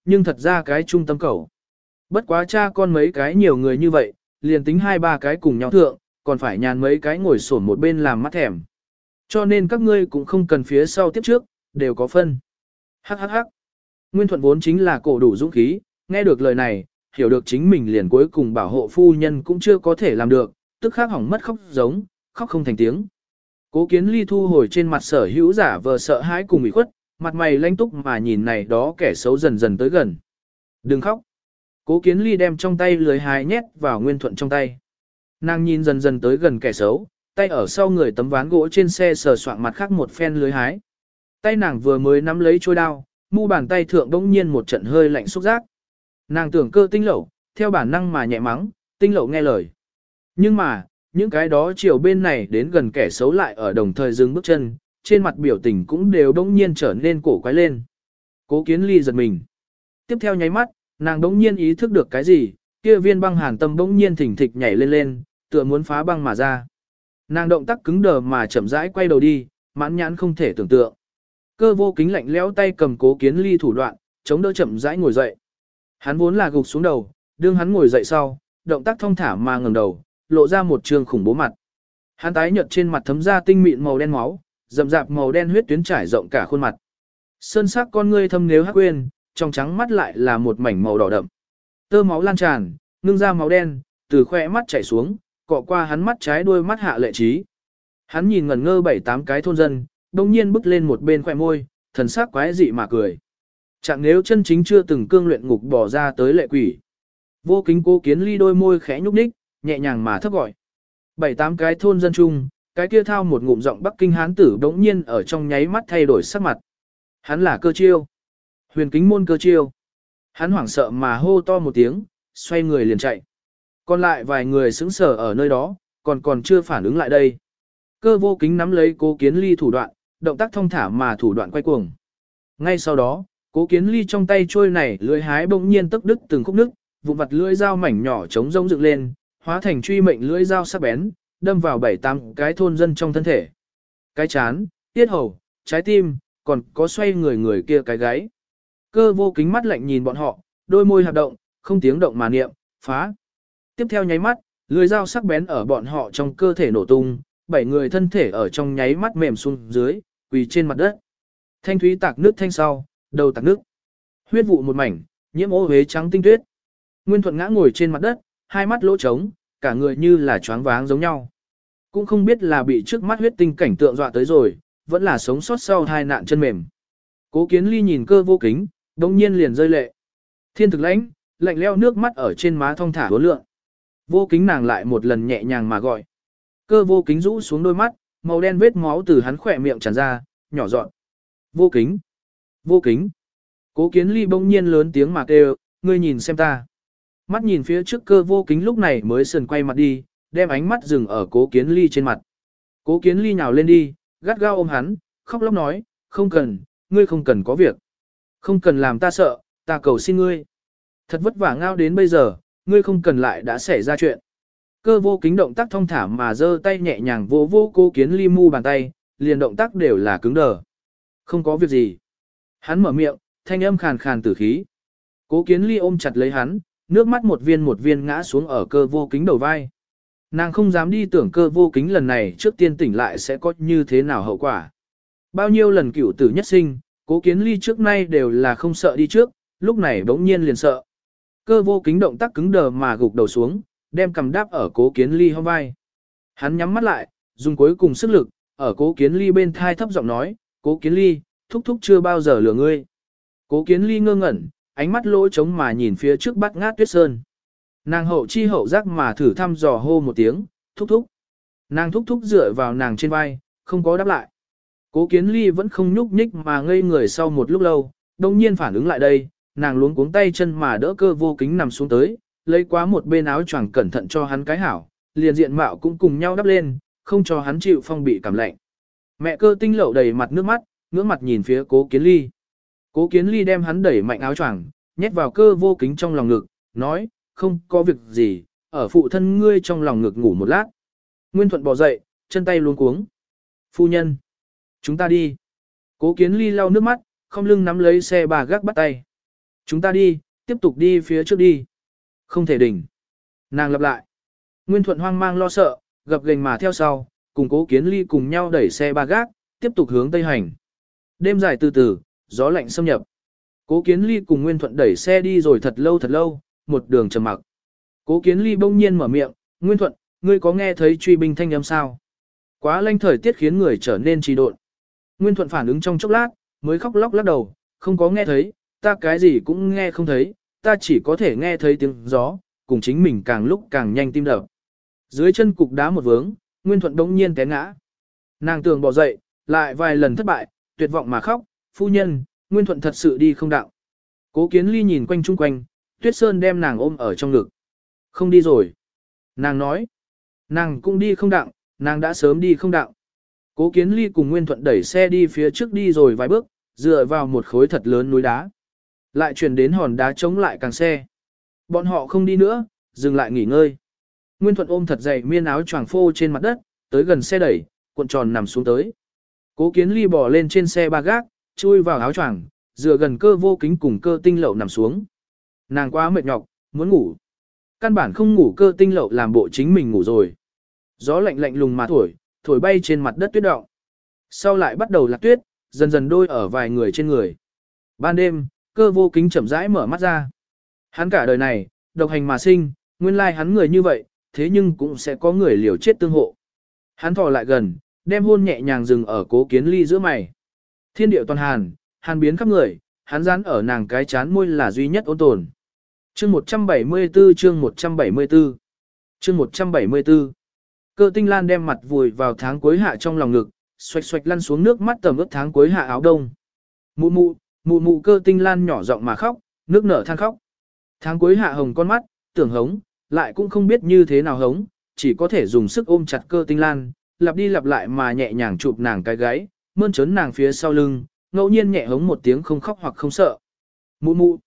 nhưng thật ra cái trung tâm cầu. Bất quá cha con mấy cái nhiều người như vậy, liền tính 2-3 cái cùng nhau thượng, còn phải nhàn mấy cái ngồi xổm một bên làm mắt thèm. Cho nên các ngươi cũng không cần phía sau tiếp trước, đều có phân. Hắc hắc hắc. Nguyên Thuận vốn chính là cổ đủ dũng khí, nghe được lời này, hiểu được chính mình liền cuối cùng bảo hộ phu nhân cũng chưa có thể làm được, tức khắc hỏng mất khóc giống, khóc không thành tiếng. Cố Kiến Ly thu hồi trên mặt sở hữu giả vờ sợ hãi cùng ủy khuất, mặt mày lanh túc mà nhìn này đó kẻ xấu dần dần tới gần. Đừng khóc. Cố Kiến Ly đem trong tay lưới hái nhét vào Nguyên Thuận trong tay. Nàng nhìn dần dần tới gần kẻ xấu, tay ở sau người tấm ván gỗ trên xe sờ soạng mặt khác một phen lưới hái. Tay nàng vừa mới nắm lấy trôi đao, mu bàn tay thượng bỗng nhiên một trận hơi lạnh xúc giác. Nàng tưởng Cơ Tinh Lậu, theo bản năng mà nhẹ mắng, Tinh Lậu nghe lời. Nhưng mà, những cái đó chiều bên này đến gần kẻ xấu lại ở đồng thời dừng bước chân, trên mặt biểu tình cũng đều bỗng nhiên trở nên cổ quái lên. Cố Kiến Ly giật mình. Tiếp theo nháy mắt, nàng bỗng nhiên ý thức được cái gì, kia viên băng hàn tâm bỗng nhiên thỉnh thịch nhảy lên lên, tựa muốn phá băng mà ra. Nàng động tác cứng đờ mà chậm rãi quay đầu đi, mãn nhãn không thể tưởng tượng. Cơ Vô Kính lạnh lẽo tay cầm Cố Kiến Ly thủ đoạn, chống đỡ chậm rãi ngồi dậy. Hắn vốn là gục xuống đầu, đương hắn ngồi dậy sau, động tác thong thả mà ngẩng đầu, lộ ra một trường khủng bố mặt. Hắn tái nhợt trên mặt thấm ra tinh mịn màu đen máu, rậm rạp màu đen huyết tuyến trải rộng cả khuôn mặt. Sơn sắc con ngươi thâm nếu hắc quên, trong trắng mắt lại là một mảnh màu đỏ đậm. Tơ máu lan tràn, ngưng ra máu đen, từ khoe mắt chảy xuống, cọ qua hắn mắt trái đuôi mắt hạ lệ trí. Hắn nhìn ngẩn ngơ 7-8 cái thôn dân, đông nhiên bước lên một bên khoe môi, thần sắc quái dị mà cười. Chẳng nếu chân chính chưa từng cương luyện ngục bỏ ra tới lệ quỷ. Vô Kính Cố Kiến Ly đôi môi khẽ nhúc nhích, nhẹ nhàng mà thấp gọi. 7-8 cái thôn dân chung, cái kia thao một ngụm giọng Bắc Kinh hán tử đống nhiên ở trong nháy mắt thay đổi sắc mặt. Hắn là Cơ Chiêu. Huyền Kính môn Cơ Chiêu. Hắn hoảng sợ mà hô to một tiếng, xoay người liền chạy. Còn lại vài người sững sờ ở nơi đó, còn chưa phản ứng lại đây. Cơ Vô Kính nắm lấy Cố Kiến Ly thủ đoạn, động tác thông thả mà thủ đoạn quay cuồng. Ngay sau đó, Cố Kiến Ly trong tay trôi này lưỡi hái bỗng nhiên tức đứt từng khúc nứt, vụn vặt lưỡi dao mảnh nhỏ trống rỗng dựng lên, hóa thành truy mệnh lưỡi dao sắc bén, đâm vào 7-8 cái thôn dân trong thân thể. Cái chán, tiết hầu, trái tim, còn có xoay người kia cái gáy. Cơ Vô Kính mắt lạnh nhìn bọn họ, đôi môi hoạt động, không tiếng động mà niệm, phá. Tiếp theo nháy mắt, lưỡi dao sắc bén ở bọn họ trong cơ thể nổ tung, 7 người thân thể ở trong nháy mắt mềm xuống dưới, quỳ trên mặt đất. Thanh thúy tạc nước thanh sau, đầu tạc nước. Huyết vụ một mảnh, nhiễm ô huế trắng tinh tuyết. Nguyên Thuận ngã ngồi trên mặt đất, hai mắt lỗ trống, cả người như là choáng váng giống nhau. Cũng không biết là bị trước mắt huyết tinh cảnh tượng dọa tới rồi, vẫn là sống sót sau hai nạn chân mềm. Cố Kiến Ly nhìn Cơ Vô Kính, đồng nhiên liền rơi lệ. Thiên thực lãnh, lạnh leo nước mắt ở trên má thong thả hố lượng. Vô Kính nàng lại một lần nhẹ nhàng mà gọi. Cơ Vô Kính rũ xuống đôi mắt, màu đen vết máu từ hắn khỏe miệng tràn ra, nhỏ giọt. Vô Kính! Vô Kính! Cố Kiến Ly bỗng nhiên lớn tiếng mà kêu, ngươi nhìn xem ta. Mắt nhìn phía trước Cơ Vô Kính lúc này mới sườn quay mặt đi, đem ánh mắt dừng ở Cố Kiến Ly trên mặt. Cố Kiến Ly nhào lên đi, gắt gao ôm hắn, khóc lóc nói, không cần, ngươi không cần có việc. Không cần làm ta sợ, ta cầu xin ngươi. Thật vất vả ngao đến bây giờ, ngươi không cần lại đã xảy ra chuyện. Cơ Vô Kính động tác thong thả mà giơ tay nhẹ nhàng vỗ vỗ Cố Kiến Ly mu bàn tay, liền động tác đều là cứng đờ. Không có việc gì. Hắn mở miệng, thanh âm khàn khàn tử khí. Cố Kiến Ly ôm chặt lấy hắn, nước mắt một viên ngã xuống ở Cơ Vô Kính đầu vai. Nàng không dám đi tưởng Cơ Vô Kính lần này trước tiên tỉnh lại sẽ có như thế nào hậu quả. Bao nhiêu lần cửu tử nhất sinh, Cố Kiến Ly trước nay đều là không sợ đi trước, lúc này bỗng nhiên liền sợ. Cơ Vô Kính động tác cứng đờ mà gục đầu xuống, đem cầm đáp ở Cố Kiến Ly hông vai. Hắn nhắm mắt lại, dùng cuối cùng sức lực, ở Cố Kiến Ly bên thai thấp giọng nói, Cố Kiến Ly, thúc thúc chưa bao giờ lừa ngươi. Cố Kiến Ly ngơ ngẩn, ánh mắt lỗ trống mà nhìn phía trước Bát Ngát Tuyết Sơn. Nàng hậu chi hậu giác mà thử thăm dò hô một tiếng, thúc thúc. Nàng thúc thúc dựa vào nàng trên vai, không có đáp lại. Cố Kiến Ly vẫn không nhúc nhích mà ngây người sau một lúc lâu, đồng nhiên phản ứng lại đây, nàng luống cuống tay chân mà đỡ Cơ Vô Kính nằm xuống tới, lấy quá một bên áo choàng cẩn thận cho hắn cái hảo, liền diện mạo cũng cùng nhau đắp lên, không cho hắn chịu phong bị cảm lạnh. Mẹ Cơ Tinh Lậu đầy mặt nước mắt, ngưỡng mặt nhìn phía Cố Kiến Ly. Cố Kiến Ly đem hắn đẩy mạnh áo choàng, nhét vào Cơ Vô Kính trong lòng ngực, nói, không có việc gì, ở phụ thân ngươi trong lòng ngực ngủ một lát. Nguyên Thuận bò dậy, chân tay luống cuống. Phu nhân, chúng ta đi. Cố Kiến Ly lau nước mắt, không lưng nắm lấy xe bà gác bắt tay. Chúng ta đi, tiếp tục đi phía trước đi. Không thể đỉnh. Nàng lặp lại. Nguyên Thuận hoang mang lo sợ, gập ghềnh mà theo sau, cùng Cố Kiến Ly cùng nhau đẩy xe ba gác, tiếp tục hướng tây hành. Đêm dài từ từ, gió lạnh xâm nhập. Cố Kiến Ly cùng Nguyên Thuận đẩy xe đi rồi thật lâu, một đường trầm mặc. Cố Kiến Ly bỗng nhiên mở miệng, Nguyên Thuận, ngươi có nghe thấy truy binh thanh âm sao? Quá lanh thời tiết khiến người trở nên trì độn. Nguyên Thuận phản ứng trong chốc lát, mới khóc lóc lắc đầu, không có nghe thấy, ta cái gì cũng nghe không thấy, ta chỉ có thể nghe thấy tiếng gió, cùng chính mình càng lúc càng nhanh tim đập. Dưới chân cục đá một vướng, Nguyên Thuận bỗng nhiên té ngã. Nàng tường bỏ dậy, lại vài lần thất bại, tuyệt vọng mà khóc, phu nhân, Nguyên Thuận thật sự đi không đạo. Cố Kiến Ly nhìn quanh chung quanh, Tuyết Sơn đem nàng ôm ở trong ngực. Không đi rồi. Nàng nói, nàng cũng đi không đặng, nàng đã sớm đi không đặng. Cố Kiến Ly cùng Nguyên Thuận đẩy xe đi phía trước đi rồi vài bước, dựa vào một khối thật lớn núi đá. Lại chuyển đến hòn đá chống lại càng xe. Bọn họ không đi nữa, dừng lại nghỉ ngơi. Nguyên Thuận ôm thật dày miên áo choàng phô trên mặt đất, tới gần xe đẩy, cuộn tròn nằm xuống tới. Cố Kiến Ly bò lên trên xe ba gác, chui vào áo choàng, dựa gần Cơ Vô Kính cùng Cơ Tinh Lậu nằm xuống. Nàng quá mệt nhọc, muốn ngủ. Căn bản không ngủ, Cơ Tinh Lậu làm bộ chính mình ngủ rồi. Gió lạnh lạnh lùng mà thổi bay trên mặt đất tuyết đọng. Sau lại bắt đầu lạc tuyết, dần dần đôi ở vài người trên người. Ban đêm, Cơ Vô Kính chậm rãi mở mắt ra. Hắn cả đời này, độc hành mà sinh, nguyên lai hắn người như vậy, thế nhưng cũng sẽ có người liều chết tương hộ. Hắn thò lại gần, đem hôn nhẹ nhàng dừng ở Cố Kiến Ly giữa mày. Thiên điệu toàn hàn biến khắp người, hắn dán ở nàng cái chán môi là duy nhất ôn tồn. Chương 174 chương 174 chương 174 Cơ Tinh Lan đem mặt vùi vào Tháng Cuối Hạ trong lòng ngực, xoạch xoạch lăn xuống nước mắt tầm ướt Tháng Cuối Hạ áo đông. Mụ mụ Cơ Tinh Lan nhỏ giọng mà khóc, nước nở than khóc. Tháng Cuối Hạ hồng con mắt, tưởng hống, lại cũng không biết như thế nào hống, chỉ có thể dùng sức ôm chặt Cơ Tinh Lan, lặp đi lặp lại mà nhẹ nhàng chụp nàng cái gáy, mơn trớn nàng phía sau lưng, ngẫu nhiên nhẹ hống một tiếng không khóc hoặc không sợ. Mụ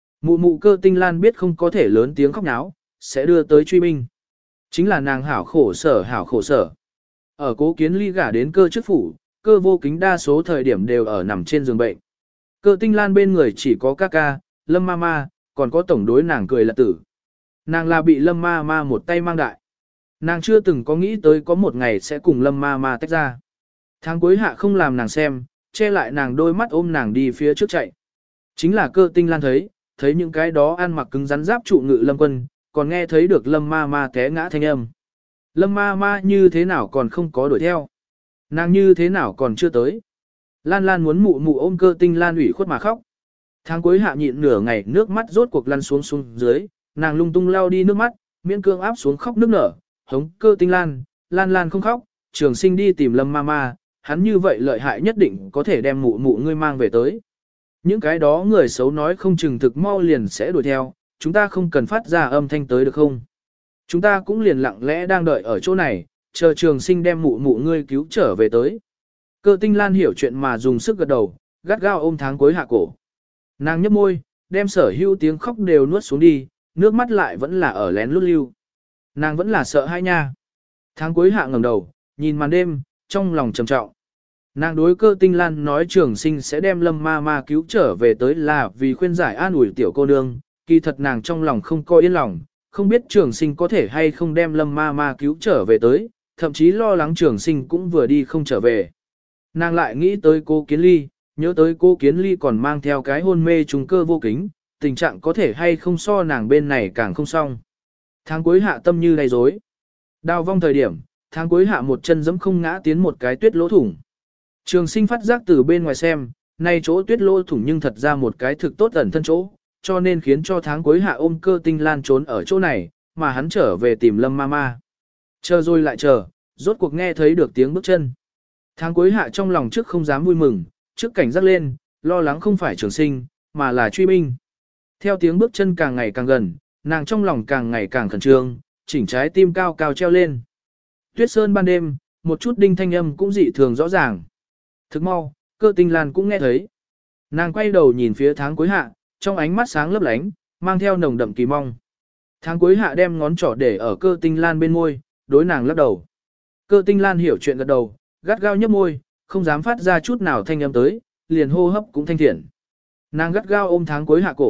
mụ Cơ Tinh Lan biết không có thể lớn tiếng khóc náo, sẽ đưa tới truy binh. Chính là nàng hảo khổ sở. Ở Cố Kiến Ly gả đến Cơ trước phủ, Cơ Vô Kính đa số thời điểm đều ở nằm trên giường bệnh. Cơ Tinh Lan bên người chỉ có ca ca, Lâm Mama, còn có tổng đối nàng cười là tử. Nàng là bị Lâm Mama một tay mang đại. Nàng chưa từng có nghĩ tới có một ngày sẽ cùng Lâm Mama tách ra. Tháng Cuối Hạ không làm nàng xem, che lại nàng đôi mắt ôm nàng đi phía trước chạy. Chính là Cơ Tinh Lan thấy những cái đó ăn mặc cứng rắn giáp trụ ngự Lâm Quân, còn nghe thấy được Lâm Mama té ngã thanh âm. Lâm Mama như thế nào còn không có đuổi theo? Nàng như thế nào còn chưa tới? Lan Lan muốn mụ ôm Cơ Tinh Lan ủy khuất mà khóc. Tháng Cuối Hạ nhịn nửa ngày, nước mắt rốt cuộc lăn xuống dưới, nàng lung tung lau đi nước mắt, miễn cương áp xuống khóc nức nở, hống Cơ Tinh Lan, Lan không khóc, Trường Sinh đi tìm Lâm Mama, hắn như vậy lợi hại nhất định có thể đem mụ ngươi mang về tới. Những cái đó người xấu nói không chừng thực mau liền sẽ đuổi theo, chúng ta không cần phát ra âm thanh tới được không? Chúng ta cũng liền lặng lẽ đang đợi ở chỗ này, chờ Trường Sinh đem mụ ngươi cứu trở về tới. Cơ Tinh Lan hiểu chuyện mà dùng sức gật đầu, gắt gao ôm Tháng Cuối Hạ cổ. Nàng nhấp môi, đem sở hữu tiếng khóc đều nuốt xuống đi, nước mắt lại vẫn là ở lén lút lưu. Nàng vẫn là sợ hãi nha. Tháng Cuối Hạ ngẩng đầu, nhìn màn đêm, trong lòng trầm trọng. Nàng đối Cơ Tinh Lan nói Trường Sinh sẽ đem Lâm Mama cứu trở về tới là vì khuyên giải an ủi tiểu cô nương, kỳ thật nàng trong lòng không có yên lòng, không biết Trường Sinh có thể hay không đem Lâm Mama cứu trở về tới, thậm chí lo lắng Trường Sinh cũng vừa đi không trở về. Nàng lại nghĩ tới Cố Kiến Ly, nhớ tới Cố Kiến Ly còn mang theo cái hôn mê trùng Cơ Vô Kính, tình trạng có thể hay không so nàng bên này càng không xong. Tháng Cuối Hạ tâm như đầy rối. Đào vong thời điểm, Tháng Cuối Hạ một chân giẫm không ngã tiến một cái tuyết lỗ thủng. Trường Sinh phát giác từ bên ngoài xem, nay chỗ tuyết lỗ thủng nhưng thật ra một cái thực tốt ẩn thân chỗ, cho nên khiến cho Tháng Cuối Hạ ôm Cơ Tinh Lan trốn ở chỗ này, mà hắn trở về tìm Lâm Mama. Chờ rồi lại chờ, rốt cuộc nghe thấy được tiếng bước chân. Tháng Cuối Hạ trong lòng trước không dám vui mừng, trước cảnh giác lên, lo lắng không phải Trường Sinh, mà là truy binh. Theo tiếng bước chân càng ngày càng gần, nàng trong lòng càng ngày càng khẩn trương, chỉnh trái tim cao cao treo lên. Tuyết sơn ban đêm, một chút đinh thanh âm cũng dị thường rõ ràng. Thức mau, Cơ Tinh Lan cũng nghe thấy. Nàng quay đầu nhìn phía Tháng Cuối Hạ, trong ánh mắt sáng lấp lánh, mang theo nồng đậm kỳ mong. Tháng Cuối Hạ đem ngón trỏ để ở Cơ Tinh Lan bên môi, đối nàng lắc đầu. Cơ Tinh Lan hiểu chuyện gật đầu, gắt gao nhấp môi, không dám phát ra chút nào thanh âm tới, liền hô hấp cũng thanh thiện. Nàng gắt gao ôm Tháng Cuối Hạ cổ,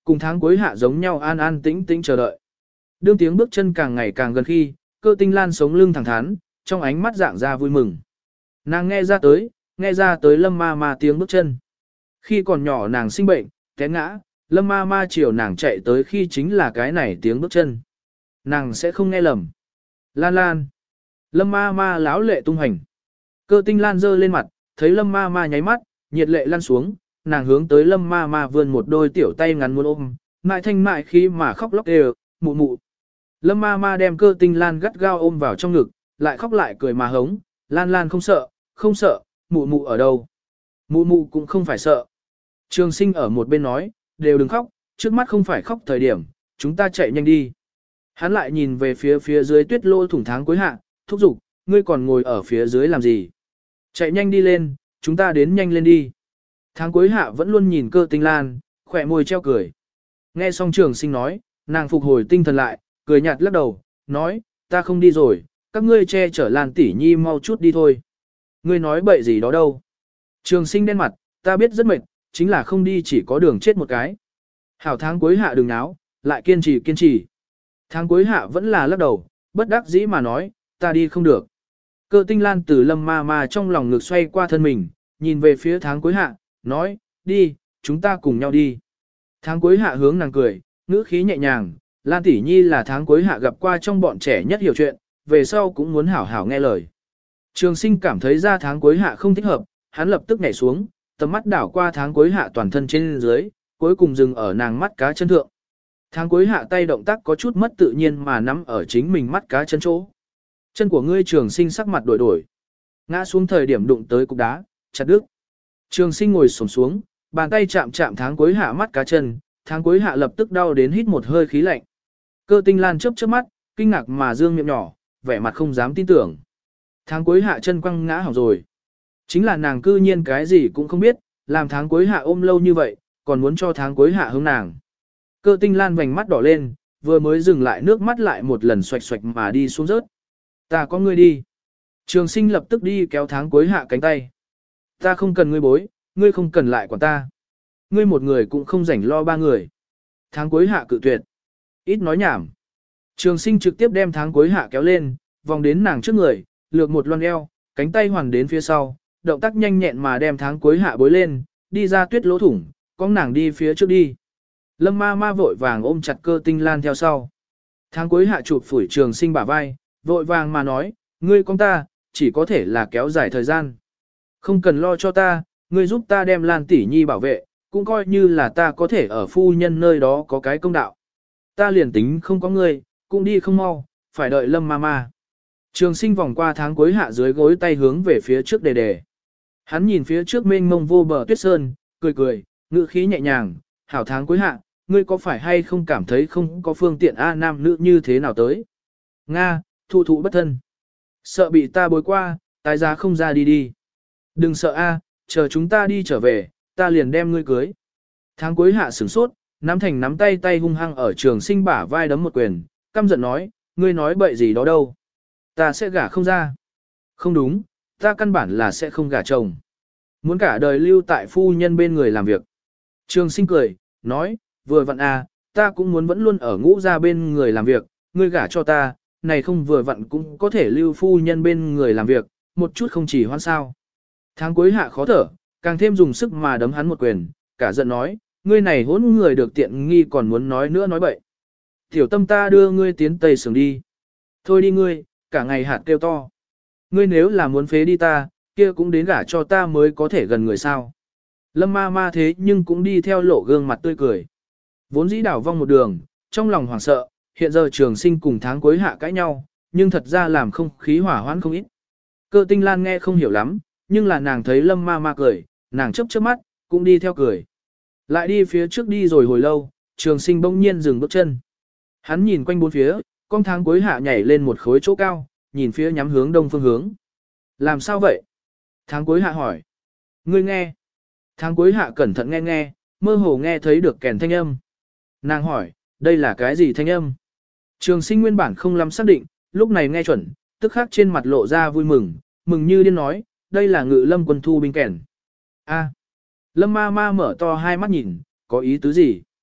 cùng tháng cuối hạ giống nhau an an tĩnh tĩnh chờ đợi. Đương tiếng bước chân càng ngày càng gần khi, Cơ Tinh Lan sống lưng thẳng thắn, trong ánh mắt dạng ra vui mừng. Nàng nghe ra tới Lâm ma ma tiếng bước chân. Khi còn nhỏ nàng sinh bệnh, té ngã, Lâm ma ma chiều nàng chạy tới khi chính là cái này tiếng bước chân. Nàng sẽ không nghe lầm. Lan Lan. Lâm ma ma láo lệ tung hành. Cơ Tinh Lan giơ lên mặt, thấy Lâm ma ma nháy mắt, nhiệt lệ lăn xuống, nàng hướng tới Lâm ma ma vươn một đôi tiểu tay ngắn muốn ôm, mại thanh mại khi mà khóc lóc đều, mụ mụ. Lâm ma ma đem Cơ Tinh Lan gắt gao ôm vào trong ngực, lại khóc lại cười mà hống, Lan Lan không sợ, mụ mụ ở đâu. Mụ mụ cũng không phải sợ. Trường Sinh ở một bên nói, đều đừng khóc, trước mắt không phải khóc thời điểm, chúng ta chạy nhanh đi. Hắn lại nhìn về phía dưới tuyết lỗ thủng tháng cuối hạ, thúc giục, ngươi còn ngồi ở phía dưới làm gì? Chạy nhanh đi lên, chúng ta đến nhanh lên đi. Tháng cuối hạ vẫn luôn nhìn Cơ Tinh Lan, khỏe môi treo cười. Nghe xong Trường Sinh nói, nàng phục hồi tinh thần lại, cười nhạt lắc đầu, nói, ta không đi rồi, các ngươi che chở Lan tỷ nhi mau chút đi thôi. Ngươi nói bậy gì đó đâu. Trường Sinh đen mặt, ta biết rất mệt, chính là không đi chỉ có đường chết một cái. Hảo tháng cuối hạ đừng náo, lại kiên trì. Tháng cuối hạ vẫn là lắc đầu, bất đắc dĩ mà nói, ta đi không được. Cơ Tinh Lan từ Lâm ma ma trong lòng ngực xoay qua thân mình, nhìn về phía tháng cuối hạ, nói, đi, chúng ta cùng nhau đi. Tháng cuối hạ hướng nàng cười, ngữ khí nhẹ nhàng, Lan tỷ nhi là tháng cuối hạ gặp qua trong bọn trẻ nhất hiểu chuyện, về sau cũng muốn hảo hảo nghe lời. Trường Sinh cảm thấy ra tháng cuối hạ không thích hợp, hắn lập tức nhảy xuống, tầm mắt đảo qua tháng cuối hạ toàn thân trên dưới, cuối cùng dừng ở nàng mắt cá chân thượng. Tháng cuối hạ tay động tác có chút mất tự nhiên mà nắm ở chính mình mắt cá chân chỗ. Chân của ngươi. Trường Sinh sắc mặt đổi. Ngã xuống thời điểm đụng tới cục đá, chặt đứt. Trường Sinh ngồi xổm xuống, bàn tay chạm tháng cuối hạ mắt cá chân, tháng cuối hạ lập tức đau đến hít một hơi khí lạnh. Cơ Tinh Lan chớp mắt, kinh ngạc mà dương miệng nhỏ, vẻ mặt không dám tin tưởng. Tháng cuối hạ chân quăng ngã hỏng rồi. Chính là nàng cư nhiên cái gì cũng không biết, làm tháng cuối hạ ôm lâu như vậy, còn muốn cho tháng cuối hạ hướng nàng. Cơ Tinh Lan vành mắt đỏ lên, vừa mới dừng lại nước mắt lại một lần xoạch xoạch mà đi xuống rớt. Ta có ngươi đi. Trường Sinh lập tức đi kéo tháng cuối hạ cánh tay. Ta không cần ngươi bối, ngươi không cần lại quản ta. Ngươi một người cũng không rảnh lo ba người. Tháng cuối hạ cự tuyệt. Ít nói nhảm. Trường Sinh trực tiếp đem tháng cuối hạ kéo lên, vòng đến nàng trước người, lược một loan eo, cánh tay hoàn đến phía sau, động tác nhanh nhẹn mà đem tháng cuối hạ bối lên, đi ra tuyết lỗ thủng, con nàng đi phía trước đi. Lâm ma ma vội vàng ôm chặt Cơ Tinh Lan theo sau. Tháng cuối hạ chụp phủi Trường Sinh bả vai, vội vàng mà nói, ngươi con ta, chỉ có thể là kéo dài thời gian. Không cần lo cho ta, ngươi giúp ta đem Lan tỷ nhi bảo vệ, cũng coi như là ta có thể ở phu nhân nơi đó có cái công đạo. Ta liền tính không có ngươi, cũng đi không mau, phải đợi Lâm ma ma. Trường Sinh vòng qua tháng cuối hạ dưới gối tay hướng về phía trước đề. Hắn nhìn phía trước mênh mông vô bờ tuyết sơn, cười, ngữ khí nhẹ nhàng, hảo tháng cuối hạ, ngươi có phải hay không cảm thấy không có phương tiện A nam nữ như thế nào tới? Nga, thụ bất thân. Sợ bị ta bối qua, tái giá không ra đi. Đừng sợ A, chờ chúng ta đi trở về, ta liền đem ngươi cưới. Tháng cuối hạ sửng sốt, nắm thành nắm tay hung hăng ở Trường Sinh bả vai đấm một quyền, căm giận nói, ngươi nói bậy gì đó đâu. Ta sẽ gả không ra. Không đúng, ta căn bản là sẽ không gả chồng. Muốn cả đời lưu tại phu nhân bên người làm việc. Trường Sinh cười, nói, vừa vặn à, ta cũng muốn vẫn luôn ở ngũ gia bên người làm việc, ngươi gả cho ta, này không vừa vặn cũng có thể lưu phu nhân bên người làm việc, một chút không chỉ hoan sao. Tháng cuối hạ khó thở, càng thêm dùng sức mà đấm hắn một quyền, cả giận nói, ngươi này hỗn người được tiện nghi còn muốn nói nữa nói bậy. Tiểu Tâm ta đưa ngươi tiến Tây Sưởng đi. Thôi đi ngươi, cả ngày hạt kêu to. Ngươi nếu là muốn phế đi ta, kia cũng đến gả cho ta mới có thể gần người sao. Lâm ma ma thế nhưng cũng đi theo lộ gương mặt tươi cười. Vốn dĩ đảo vong một đường, trong lòng hoảng sợ, hiện giờ Trường Sinh cùng tháng cuối hạ cãi nhau, nhưng thật ra làm không khí hỏa hoãn không ít. Cơ Tinh Lan nghe không hiểu lắm, nhưng là nàng thấy Lâm ma ma cười, nàng chớp mắt, cũng đi theo cười. Lại đi phía trước đi rồi hồi lâu, Trường Sinh bỗng nhiên dừng bước chân. Hắn nhìn quanh bốn phía, con tháng cuối hạ nhảy lên một khối chỗ cao, nhìn phía nhắm hướng đông phương hướng. Làm sao vậy? Tháng cuối hạ hỏi. Ngươi nghe. Tháng cuối hạ cẩn thận nghe, mơ hồ nghe thấy được kèn thanh âm. Nàng hỏi, đây là cái gì thanh âm? Trường Sinh nguyên bản không lắm xác định, lúc này nghe chuẩn, tức khắc trên mặt lộ ra vui mừng, mừng như điên nói, đây là Ngự Lâm quân thu binh kèn. A. Lâm ma ma mở to hai mắt nhìn, có ý tứ gì?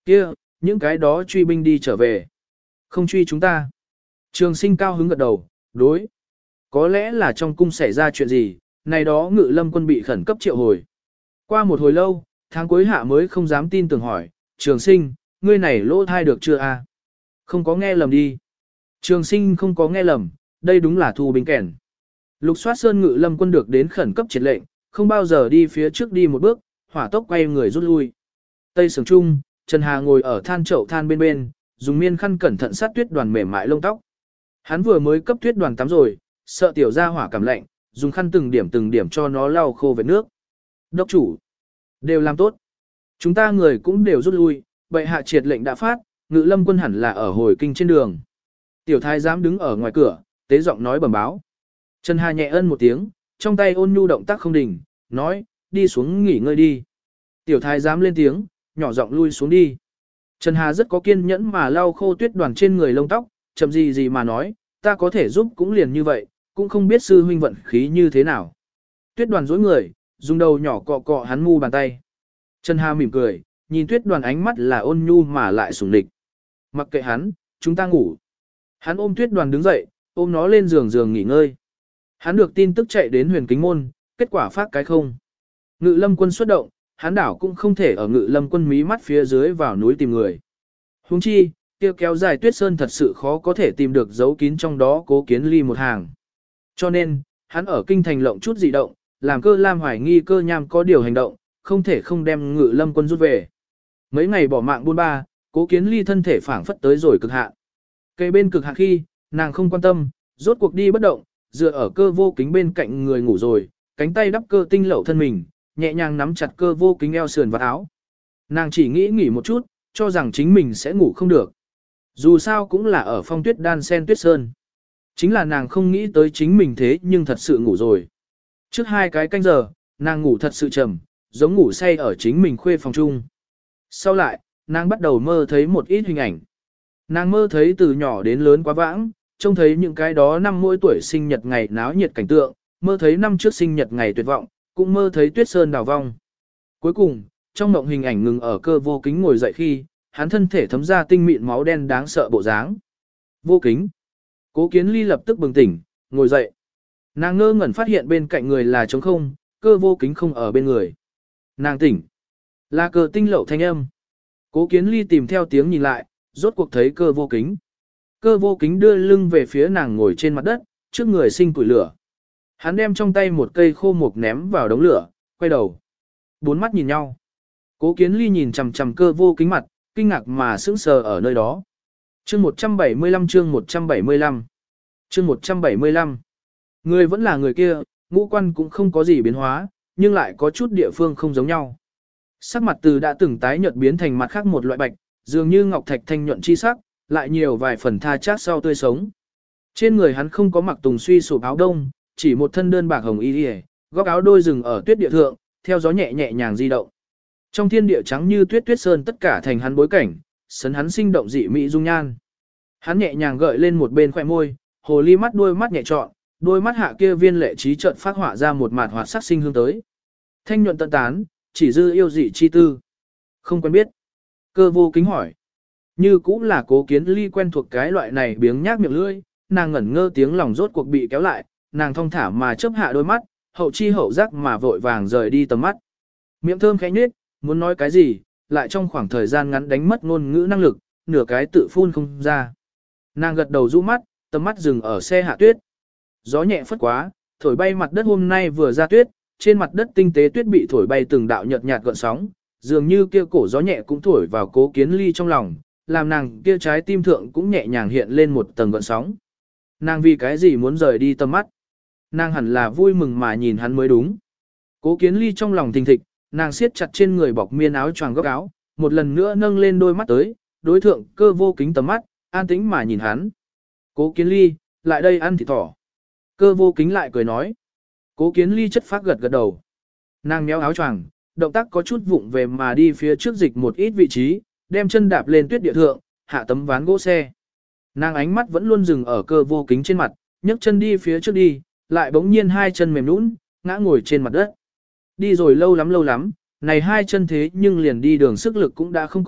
Kia, những cái đó truy binh đi trở về. Không truy chúng ta. Trường sinh cao hứng gật đầu, đối. Có lẽ là trong cung xảy ra chuyện gì, này đó Ngự Lâm quân bị khẩn cấp triệu hồi. Qua một hồi lâu, tháng cuối hạ mới không dám tin tưởng hỏi, trường sinh, ngươi này lỗ thai được chưa a? Không có nghe lầm đi. Trường sinh không có nghe lầm, đây đúng là thu binh kẻn. Lục soát sơn Ngự Lâm quân được đến khẩn cấp triệt lệnh, không bao giờ đi phía trước đi một bước, hỏa tốc quay người rút lui. Tây sưởng trung, Trần Hà ngồi ở than chậu than bên bên, dùng miên khăn cẩn thận sát tuyết đoàn mềm mại lông tóc. Hắn vừa mới cấp tuyết đoàn tắm rồi, sợ tiểu ra hỏa cảm lạnh, dùng khăn từng điểm cho nó lau khô vết nước. Đốc chủ, đều làm tốt. Chúng ta người cũng đều rút lui, bệ hạ triệt lệnh đã phát, Ngự Lâm quân hẳn là ở hồi kinh trên đường. Tiểu thái giám đứng ở ngoài cửa, tế giọng nói bẩm báo. Trần Hà nhẹ ân một tiếng, trong tay ôn nhu động tác không đình, nói, đi xuống nghỉ ngơi đi. Tiểu thái giám lên tiếng, nhỏ giọng lui xuống đi. Trần Hà rất có kiên nhẫn mà lau khô tuyết đoàn trên người lông tóc, chậm gì mà nói, ta có thể giúp cũng liền như vậy, cũng không biết sư huynh vận khí như thế nào. Tuyết đoàn dối người, dùng đầu nhỏ cọ cọ hắn mu bàn tay. Trần Hà mỉm cười, nhìn tuyết đoàn ánh mắt là ôn nhu mà lại sủng địch. Mặc kệ hắn, chúng ta ngủ. Hắn ôm tuyết đoàn đứng dậy, ôm nó lên giường nghỉ ngơi. Hắn được tin tức chạy đến Huyền Kính Môn, kết quả phát cái không. Ngự Lâm quân xuất động, hắn đảo cũng không thể ở Ngự Lâm quân mí mắt phía dưới vào núi tìm người. Huống chi, kia kéo dài tuyết sơn thật sự khó có thể tìm được dấu kín trong đó Cố Kiến Ly một hàng. Cho nên, hắn ở kinh thành lộng chút dị động, làm Cơ Lam hoài nghi Cơ Nham có điều hành động, không thể không đem Ngự Lâm quân rút về. Mấy ngày bỏ mạng buôn ba, Cố Kiến Ly thân thể phảng phất tới rồi cực hạn. Cây bên cực hạn khi, nàng không quan tâm, rốt cuộc đi bất động, dựa ở Cơ Vô Kính bên cạnh người ngủ rồi, cánh tay đắp Cơ Tinh lậu thân mình, nhẹ nhàng nắm chặt Cơ Vô Kính eo sườn và áo. Nàng chỉ nghỉ một chút, cho rằng chính mình sẽ ngủ không được. Dù sao cũng là ở phong tuyết đan sen tuyết sơn. Chính là nàng không nghĩ tới chính mình thế nhưng thật sự ngủ rồi. Trước 2 cái canh giờ, nàng ngủ thật sự trầm, giống ngủ say ở chính mình khuê phòng chung. Sau lại, nàng bắt đầu mơ thấy một ít hình ảnh. Nàng mơ thấy từ nhỏ đến lớn quá vãng, trông thấy những cái đó năm mỗi tuổi sinh nhật ngày náo nhiệt cảnh tượng, mơ thấy năm trước sinh nhật ngày tuyệt vọng, cũng mơ thấy tuyết sơn đào vong. Cuối cùng, trong mộng hình ảnh ngừng ở Cơ Vô Kính ngồi dậy khi, hắn thân thể thấm ra tinh mịn máu đen đáng sợ bộ dáng. Vô Kính. Cố Kiến Ly lập tức bừng tỉnh, ngồi dậy. Nàng ngơ ngẩn phát hiện bên cạnh người là trống không, Cơ Vô Kính không ở bên người. Nàng tỉnh. Là Cơ Tinh lậu thanh âm. Cố Kiến Ly tìm theo tiếng nhìn lại, rốt cuộc thấy Cơ Vô Kính. Cơ Vô Kính đưa lưng về phía nàng ngồi trên mặt đất, trước người sinh củi lửa. Hắn đem trong tay một cây khô mục ném vào đống lửa, quay đầu. 4 mắt nhìn nhau. Cố Kiến Ly nhìn chằm chằm Cơ Vô Kính mặt, kinh ngạc mà sững sờ ở nơi đó. Chương 175 chương 175 chương 175 Người vẫn là người kia, ngũ quan cũng không có gì biến hóa, nhưng lại có chút địa phương không giống nhau. Sắc mặt từ đã từng tái nhợt biến thành mặt khác một loại bạch, dường như ngọc thạch thanh nhuận chi sắc, lại nhiều vài phần tha chát sau tươi sống. Trên người hắn không có mặc tùng suy sụp áo đông, chỉ một thân đơn bạc hồng y liễu, góc áo đôi rừng ở tuyết địa thượng, theo gió nhẹ nhẹ nhàng di động. Trong thiên địa trắng như tuyết tuyết sơn tất cả thành hắn bối cảnh, sấn hắn sinh động dị mỹ dung nhan. Hắn nhẹ nhàng gợi lên một bên khóe môi, hồ ly mắt đôi mắt nhẹ trọn, đôi mắt hạ kia viên lệ trí chợt phát họa ra một mạt hoạt sắc sinh hương tới. Thanh nhuận tận tán, chỉ dư yêu dị chi tư. Không quen biết. Cơ Vô Kính hỏi. Như cũng là Cố Kiến Ly quen thuộc cái loại này biếng nhác miệng lưỡi, nàng ngẩn ngơ tiếng lòng rốt cuộc bị kéo lại, nàng thong thả mà chớp hạ đôi mắt, hậu chi hậu giác mà vội vàng rời đi tầm mắt. Miệng thơm khẽ nhếch, muốn nói cái gì, lại trong khoảng thời gian ngắn đánh mất ngôn ngữ năng lực, nửa cái tự phun không ra. Nàng gật đầu rũ mắt, tầm mắt dừng ở xe hạ tuyết. Gió nhẹ phất quá, thổi bay mặt đất hôm nay vừa ra tuyết, trên mặt đất tinh tế tuyết bị thổi bay từng đạo nhợt nhạt gợn sóng, dường như kia cổ gió nhẹ cũng thổi vào Cố Kiến Ly trong lòng, làm nàng kia trái tim thượng cũng nhẹ nhàng hiện lên một tầng gợn sóng. Nàng vì cái gì muốn rời đi tầm mắt? Nàng hẳn là vui mừng mà nhìn hắn mới đúng. Cố Kiến Ly trong lòng thình thịch, nàng siết chặt trên người bọc miên áo choàng góc áo, một lần nữa nâng lên đôi mắt tới, đối thượng Cơ Vô Kính tầm mắt, an tĩnh mà nhìn hắn. Cố Kiến Ly, lại đây ăn thịt thỏ. Cơ Vô Kính lại cười nói. Cố Kiến Ly chất phác gật gật đầu. Nàng méo áo choàng, động tác có chút vụng về mà đi phía trước dịch một ít vị trí, đem chân đạp lên tuyết địa thượng, hạ tấm ván gỗ xe. Nàng ánh mắt vẫn luôn dừng ở Cơ Vô Kính trên mặt, nhấc chân đi phía trước đi, lại bỗng nhiên hai chân mềm nhũn, ngã ngồi trên mặt đất. Đi rồi lâu lắm, này hai chân thế nhưng liền đi đường sức lực cũng đã không có,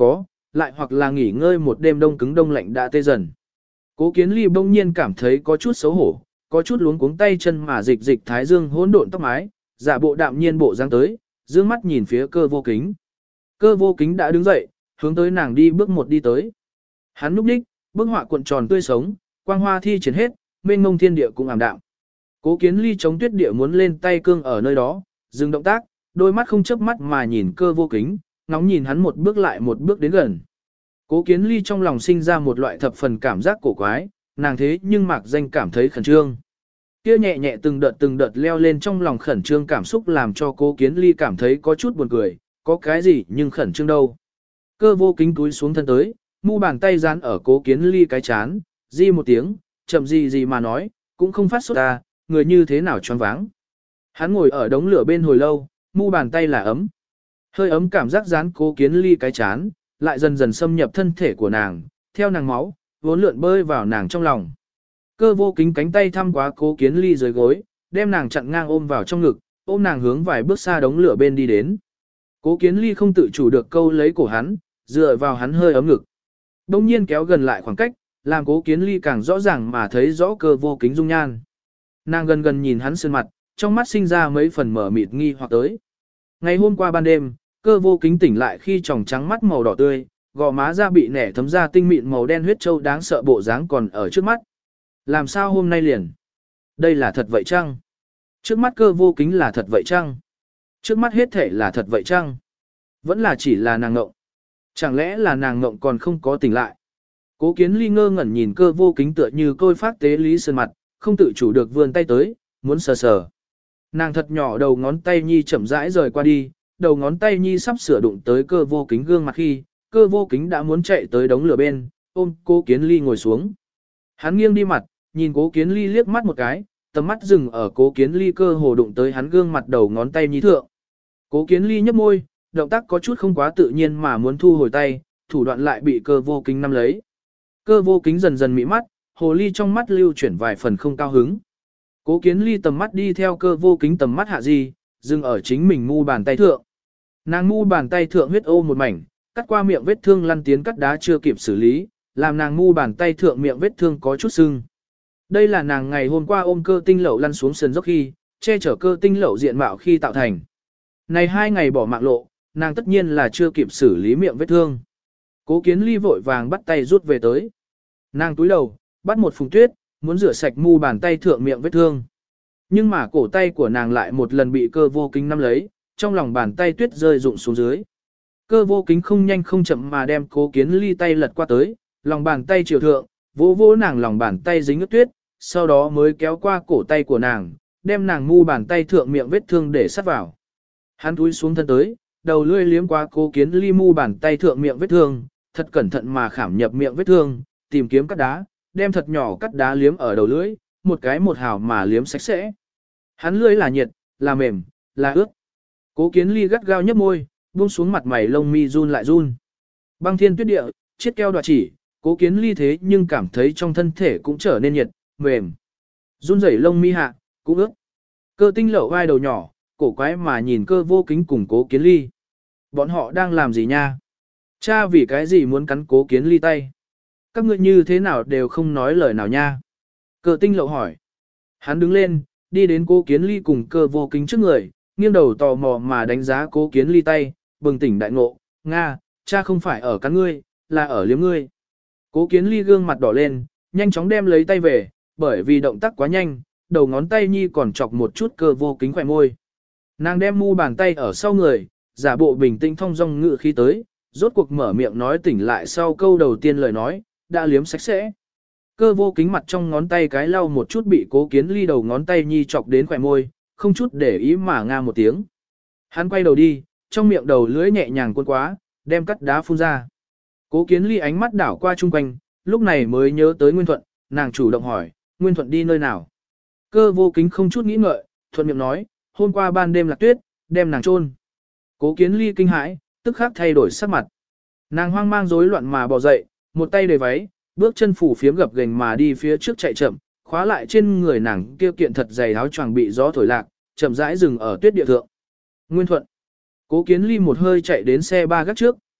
lại hoặc là nghỉ ngơi một đêm đông cứng đông lạnh đã tê dần. Cố Kiến Ly bỗng nhiên cảm thấy có chút xấu hổ, có chút luống cuống tay chân mà dịch dịch thái dương hỗn độn tóc mái, giả bộ đạm nhiên bộ dáng tới, dương mắt nhìn phía Cơ Vô Kính. Cơ Vô Kính đã đứng dậy, hướng tới nàng đi bước một đi tới. Hắn núp đích, bức họa cuộn tròn tươi sống, quang hoa thi triển hết, mênh mông thiên địa cũng ảm đạm. Cố Kiến Ly chống tuyết địa muốn lên tay cương ở nơi đó, dừng động tác, đôi mắt không chớp mắt mà nhìn Cơ Vô Kính, ngóng nhìn hắn một bước lại một bước đến gần. Cố Kiến Ly trong lòng sinh ra một loại thập phần cảm giác cổ quái, nàng thế nhưng mạc danh cảm thấy khẩn trương. Kia nhẹ nhẹ từng đợt leo lên trong lòng khẩn trương cảm xúc làm cho Cố Kiến Ly cảm thấy có chút buồn cười, có cái gì nhưng khẩn trương đâu. Cơ Vô Kính túi xuống thân tới, mu bàn tay dán ở Cố Kiến Ly cái chán, di một tiếng, chậm gì mà nói, cũng không phát sốt ta, người như thế nào choáng váng. Hắn ngồi ở đống lửa bên hồi lâu, mu bàn tay là ấm. Hơi ấm cảm giác dán Cố Kiến Ly cái chán, lại dần dần xâm nhập thân thể của nàng, theo nàng máu, vốn lượn bơi vào nàng trong lòng. Cơ Vô Kính cánh tay thăm quá Cố Kiến Ly dưới gối, đem nàng chặn ngang ôm vào trong ngực, ôm nàng hướng vài bước xa đống lửa bên đi đến. Cố Kiến Ly không tự chủ được câu lấy cổ hắn, dựa vào hắn hơi ấm ngực. Đông nhiên kéo gần lại khoảng cách, làm Cố Kiến Ly càng rõ ràng mà thấy rõ Cơ Vô Kính dung nhan. Nàng gần gần nhìn hắn sơn mặt, trong mắt sinh ra mấy phần mở mịt nghi hoặc tới. Ngày hôm qua ban đêm, Cơ Vô Kính tỉnh lại khi tròng trắng mắt màu đỏ tươi, gò má da bị nẻ thấm ra tinh mịn màu đen huyết châu đáng sợ bộ dáng còn ở trước mắt. Làm sao hôm nay liền? Đây là thật vậy chăng? Trước mắt Cơ Vô Kính là thật vậy chăng? Trước mắt hết thể là thật vậy chăng? Vẫn là chỉ là nàng ngộng. Chẳng lẽ là nàng ngộng còn không có tỉnh lại? Cố Kiến Ly ngơ ngẩn nhìn Cơ Vô Kính tựa như côi phát tế lý sơn mặt, không tự chủ được vươn tay tới, muốn sờ sờ. Nàng thật nhỏ đầu ngón tay nhi chậm rãi rời qua đi, đầu ngón tay nhi sắp sửa đụng tới Cơ Vô Kính gương mặt khi, Cơ Vô Kính đã muốn chạy tới đống lửa bên, ôm Cố Kiến Ly ngồi xuống. Hắn nghiêng đi mặt, nhìn Cố Kiến Ly liếc mắt một cái, tầm mắt dừng ở Cố Kiến Ly cơ hồ đụng tới hắn gương mặt đầu ngón tay nhi thượng. Cố Kiến Ly nhếch môi, động tác có chút không quá tự nhiên mà muốn thu hồi tay, thủ đoạn lại bị Cơ Vô Kính nắm lấy. Cơ Vô Kính dần dần mị mắt, hồ ly trong mắt lưu chuyển vài phần không cao hứng. Cố Kiến Ly tầm mắt đi theo Cơ Vô Kính tầm mắt hạ di, dừng ở chính mình mu bàn tay thượng. Nàng mu bàn tay thượng huyết ô một mảnh, cắt qua miệng vết thương lăn tiến cắt đá chưa kịp xử lý, làm nàng mu bàn tay thượng miệng vết thương có chút sưng. Đây là nàng ngày hôm qua ôm Cơ Tinh Lậu lăn xuống sườn dốc khi, che chở Cơ Tinh Lậu diện mạo khi tạo thành. Này 2 ngày bỏ mạng lộ, nàng tất nhiên là chưa kịp xử lý miệng vết thương. Cố Kiến Ly vội vàng bắt tay rút về tới. Nàng túi đầu, bắt một phùng tuyết, muốn rửa sạch mu bàn tay thượng miệng vết thương. Nhưng mà cổ tay của nàng lại một lần bị Cơ Vô Kính nắm lấy, trong lòng bàn tay tuyết rơi rụng xuống dưới. Cơ Vô Kính không nhanh không chậm mà đem Cố Kiến Ly tay lật qua tới, lòng bàn tay chiều thượng, vỗ vỗ nàng lòng bàn tay dính ướt tuyết, sau đó mới kéo qua cổ tay của nàng, đem nàng mu bàn tay thượng miệng vết thương để sát vào. Hắn túi xuống thân tới, đầu lưỡi liếm qua Cố Kiến Ly mu bàn tay thượng miệng vết thương, thật cẩn thận mà khảm nhập miệng vết thương, tìm kiếm cắt đá, đem thật nhỏ cắt đá liếm ở đầu lưỡi, một cái một hào mà liếm sạch sẽ. Hắn lưỡi là nhiệt, là mềm, là ướt. Cố Kiến Ly gắt gao nhấp môi, buông xuống mặt mày lông mi run lại run. Băng thiên tuyết địa, chiết keo đoạt chỉ, Cố Kiến Ly thế nhưng cảm thấy trong thân thể cũng trở nên nhiệt, mềm. Run rẩy lông mi hạ, cũng ướt. Cơ Tinh Lậu vai đầu nhỏ, cổ quái mà nhìn Cơ Vô Kính cùng Cố Kiến Ly. Bọn họ đang làm gì nha? Cha vì cái gì muốn cắn Cố Kiến Ly tay? Các ngươi như thế nào đều không nói lời nào nha? Cơ Tinh Lậu hỏi. Hắn đứng lên, đi đến Cố Kiến Ly cùng Cơ Vô Kính trước người, nghiêng đầu tò mò mà đánh giá Cố Kiến Ly tay, bừng tỉnh đại ngộ, Nga, cha không phải ở cắn ngươi, là ở liếm ngươi. Cố Kiến Ly gương mặt đỏ lên, nhanh chóng đem lấy tay về, bởi vì động tác quá nhanh, đầu ngón tay nhi còn chọc một chút Cơ Vô Kính khỏe môi. Nàng đem mu bàn tay ở sau người, giả bộ bình tĩnh thong dong ngự khi tới, rốt cuộc mở miệng nói tỉnh lại sau câu đầu tiên lời nói, đã liếm sạch sẽ. Cơ Vô Kính mặt trong ngón tay cái lau một chút bị Cố Kiến Ly đầu ngón tay nhi chọc đến khỏe môi, không chút để ý mà nga một tiếng. Hắn quay đầu đi, trong miệng đầu lưỡi nhẹ nhàng cuốn quá, đem cắt đá phun ra. Cố Kiến Ly ánh mắt đảo qua chung quanh, lúc này mới nhớ tới Nguyên Thuận, nàng chủ động hỏi, Nguyên Thuận đi nơi nào? Cơ Vô Kính không chút nghĩ ngợi, thuận miệng nói, hôm qua ban đêm lạc tuyết, đem nàng chôn. Cố Kiến Ly kinh hãi, tức khắc thay đổi sắc mặt. Nàng hoang mang rối loạn mà bò dậy, một tay đầy váy, bước chân phủ phiếm gập ghềnh mà đi phía trước chạy chậm, khóa lại trên người nàng kia kiện thật dày áo choàng bị gió thổi lạc, chậm rãi dừng ở tuyết địa thượng. Nguyên Thuận. Cố Kiến Ly một hơi chạy đến xe ba gác trước,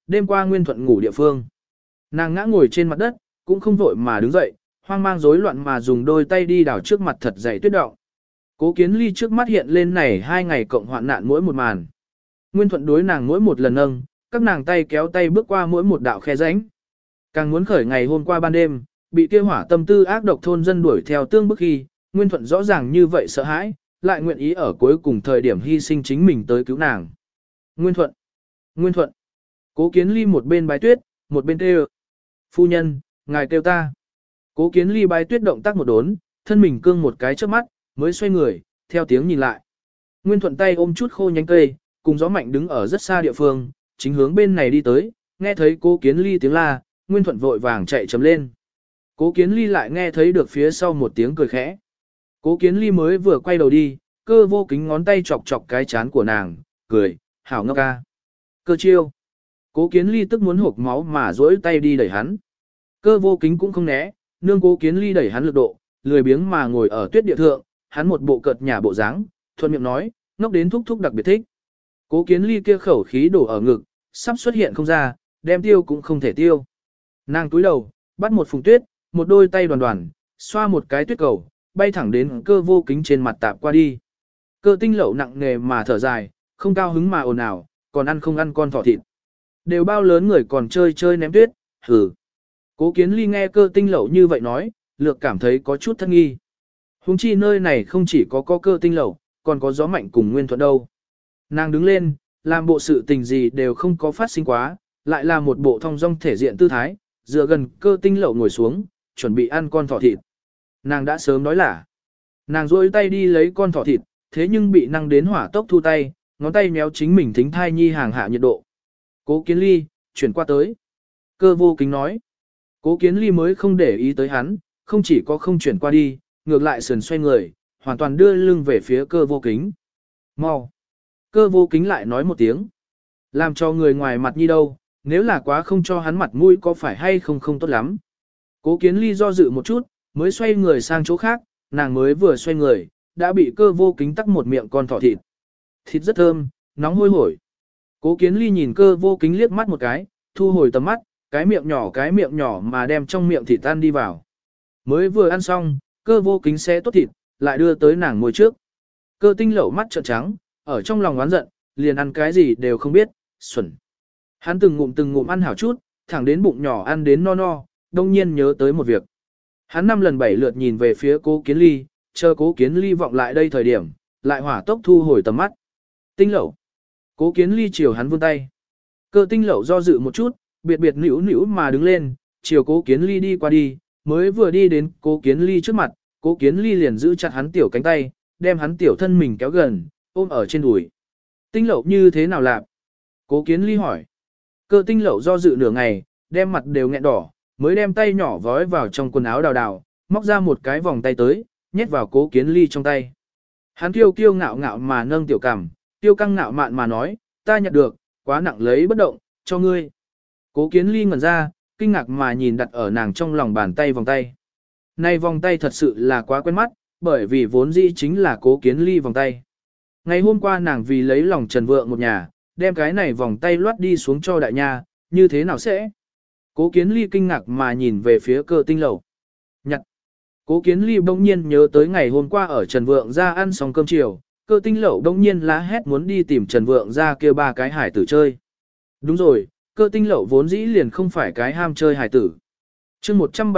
đêm qua Nguyên Thuận ngủ địa phương. Nàng ngã ngồi trên mặt đất, cũng không vội mà đứng dậy, hoang mang rối loạn mà dùng đôi tay đi đào trước mặt thật dày tuyết động. Cố Kiến Ly trước mắt hiện lên này 2 ngày cộng hoạn nạn mỗi một màn. Nguyên Thuận đối nàng mỗi một lần nâng, các nàng tay kéo tay bước qua mỗi một đạo khe rãnh. Càng muốn khởi ngày hôm qua ban đêm, bị kia hỏa tâm tư ác độc thôn dân đuổi theo tương bức khi, Nguyên Thuận rõ ràng như vậy sợ hãi, lại nguyện ý ở cuối cùng thời điểm hy sinh chính mình tới cứu nàng. Nguyên Thuận! Nguyên Thuận! Cố Kiến Ly một bên bái tuyết, một bên kêu. Phu nhân, ngài kêu ta. Cố Kiến Ly bái tuyết động tác một đốn, thân mình cương một cái trước mắt, mới xoay người, theo tiếng nhìn lại. Nguyên Thuận tay ôm chút khô nhánh cây, cùng gió mạnh đứng ở rất xa địa phương, chính hướng bên này đi tới, nghe thấy Cố Kiến Ly tiếng la, Nguyên Thuận vội vàng chạy chấm lên. Cố Kiến Ly lại nghe thấy được phía sau một tiếng cười khẽ. Cố Kiến Ly mới vừa quay đầu đi, Cơ Vô Kính ngón tay chọc chọc cái chán của nàng, cười, hảo ngốc ca. Cơ chiêu. Cố Kiến Ly tức muốn hộc máu mà duỗi tay đi đẩy hắn. Cơ Vô Kính cũng không né, nương Cố Kiến Ly đẩy hắn lực độ, lười biếng mà ngồi ở tuyết địa thượng, hắn một bộ cợt nhả bộ dáng, thuận miệng nói, ngốc đến thúc thúc đặc biệt thích. Cố Kiến Ly kia khẩu khí đổ ở ngực, sắp xuất hiện không ra, đem tiêu cũng không thể tiêu. Nàng túi đầu, bắt một phùng tuyết, một đôi tay đoàn đoàn, xoa một cái tuyết cầu, bay thẳng đến Cơ Vô Kính trên mặt tạp qua đi. Cơ Tinh Lậu nặng nề mà thở dài, không cao hứng mà ồn ào, còn ăn không ăn con thỏ thịt. Đều bao lớn người còn chơi chơi ném tuyết, hừ. Cố Kiến Ly nghe Cơ Tinh Lậu như vậy nói, lược cảm thấy có chút thân nghi. Hùng chi nơi này không chỉ có Cơ Tinh Lậu, còn có gió mạnh cùng Nguyên Thuận đâu. Nàng đứng lên, làm bộ sự tình gì đều không có phát sinh quá, lại là một bộ thong dong thể diện tư thái, dựa gần Cơ Tinh Lậu ngồi xuống, chuẩn bị ăn con thỏ thịt. Nàng đã sớm nói là, nàng rôi tay đi lấy con thỏ thịt, thế nhưng bị năng đến hỏa tốc thu tay, ngón tay méo chính mình thính thai nhi hàng hạ nhiệt độ. Cố Kiến Ly, chuyển qua tới. Cơ Vô Kính nói. Cố Kiến Ly mới không để ý tới hắn, không chỉ có không chuyển qua đi, ngược lại sườn xoay người, hoàn toàn đưa lưng về phía Cơ Vô Kính. Mau. Cơ Vô Kính lại nói một tiếng. Làm cho người ngoài mặt nhi đâu, nếu là quá không cho hắn mặt mũi có phải hay không không tốt lắm. Cố Kiến Ly do dự một chút, mới xoay người sang chỗ khác, nàng mới vừa xoay người, đã bị Cơ Vô Kính tắc một miệng con thỏ thịt. Thịt rất thơm, nóng hôi hổi. Cố Kiến Ly nhìn Cơ Vô Kính liếc mắt một cái, thu hồi tầm mắt, cái miệng nhỏ mà đem trong miệng thịt ăn đi vào. Mới vừa ăn xong, Cơ Vô Kính xé tốt thịt, lại đưa tới nàng môi trước. Cơ Tinh Lậu mắt trợn trắng, ở trong lòng oán giận, liền ăn cái gì đều không biết, xuẩn. Hắn từng ngụm ăn hảo chút, thẳng đến bụng nhỏ ăn đến no no, đông nhiên nhớ tới một việc. Hắn 5 lần 7 lượt nhìn về phía Cố Kiến Ly, chờ Cố Kiến Ly vọng lại đây thời điểm, lại hỏa tốc thu hồi tầm mắt. Tinh Lậu. Cố Kiến Ly chiều hắn vươn tay. Cơ Tinh Lậu do dự một chút, biệt nữu mà đứng lên, chiều Cố Kiến Ly đi qua đi, mới vừa đi đến Cố Kiến Ly trước mặt, Cố Kiến Ly liền giữ chặt hắn tiểu cánh tay, đem hắn tiểu thân mình kéo gần, ôm ở trên đùi. Tinh Lậu như thế nào lạc? Cố Kiến Ly hỏi. Cơ Tinh Lậu do dự nửa ngày, đem mặt đều nghẹn đỏ, mới đem tay nhỏ vói vào trong quần áo đào, móc ra một cái vòng tay tới, nhét vào Cố Kiến Ly trong tay. Hắn kiêu ngạo mà nâng tiểu cằm, tiêu căng ngạo mạn mà nói, ta nhận được, quá nặng lấy bất động, cho ngươi. Cố Kiến Ly ngẩn ra, kinh ngạc mà nhìn đặt ở nàng trong lòng bàn tay vòng tay. Này vòng tay thật sự là quá quen mắt, bởi vì vốn dĩ chính là Cố Kiến Ly vòng tay. Ngày hôm qua nàng vì lấy lòng Trần Vượng một nhà, đem cái này vòng tay loát đi xuống cho đại nha, như thế nào sẽ? Cố Kiến Ly kinh ngạc mà nhìn về phía Cơ Tinh Lậu. Nhặt. Cố Kiến Ly bỗng nhiên nhớ tới ngày hôm qua ở Trần Vượng ra ăn xong cơm chiều, Cơ Tinh Lậu bỗng nhiên lá hét muốn đi tìm Trần Vượng ra kêu 3 cái hải tử chơi. Đúng rồi, Cơ Tinh Lậu vốn dĩ liền không phải cái ham chơi hải tử. Chương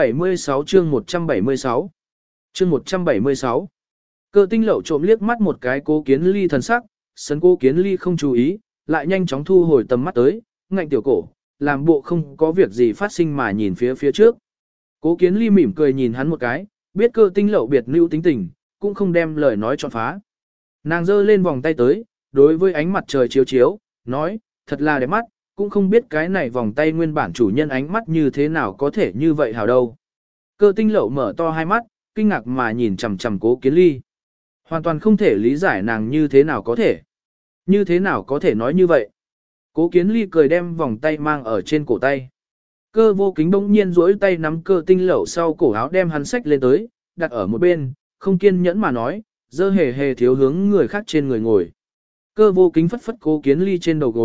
176 chương 176 chương 176 Cơ Tinh Lậu trộm liếc mắt một cái Cố Kiến Ly thần sắc, sấn Cố Kiến Ly không chú ý, lại nhanh chóng thu hồi tầm mắt tới, ngạnh tiểu cổ, làm bộ không có việc gì phát sinh mà nhìn phía trước. Cố Kiến Ly mỉm cười nhìn hắn một cái, biết Cơ Tinh Lậu biệt lưu tính tình, cũng không đem lời nói trọn phá. Nàng giơ lên vòng tay tới, đối với ánh mặt trời chiếu chiếu, nói, thật là đẹp mắt, cũng không biết cái này vòng tay nguyên bản chủ nhân ánh mắt như thế nào có thể như vậy hảo đâu. Cơ Tinh Lậu mở to hai mắt, kinh ngạc mà nhìn chằm chằm Cố Kiến Ly. Hoàn toàn không thể lý giải nàng như thế nào có thể nói như vậy. Cố Kiến Ly cười đem vòng tay mang ở trên cổ tay. Cơ Vô Kính bỗng nhiên duỗi tay nắm Cơ Tinh Lậu sau cổ áo đem hắn xách lên tới, đặt ở một bên, không kiên nhẫn mà nói, dơ hề thiếu hướng người khác trên người ngồi. Cơ Vô Kính phất phất Cố Kiến Ly trên đầu gối,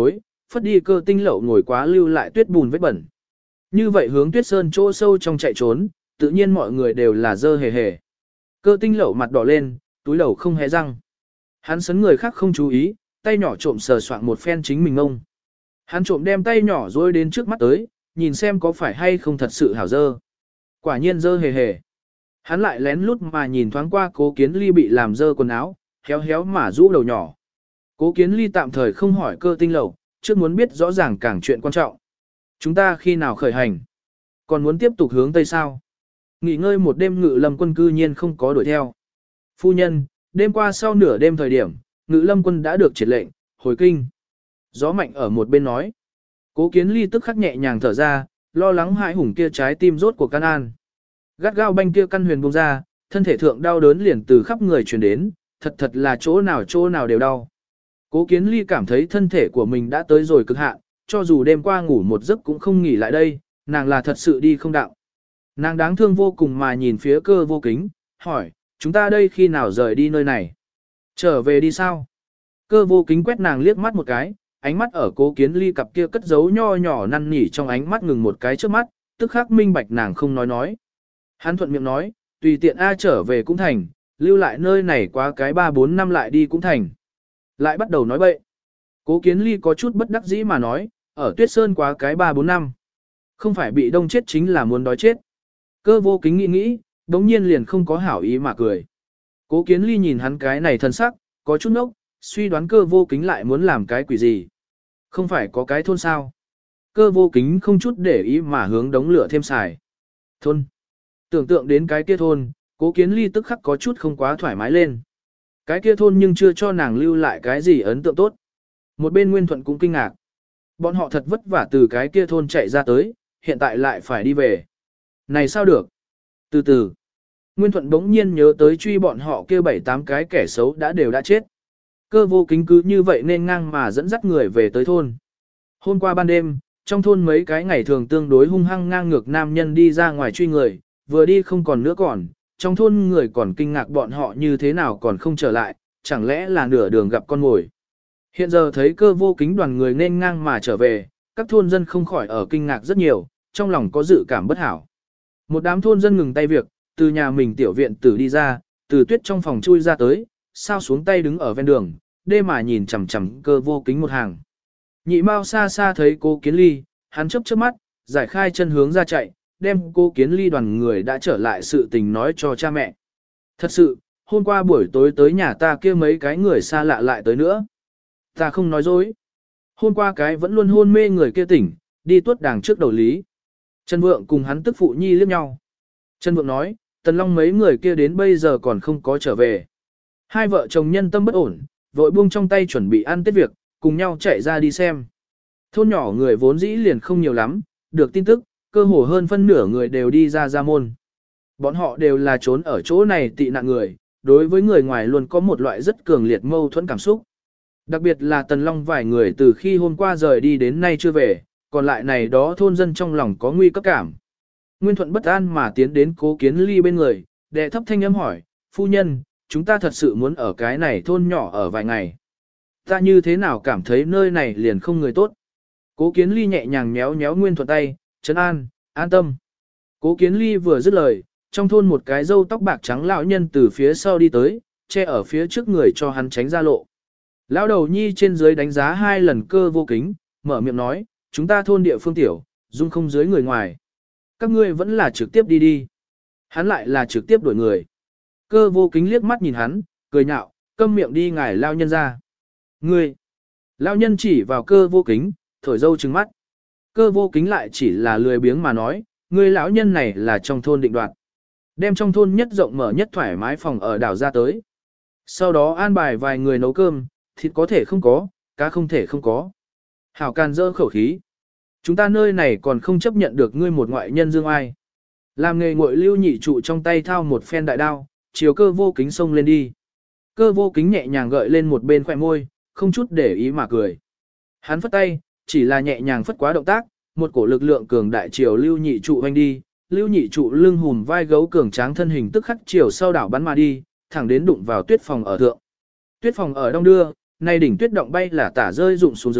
phất đi Cơ Tinh Lậu ngồi quá lưu lại tuyết bùn vết bẩn. Như vậy hướng Tuyết Sơn chỗ sâu trong chạy trốn, tự nhiên mọi người đều là dơ hề hề. Cơ Tinh Lậu mặt đỏ lên, túi đầu không hé răng. Hắn sấn người khác không chú ý, tay nhỏ trộm sờ soạng một phen chính mình ngông. Hắn trộm đem tay nhỏ dối đến trước mắt tới, nhìn xem có phải hay không thật sự hảo dơ. Quả nhiên dơ hề hề. Hắn lại lén lút mà nhìn thoáng qua Cố Kiến Ly bị làm dơ quần áo, héo héo mà rũ đầu nhỏ. Cố Kiến Ly tạm thời không hỏi Cơ Tinh Lậu, trước muốn biết rõ ràng càng chuyện quan trọng. Chúng ta khi nào khởi hành? Còn muốn tiếp tục hướng Tây sao? Nghỉ ngơi một đêm Ngự Lâm quân cư nhiên không có đuổi theo. Phu nhân, đêm qua sau nửa đêm thời điểm, Ngự Lâm quân đã được triệt lệnh, hồi kinh. Gió mạnh ở một bên nói. Cố Kiến Ly tức khắc nhẹ nhàng thở ra, lo lắng hãi hùng kia trái tim rốt của căn an. Gắt gao banh kia căn huyền bông ra, thân thể thượng đau đớn liền từ khắp người truyền đến, thật là chỗ nào đều đau. Cố Kiến Ly cảm thấy thân thể của mình đã tới rồi cực hạn, cho dù đêm qua ngủ một giấc cũng không nghỉ lại đây, nàng là thật sự đi không đạo. Nàng đáng thương vô cùng mà nhìn phía Cơ Vô Kính, hỏi, chúng ta đây khi nào rời đi nơi này? Trở về đi sao? Cơ Vô Kính quét nàng liếc mắt một cái, ánh mắt ở Cố Kiến Ly cặp kia cất giấu nho nhỏ năn nỉ trong ánh mắt ngừng một cái trước mắt, tức khắc minh bạch nàng không nói. Hắn thuận miệng nói, tùy tiện A trở về cũng thành, lưu lại nơi này quá cái 3-4 năm lại đi cũng thành. Lại bắt đầu nói bậy. Cố Kiến Ly có chút bất đắc dĩ mà nói, ở Tuyết Sơn quá cái 3-4 năm. Không phải bị đông chết chính là muốn đói chết. Cơ Vô Kính nghĩ, đống nhiên liền không có hảo ý mà cười. Cố Kiến Ly nhìn hắn cái này thân sắc, có chút nốc, suy đoán Cơ Vô Kính lại muốn làm cái quỷ gì. Không phải có cái thôn sao. Cơ Vô Kính không chút để ý mà hướng đống lửa thêm xài. Thôn. Tưởng tượng đến cái kia thôn, Cố Kiến Ly tức khắc có chút không quá thoải mái lên. Cái kia thôn nhưng chưa cho nàng lưu lại cái gì ấn tượng tốt. Một bên Nguyên Thuận cũng kinh ngạc. Bọn họ thật vất vả từ cái kia thôn chạy ra tới, hiện tại lại phải đi về. Này sao được? Từ từ. Nguyên Thuận bỗng nhiên nhớ tới truy bọn họ kia 7-8 cái kẻ xấu đều đã chết. Cơ Vô Kính cứ như vậy nên ngang mà dẫn dắt người về tới thôn. Hôm qua ban đêm, trong thôn mấy cái ngày thường tương đối hung hăng ngang ngược nam nhân đi ra ngoài truy người, vừa đi không còn nữa còn, trong thôn người còn kinh ngạc bọn họ như thế nào còn không trở lại, chẳng lẽ là nửa đường gặp con mồi. Hiện giờ thấy Cơ Vô Kính đoàn người nên ngang mà trở về, các thôn dân không khỏi ở kinh ngạc rất nhiều, trong lòng có dự cảm bất hảo. Một đám thôn dân ngừng tay việc, từ nhà mình tiểu viện tử đi ra, từ tuyết trong phòng chui ra tới, sao xuống tay đứng ở ven đường, đê mà nhìn chằm chằm Cơ Vô Kính một hàng. Nhị Mao xa xa thấy Cố Kiến Ly, hắn chớp chớp mắt, giải khai chân hướng ra chạy, đem Cố Kiến Ly đoàn người đã trở lại sự tình nói cho cha mẹ. Thật sự, hôm qua buổi tối tới nhà ta kia mấy cái người xa lạ lại tới nữa. Ta không nói dối. Hôm qua cái vẫn luôn hôn mê người kia tỉnh, đi tuốt đàng trước đầu lý. Trần Vượng cùng hắn tức phụ nhi liếc nhau. Trần Vượng nói, Tần Long mấy người kia đến bây giờ còn không có trở về. Hai vợ chồng nhân tâm bất ổn, vội buông trong tay chuẩn bị ăn tết việc, cùng nhau chạy ra đi xem. Thôn nhỏ người vốn dĩ liền không nhiều lắm, được tin tức, cơ hồ hơn phân nửa người đều đi ra môn. Bọn họ đều là trốn ở chỗ này tị nạn người, đối với người ngoài luôn có một loại rất cường liệt mâu thuẫn cảm xúc. Đặc biệt là Tần Long vài người từ khi hôm qua rời đi đến nay chưa về, còn lại này đó thôn dân trong lòng có nguy cấp cảm. Nguyên Thuận bất an mà tiến đến Cố Kiến Ly bên người, đệ thấp thanh âm hỏi, phu nhân, chúng ta thật sự muốn ở cái này thôn nhỏ ở vài ngày. Ta như thế nào cảm thấy nơi này liền không người tốt. Cố Kiến Ly nhẹ nhàng nhéo nhéo Nguyên Thuận tay, trấn an, an tâm. Cố Kiến Ly vừa dứt lời, trong thôn một cái râu tóc bạc trắng lão nhân từ phía sau đi tới, che ở phía trước người cho hắn tránh ra lộ. Lão đầu nhi trên dưới đánh giá 2 lần Cơ Vô Kính, mở miệng nói, chúng ta thôn địa phương tiểu, dung không dưới người ngoài. Các ngươi vẫn là trực tiếp đi. Hắn lại là trực tiếp đuổi người. Cơ Vô Kính liếc mắt nhìn hắn, cười nhạo, câm miệng đi ngài lao nhân ra. Ngươi! Lao nhân chỉ vào Cơ Vô Kính, thổi dâu trừng mắt. Cơ Vô Kính lại chỉ là lười biếng mà nói, ngươi lão nhân này là trong thôn định đoạt. Đem trong thôn nhất rộng mở nhất thoải mái phòng ở đảo ra tới. Sau đó an bài vài người nấu cơm, thịt có thể không có, cá không thể không có. Hảo Càn dơ khẩu khí. Chúng ta nơi này còn không chấp nhận được ngươi một ngoại nhân dương ai. Làm nghề nguội Lưu Nhị trụ trong tay thao một phen đại đao, chiều Cơ Vô Kính xông lên đi. Cơ Vô Kính nhẹ nhàng gợi lên một bên khỏe môi, không chút để ý mà cười. Hắn phất tay, chỉ là nhẹ nhàng phất quá động tác, một cổ lực lượng cường đại chiều Lưu Nhị trụ hoành đi. Lưu Nhị trụ lưng hùm vai gấu cường tráng thân hình tức khắc chiều sau đảo bắn mà đi, thẳng đến đụng vào tuyết phòng ở thượng. Tuyết phòng ở đông đưa, nay đỉnh tuyết động bay là tả rơi rụng xuống dưới,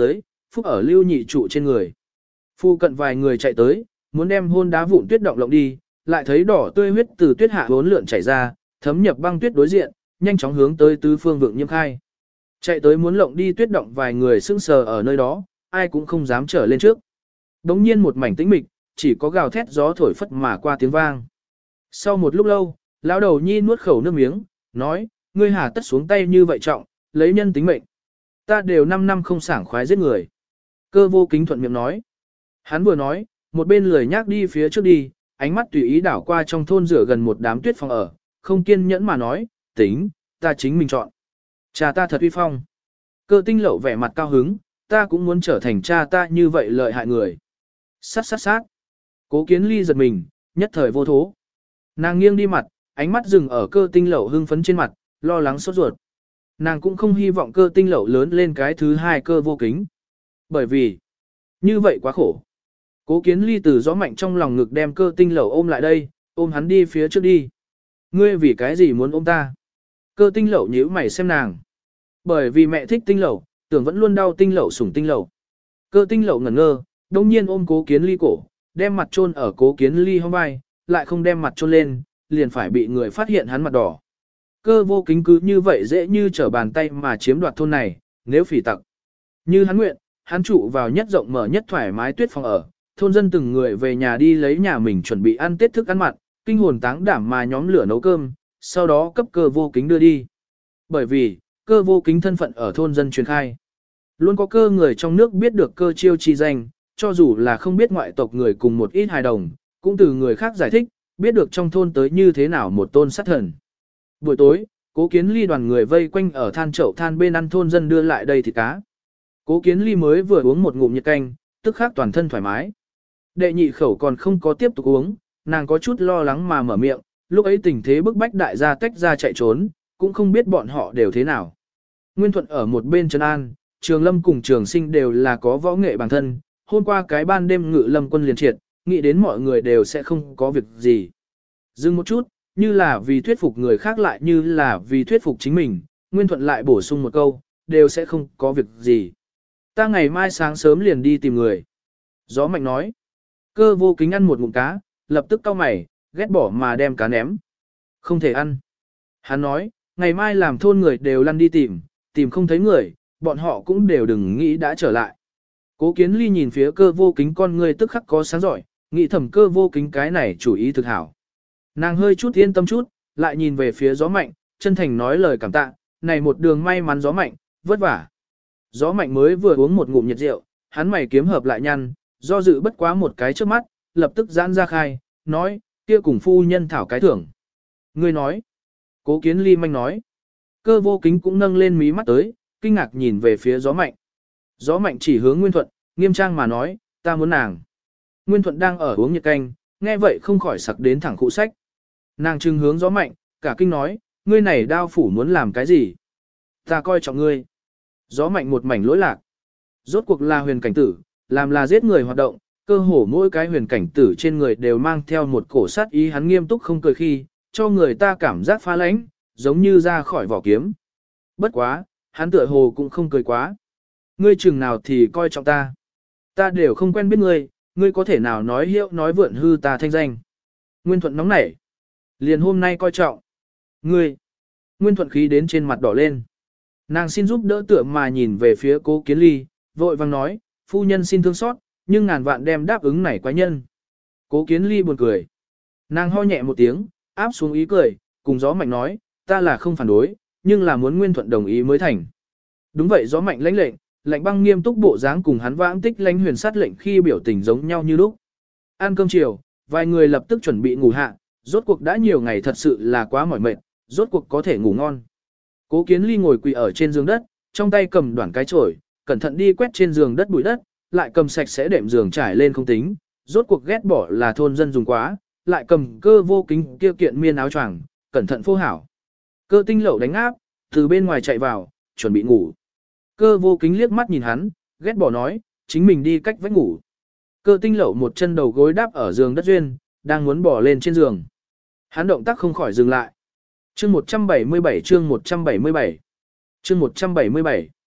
phúc ở lưu nhị trụ trên người. Phu cận vài người chạy tới, muốn đem hôn đá vụn tuyết động lộng đi, lại thấy đỏ tươi huyết từ tuyết hạ vốn lượn chảy ra, thấm nhập băng tuyết đối diện, nhanh chóng hướng tới tứ phương vượng nhiễm khai. Chạy tới muốn lộng đi tuyết động vài người sững sờ ở nơi đó, ai cũng không dám trở lên trước. Đống nhiên một mảnh tĩnh mịch, chỉ có gào thét gió thổi phất mà qua tiếng vang. Sau một lúc lâu, lão đầu nhi nuốt khẩu nước miếng, nói, ngươi hà tất xuống tay như vậy trọng, lấy nhân tính mệnh. Ta đều 5 năm không sảng khoái giết người. Cơ vô kính thuận miệng nói. Hắn vừa nói, một bên lười nhác đi phía trước đi, ánh mắt tùy ý đảo qua trong thôn rửa gần một đám tuyết phòng ở, không kiên nhẫn mà nói, tính, ta chính mình chọn. Cha ta thật uy phong. Cơ tinh lậu vẻ mặt cao hứng, ta cũng muốn trở thành cha ta như vậy lợi hại người. Sát sát sát. Cố Kiến Ly giật mình, nhất thời vô thố. Nàng nghiêng đi mặt, ánh mắt dừng ở cơ tinh lậu hưng phấn trên mặt, lo lắng sốt ruột. Nàng cũng không hy vọng cơ tinh lậu lớn lên cái thứ hai cơ vô kính. Bởi vì, như vậy quá khổ. Cố Kiến Ly từ gió mạnh trong lòng ngực đem cơ tinh lậu ôm lại đây, ôm hắn đi phía trước đi. Ngươi vì cái gì muốn ôm ta? Cơ tinh lậu nhíu mày xem nàng. Bởi vì mẹ thích tinh lậu, tưởng vẫn luôn đau tinh lậu sủng tinh lậu. Cơ tinh lậu ngẩn ngơ, đông nhiên ôm Cố Kiến Ly cổ, đem mặt chôn ở Cố Kiến Ly hông vai, lại không đem mặt chôn lên, liền phải bị người phát hiện hắn mặt đỏ. Cơ vô kính cứ như vậy dễ như trở bàn tay mà chiếm đoạt thôn này, nếu phỉ tặc. Như hắn nguyện, hắn trụ vào nhất rộng mở nhất thoải mái tuyết phòng ở, thôn dân từng người về nhà đi lấy nhà mình chuẩn bị ăn tết thức ăn mặn, kinh hồn táng đảm mà nhóm lửa nấu cơm, sau đó cấp cơ vô kính đưa đi. Bởi vì, cơ vô kính thân phận ở thôn dân truyền khai. Luôn có cơ người trong nước biết được cơ chiêu chi danh, cho dù là không biết ngoại tộc người cùng một ít hài đồng, cũng từ người khác giải thích, biết được trong thôn tới như thế nào một tôn sát thần. Buổi tối, Cố Kiến Ly đoàn người vây quanh ở than chậu than bên ăn thôn dân đưa lại đây thịt cá. Cố Kiến Ly mới vừa uống một ngụm nhiệt canh, tức khắc toàn thân thoải mái. Đệ nhị khẩu còn không có tiếp tục uống, nàng có chút lo lắng mà mở miệng, lúc ấy tình thế bức bách đại gia tách ra chạy trốn, cũng không biết bọn họ đều thế nào. Nguyên Thuận ở một bên trấn an, Trường Lâm cùng Trường Sinh đều là có võ nghệ bản thân, hôm qua cái ban đêm Ngự Lâm quân liền triệt, nghĩ đến mọi người đều sẽ không có việc gì. Dừng một chút, như là vì thuyết phục người khác lại như là vì thuyết phục chính mình, Nguyên Thuận lại bổ sung một câu, đều sẽ không có việc gì. Ta ngày mai sáng sớm liền đi tìm người. Gió mạnh nói. Cơ vô kính ăn một ngụm cá, lập tức cau mày, ghét bỏ mà đem cá ném. Không thể ăn. Hắn nói, ngày mai làm thôn người đều lăn đi tìm không thấy người, bọn họ cũng đều đừng nghĩ đã trở lại. Cố Kiến Ly nhìn phía cơ vô kính con người tức khắc có sáng giỏi, nghĩ thầm cơ vô kính cái này chủ ý thực hảo. Nàng hơi chút yên tâm chút, lại nhìn về phía gió mạnh, chân thành nói lời cảm tạ, này một đường may mắn gió mạnh, vất vả. Gió mạnh mới vừa uống một ngụm nhiệt rượu, hắn mày kiếm hợp lại nhăn, do dự bất quá một cái trước mắt, lập tức giãn ra khai, nói, kia cùng phu nhân thảo cái thưởng. Ngươi nói. Cố Kiến Ly manh nói. Cơ vô kính cũng nâng lên mí mắt tới, kinh ngạc nhìn về phía gió mạnh. Gió mạnh chỉ hướng Nguyên Thuận, nghiêm trang mà nói, ta muốn nàng. Nguyên Thuận đang ở uống nhiệt canh, nghe vậy không khỏi sặc đến thẳng cụ sách. Nàng trừng hướng gió mạnh, cả kinh nói, ngươi này đao phủ muốn làm cái gì? Ta coi trọng ngươi. Gió mạnh một mảnh lỗi lạc. Rốt cuộc là huyền cảnh tử, làm là giết người hoạt động, cơ hồ mỗi cái huyền cảnh tử trên người đều mang theo một cổ sát ý, hắn nghiêm túc không cười khi, cho người ta cảm giác phá lãnh, giống như ra khỏi vỏ kiếm. Bất quá, hắn tựa hồ cũng không cười quá. Ngươi chừng nào thì coi trọng ta. Ta đều không quen biết ngươi, ngươi có thể nào nói hiệu nói vượn hư ta thanh danh. Nguyên Thuận nóng nảy. Liền hôm nay coi trọng. Ngươi. Nguyên Thuận khí đến trên mặt đỏ lên. Nàng xin giúp đỡ tựa mà nhìn về phía Cố Kiến Ly, vội vang nói, phu nhân xin thương xót, nhưng ngàn vạn đem đáp ứng này quái nhân. Cố Kiến Ly buồn cười. Nàng ho nhẹ một tiếng, áp xuống ý cười, cùng gió mạnh nói, ta là không phản đối, nhưng là muốn Nguyên Thuận đồng ý mới thành. Đúng vậy, gió mạnh lãnh lệnh, lạnh băng nghiêm túc bộ dáng cùng hắn vãng tích lãnh huyền sát lệnh khi biểu tình giống nhau như lúc. Ăn cơm chiều, vài người lập tức chuẩn bị ngủ hạ, rốt cuộc đã nhiều ngày thật sự là quá mỏi mệt, rốt cuộc có thể ngủ ngon. Cố Kiến Ly ngồi quỳ ở trên giường đất, trong tay cầm đoạn cái chổi, cẩn thận đi quét trên giường đất bụi đất, lại cầm sạch sẽ đệm giường trải lên không tính, rốt cuộc ghét bỏ là thôn dân dùng quá, lại cầm cơ vô kính kia kiện miên áo choàng, cẩn thận phô hảo. Cơ tinh lậu đánh áp, từ bên ngoài chạy vào, chuẩn bị ngủ. Cơ vô kính liếc mắt nhìn hắn, ghét bỏ nói, chính mình đi cách vách ngủ. Cơ tinh lậu một chân đầu gối đáp ở giường đất duyên, đang muốn bỏ lên trên giường. Hắn động tác không khỏi dừng lại. Chương 177 chương 177 chương 177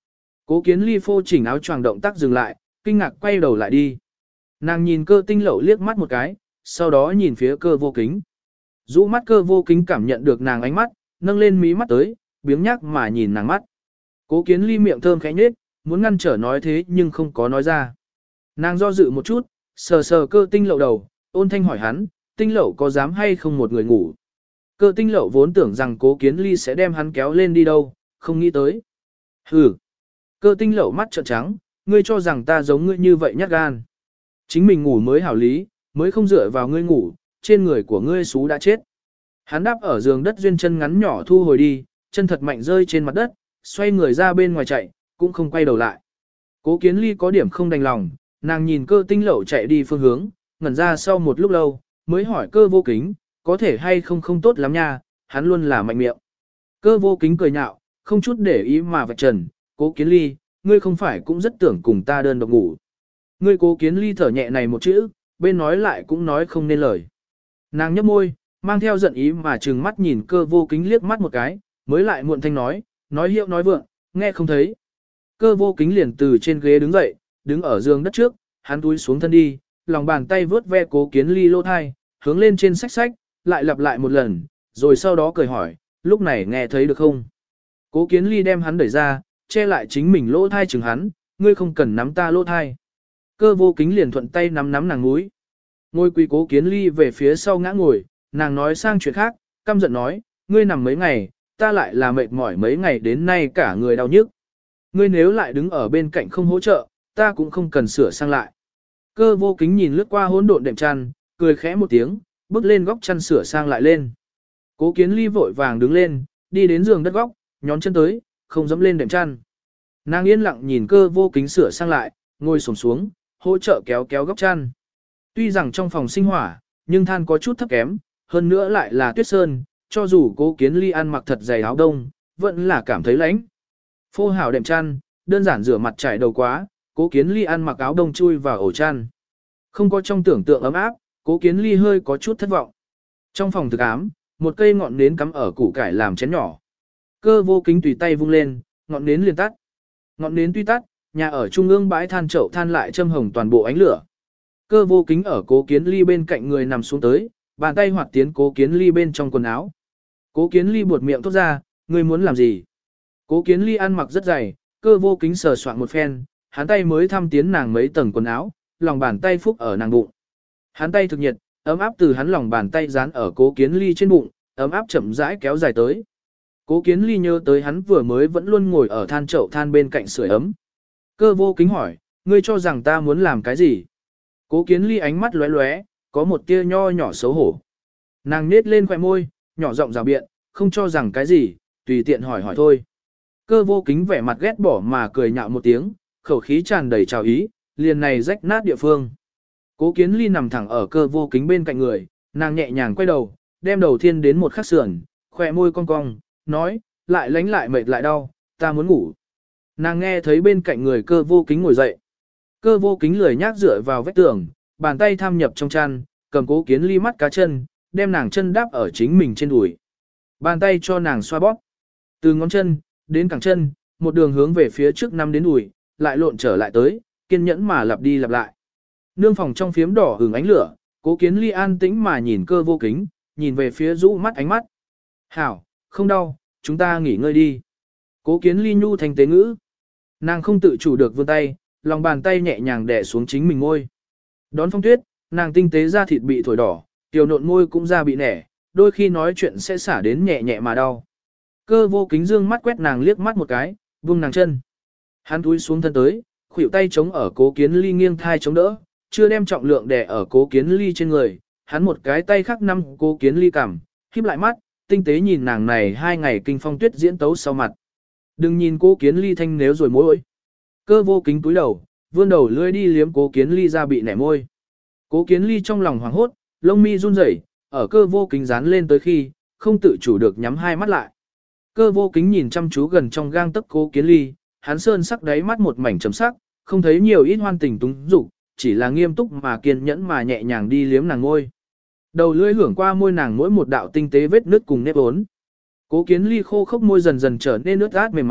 Cố Kiến Ly phô chỉnh áo choàng động tác dừng lại, kinh ngạc quay đầu lại đi. Nàng nhìn Cơ Tinh Lậu liếc mắt một cái, sau đó nhìn phía Cơ Vô Kính. Rũ mắt Cơ Vô Kính cảm nhận được nàng ánh mắt, nâng lên mí mắt tới, biếng nhác mà nhìn nàng mắt. Cố Kiến Ly miệng thơm khẽ nhếch, muốn ngăn trở nói thế nhưng không có nói ra. Nàng do dự một chút, sờ sờ Cơ Tinh Lậu đầu, ôn thanh hỏi hắn, Tinh Lậu có dám hay không một người ngủ. Cơ Tinh Lậu vốn tưởng rằng Cố Kiến Ly sẽ đem hắn kéo lên đi đâu, không nghĩ tới. Hừ. Cơ Tinh Lậu mắt trợn trắng, ngươi cho rằng ta giống ngươi như vậy nhát gan. Chính mình ngủ mới hảo lý, mới không dựa vào ngươi ngủ, trên người của ngươi xú đã chết. Hắn đáp ở giường đất duyên chân ngắn nhỏ thu hồi đi, chân thật mạnh rơi trên mặt đất, xoay người ra bên ngoài chạy, cũng không quay đầu lại. Cố Kiến Ly có điểm không đành lòng, nàng nhìn Cơ Tinh Lậu chạy đi phương hướng, ngẩn ra sau một lúc lâu, mới hỏi Cơ Vô Kính, có thể hay không không tốt lắm nha, hắn luôn là mạnh miệng. Cơ Vô Kính cười nhạo, không chút để ý mà vạch trần, Cố Kiến Ly, ngươi không phải cũng rất tưởng cùng ta đơn độc ngủ. Ngươi Cố Kiến Ly thở nhẹ này một chữ, bên nói lại cũng nói không nên lời. Nàng nhấp môi, mang theo giận ý mà trừng mắt nhìn Cơ Vô Kính liếc mắt một cái, mới lại muộn thanh nói hiệu nói vượng, nghe không thấy. Cơ Vô Kính liền từ trên ghế đứng dậy, đứng ở giường đất trước, hắn túi xuống thân đi, lòng bàn tay vướt ve Cố Kiến Ly lỗ thai, hướng lên trên sách, lại lặp lại một lần, rồi sau đó cười hỏi, lúc này nghe thấy được không? Cố Kiến Ly đem hắn đẩy ra, che lại chính mình lỗ thai chừng hắn, ngươi không cần nắm ta lỗ thai. Cơ Vô Kính liền thuận tay nắm nàng mũi. Ngồi quỳ Cố Kiến Ly về phía sau ngã ngồi, nàng nói sang chuyện khác, căm giận nói, ngươi nằm mấy ngày, ta lại là mệt mỏi mấy ngày đến nay cả người đau nhức. Ngươi nếu lại đứng ở bên cạnh không hỗ trợ, ta cũng không cần sửa sang lại. Cơ Vô Kính nhìn lướt qua hỗn độn đệm chăn, cười khẽ một tiếng, bước lên góc chăn sửa sang lại lên. Cố Kiến Ly vội vàng đứng lên, đi đến giường đất góc, nhón chân tới, không dẫm lên đệm chăn. Nàng yên lặng nhìn Cơ Vô Kính sửa sang lại, ngồi xổm xuống, hỗ trợ kéo kéo góc chăn. Tuy rằng trong phòng sinh hỏa, nhưng than có chút thấp kém, hơn nữa lại là tuyết sơn, cho dù Cố Kiến Ly ăn mặc thật dày áo đông, vẫn là cảm thấy lạnh. Phô hảo đệm chăn, đơn giản rửa mặt trải đầu quá, Cố Kiến Ly ăn mặc áo đông chui vào ổ chăn. Không có trong tưởng tượng ấm áp, Cố Kiến Ly hơi có chút thất vọng. Trong phòng thực ám, một cây ngọn nến cắm ở củ cải làm chén nhỏ. Cơ Vô Kính tùy tay vung lên, ngọn nến liền tắt. Ngọn nến tuy tắt, nhà ở trung ương bãi than chậu than lại châm hồng toàn bộ ánh lửa. Cơ Vô Kính ở Cố Kiến Ly bên cạnh người nằm xuống tới, bàn tay hoạt tiến Cố Kiến Ly bên trong quần áo. Cố Kiến Ly buột miệng thốt ra, ngươi muốn làm gì? Cố Kiến Ly ăn mặc rất dày, Cơ Vô Kính sờ soạn một phen, hắn tay mới thăm tiến nàng mấy tầng quần áo, lòng bàn tay phúc ở nàng bụng. Hắn tay thực nhiệt, ấm áp từ hắn lòng bàn tay dán ở Cố Kiến Ly trên bụng, ấm áp chậm rãi kéo dài tới. Cố Kiến Ly nhớ tới hắn vừa mới vẫn luôn ngồi ở than chậu than bên cạnh sưởi ấm. Cơ Vô Kính hỏi, ngươi cho rằng ta muốn làm cái gì? Cố Kiến Ly ánh mắt lóe lóe, có một tia nho nhỏ xấu hổ. Nàng nết lên khóe môi, nhỏ giọng rào biện, không cho rằng cái gì, tùy tiện hỏi hỏi thôi. Cơ Vô Kính vẻ mặt ghét bỏ mà cười nhạo một tiếng, khẩu khí tràn đầy trào ý, liền này rách nát địa phương. Cố Kiến Ly nằm thẳng ở Cơ Vô Kính bên cạnh người, nàng nhẹ nhàng quay đầu, đem đầu thiên đến một khắc sườn, khỏe môi cong cong, nói, lại lánh lại mệt lại đau, ta muốn ngủ. Nàng nghe thấy bên cạnh người Cơ Vô Kính ngồi dậy. Cơ Vô Kính lười nhác dựa vào vách tường, bàn tay tham nhập trong chăn, cầm Cố Kiến Ly mắt cá chân, đem nàng chân đáp ở chính mình trên đùi. Bàn tay cho nàng xoa bóp. Từ ngón chân, đến cẳng chân, một đường hướng về phía trước năm đến đùi, lại lộn trở lại tới, kiên nhẫn mà lặp đi lặp lại. Nương phòng trong phiếm đỏ hừng ánh lửa, Cố Kiến Ly an tĩnh mà nhìn Cơ Vô Kính, nhìn về phía rũ mắt ánh mắt. Hảo, không đau, chúng ta nghỉ ngơi đi. Cố Kiến Ly nhu thành tế ngữ. Nàng không tự chủ được vươn tay, lòng bàn tay nhẹ nhàng đè xuống chính mình môi. Đón phong tuyết, nàng tinh tế da thịt bị thổi đỏ, tiểu nộn môi cũng da bị nẻ, đôi khi nói chuyện sẽ xả đến nhẹ nhẹ mà đau. Cơ Vô Kính dương mắt quét nàng liếc mắt một cái, buông nàng chân. Hắn túi xuống thân tới, khuỷu tay chống ở Cố Kiến Ly nghiêng thai chống đỡ, chưa đem trọng lượng đè ở Cố Kiến Ly trên người, hắn một cái tay khác nắm Cố Kiến Ly cằm, khép lại mắt, tinh tế nhìn nàng này 2 ngày kinh phong tuyết diễn tấu sau mặt. Đừng nhìn Cố Kiến Ly thanh nếu rồi môi. Cơ Vô Kính túi đầu, vươn đầu lưỡi đi liếm Cố Kiến Ly ra bị nẻ môi. Cố Kiến Ly trong lòng hoảng hốt, lông mi run rẩy, ở Cơ Vô Kính dán lên tới khi, không tự chủ được nhắm hai mắt lại. Cơ Vô Kính nhìn chăm chú gần trong gang tấc Cố Kiến Ly, hắn sơn sắc đáy mắt một mảnh chấm sắc, không thấy nhiều ít hoan tình túng dục, chỉ là nghiêm túc mà kiên nhẫn mà nhẹ nhàng đi liếm nàng môi. Đầu lưỡi hưởng qua môi nàng mỗi một đạo tinh tế vết nứt cùng nếp ốn. Cố Kiến Ly khô khốc môi dần dần trở nên ướt át mềm mại,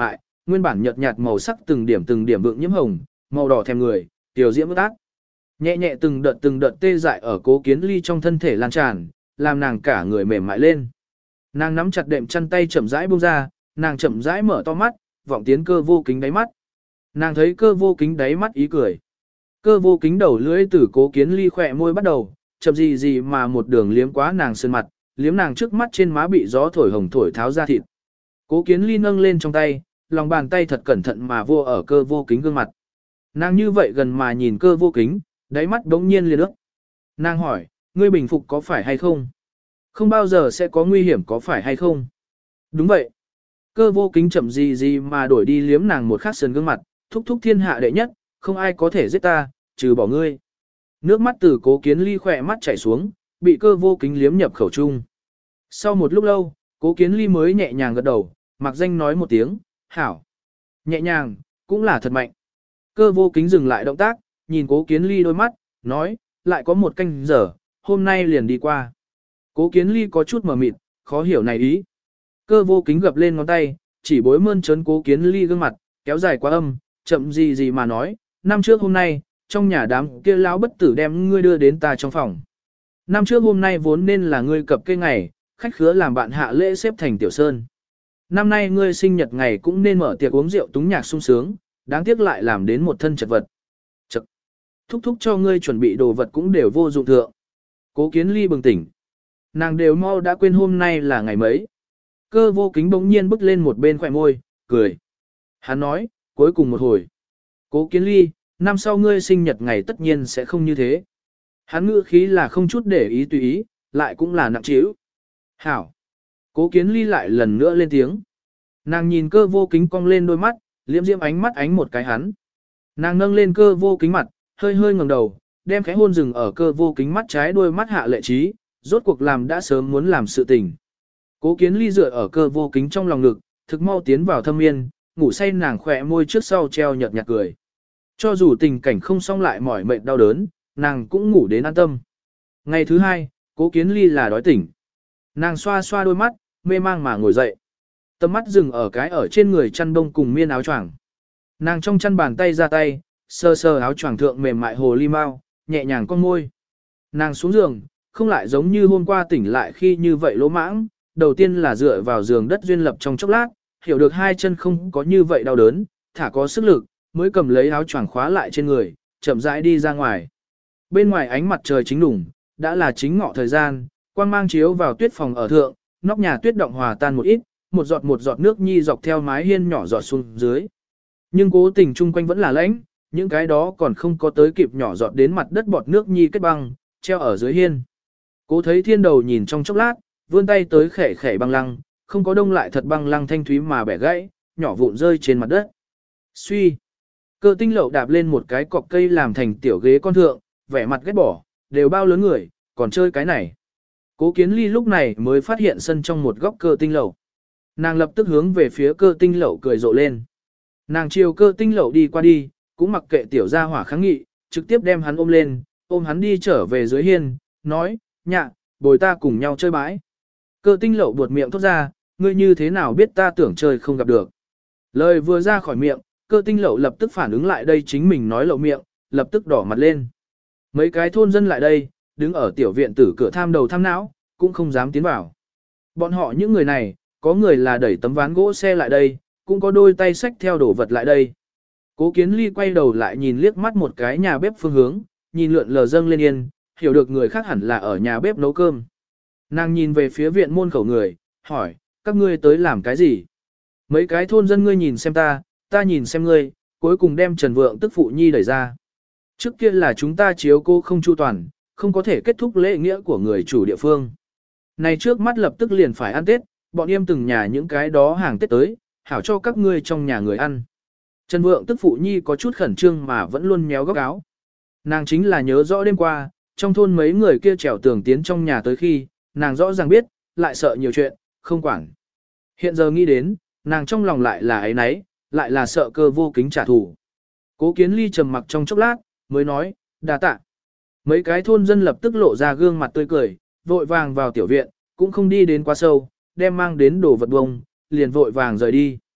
nguyên bản nhợt nhạt màu sắc từng điểm vượng nhiễm hồng, màu đỏ thèm người, tiểu diễm ướt át. Nhẹ nhẹ từng đợt tê dại ở Cố Kiến Ly trong thân thể lan tràn, làm nàng cả người mềm mại lên. Nàng nắm chặt đệm chăn tay chậm rãi buông ra, nàng chậm rãi mở to mắt, vọng tiến Cơ Vô Kính đáy mắt. Nàng thấy Cơ Vô Kính đáy mắt ý cười. Cơ Vô Kính đầu lưỡi từ Cố Kiến Ly khỏe môi bắt đầu, chậm gì mà một đường liếm quá nàng sơn mặt, liếm nàng trước mắt trên má bị gió thổi hồng thổi tháo ra thịt. Cố Kiến Ly nâng lên trong tay, lòng bàn tay thật cẩn thận mà vô ở Cơ Vô Kính gương mặt. Nàng như vậy gần mà nhìn Cơ Vô Kính, đáy mắt bỗng nhiên liền ướt. Nàng hỏi, ngươi bình phục có phải hay không? Không bao giờ sẽ có nguy hiểm có phải hay không? Đúng vậy. Cơ Vô Kính chậm gì mà đổi đi liếm nàng một khắc sườn gương mặt, thúc thúc thiên hạ đệ nhất, không ai có thể giết ta, trừ bỏ ngươi. Nước mắt từ Cố Kiến Ly khỏe mắt chảy xuống, bị Cơ Vô Kính liếm nhập khẩu trung. Sau một lúc lâu, Cố Kiến Ly mới nhẹ nhàng gật đầu, mặc danh nói một tiếng, hảo. Nhẹ nhàng, cũng là thật mạnh. Cơ Vô Kính dừng lại động tác, nhìn Cố Kiến Ly đôi mắt, nói, lại có một canh giờ, hôm nay liền đi qua. Cố Kiến Ly có chút mờ mịt, khó hiểu này ý. Cơ Vô Kính gập lên ngón tay, chỉ bối mơn trớn Cố Kiến Ly gương mặt, kéo dài quá âm, chậm gì mà nói, năm trước hôm nay, trong nhà đám kia lão bất tử đem ngươi đưa đến ta trong phòng. Năm trước hôm nay vốn nên là ngươi cập cây ngày, khách khứa làm bạn hạ lễ xếp thành tiểu sơn. Năm nay ngươi sinh nhật ngày cũng nên mở tiệc uống rượu túng nhạc sung sướng, đáng tiếc lại làm đến một thân chật vật. Chật. Thúc thúc cho ngươi chuẩn bị đồ vật cũng đều vô dụng thượng. Cố Kiến Ly bừng tỉnh. Nàng đều mau đã quên hôm nay là ngày mấy. Cơ Vô Kính bỗng nhiên bước lên một bên khỏe môi, cười. Hắn nói, cuối cùng một hồi. Cố Kiến Ly, năm sau ngươi sinh nhật ngày tất nhiên sẽ không như thế. Hắn ngữ khí là không chút để ý tùy ý, lại cũng là nặng trĩu. Hảo. Cố Kiến Ly lại lần nữa lên tiếng. Nàng nhìn Cơ Vô Kính cong lên đôi mắt, liễm diễm ánh mắt ánh một cái hắn. Nàng nâng lên Cơ Vô Kính mặt, hơi hơi ngẩng đầu, đem khẽ hôn rừng ở Cơ Vô Kính mắt trái đôi mắt hạ lệ trí, rốt cuộc làm đã sớm muốn làm sự tình. Cố Kiến Ly dựa ở Cơ Vô Kính trong lòng ngực, thực mau tiến vào thâm yên, ngủ say nàng khỏe môi trước sau treo nhợt nhạt cười. Cho dù tình cảnh không xong lại mỏi mệt đau đớn, nàng cũng ngủ đến an tâm. Ngày thứ hai, Cố Kiến Ly là đói tỉnh. Nàng xoa xoa đôi mắt, mê mang mà ngồi dậy. Tầm mắt dừng ở cái ở trên người chăn đông cùng miên áo choàng. Nàng trong chăn bàn tay ra tay, sờ sờ áo choàng thượng mềm mại hồ ly mau, nhẹ nhàng con môi. Nàng xuống giường, không lại giống như hôm qua tỉnh lại khi như vậy lỗ mãng, đầu tiên là dựa vào giường đất duyên lập trong chốc lát, hiểu được hai chân không có như vậy đau đớn, thả có sức lực, mới cầm lấy áo choàng khóa lại trên người, chậm rãi đi ra ngoài. Bên ngoài ánh mặt trời chính đủng, đã là chính ngọ thời gian, quang mang chiếu vào tuyết phòng ở thượng, nóc nhà tuyết động hòa tan một ít, một giọt nước nhi dọc theo mái hiên nhỏ giọt xuống dưới. Nhưng cố tình chung quanh vẫn là lạnh, những cái đó còn không có tới kịp nhỏ giọt đến mặt đất bọt nước nhi kết băng, treo ở dưới hiên. Cố thấy thiên đầu nhìn trong chốc lát, vươn tay tới khẽ khẽ băng lăng, không có đông lại thật băng lăng thanh thúy mà bẻ gãy, nhỏ vụn rơi trên mặt đất. Suy. Cơ Tinh Lậu đạp lên một cái cọc cây làm thành tiểu ghế con thượng, vẻ mặt ghét bỏ, đều bao lớn người, còn chơi cái này. Cố Kiến Ly lúc này mới phát hiện sân trong một góc Cơ Tinh Lậu. Nàng lập tức hướng về phía Cơ Tinh Lậu cười rộ lên. Nàng chiều Cơ Tinh Lậu đi qua đi, cũng mặc kệ tiểu gia hỏa kháng nghị, trực tiếp đem hắn ôm lên, ôm hắn đi trở về dưới hiên, nói, nhạ, bồi ta cùng nhau chơi bãi. Cơ Tinh Lậu buột miệng thốt ra, ngươi như thế nào biết ta tưởng chơi không gặp được. Lời vừa ra khỏi miệng, Cơ Tinh Lậu lập tức phản ứng lại đây chính mình nói lậu miệng, lập tức đỏ mặt lên. Mấy cái thôn dân lại đây, đứng ở tiểu viện tử cửa tham đầu tham não, cũng không dám tiến vào. Bọn họ những người này, có người là đẩy tấm ván gỗ xe lại đây, cũng có đôi tay xách theo đồ vật lại đây. Cố Kiến Ly quay đầu lại nhìn liếc mắt một cái nhà bếp phương hướng, nhìn lượn lờ dâng lên yên, hiểu được người khác hẳn là ở nhà bếp nấu cơm. Nàng nhìn về phía viện môn khẩu người, hỏi, các ngươi tới làm cái gì? Mấy cái thôn dân ngươi nhìn xem ta nhìn xem ngươi, cuối cùng đem Trần Vượng tức phụ nhi đẩy ra. Trước kia là chúng ta chiếu cô không chu toàn, không có thể kết thúc lễ nghĩa của người chủ địa phương. Này trước mắt lập tức liền phải ăn Tết, bọn em từng nhà những cái đó hàng Tết tới, hảo cho các ngươi trong nhà người ăn. Trần Vượng tức phụ nhi có chút khẩn trương mà vẫn luôn méo góc áo. Nàng chính là nhớ rõ đêm qua, trong thôn mấy người kia trèo tường tiến trong nhà tới khi, nàng rõ ràng biết, lại sợ nhiều chuyện, không quản. Hiện giờ nghĩ đến, nàng trong lòng lại là ấy nấy, lại là sợ Cơ Vô Kính trả thù. Cố Kiến Ly trầm mặc trong chốc lát, mới nói, đa tạ. Mấy cái thôn dân lập tức lộ ra gương mặt tươi cười, vội vàng vào tiểu viện, cũng không đi đến quá sâu, đem mang đến đồ vật bông, liền vội vàng rời đi.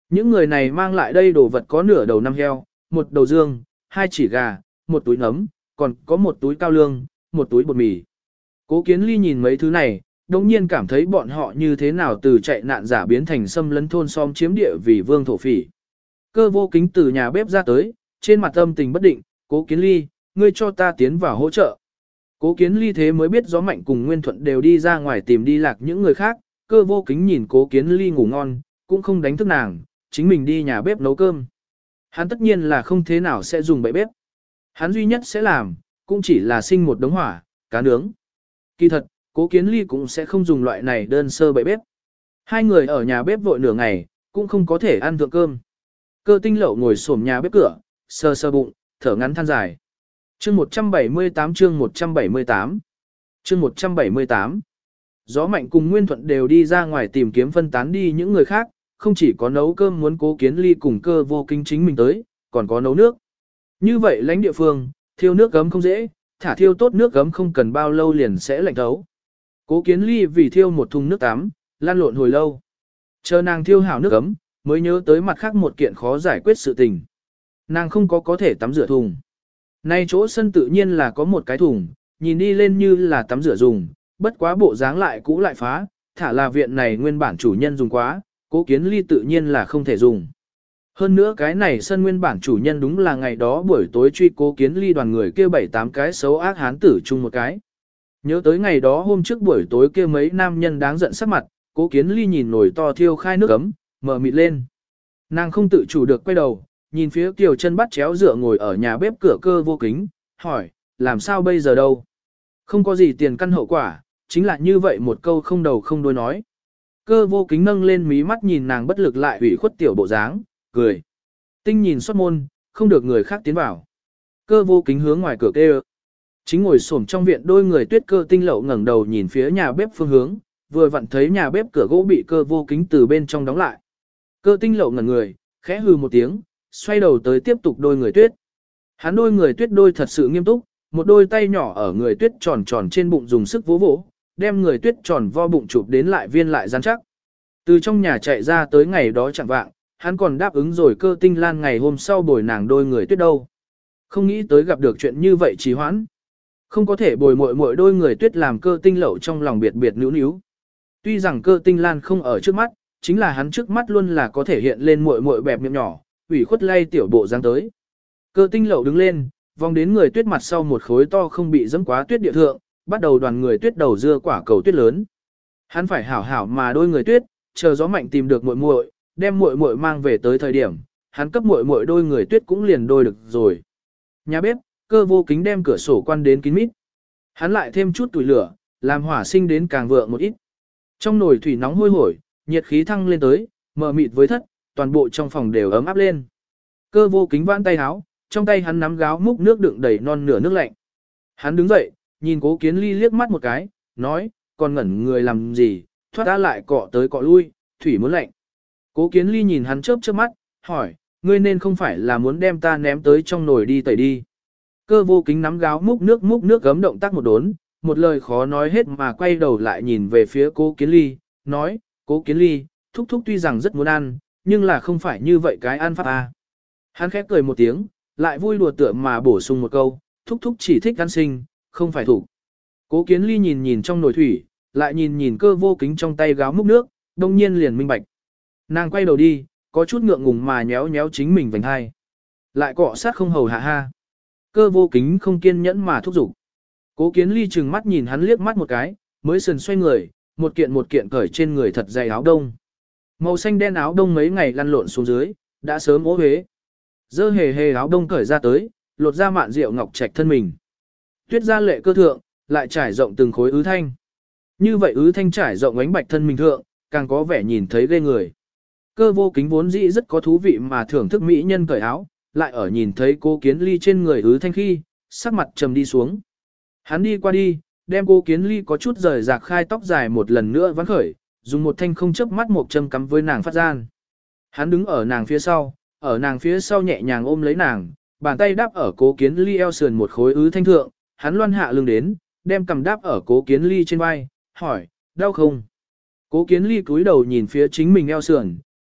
Những người này mang lại đây đồ vật có nửa đầu năm heo, một đầu dương, hai chỉ gà, một túi nấm, còn có một túi cao lương, một túi bột mì. Cố Kiến Ly nhìn mấy thứ này, đồng nhiên cảm thấy bọn họ như thế nào từ chạy nạn giả biến thành xâm lấn thôn xóm chiếm địa vì vương thổ phỉ. Cơ Vô Kính từ nhà bếp ra tới, trên mặt âm tình bất định, Cố Kiến Ly, ngươi cho ta tiến vào hỗ trợ. Cố Kiến Ly thế mới biết Gió Mạnh cùng Nguyên Thuận đều đi ra ngoài tìm đi lạc những người khác, Cơ Vô Kính nhìn Cố Kiến Ly ngủ ngon, cũng không đánh thức nàng, chính mình đi nhà bếp nấu cơm. Hắn tất nhiên là không thế nào sẽ dùng bậy bếp. Hắn duy nhất sẽ làm, cũng chỉ là sinh một đống hỏa, cá nướng. Kỳ thật, Cố Kiến Ly cũng sẽ không dùng loại này đơn sơ bậy bếp. Hai người ở nhà bếp vội nửa ngày, cũng không có thể ăn thượng cơm. Cơ Tinh Lậu ngồi xổm nhà bếp cửa, sờ sờ bụng, thở ngắn than dài. Chương 178 chương 178 chương 178 Gió Mạnh cùng Nguyên Thuận đều đi ra ngoài tìm kiếm phân tán đi những người khác, không chỉ có nấu cơm muốn Cố Kiến Ly cùng Cơ Vô Kính chính mình tới, còn có nấu nước. Như vậy lãnh địa phương, thiêu nước gấm không dễ, thả thiêu tốt nước gấm không cần bao lâu liền sẽ lạnh thấu. Cố Kiến Ly vì thiêu một thùng nước tắm, lăn lộn hồi lâu. Chờ nàng thiêu hảo nước gấm, mới nhớ tới mặt khác một kiện khó giải quyết sự tình. Nàng không có thể tắm rửa thùng. Nay chỗ sân tự nhiên là có một cái thùng, nhìn đi lên như là tắm rửa dùng, bất quá bộ dáng lại cũ lại phá, thả là viện này nguyên bản chủ nhân dùng quá, Cố Kiến Ly tự nhiên là không thể dùng. Hơn nữa cái này sân nguyên bản chủ nhân đúng là ngày đó buổi tối truy Cố Kiến Ly đoàn người kia 7-8 cái xấu ác hán tử chung một cái. Nhớ tới ngày đó hôm trước buổi tối kia mấy nam nhân đáng giận sắc mặt, Cố Kiến Ly nhìn nồi to thiêu khai nước ấm, mở mịt lên. Nàng không tự chủ được quay đầu, nhìn phía Kiều Chân bắt chéo dựa ngồi ở nhà bếp cửa Cơ Vô Kính, hỏi, làm sao bây giờ đâu? Không có gì tiền căn hậu quả, chính là như vậy một câu không đầu không đuôi nói. Cơ Vô Kính nâng lên mí mắt nhìn nàng bất lực lại ủy khuất tiểu bộ dáng, cười. Tinh nhìn xuất môn, không được người khác tiến vào. Cơ Vô Kính hướng ngoài cửa kêu. Chính ngồi xổm trong viện đôi người Tuyết Cơ Tinh Lậu ngẩng đầu nhìn phía nhà bếp phương hướng, vừa vặn thấy nhà bếp cửa gỗ bị Cơ Vô Kính từ bên trong đóng lại. Cơ Tinh Lậu ngẩn người, khẽ hừ một tiếng, xoay đầu tới tiếp tục đôi người Tuyết. Hắn đôi người Tuyết đôi thật sự nghiêm túc, một đôi tay nhỏ ở người Tuyết tròn tròn trên bụng dùng sức vỗ vỗ, đem người Tuyết tròn vo bụng chụp đến lại viên lại rắn chắc. Từ trong nhà chạy ra tới ngày đó chẳng vạng, hắn còn đáp ứng rồi Cơ Tinh Lan ngày hôm sau bồi nàng đôi người Tuyết đâu. Không nghĩ tới gặp được chuyện như vậy trì hoãn. Không có thể bồi muội đôi người Tuyết làm Cơ Tinh Lậu trong lòng biệt biệt nữu nữu. Tuy rằng Cơ Tinh Lan không ở trước mắt, chính là hắn trước mắt luôn là có thể hiện lên muội bẹp miệng nhỏ, ủy khuất lay tiểu bộ dáng tới. Cơ Tinh Lậu đứng lên, vòng đến người Tuyết mặt sau một khối to không bị dẫm quá tuyết địa thượng, bắt đầu đoàn người Tuyết đầu dưa quả cầu tuyết lớn. Hắn phải hảo hảo mà đôi người Tuyết, chờ Gió Mạnh tìm được muội, đem muội mang về tới thời điểm, hắn cấp muội đôi người Tuyết cũng liền đôi được rồi. Nhà bếp, Cơ Vô Kính đem cửa sổ quan đến kín mít. Hắn lại thêm chút tuổi lửa, làm hỏa sinh đến càng vượng một ít. Trong nồi thủy nóng hôi hổi, nhiệt khí thăng lên tới, mờ mịt với thất, toàn bộ trong phòng đều ấm áp lên. Cơ Vô Kính vãn tay áo, trong tay hắn nắm gáo múc nước đựng đầy non nửa nước lạnh. Hắn đứng dậy, nhìn Cố Kiến Ly liếc mắt một cái, nói, còn ngẩn người làm gì, thoát đã lại cọ tới cọ lui, thủy muốn lạnh. Cố Kiến Ly nhìn hắn chớp chớp mắt, hỏi, ngươi nên không phải là muốn đem ta ném tới trong nồi đi tẩy đi. Cơ Vô Kính nắm gáo múc nước gấm động tác một đốn, một lời khó nói hết mà quay đầu lại nhìn về phía Cố Kiến Ly, nói, Cố Kiến Ly, thúc thúc tuy rằng rất muốn ăn, nhưng là không phải như vậy cái ăn pháp à. Hắn khép cười một tiếng, lại vui đùa tựa mà bổ sung một câu, thúc thúc chỉ thích ăn sinh, không phải thủ. Cố Kiến Ly nhìn nhìn trong nồi thủy, lại nhìn nhìn Cơ Vô Kính trong tay gáo múc nước, đông nhiên liền minh bạch. Nàng quay đầu đi, có chút ngượng ngùng mà nhéo nhéo chính mình vành hai. Lại cọ sát không hầu hạ ha. Cơ Vô Kính không kiên nhẫn mà thúc giục. Cố Kiến Ly trừng mắt nhìn hắn liếc mắt một cái, mới sườn xoay người, một kiện cởi trên người thật dày áo đông. Màu xanh đen áo đông mấy ngày lăn lộn xuống dưới, đã sớm ố huế. Dơ hề hề áo đông cởi ra tới, lột ra mạn rượu ngọc trạch thân mình. Tuyết ra lệ cơ thượng, lại trải rộng từng khối ứ thanh. Như vậy ứ thanh trải rộng ánh bạch thân mình thượng, càng có vẻ nhìn thấy ghê người. Cơ Vô Kính vốn dĩ rất có thú vị mà thưởng thức mỹ nhân cởi áo, lại ở nhìn thấy Cố Kiến Ly trên người ứ thanh khi, sắc mặt trầm đi xuống. Hắn đi qua đi, đem Cố Kiến Ly có chút rời rạc khai tóc dài một lần nữa vắn khởi, dùng một thanh không chớp mắt một châm cắm với nàng phát gian. Hắn đứng ở nàng phía sau nhẹ nhàng ôm lấy nàng, bàn tay đáp ở Cố Kiến Ly eo sườn một khối ứ thanh thượng, hắn loan hạ lưng đến, đem cầm đáp ở Cố Kiến Ly trên vai, hỏi, đau không? Cố Kiến Ly cúi đầu nhìn phía chính mình eo sườn,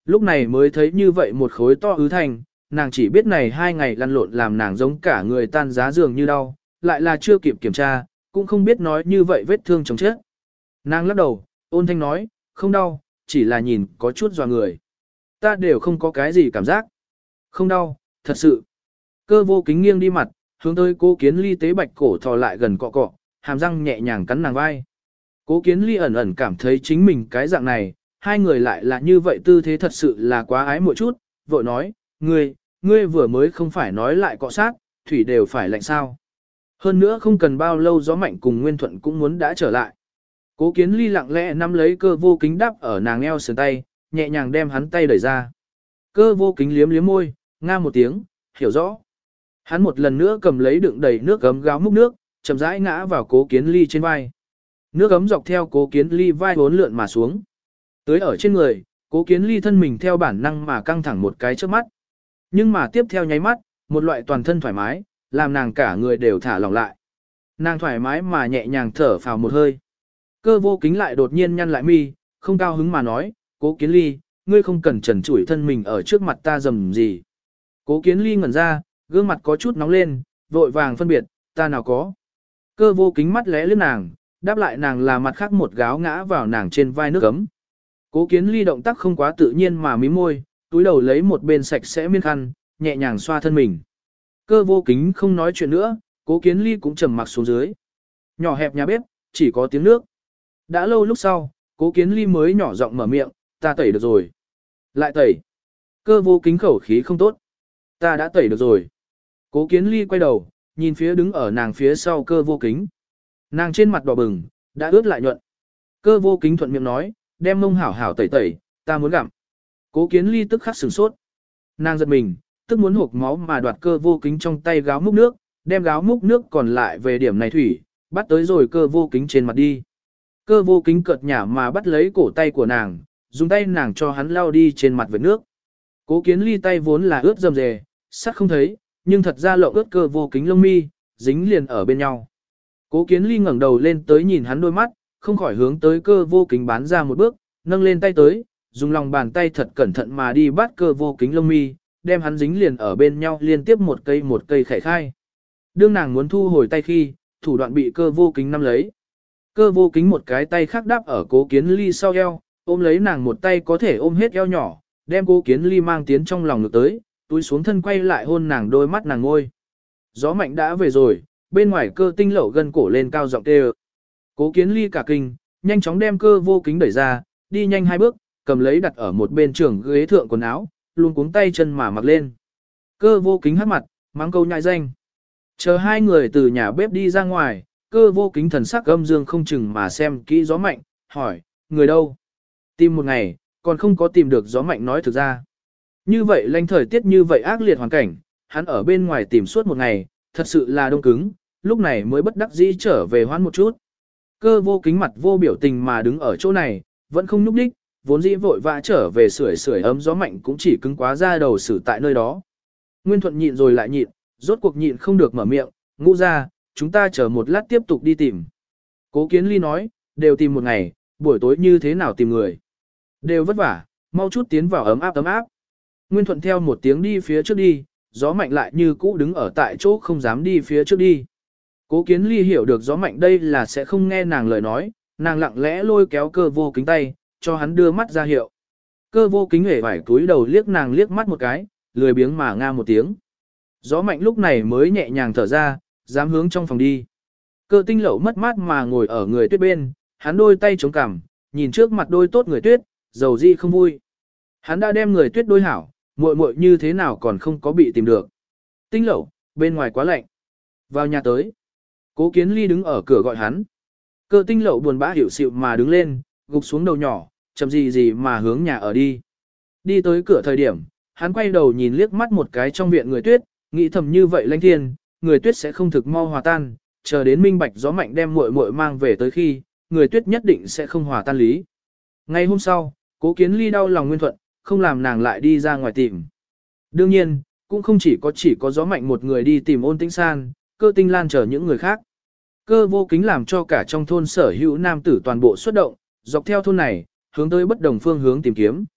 lúc này mới thấy như vậy một khối to ứ thành, nàng chỉ biết này 2 ngày lăn lộn làm nàng giống cả người tan giá giường như đau, lại là chưa kịp kiểm tra, cũng không biết nói như vậy vết thương chồng chết. Nàng lắc đầu, ôn thanh nói, không đau, chỉ là nhìn có chút dò người. Ta đều không có cái gì cảm giác. Không đau, thật sự. Cơ vô kính nghiêng đi mặt, hướng tới Cố Kiến Ly tế bạch cổ thò lại gần cọ cọ, hàm răng nhẹ nhàng cắn nàng vai. Cố Kiến Ly ẩn ẩn cảm thấy chính mình cái dạng này, hai người lại là như vậy tư thế thật sự là quá ái một chút, vội nói, ngươi vừa mới không phải nói lại cọ sát, thủy đều phải lạnh sao. Hơn nữa không cần bao lâu gió mạnh cùng Nguyên Thuận cũng muốn đã trở lại. Cố Kiến Ly lặng lẽ nắm lấy Cơ vô kính đắp ở nàng eo sườn tay, nhẹ nhàng đem hắn tay đẩy ra. Cơ vô kính liếm liếm môi, nga một tiếng, hiểu rõ. Hắn một lần nữa cầm lấy đựng đầy nước gấm gáo múc nước, chậm rãi ngã vào Cố Kiến Ly trên vai. Nước ấm dọc theo Cố Kiến Ly vai bốn lượn mà xuống. Tới ở trên người, Cố Kiến Ly thân mình theo bản năng mà căng thẳng một cái trước mắt. Nhưng mà tiếp theo nháy mắt, một loại toàn thân thoải mái, làm nàng cả người đều thả lỏng lại. Nàng thoải mái mà nhẹ nhàng thở phào một hơi. Cơ vô kính lại đột nhiên nhăn lại mi, không cao hứng mà nói, Cố Kiến Ly, ngươi không cần trần trụi thân mình ở trước mặt ta dầm gì. Cố Kiến Ly ngẩn ra, gương mặt có chút nóng lên, vội vàng phân biệt, ta nào có. Cơ vô kính mắt lẽ lướt nàng, đáp lại nàng là mặt khác một gáo ngã vào nàng trên vai nước ấm. Cố Kiến Ly động tác không quá tự nhiên mà mím môi, túi đầu lấy một bên sạch sẽ miên khăn, nhẹ nhàng xoa thân mình. Cơ vô kính không nói chuyện nữa, Cố Kiến Ly cũng trầm mặc xuống dưới. Nhỏ hẹp nhà bếp, chỉ có tiếng nước. Đã lâu lúc sau, Cố Kiến Ly mới nhỏ giọng mở miệng, ta tẩy được rồi. Lại tẩy. Cơ vô kính khẩu khí không tốt. Ta đã tẩy được rồi. Cố Kiến Ly quay đầu, nhìn phía đứng ở nàng phía sau Cơ vô kính. Nàng trên mặt đỏ bừng, đã ướt lại nhuận. Cơ vô kính thuận miệng nói, đem mông hảo hảo tẩy tẩy, ta muốn gặm. Cố Kiến Ly tức khắc sửng sốt. Nàng giật mình, tức muốn hộc máu mà đoạt Cơ vô kính trong tay gáo múc nước, đem gáo múc nước còn lại về điểm này thủy, bắt tới rồi Cơ vô kính trên mặt đi. Cơ vô kính cợt nhả mà bắt lấy cổ tay của nàng, dùng tay nàng cho hắn lau đi trên mặt vệt nước. Cố Kiến Ly tay vốn là ướt rầm rề, sắt không thấy, nhưng thật ra lộng ướt Cơ vô kính lông mi, dính liền ở bên nhau. Cố Kiến Ly ngẩng đầu lên tới nhìn hắn đôi mắt, không khỏi hướng tới Cơ vô kính bán ra một bước, nâng lên tay tới, dùng lòng bàn tay thật cẩn thận mà đi bắt Cơ vô kính lông mi, đem hắn dính liền ở bên nhau liên tiếp một cây khải khai. Đương nàng muốn thu hồi tay khi, thủ đoạn bị Cơ vô kính nắm lấy. Cơ vô kính một cái tay khác đáp ở Cố Kiến Ly sau eo, ôm lấy nàng một tay có thể ôm hết eo nhỏ, đem Cố Kiến Ly mang tiến trong lòng ngực tới, túi xuống thân quay lại hôn nàng đôi mắt nàng ngôi. Gió mạnh đã về rồi, bên ngoài Cơ tinh lẩu gân cổ lên cao giọng kêu. Cố Kiến Ly cả kinh, nhanh chóng đem Cơ vô kính đẩy ra, đi nhanh 2 bước, cầm lấy đặt ở một bên trường ghế thượng quần áo, luôn cuống tay chân mà mặc lên. Cơ vô kính hắt mặt, mang câu nhại danh. Chờ hai người từ nhà bếp đi ra ngoài, Cơ vô kính thần sắc âm dương không chừng mà xem kỹ gió mạnh, hỏi, người đâu? Tìm một ngày, còn không có tìm được gió mạnh nói thực ra. Như vậy lanh thời tiết như vậy ác liệt hoàn cảnh, hắn ở bên ngoài tìm suốt một ngày, thật sự là đông cứng, lúc này mới bất đắc dĩ trở về hoãn một chút. Cơ vô kính mặt vô biểu tình mà đứng ở chỗ này, vẫn không nhúc đích, vốn dĩ vội vã trở về sưởi ấm gió mạnh cũng chỉ cứng quá ra đầu xử tại nơi đó. Nguyên Thuận nhịn rồi lại nhịn, rốt cuộc nhịn không được mở miệng, Ngũ ra, chúng ta chờ một lát tiếp tục đi tìm. Cố Kiến Ly nói, đều tìm một ngày, buổi tối như thế nào tìm người. Đều vất vả, mau chút tiến vào ấm áp. Nguyên Thuận theo một tiếng đi phía trước đi, gió mạnh lại như cũ đứng ở tại chỗ không dám đi phía trước đi. Cố Kiến Ly hiểu được gió mạnh đây là sẽ không nghe nàng lời nói, nàng lặng lẽ lôi kéo Cơ vô kính tay, cho hắn đưa mắt ra hiệu. Cơ vô kính hề vải túi đầu liếc nàng liếc mắt một cái, lười biếng mà nga một tiếng. Gió mạnh lúc này mới nhẹ nhàng thở ra, dám hướng trong phòng đi. Cơ tinh lẩu mất mát mà ngồi ở người tuyết bên, hắn đôi tay chống cằm, nhìn trước mặt đôi tốt người tuyết, dầu di không vui. Hắn đã đem người tuyết đôi hảo, muội muội như thế nào còn không có bị tìm được. Tinh lẩu, bên ngoài quá lạnh. Vào nhà tới. Cố Kiến Ly đứng ở cửa gọi hắn. Cơ tinh lẩu buồn bã hiểu xịu mà đứng lên, gục xuống đầu nhỏ, chậm gì mà hướng nhà ở đi. Đi tới cửa thời điểm, hắn quay đầu nhìn liếc mắt một cái trong viện người tuyết, nghĩ thầm như vậy lãnh thiên, người tuyết sẽ không thực mau hòa tan, chờ đến minh bạch gió mạnh đem muội muội mang về tới khi, người tuyết nhất định sẽ không hòa tan lý. Ngày hôm sau, Cố Kiến Ly đau lòng Nguyên Thuận, không làm nàng lại đi ra ngoài tìm. Đương nhiên, cũng không chỉ có gió mạnh một người đi tìm Ôn Tĩnh San, Cơ Tinh Lan chờ những người khác. Cơ vô kính làm cho cả trong thôn sở hữu nam tử toàn bộ xuất động, dọc theo thôn này, hướng tới bất đồng phương hướng tìm kiếm.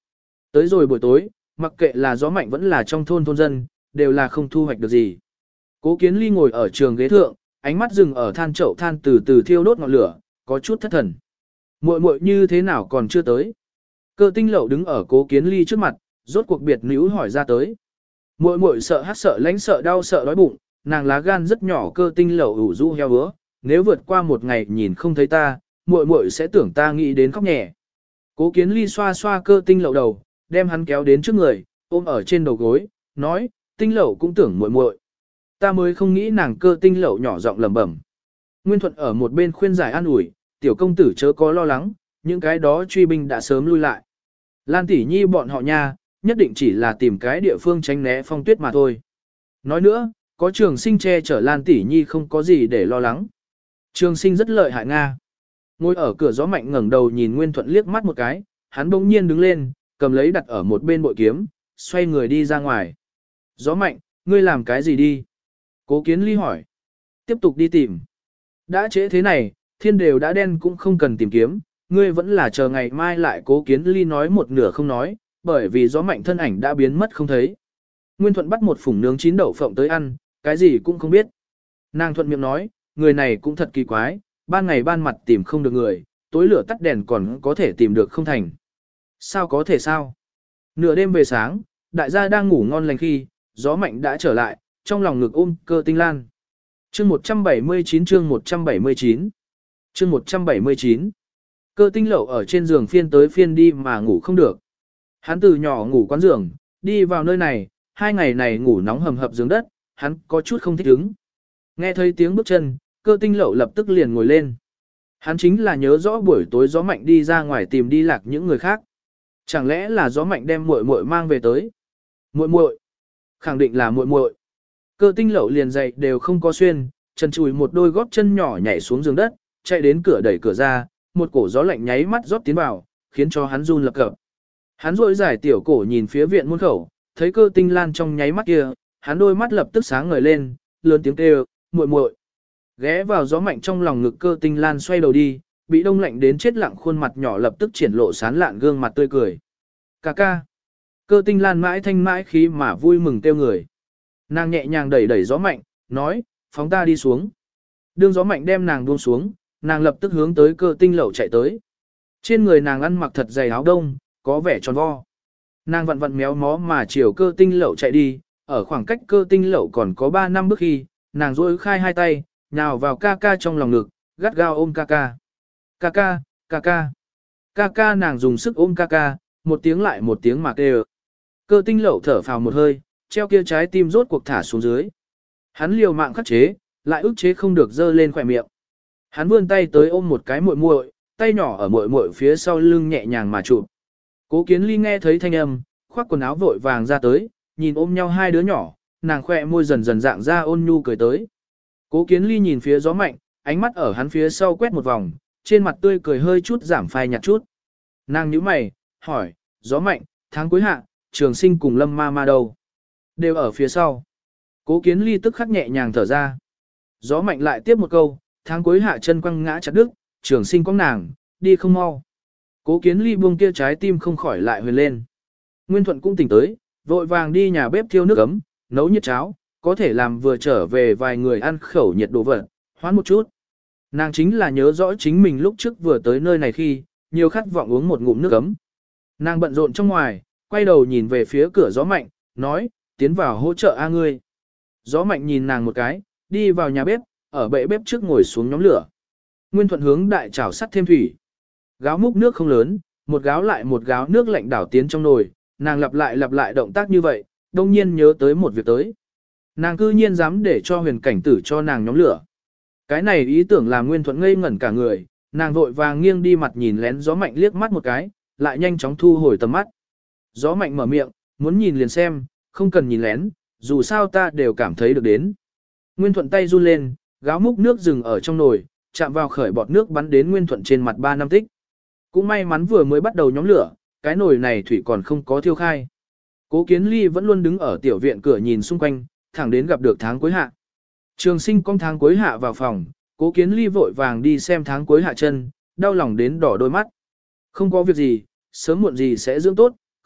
Tới rồi buổi tối, mặc kệ là gió mạnh vẫn là trong thôn dân, đều là không thu hoạch được gì. Cố Kiến Ly ngồi ở trường ghế thượng, ánh mắt dừng ở than chậu than từ từ thiêu đốt ngọn lửa, có chút thất thần. Muội muội như thế nào còn chưa tới? Cơ Tinh Lậu đứng ở Cố Kiến Ly trước mặt, rốt cuộc biệt níu hỏi ra tới. Muội muội sợ hắt sợ lánh sợ đau sợ đói bụng, nàng lá gan rất nhỏ. Cơ Tinh Lậu ủ rũ heo hứa, nếu vượt qua một ngày nhìn không thấy ta, muội muội sẽ tưởng ta nghĩ đến khóc nhẹ. Cố Kiến Ly xoa xoa Cơ Tinh Lậu đầu, đem hắn kéo đến trước người, ôm ở trên đầu gối, nói, Tinh Lậu cũng tưởng muội muội. Ta mới không nghĩ nàng. Cơ Tinh Lậu nhỏ giọng lẩm bẩm. Nguyên Thuận ở một bên khuyên giải an ủi, tiểu công tử chớ có lo lắng, những cái đó truy binh đã sớm lui lại. Lan tỷ nhi bọn họ nha, nhất định chỉ là tìm cái địa phương tránh né phong tuyết mà thôi. Nói nữa, có Trường Sinh che chở Lan tỷ nhi không có gì để lo lắng. Trường Sinh rất lợi hại Nga. Ngồi ở cửa gió mạnh ngẩng đầu nhìn Nguyên Thuận liếc mắt một cái, hắn bỗng nhiên đứng lên, cầm lấy đặt ở một bên bội kiếm, xoay người đi ra ngoài. Gió mạnh, ngươi làm cái gì đi? Cố Kiến Ly hỏi. Tiếp tục đi tìm. Đã trễ thế này, thiên đều đã đen cũng không cần tìm kiếm, ngươi vẫn là chờ ngày mai lại. Cố Kiến Ly nói một nửa không nói, bởi vì gió mạnh thân ảnh đã biến mất không thấy. Nguyên Thuận bắt một phủng nướng chín đậu phộng tới ăn, cái gì cũng không biết. Nàng thuận miệng nói, người này cũng thật kỳ quái, ban ngày ban mặt tìm không được người, tối lửa tắt đèn còn có thể tìm được không thành. Sao có thể sao? Nửa đêm về sáng, đại gia đang ngủ ngon lành khi, gió mạnh đã trở lại, trong lòng ngực ôm Cơ Tinh Lan. Chương 179 chương 179 chương 179 Cơ Tinh Lậu ở trên giường phiên tới phiên đi mà ngủ không được. Hắn từ nhỏ ngủ quán giường, đi vào nơi này, 2 ngày này ngủ nóng hầm hập giường đất, hắn có chút không thích ứng. Nghe thấy tiếng bước chân, Cơ Tinh Lậu lập tức liền ngồi lên. Hắn chính là nhớ rõ buổi tối gió mạnh đi ra ngoài tìm đi lạc những người khác. Chẳng lẽ là gió mạnh đem muội muội mang về tới? Muội muội? Khẳng định là muội muội. Cơ Tinh Lậu liền dậy đều không có xuyên, chân chùi một đôi gót chân nhỏ nhảy xuống giường đất, chạy đến cửa đẩy cửa ra, một cổ gió lạnh nháy mắt rót tiến vào, khiến cho hắn run lập cập. Hắn rỗi giải tiểu cổ nhìn phía viện môn khẩu, thấy Cơ Tinh Lan trong nháy mắt kia, hắn đôi mắt lập tức sáng ngời lên, lớn tiếng kêu, muội muội. Ghé vào gió mạnh trong lòng ngực Cơ Tinh Lan xoay đầu đi, bị đông lạnh đến chết lặng khuôn mặt nhỏ lập tức triển lộ sán lạn gương mặt tươi cười. Ca ca. Cơ Tinh Lan mãi thanh mãi khí mà vui mừng kêu người. Nàng nhẹ nhàng đẩy đẩy gió mạnh, nói, phóng ta đi xuống. Đương gió mạnh đem nàng buông xuống, nàng lập tức hướng tới Cơ Tinh Lậu chạy tới. Trên người nàng ăn mặc thật dày áo đông, có vẻ tròn vo. Nàng vặn vặn méo mó mà chiều Cơ Tinh Lậu chạy đi, ở khoảng cách Cơ Tinh Lậu còn có 3 năm bước khi, nàng duỗi khai hai tay, nhào vào ca ca trong lòng ngực, gắt gao ôm ca ca. Ca ca, ca ca. Ca ca nàng dùng sức ôm ca ca, một tiếng lại một tiếng mà kêu. Cơ Tinh Lậu thở phào một hơi, treo kia trái tim rốt cuộc thả xuống dưới. Hắn liều mạng khắc chế, lại ức chế không được dơ lên khỏe miệng. Hắn vươn tay tới ôm một cái muội muội, tay nhỏ ở muội muội phía sau lưng nhẹ nhàng mà chụp. Cố Kiến Ly nghe thấy thanh âm, khoác quần áo vội vàng ra tới, nhìn ôm nhau hai đứa nhỏ, nàng khỏe môi dần dần dạng ra ôn nhu cười tới. Cố Kiến Ly nhìn phía gió mạnh, ánh mắt ở hắn phía sau quét một vòng, trên mặt tươi cười hơi chút giảm phai nhạt chút. Nàng nhíu mày, hỏi, gió mạnh, tháng cuối hạ, Trường Sinh cùng Lâm ma ma đâu? Đều ở phía sau. Cố Kiến Ly tức khắc nhẹ nhàng thở ra. Gió mạnh lại tiếp một câu, tháng cuối hạ chân quăng ngã chặt đứt, Trường Sinh có nàng, đi không mau. Cố Kiến Ly buông kia trái tim không khỏi lại huyền lên. Nguyên Thuận cũng tỉnh tới, vội vàng đi nhà bếp thiêu nước ấm, nấu nhiệt cháo, có thể làm vừa trở về vài người ăn khẩu nhiệt đồ vật, hoán một chút. Nàng chính là nhớ rõ chính mình lúc trước vừa tới nơi này khi, nhiều khát vọng uống một ngụm nước ấm. Nàng bận rộn trong ngoài, quay đầu nhìn về phía cửa gió mạnh, nói, tiến vào hỗ trợ a ngươi. Gió mạnh nhìn nàng một cái, đi vào nhà bếp, ở bệ bếp trước ngồi xuống nhóm lửa. Nguyên Thuận hướng đại chảo sắt thêm thủy. Gáo múc nước không lớn, một gáo lại một gáo nước lạnh đảo tiến trong nồi, nàng lặp lại động tác như vậy, đông nhiên nhớ tới một việc tới. Nàng cư nhiên dám để cho huyền cảnh tử cho nàng nhóm lửa. Cái này ý tưởng làm Nguyên Thuận ngây ngẩn cả người, nàng vội vàng nghiêng đi mặt nhìn lén gió mạnh liếc mắt một cái, lại nhanh chóng thu hồi tầm mắt. Gió mạnh mở miệng, muốn nhìn liền xem, không cần nhìn lén, dù sao ta đều cảm thấy được đến. Nguyên Thuận tay run lên, gáo múc nước dừng ở trong nồi, chạm vào khởi bọt nước bắn đến Nguyên Thuận trên mặt 3 năm tích. Cũng may mắn vừa mới bắt đầu nhóm lửa, cái nồi này thủy còn không có thiêu khai. Cố Kiến Ly vẫn luôn đứng ở tiểu viện cửa nhìn xung quanh, thẳng đến gặp được tháng cuối hạ. Trường Sinh con tháng cuối hạ vào phòng, Cố Kiến Ly vội vàng đi xem tháng cuối hạ chân, đau lòng đến đỏ đôi mắt. Không có việc gì, sớm muộn gì sẽ dưỡng tốt,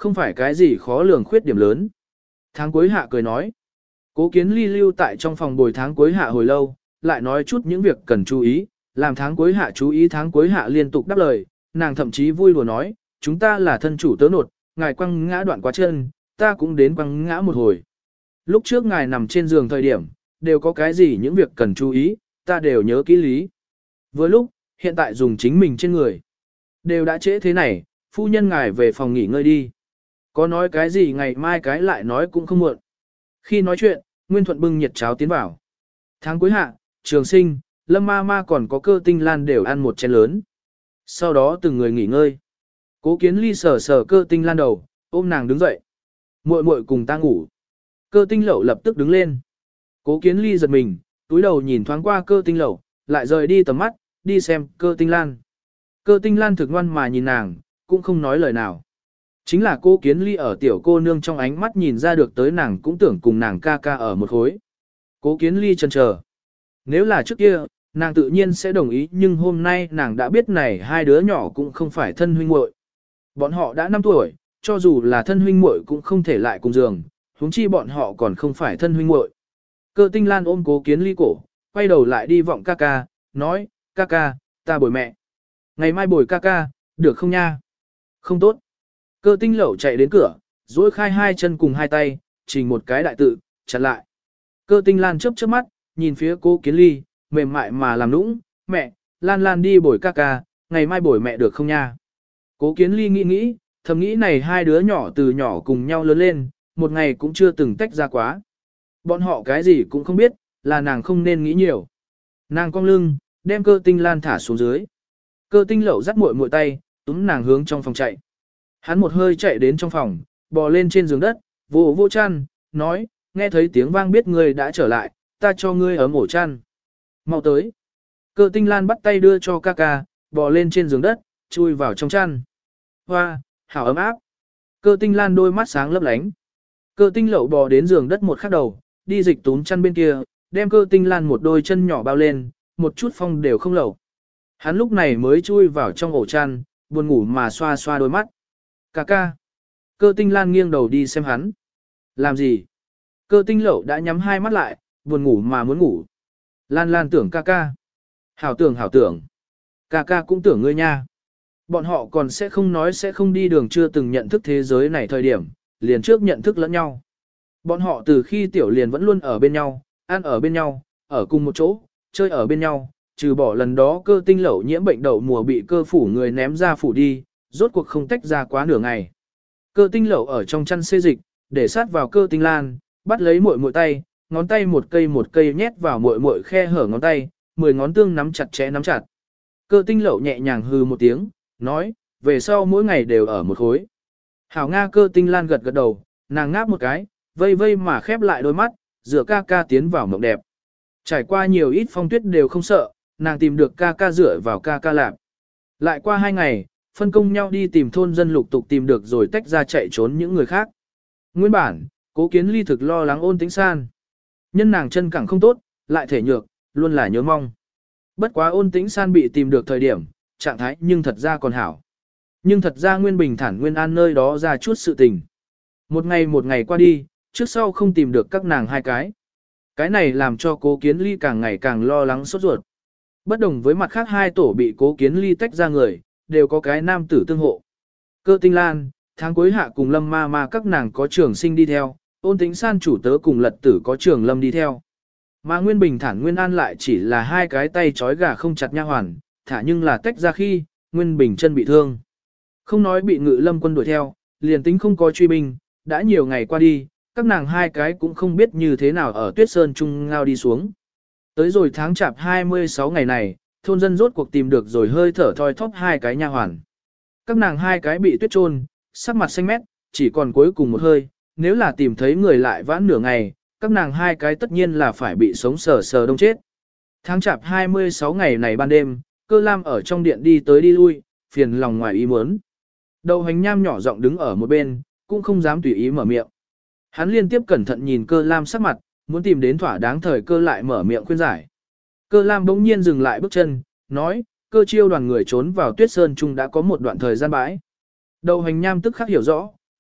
không phải cái gì khó lường khuyết điểm lớn. Tháng cuối hạ cười nói. Cố Kiến Ly lưu tại trong phòng bồi tháng cuối hạ hồi lâu, lại nói chút những việc cần chú ý, làm tháng cuối hạ chú ý tháng cuối hạ liên tục đáp lời, nàng thậm chí vui đùa nói, chúng ta là thân chủ tớ nột, ngài quăng ngã đoạn quá chân, ta cũng đến quăng ngã một hồi. Lúc trước ngài nằm trên giường thời điểm, đều có cái gì những việc cần chú ý, ta đều nhớ kỹ lý. Vừa lúc, hiện tại dùng chính mình trên người. Đều đã trễ thế này, phu nhân ngài về phòng nghỉ ngơi đi. Có nói cái gì ngày mai cái lại nói cũng không muộn. Khi nói chuyện, Nguyên Thuận bưng nhiệt cháo tiến vào. Tháng cuối hạ, Trường Sinh, Lâm Ma Ma còn có Cơ Tinh Lan đều ăn một chén lớn. Sau đó từng người nghỉ ngơi. Cố Kiến Ly sờ sờ Cơ Tinh Lan đầu, ôm nàng đứng dậy. Muội muội cùng ta ngủ. Cơ Tinh Lậu lập tức đứng lên. Cố Kiến Ly giật mình, túi đầu nhìn thoáng qua Cơ Tinh Lậu, lại rời đi tầm mắt, đi xem Cơ Tinh Lan. Cơ Tinh Lan thực ngoan mà nhìn nàng, cũng không nói lời nào. Chính là Cố Kiến Ly ở tiểu cô nương trong ánh mắt nhìn ra được tới nàng cũng tưởng cùng nàng ca ca ở một khối. Cố Kiến Ly chần chờ. Nếu là trước kia, nàng tự nhiên sẽ đồng ý, nhưng hôm nay nàng đã biết này hai đứa nhỏ cũng không phải thân huynh muội. Bọn họ đã 5 tuổi, cho dù là thân huynh muội cũng không thể lại cùng giường, huống chi bọn họ còn không phải thân huynh muội. Cơ Tinh Lan ôm Cố Kiến Ly cổ, quay đầu lại đi vọng ca ca, nói, ca ca, ta bồi mẹ. Ngày mai bồi ca ca, được không nha? Không tốt. Cơ Tinh Lậu chạy đến cửa, duỗi khai hai chân cùng hai tay, trình một cái đại tự, chặn lại. Cơ Tinh Lan chớp chớp mắt, nhìn phía Cố Kiến Ly, mềm mại mà làm nũng, mẹ, Lan Lan đi bồi ca ca, ngày mai bồi mẹ được không nha? Cố Kiến Ly nghĩ nghĩ, thầm nghĩ này hai đứa nhỏ từ nhỏ cùng nhau lớn lên, một ngày cũng chưa từng tách ra quá. Bọn họ cái gì cũng không biết, là nàng không nên nghĩ nhiều. Nàng cong lưng, đem Cơ Tinh Lan thả xuống dưới. Cơ Tinh Lậu dắt muội muội tay, túm nàng hướng trong phòng chạy. Hắn một hơi chạy đến trong phòng, bò lên trên giường đất, vỗ vỗ chăn, nói, nghe thấy tiếng vang biết ngươi đã trở lại, ta cho ngươi ấm ổ chăn. Mau tới. Cơ Tinh Lan bắt tay đưa cho ca ca, bò lên trên giường đất, chui vào trong chăn. Hoa, hảo ấm áp. Cơ Tinh Lan đôi mắt sáng lấp lánh. Cơ Tinh Lậu bò đến giường đất một khắc đầu, đi dịch túm chăn bên kia, đem Cơ Tinh Lan một đôi chân nhỏ bao lên, một chút phong đều không lẩu. Hắn lúc này mới chui vào trong ổ chăn, buồn ngủ mà xoa xoa đôi mắt. Ca ca. Cơ Tinh Lan nghiêng đầu đi xem hắn. Làm gì? Cơ Tinh Lậu đã nhắm hai mắt lại, buồn ngủ mà muốn ngủ. Lan Lan tưởng ca ca. Hảo tưởng hảo tưởng. Ca ca cũng tưởng ngươi nha. Bọn họ còn sẽ không nói sẽ không đi đường chưa từng nhận thức thế giới này thời điểm, liền trước nhận thức lẫn nhau. Bọn họ từ khi tiểu liền vẫn luôn ở bên nhau, ăn ở bên nhau, ở cùng một chỗ, chơi ở bên nhau, trừ bỏ lần đó Cơ Tinh Lậu nhiễm bệnh đậu mùa bị cơ phủ người ném ra phủ đi, rốt cuộc không tách ra quá nửa ngày. Cơ Tinh Lậu ở trong chăn xê dịch, để sát vào Cơ Tinh Lan, bắt lấy muội muội tay, ngón tay một cây nhét vào muội muội khe hở ngón tay, 10 ngón tương nắm chặt chẽ nắm chặt. Cơ Tinh Lậu nhẹ nhàng hừ một tiếng, nói, về sau mỗi ngày đều ở một khối. Hảo Nga. Cơ Tinh Lan gật gật đầu, nàng ngáp một cái, vây vây mà khép lại đôi mắt, dựa ca ca tiến vào mộng đẹp. Trải qua nhiều ít phong tuyết đều không sợ, nàng tìm được ca ca dựa vào ca ca lạp. Lại qua 2 ngày, phân công nhau đi tìm thôn dân lục tục tìm được rồi tách ra chạy trốn những người khác. Nguyên bản, Cố Kiến Ly thực lo lắng Ôn Tĩnh San. Nhân nàng chân cẳng không tốt, lại thể nhược, luôn là nhớ mong. Bất quá Ôn Tĩnh San bị tìm được thời điểm, trạng thái nhưng thật ra còn hảo. Nhưng thật ra Nguyên Bình Thản Nguyên An nơi đó ra chút sự tình. Một ngày qua đi, trước sau không tìm được các nàng hai cái. Cái này làm cho Cố Kiến Ly càng ngày càng lo lắng sốt ruột. Bất đồng với mặt khác hai tổ bị Cố Kiến Ly tách ra người, đều có cái nam tử tương hộ. Cơ Tinh Lan, tháng cuối hạ cùng Lâm Ma Ma các nàng có Trường Sinh đi theo, Ôn Tĩnh San chủ tớ cùng Lật Tử có Trường Lâm đi theo. Mà Nguyên Bình Thản Nguyên An lại chỉ là hai cái tay trói gà không chặt nha hoàn, thả nhưng là tách ra khi, Nguyên Bình chân bị thương. Không nói bị Ngự Lâm quân đuổi theo, liền tính không có truy binh, đã nhiều ngày qua đi, các nàng hai cái cũng không biết như thế nào ở Tuyết Sơn Trung ngao đi xuống. Tới rồi tháng chạp 26 ngày này, thôn dân rốt cuộc tìm được rồi hơi thở thoi thóp hai cái nha hoàn. Các nàng hai cái bị tuyết trôn, sắc mặt xanh mét, chỉ còn cuối cùng một hơi, nếu là tìm thấy người lại vãn nửa ngày, các nàng hai cái tất nhiên là phải bị sống sờ sờ đông chết. Tháng chạp 26 ngày này ban đêm, Cơ Lam ở trong điện đi tới đi lui, phiền lòng ngoài ý muốn. Đầu hành nham nhỏ giọng đứng ở một bên, cũng không dám tùy ý mở miệng. Hắn liên tiếp cẩn thận nhìn Cơ Lam sắc mặt, muốn tìm đến thỏa đáng thời cơ lại mở miệng khuyên giải. Cơ Lam bỗng nhiên dừng lại bước chân, nói, Cơ Chiêu đoàn người trốn vào Tuyết Sơn Trung đã có một đoạn thời gian bãi. Đầu hành nham tức khắc hiểu rõ,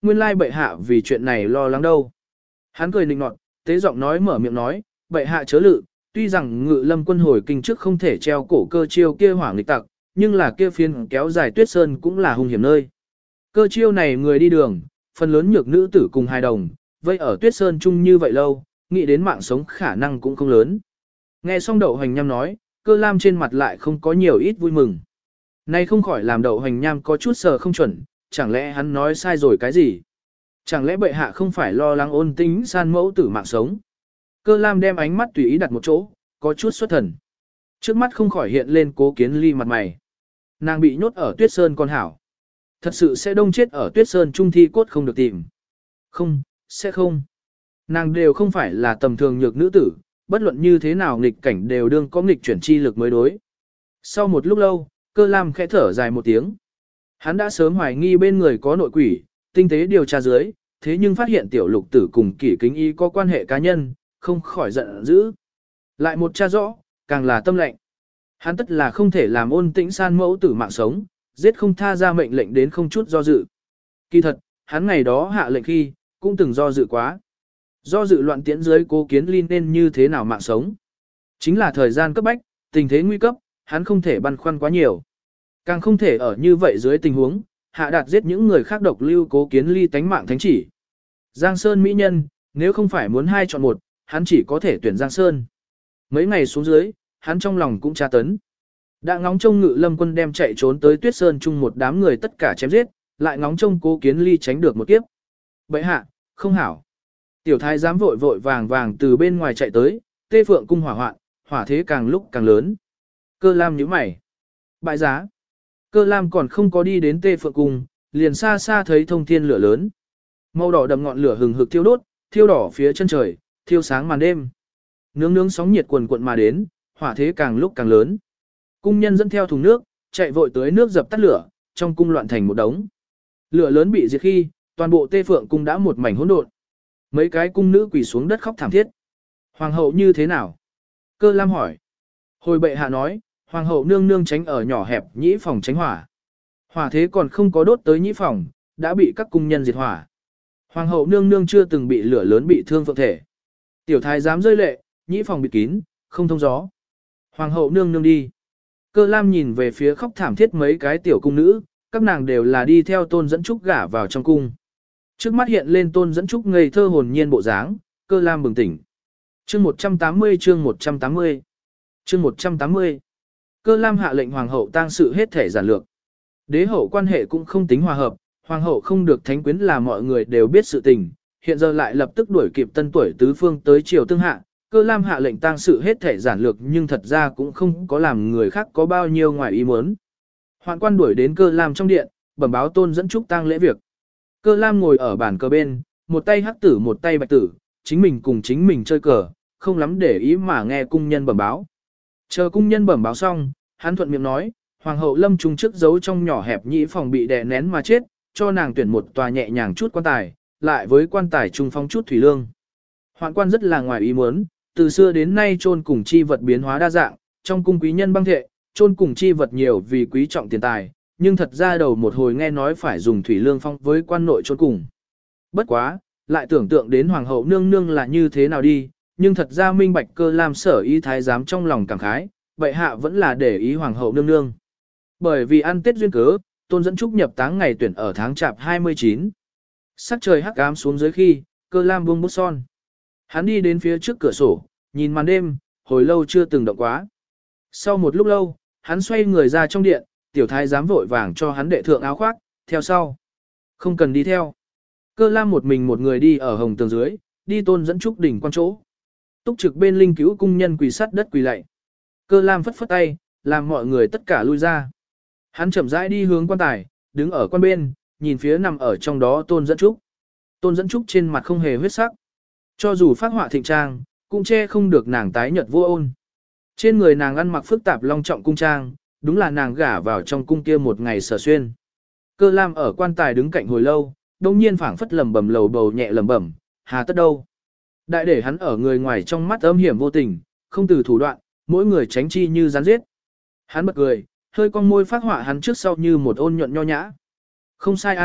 nguyên lai bệ hạ vì chuyện này lo lắng đâu. Hắn cười nịnh nọt, tế giọng nói mở miệng nói, bệ hạ chớ lự, tuy rằng Ngự Lâm quân hồi kinh trước không thể treo cổ Cơ Chiêu kia hỏa nghịch tặc, nhưng là kia phiên kéo dài Tuyết Sơn cũng là hung hiểm nơi. Cơ Chiêu này người đi đường, phần lớn nhược nữ tử cùng hài đồng, vây ở Tuyết Sơn chung như vậy lâu, nghĩ đến mạng sống khả năng cũng không lớn. Nghe xong Đậu Hoành Nham nói, Cơ Lam trên mặt lại không có nhiều ít vui mừng. Nay không khỏi làm Đậu Hoành Nham có chút sờ không chuẩn, chẳng lẽ hắn nói sai rồi cái gì? Chẳng lẽ bệ hạ không phải lo lắng Ôn Tĩnh San mẫu tử mạng sống? Cơ Lam đem ánh mắt tùy ý đặt một chỗ, có chút xuất thần. Trước mắt không khỏi hiện lên Cố Kiến Ly mặt mày. Nàng bị nhốt ở Tuyết Sơn con hảo. Thật sự sẽ đông chết ở Tuyết Sơn trung thi cốt không được tìm. Không, sẽ không. Nàng đều không phải là tầm thường nhược nữ tử, bất luận như thế nào nghịch cảnh đều đương có nghịch chuyển chi lực mới đối. Sau một lúc lâu, Cơ Lam khẽ thở dài một tiếng. Hắn đã sớm hoài nghi bên người có nội quỷ, tinh tế điều tra dưới, thế nhưng phát hiện tiểu lục tử cùng Kỷ Kính Y có quan hệ cá nhân, không khỏi giận dữ. Lại một tra rõ, càng là tâm lệnh. Hắn tất là không thể làm Ôn Tĩnh San mẫu tử mạng sống, giết không tha ra mệnh lệnh đến không chút do dự. Kỳ thật, hắn ngày đó hạ lệnh khi, cũng từng do dự quá. Do dự loạn tiễn dưới Cố Kiến Ly nên như thế nào mạng sống. Chính là thời gian cấp bách, tình thế nguy cấp, hắn không thể băn khoăn quá nhiều. Càng không thể ở như vậy dưới tình huống, hạ đạt giết những người khác độc lưu Cố Kiến Ly tánh mạng thánh chỉ. Giang Sơn mỹ nhân, nếu không phải muốn hai chọn một, hắn chỉ có thể tuyển Giang Sơn. Mấy ngày xuống dưới, hắn trong lòng cũng tra tấn. Đã ngóng trông Ngự Lâm quân đem chạy trốn tới Tuyết Sơn chung một đám người tất cả chém giết, lại ngóng trông Cố Kiến Ly tránh được một kiếp. Bệ hạ, không hảo. Tiểu thái giám vội vội vàng vàng từ bên ngoài chạy tới, Tê Phượng cung hỏa hoạn, hỏa thế càng lúc càng lớn. Cơ Lam nhíu mày. Bại giá. Cơ Lam còn không có đi đến Tê Phượng cung, liền xa xa thấy thông thiên lửa lớn. Màu đỏ đậm ngọn lửa hừng hực thiêu đốt, thiêu đỏ phía chân trời, thiêu sáng màn đêm. Nướng nướng sóng nhiệt cuồn cuộn mà đến, hỏa thế càng lúc càng lớn. Cung nhân dẫn theo thùng nước, chạy vội tới nước dập tắt lửa, trong cung loạn thành một đống. Lửa lớn bị diệt khi, toàn bộ Tê Phượng cung đã một mảnh hỗn độn. Mấy cái cung nữ quỳ xuống đất khóc thảm thiết. Hoàng hậu như thế nào? Cơ Lam hỏi. Hồi bệ hạ nói, hoàng hậu nương nương tránh ở nhỏ hẹp nhĩ phòng tránh hỏa. Hỏa thế còn không có đốt tới nhĩ phòng, đã bị các cung nhân diệt hỏa. Hoàng hậu nương nương chưa từng bị lửa lớn bị thương phượng thể. Tiểu thái dám rơi lệ, nhĩ phòng bịt kín, không thông gió. Hoàng hậu nương nương đi. Cơ Lam nhìn về phía khóc thảm thiết mấy cái tiểu cung nữ, các nàng đều là đi theo Tôn Dẫn Trúc gả vào trong cung. Trước mắt hiện lên Tôn Dẫn Trúc ngây thơ hồn nhiên bộ dáng, Cơ Lam bừng tỉnh. Chương 180 chương 180 chương 180 Cơ Lam hạ lệnh hoàng hậu tang sự hết thể giản lược. Đế hậu quan hệ cũng không tính hòa hợp, hoàng hậu không được thánh quyến là mọi người đều biết sự tình, hiện giờ lại lập tức đuổi kịp tân tuổi tứ phương tới triều tương hạ. Cơ Lam hạ lệnh tang sự hết thể giản lược nhưng thật ra cũng không có làm người khác có bao nhiêu ngoài ý muốn. Hoạn quan đuổi đến Cơ Lam trong điện, bẩm báo Tôn Dẫn Trúc tang lễ việc. Cơ Lam ngồi ở bàn cờ bên, một tay hắc tử một tay bạch tử, chính mình cùng chính mình chơi cờ, không lắm để ý mà nghe cung nhân bẩm báo. Chờ cung nhân bẩm báo xong, hắn thuận miệng nói, hoàng hậu lâm trung trước giấu trong nhỏ hẹp nhĩ phòng bị đè nén mà chết, cho nàng tuyển một tòa nhẹ nhàng chút quan tài, lại với quan tài trung phong chút thủy lương. Hoạn quan rất là ngoài ý muốn, từ xưa đến nay chôn cùng chi vật biến hóa đa dạng, trong cung quý nhân băng thệ, chôn cùng chi vật nhiều vì quý trọng tiền tài, nhưng thật ra đầu một hồi nghe nói phải dùng thủy lương phong với quan nội chôn cùng. Bất quá, lại tưởng tượng đến hoàng hậu nương nương là như thế nào đi, nhưng thật ra minh bạch Cơ Lam sở ý thái giám trong lòng cảm khái, bệ hạ vẫn là để ý hoàng hậu nương nương. Bởi vì ăn Tết duyên cớ, Tôn Dẫn Trúc nhập táng ngày tuyển ở tháng Chạp 29. Sắc trời hắc ám xuống dưới khi, Cơ Lam buông bút son. Hắn đi đến phía trước cửa sổ, nhìn màn đêm, hồi lâu chưa từng động quá. Sau một lúc lâu, hắn xoay người ra trong điện, tiểu thái giám vội vàng cho hắn đệ thượng áo khoác, theo sau. Không cần đi theo. Cơ Lam một mình một người đi ở hồng tường dưới, đi Tôn Dẫn Trúc đỉnh quan chỗ. Túc trực bên linh cứu cung nhân quỳ sắt đất quỳ lạy. Cơ Lam phất phất tay, làm mọi người tất cả lui ra. Hắn chậm rãi đi hướng quan tài, đứng ở quan bên, nhìn phía nằm ở trong đó Tôn Dẫn Trúc. Tôn Dẫn Trúc trên mặt không hề huyết sắc. Cho dù phát họa thịnh trang, cũng che không được nàng tái nhợt vô ôn. Trên người nàng ăn mặc phức tạp long trọng cung trang, đúng là nàng gả vào trong cung kia một ngày sở xuyên. Cơ Lam ở quan tài đứng cạnh hồi lâu, đông nhiên phảng phất lẩm bẩm lầu bầu nhẹ lẩm bẩm, hà tất đâu. Đại để hắn ở người ngoài trong mắt âm hiểm vô tình, không từ thủ đoạn, mỗi người tránh chi như rắn giết. Hắn bật cười, hơi cong môi phát họa hắn trước sau như một ôn nhuận nho nhã. Không sai a,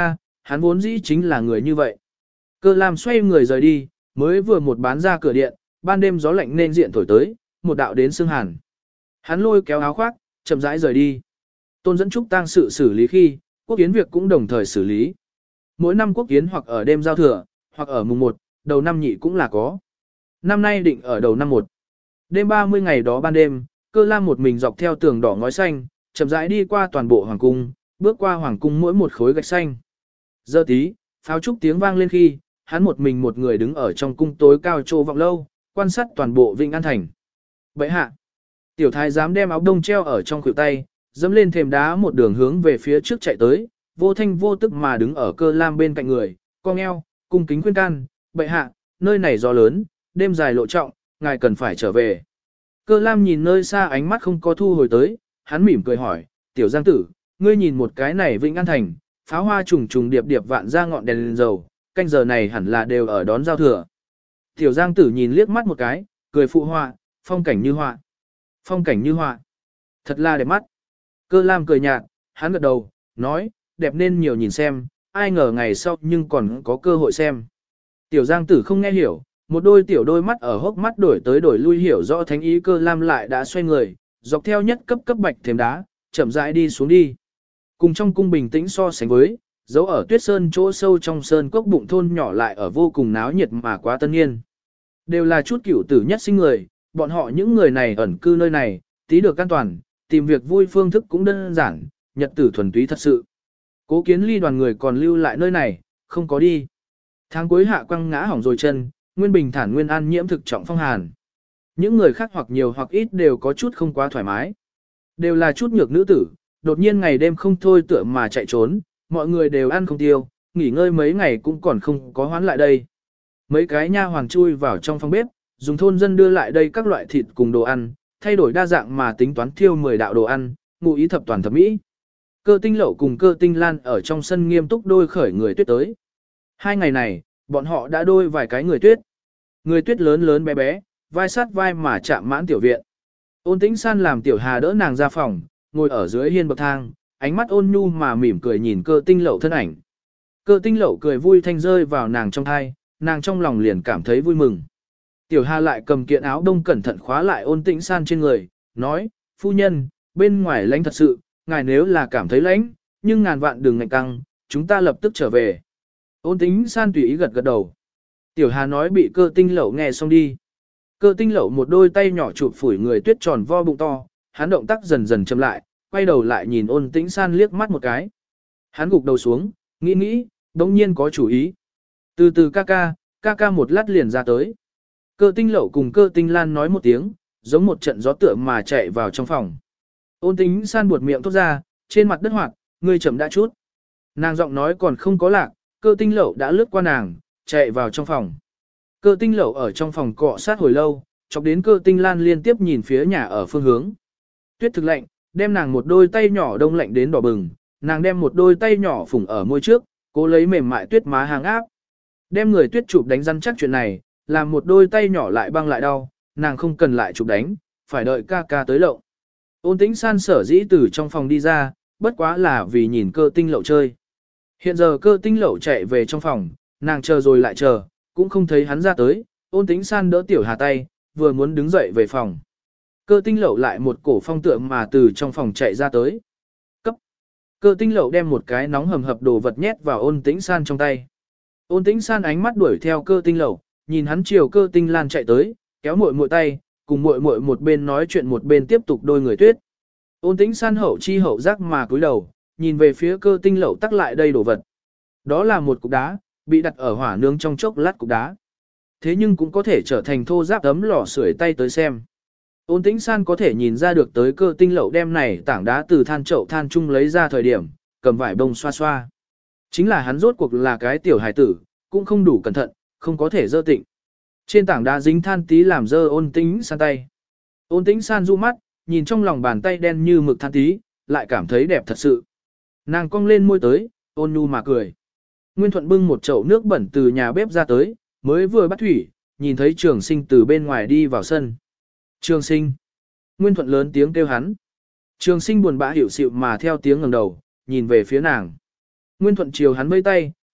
Hắn vốn dĩ chính là người như vậy. Cơ Lam xoay người rời đi, mới vừa một bán ra cửa điện, ban đêm gió lạnh nên diện thổi tới, một đạo đến xương hàn. Hắn lôi kéo áo khoác, chậm rãi rời đi. Tôn dẫn trúc tang sự xử lý khi, quốc kiến việc cũng đồng thời xử lý. Mỗi năm quốc kiến hoặc ở đêm giao thừa, hoặc ở mùng 1, đầu năm nhị cũng là có. Năm nay định ở đầu năm 1. Đêm 30 ngày đó ban đêm, Cơ Lam một mình dọc theo tường đỏ ngói xanh, chậm rãi đi qua toàn bộ hoàng cung, bước qua hoàng cung mỗi một khối gạch xanh. Giờ tí, pháo trúc tiếng vang lên khi, hắn một người đứng ở trong cung tối cao trô vọng lâu, quan sát toàn bộ Vĩnh An thành. Bệ hạ, tiểu thái giám đem áo đông treo ở trong khuỷu tay, dẫm lên thềm đá một đường hướng về phía trước chạy tới, vô thanh vô tức mà đứng ở Cơ Lam bên cạnh người, cong eo, cung kính khuyên can, bệ hạ, nơi này gió lớn, đêm dài lộ trọng, ngài cần phải trở về. Cơ Lam nhìn nơi xa ánh mắt không có thu hồi tới, hắn mỉm cười hỏi, tiểu giang tử, ngươi nhìn một cái này Vĩnh An thành, pháo hoa trùng trùng điệp điệp vạn ra ngọn đèn lên dầu, canh giờ này hẳn là đều ở đón giao thừa. Tiểu giang tử nhìn liếc mắt một cái, cười phụ họa, phong cảnh như họa. Phong cảnh như họa. Thật là đẹp mắt. Cơ Lam cười nhạt, hắn gật đầu, nói, đẹp nên nhiều nhìn xem, ai ngờ ngày sau nhưng còn có cơ hội xem. Tiểu giang tử không nghe hiểu, một đôi tiểu đôi mắt ở hốc mắt đổi tới đổi lui hiểu rõ thánh ý. Cơ Lam lại đã xoay người, dọc theo nhất cấp cấp bạch thềm đá, chậm rãi đi xuống đi. Cùng trong cung bình tĩnh so sánh với, dấu ở tuyết sơn chỗ sâu trong sơn cốc bụng thôn nhỏ lại ở vô cùng náo nhiệt mà quá tân nhiên. Đều là chút cửu tử nhất sinh người, bọn họ những người này ẩn cư nơi này, tí được an toàn, tìm việc vui phương thức cũng đơn giản, nhật tử thuần túy thật sự. Cố Kiến Ly đoàn người còn lưu lại nơi này, không có đi. Tháng cuối hạ quăng ngã hỏng rồi chân, nguyên bình thản nguyên an nhiễm thực trọng phong hàn. Những người khác hoặc nhiều hoặc ít đều có chút không quá thoải mái. Đều là chút nhược nữ tử, đột nhiên ngày đêm không thôi tựa mà chạy trốn, mọi người đều ăn không tiêu, nghỉ ngơi mấy ngày cũng còn không có hoán lại đây. Mấy cái nha hoàng chui vào trong phòng bếp, dùng thôn dân đưa lại đây các loại thịt cùng đồ ăn, thay đổi đa dạng mà tính toán thiêu 10 đạo đồ ăn, ngụ ý thập toàn thập mỹ. Cơ Tinh Lậu cùng Cơ Tinh Lan ở trong sân nghiêm túc đôi khởi người tuyết tới. 2 ngày này, bọn họ đã đôi vài cái người tuyết. Người tuyết lớn lớn bé bé, vai sát vai mà chạm mãn tiểu viện. Ôn Tĩnh San làm Tiểu Hà đỡ nàng ra phòng, ngồi ở dưới hiên bậc thang, ánh mắt ôn nhu mà mỉm cười nhìn Cơ Tinh Lậu thân ảnh. Cơ Tinh Lậu cười vui thanh rơi vào nàng trong thai, nàng trong lòng liền cảm thấy vui mừng. Tiểu Hà lại cầm kiện áo đông cẩn thận khóa lại Ôn Tĩnh San trên người, nói, phu nhân, bên ngoài lạnh thật sự, ngài nếu là cảm thấy lạnh, nhưng ngàn vạn đừng ngạnh căng, chúng ta lập tức trở về. Ôn Tĩnh San tùy ý gật gật đầu. Tiểu Hà nói bị Cơ Tinh Lậu nghe xong đi. Cơ Tinh Lậu một đôi tay nhỏ chụp phủi người tuyết tròn vo bụng to, hắn động tác dần dần chậm lại, quay đầu lại nhìn Ôn Tĩnh San liếc mắt một cái. Hắn gục đầu xuống, nghĩ, đống nhiên có chủ ý. Từ từ ca ca một lát liền ra tới. Cơ Tinh Lậu cùng Cơ Tinh Lan nói một tiếng, giống một trận gió tựa mà chạy vào trong phòng. Ôn Tĩnh San buột miệng thốt ra, trên mặt đất hoạt, ngươi chậm đã chút. Nàng giọng nói còn không có lạc, Cơ Tinh Lậu đã lướt qua nàng, chạy vào trong phòng. Cơ Tinh Lậu ở trong phòng cọ sát hồi lâu, chọc đến Cơ Tinh Lan liên tiếp nhìn phía nhà ở phương hướng. Tuyết thực lạnh, đem nàng một đôi tay nhỏ đông lạnh đến đỏ bừng, nàng đem một đôi tay nhỏ phủng ở môi trước, cố lấy mềm mại tuyết má hàng áp. Đem người tuyết chụp đánh răn chắc chuyện này, làm một đôi tay nhỏ lại băng lại đau, nàng không cần lại chụp đánh, phải đợi ca ca tới lậu. Ôn Tĩnh San sở dĩ từ trong phòng đi ra, bất quá là vì nhìn Cơ Tinh Lậu chơi. Hiện giờ Cơ Tinh Lậu chạy về trong phòng, nàng chờ rồi lại chờ, cũng không thấy hắn ra tới, Ôn Tĩnh San đỡ Tiểu Hà tay, vừa muốn đứng dậy về phòng. Cơ Tinh Lậu lại một cổ phong tượng mà từ trong phòng chạy ra tới. Cấp. Cơ Tinh Lậu đem một cái nóng hầm hập đồ vật nhét vào Ôn Tĩnh San trong tay. Ôn Tĩnh San ánh mắt đuổi theo Cơ Tinh Lậu, nhìn hắn chiều Cơ Tinh Lan chạy tới, kéo muội muội tay, cùng muội muội một bên nói chuyện một bên tiếp tục đôi người tuyết. Ôn Tĩnh San hậu chi hậu giác mà cúi đầu, nhìn về phía Cơ Tinh Lậu tắc lại đây đồ vật. Đó là một cục đá, bị đặt ở hỏa nướng trong chốc lát cục đá. Thế nhưng cũng có thể trở thành thô giáp ấm lò sưởi tay tới xem. Ôn Tĩnh San có thể nhìn ra được tới Cơ Tinh Lậu đem này tảng đá từ than chậu than chung lấy ra thời điểm, cầm vải bông xoa xoa. Chính là hắn rốt cuộc là cái tiểu hài tử, cũng không đủ cẩn thận, không có thể dơ tịnh. Trên tảng đá dính than tí làm dơ Ôn Tĩnh San tay. Ôn Tĩnh San du mắt, nhìn trong lòng bàn tay đen như mực than tí, lại cảm thấy đẹp thật sự. Nàng cong lên môi tới, ôn nhu mà cười. Nguyên Thuận bưng một chậu nước bẩn từ nhà bếp ra tới, mới vừa bắt thủy, nhìn thấy Trường Sinh từ bên ngoài đi vào sân. Trường Sinh. Nguyên Thuận lớn tiếng kêu hắn. Trường Sinh buồn bã hiểu xịu mà theo tiếng ngẩng đầu, nhìn về phía nàng. Nguyên Thuận chiều hắn vẫy tay,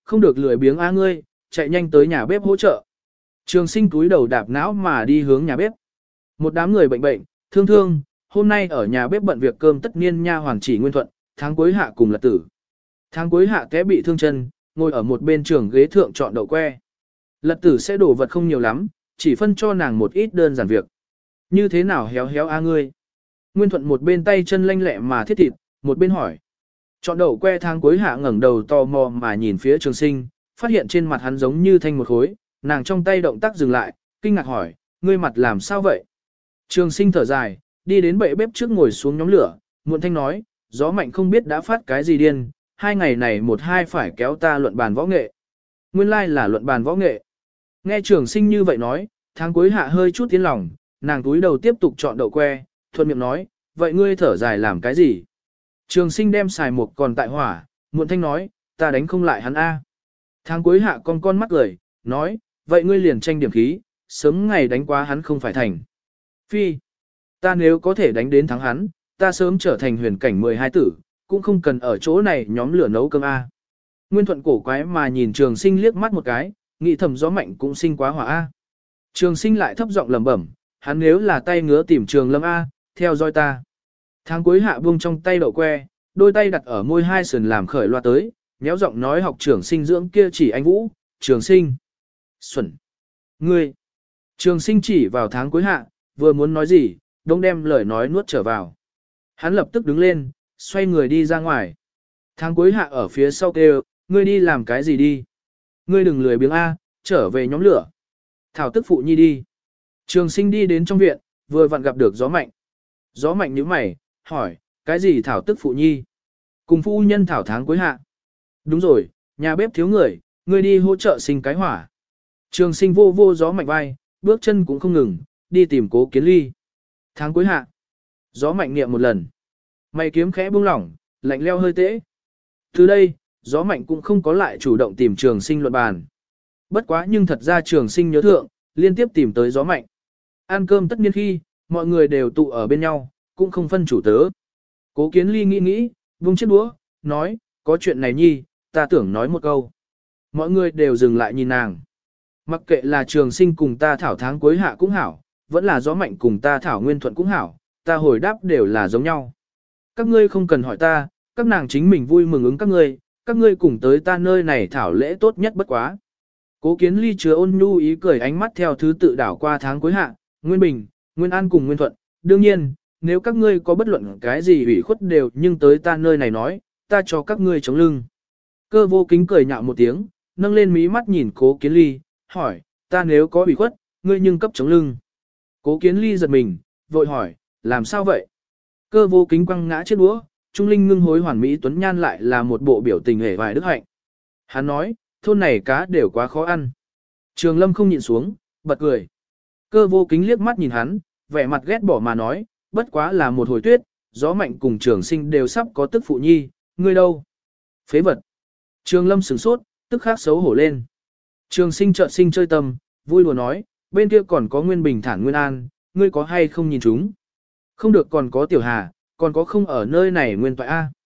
không được lười biếng a ngươi, chạy nhanh tới nhà bếp hỗ trợ. Trường sinh túi đầu đạp não mà đi hướng nhà bếp. Một đám người bệnh thương thương, hôm nay ở nhà bếp bận việc cơm tất niên nha hoàn chỉ Nguyên Thuận, tháng cuối hạ cùng Lật Tử. Tháng cuối hạ té bị thương chân, ngồi ở một bên trường ghế thượng chọn đậu que. Lật Tử sẽ đổ vật không nhiều lắm, chỉ phân cho nàng một ít đơn giản việc. Như thế nào héo héo a ngươi? Nguyên Thuận một bên tay chân lanh lẹ mà thiết thịt, một bên hỏi. Chọn đậu que tháng cuối hạ ngẩng đầu tò mò mà nhìn phía Trường Sinh, phát hiện trên mặt hắn giống như thanh một khối, nàng trong tay động tác dừng lại, kinh ngạc hỏi, ngươi mặt làm sao vậy? Trường Sinh thở dài, đi đến bệ bếp trước ngồi xuống nhóm lửa, muộn thanh nói, gió mạnh không biết đã phát cái gì điên, 2 ngày này một hai phải kéo ta luận bàn võ nghệ. Nguyên lai là luận bàn võ nghệ. Nghe Trường Sinh như vậy nói, tháng cuối hạ hơi chút tiến lòng, nàng túi đầu tiếp tục chọn đậu que, thuận miệng nói, vậy ngươi thở dài làm cái gì? Trường Sinh đem xài mục còn tại hỏa, muộn thanh nói, ta đánh không lại hắn a. Tháng cuối hạ con mắt cười, nói, vậy ngươi liền tranh điểm khí, sớm ngày đánh quá hắn không phải thành. Phi, ta nếu có thể đánh đến thắng hắn, ta sớm trở thành huyền cảnh 12 tử, cũng không cần ở chỗ này nhóm lửa nấu cơm a. Nguyên Thuận cổ quái mà nhìn Trường Sinh liếc mắt một cái, nghĩ thầm gió mạnh cũng sinh quá hỏa a. Trường Sinh lại thấp giọng lẩm bẩm, hắn nếu là tay ngứa tìm Trường Lâm a, theo dõi ta. Tháng cuối hạ buông trong tay đậu que, đôi tay đặt ở môi hai sườn làm khởi loa tới, nhéo giọng nói học Trường Sinh dưỡng kia chỉ anh Vũ, Trường Sinh. Xuẩn. Ngươi. Trường Sinh chỉ vào tháng cuối hạ, vừa muốn nói gì, đông đem lời nói nuốt trở vào. Hắn lập tức đứng lên, xoay người đi ra ngoài. Tháng cuối hạ ở phía sau kêu, ngươi đi làm cái gì đi? Ngươi đừng lười biếng a, trở về nhóm lửa. Thảo tức phụ nhi đi. Trường Sinh đi đến trong viện, vừa vặn gặp được gió mạnh. Gió mạnh nhíu mày, hỏi, cái gì thảo tức phụ nhi? Cùng phu nhân thảo tháng cuối hạ. Đúng rồi, nhà bếp thiếu người, ngươi đi hỗ trợ sinh cái hỏa. Trường Sinh vô vô gió mạnh vai, bước chân cũng không ngừng, đi tìm Cố Kiến Ly. Tháng cuối hạ. Gió mạnh niệm một lần. Mày kiếm khẽ buông lỏng, lạnh leo hơi tễ. Từ đây, gió mạnh cũng không có lại chủ động tìm Trường Sinh luận bàn. Bất quá nhưng thật ra Trường Sinh nhớ thượng, liên tiếp tìm tới gió mạnh. Ăn cơm tất niên khi, mọi người đều tụ ở bên nhau, cũng không phân chủ tớ. Cố Kiến Ly nghĩ, buông chiếc đũa, nói, có chuyện này nhi, ta tưởng nói một câu. Mọi người đều dừng lại nhìn nàng. Mặc kệ là Trường Sinh cùng ta thảo tháng cuối hạ cũng hảo, vẫn là gió mạnh cùng ta thảo Nguyên Thuận cũng hảo, ta hồi đáp đều là giống nhau. Các ngươi không cần hỏi ta, các nàng chính mình vui mừng ứng các ngươi cùng tới ta nơi này thảo lễ tốt nhất bất quá. Cố Kiến Ly chứa ôn nhu ý cười ánh mắt theo thứ tự đảo qua tháng cuối hạ, Nguyên Bình, Nguyên An cùng Nguyên Thuận. Đương nhiên, nếu các ngươi có bất luận cái gì ủy khuất đều nhưng tới ta nơi này nói, ta cho các ngươi chống lưng. Cơ Vô Kính cười nhạo một tiếng, nâng lên mí mắt nhìn Cố Kiến Ly, hỏi, ta nếu có ủy khuất, ngươi nhưng cấp chống lưng. Cố Kiến Ly giật mình, vội hỏi, làm sao vậy? Cơ Vô Kính quăng ngã chiếc đũa, trung linh ngưng hối hoàn mỹ tuấn nhan lại là một bộ biểu tình hề vài đức hạnh. Hắn nói, thôn này cá đều quá khó ăn. Trường Lâm không nhịn xuống, bật cười. Cơ Vô Kính liếc mắt nhìn hắn, vẻ mặt ghét bỏ mà nói, bất quá là một hồi tuyết, gió mạnh cùng Trường Sinh đều sắp có tức phụ nhi, ngươi đâu? Phế vật. Trường Lâm sửng sốt, tức khắc xấu hổ lên. Trường Sinh chợt sinh chơi tâm, vui đùa nói, bên kia còn có Nguyên Bình Thản Nguyên An, ngươi có hay không nhìn chúng? Không được, còn có Tiểu Hà, còn có không ở nơi này Nguyên Toại A.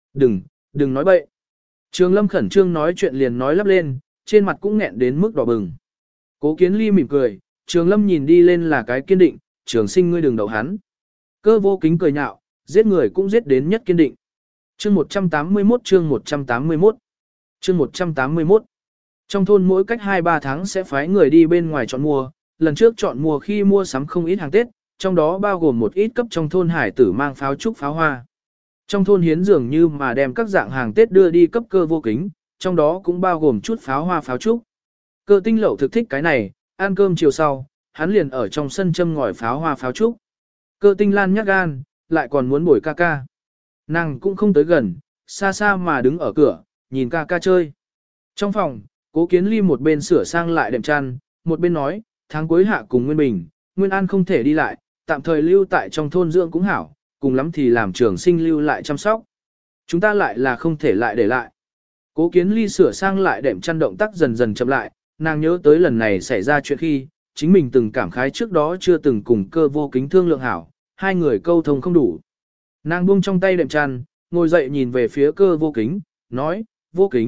Đừng nói bậy. Trường Lâm khẩn trương nói chuyện liền nói lắp lên, trên mặt cũng nghẹn đến mức đỏ bừng. Cố Kiến Ly mỉm cười, Trường Lâm nhìn đi lên là cái kiên định, Trường Sinh ngươi đừng đậu hắn. Cơ Vô Kính cười nhạo, giết người cũng giết đến nhất kiên định. Chương 181 chương 181 chương 181 Trong thôn mỗi cách 2-3 tháng sẽ phái người đi bên ngoài chọn mua, lần trước chọn mua khi mua sắm không ít hàng Tết, trong đó bao gồm một ít cấp trong thôn hải tử mang pháo trúc pháo hoa. Trong thôn hiến dường như mà đem các dạng hàng Tết đưa đi cấp Cơ Vô Kính, trong đó cũng bao gồm chút pháo hoa pháo trúc. Cơ Tinh Lậu thực thích cái này, ăn cơm chiều sau, hắn liền ở trong sân châm ngòi pháo hoa pháo trúc. Cơ Tinh Lan nhát gan, lại còn muốn bồi ca ca. Nàng cũng không tới gần, xa xa mà đứng ở cửa, nhìn ca ca chơi. Trong phòng, Cố Kiến Ly một bên sửa sang lại đệm chăn, một bên nói, tháng cuối hạ cùng Nguyên Bình, Nguyên An không thể đi lại, tạm thời lưu tại trong thôn dưỡng cũng hảo, cùng lắm thì làm Trường Sinh lưu lại chăm sóc. Chúng ta lại là không thể lại để lại. Cố Kiến Ly sửa sang lại đệm chăn động tác dần dần chậm lại, nàng nhớ tới lần này xảy ra chuyện khi, chính mình từng cảm khái trước đó chưa từng cùng Cơ Vô Kính thương lượng hảo, hai người câu thông không đủ. Nàng buông trong tay đệm chăn, ngồi dậy nhìn về phía Cơ Vô Kính, nói, Vô Kính,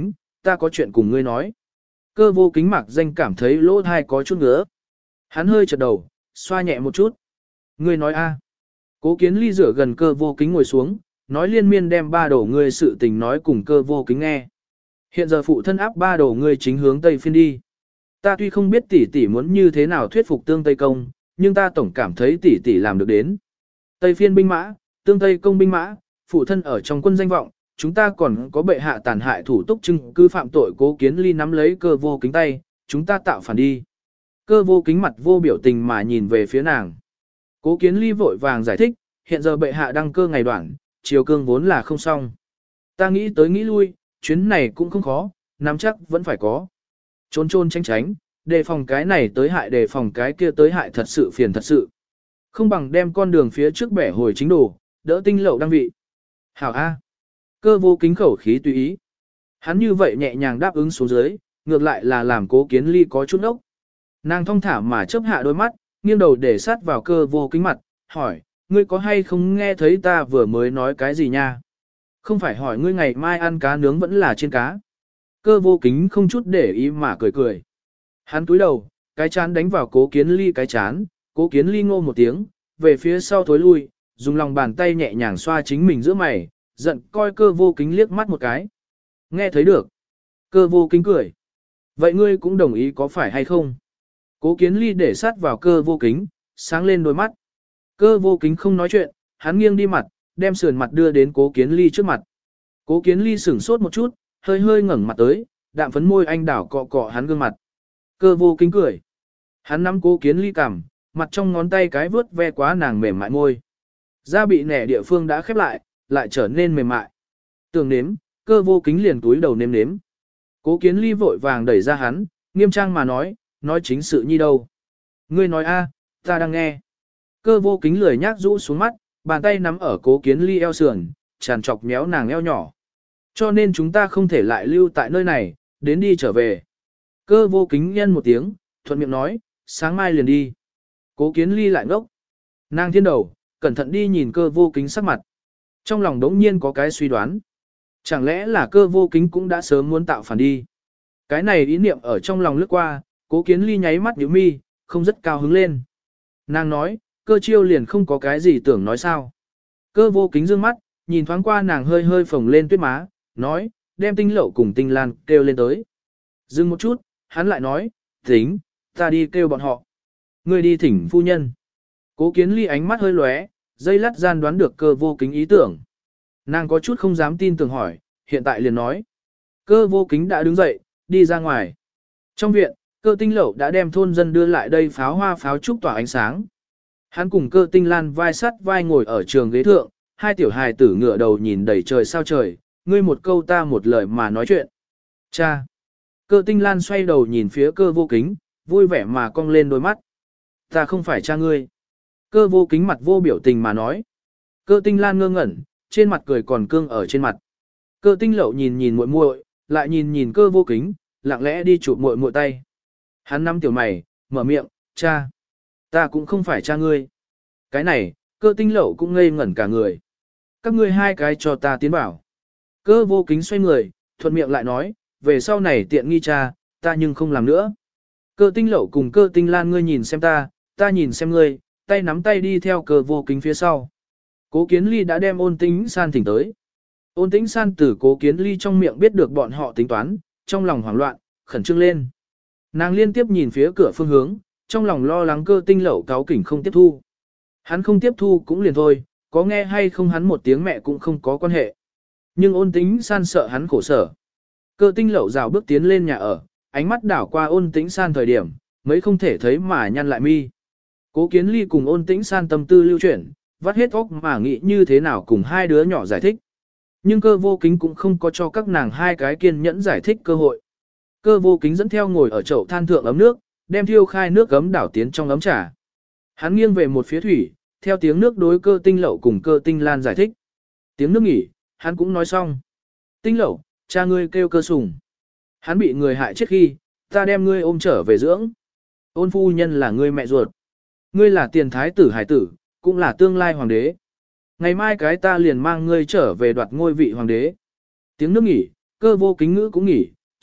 ta có chuyện cùng ngươi nói. Cơ vô kính Mạc Danh cảm thấy lỗ thai có chút ngứa. Hắn hơi chật đầu, xoa nhẹ một chút. Ngươi nói a? Cố Kiến Ly rửa gần Cơ vô kính ngồi xuống, nói liên miên đem ba đồ ngươi sự tình nói cùng Cơ vô kính nghe. Hiện giờ phụ thân áp ba đồ ngươi chính hướng Tây Phiên đi. Ta tuy không biết tỷ tỷ muốn như thế nào thuyết phục tương Tây công, nhưng ta tổng cảm thấy tỷ tỷ làm được đến. Tây Phiên binh mã, tương Tây công binh mã, phụ thân ở trong quân danh vọng, chúng ta còn có bệ hạ tàn hại thủ túc chứng cứ phạm tội. Cố Kiến Ly nắm lấy Cơ vô kính tay, chúng ta tạo phản đi. Cơ vô kính mặt vô biểu tình mà nhìn về phía nàng. Cố Kiến Ly vội vàng giải thích, hiện giờ bệ hạ đăng cơ ngày đoạn, triều cương vốn là không xong. Ta nghĩ tới nghĩ lui, chuyến này cũng không khó, nắm chắc vẫn phải có. Trốn trôn tránh tránh, đề phòng cái này tới hại đề phòng cái kia tới hại thật sự phiền thật sự. Không bằng đem con đường phía trước bẻ hồi chính đồ, đỡ tinh lậu đăng vị. Hảo A. Cơ vô kính khẩu khí tùy ý. Hắn như vậy nhẹ nhàng đáp ứng xuống dưới, ngược lại là làm Cố Kiến Ly có chút ốc. Nàng thong thả mà chớp hạ đôi mắt, nghiêng đầu để sát vào Cơ vô kính mặt, hỏi, ngươi có hay không nghe thấy ta vừa mới nói cái gì nha? Không phải hỏi ngươi ngày mai ăn cá nướng vẫn là chiên cá. Cơ vô kính không chút để ý mà cười cười. Hắn túi đầu, cái chán đánh vào Cố Kiến Ly cái chán, Cố Kiến Ly ngô một tiếng, về phía sau thối lui, dùng lòng bàn tay nhẹ nhàng xoa chính mình giữa mày, giận coi Cơ vô kính liếc mắt một cái. Nghe thấy được. Cơ vô kính cười. Vậy ngươi cũng đồng ý có phải hay không? Cố Kiến Ly để sát vào Cơ vô kính, sáng lên đôi mắt. Cơ vô kính không nói chuyện, hắn nghiêng đi mặt, đem sườn mặt đưa đến Cố Kiến Ly trước mặt. Cố Kiến Ly sửng sốt một chút, hơi hơi ngẩng mặt tới, đạm phấn môi anh đảo cọ cọ hắn gương mặt. Cơ vô kính cười. Hắn nắm Cố Kiến Ly cằm, mặt trong ngón tay cái vướt ve quá nàng mềm mại môi. Da bị nẻ địa phương đã khép lại trở nên mềm mại. Tưởng nếm, Cơ vô kính liền túi đầu nếm nếm. Cố Kiến Ly vội vàng đẩy ra hắn, nghiêm trang mà nói chính sự nhi đâu. Ngươi nói a, ta đang nghe. Cơ vô kính lười nhác rũ xuống mắt, bàn tay nắm ở Cố Kiến Ly eo sườn, tràn trọc méo nàng eo nhỏ. Cho nên chúng ta không thể lại lưu tại nơi này, đến đi trở về. Cơ vô kính nhân một tiếng, thuận miệng nói, sáng mai liền đi. Cố Kiến Ly lại ngốc. Nàng thiên đầu, cẩn thận đi nhìn Cơ vô kính sắc mặt. Trong lòng đống nhiên có cái suy đoán. Chẳng lẽ là Cơ vô kính cũng đã sớm muốn tạo phản đi. Cái này ý niệm ở trong lòng lướt qua, Cố Kiến Ly nháy mắt nhíu mi, không rất cao hứng lên. Nàng nói, Cơ chiêu liền không có cái gì tưởng nói sao. Cơ vô kính dương mắt, nhìn thoáng qua nàng hơi hơi phồng lên tuyết má, nói, đem Tinh Lậu cùng Tinh Lan kêu lên tới. Dừng một chút, hắn lại nói, tính, ta đi kêu bọn họ. Ngươi đi thỉnh phu nhân. Cố Kiến Ly ánh mắt hơi lóe, dây lát gian đoán được Cơ vô kính ý tưởng. Nàng có chút không dám tin tưởng hỏi, hiện tại liền nói. Cơ vô kính đã đứng dậy, đi ra ngoài. Trong viện, Cơ Tinh Lậu đã đem thôn dân đưa lại đây pháo hoa pháo trúc tỏa ánh sáng. Hắn cùng Cơ Tinh Lan vai sắt vai ngồi ở trường ghế thượng, hai tiểu hài tử ngửa đầu nhìn đầy trời sao trời, ngươi một câu ta một lời mà nói chuyện. Cha! Cơ Tinh Lan xoay đầu nhìn phía Cơ vô kính, vui vẻ mà cong lên đôi mắt. Ta không phải cha ngươi. Cơ vô kính mặt vô biểu tình mà nói. Cơ Tinh Lan ngơ ngẩn, trên mặt cười còn cương ở trên mặt. Cơ Tinh Lậu nhìn nhìn muội muội, lại nhìn nhìn Cơ vô kính, lặng lẽ đi chụp muội muội tay. Hắn nắm tiểu mày, mở miệng, cha. Ta cũng không phải cha ngươi. Cái này, Cơ Tinh Lậu cũng ngây ngẩn cả người. Các ngươi hai cái cho ta tiến bảo. Cơ vô kính xoay người, thuận miệng lại nói, về sau này tiện nghi cha, ta nhưng không làm nữa. Cơ Tinh Lậu cùng Cơ Tinh Lan ngươi nhìn xem ta nhìn xem ngươi, tay nắm tay đi theo Cơ vô kính phía sau. Cố Kiến Ly đã đem Ôn Tĩnh San thỉnh tới. Ôn Tĩnh San từ Cố Kiến Ly trong miệng biết được bọn họ tính toán, trong lòng hoảng loạn, khẩn trương lên. Nàng liên tiếp nhìn phía cửa phương hướng, trong lòng lo lắng Cơ Tinh Lậu cáu kỉnh không tiếp thu. Hắn không tiếp thu cũng liền thôi, có nghe hay không hắn một tiếng mẹ cũng không có quan hệ. Nhưng Ôn Tĩnh San sợ hắn khổ sở. Cơ Tinh Lậu rào bước tiến lên nhà ở, ánh mắt đảo qua Ôn Tĩnh San thời điểm, mấy không thể thấy mà nhăn lại mi. Cố Kiến Ly cùng Ôn Tĩnh San tâm tư lưu chuyển, vắt hết óc mà nghĩ như thế nào cùng hai đứa nhỏ giải thích. Nhưng Cơ vô kính cũng không có cho các nàng hai cái kiên nhẫn giải thích cơ hội. Cơ vô kính dẫn theo ngồi ở chậu than thượng ấm nước, đem thiêu khai nước gấm đảo tiến trong ấm trà. Hắn nghiêng về một phía thủy, theo tiếng nước đối Cơ Tinh Lậu cùng Cơ Tinh Lan giải thích. Tiếng nước nghỉ, hắn cũng nói xong. Tinh Lậu, cha ngươi kêu Cơ Sùng. Hắn bị người hại chết khi, ta đem ngươi ôm trở về dưỡng. Ôn phu nhân là ngươi mẹ ruột. Ngươi là tiền thái tử hải tử, cũng là tương lai hoàng đế. Ngày mai cái ta liền mang ngươi trở về đoạt ngôi vị hoàng đế. Tiếng nước nghỉ, Cơ vô kính ngữ cũng nghỉ,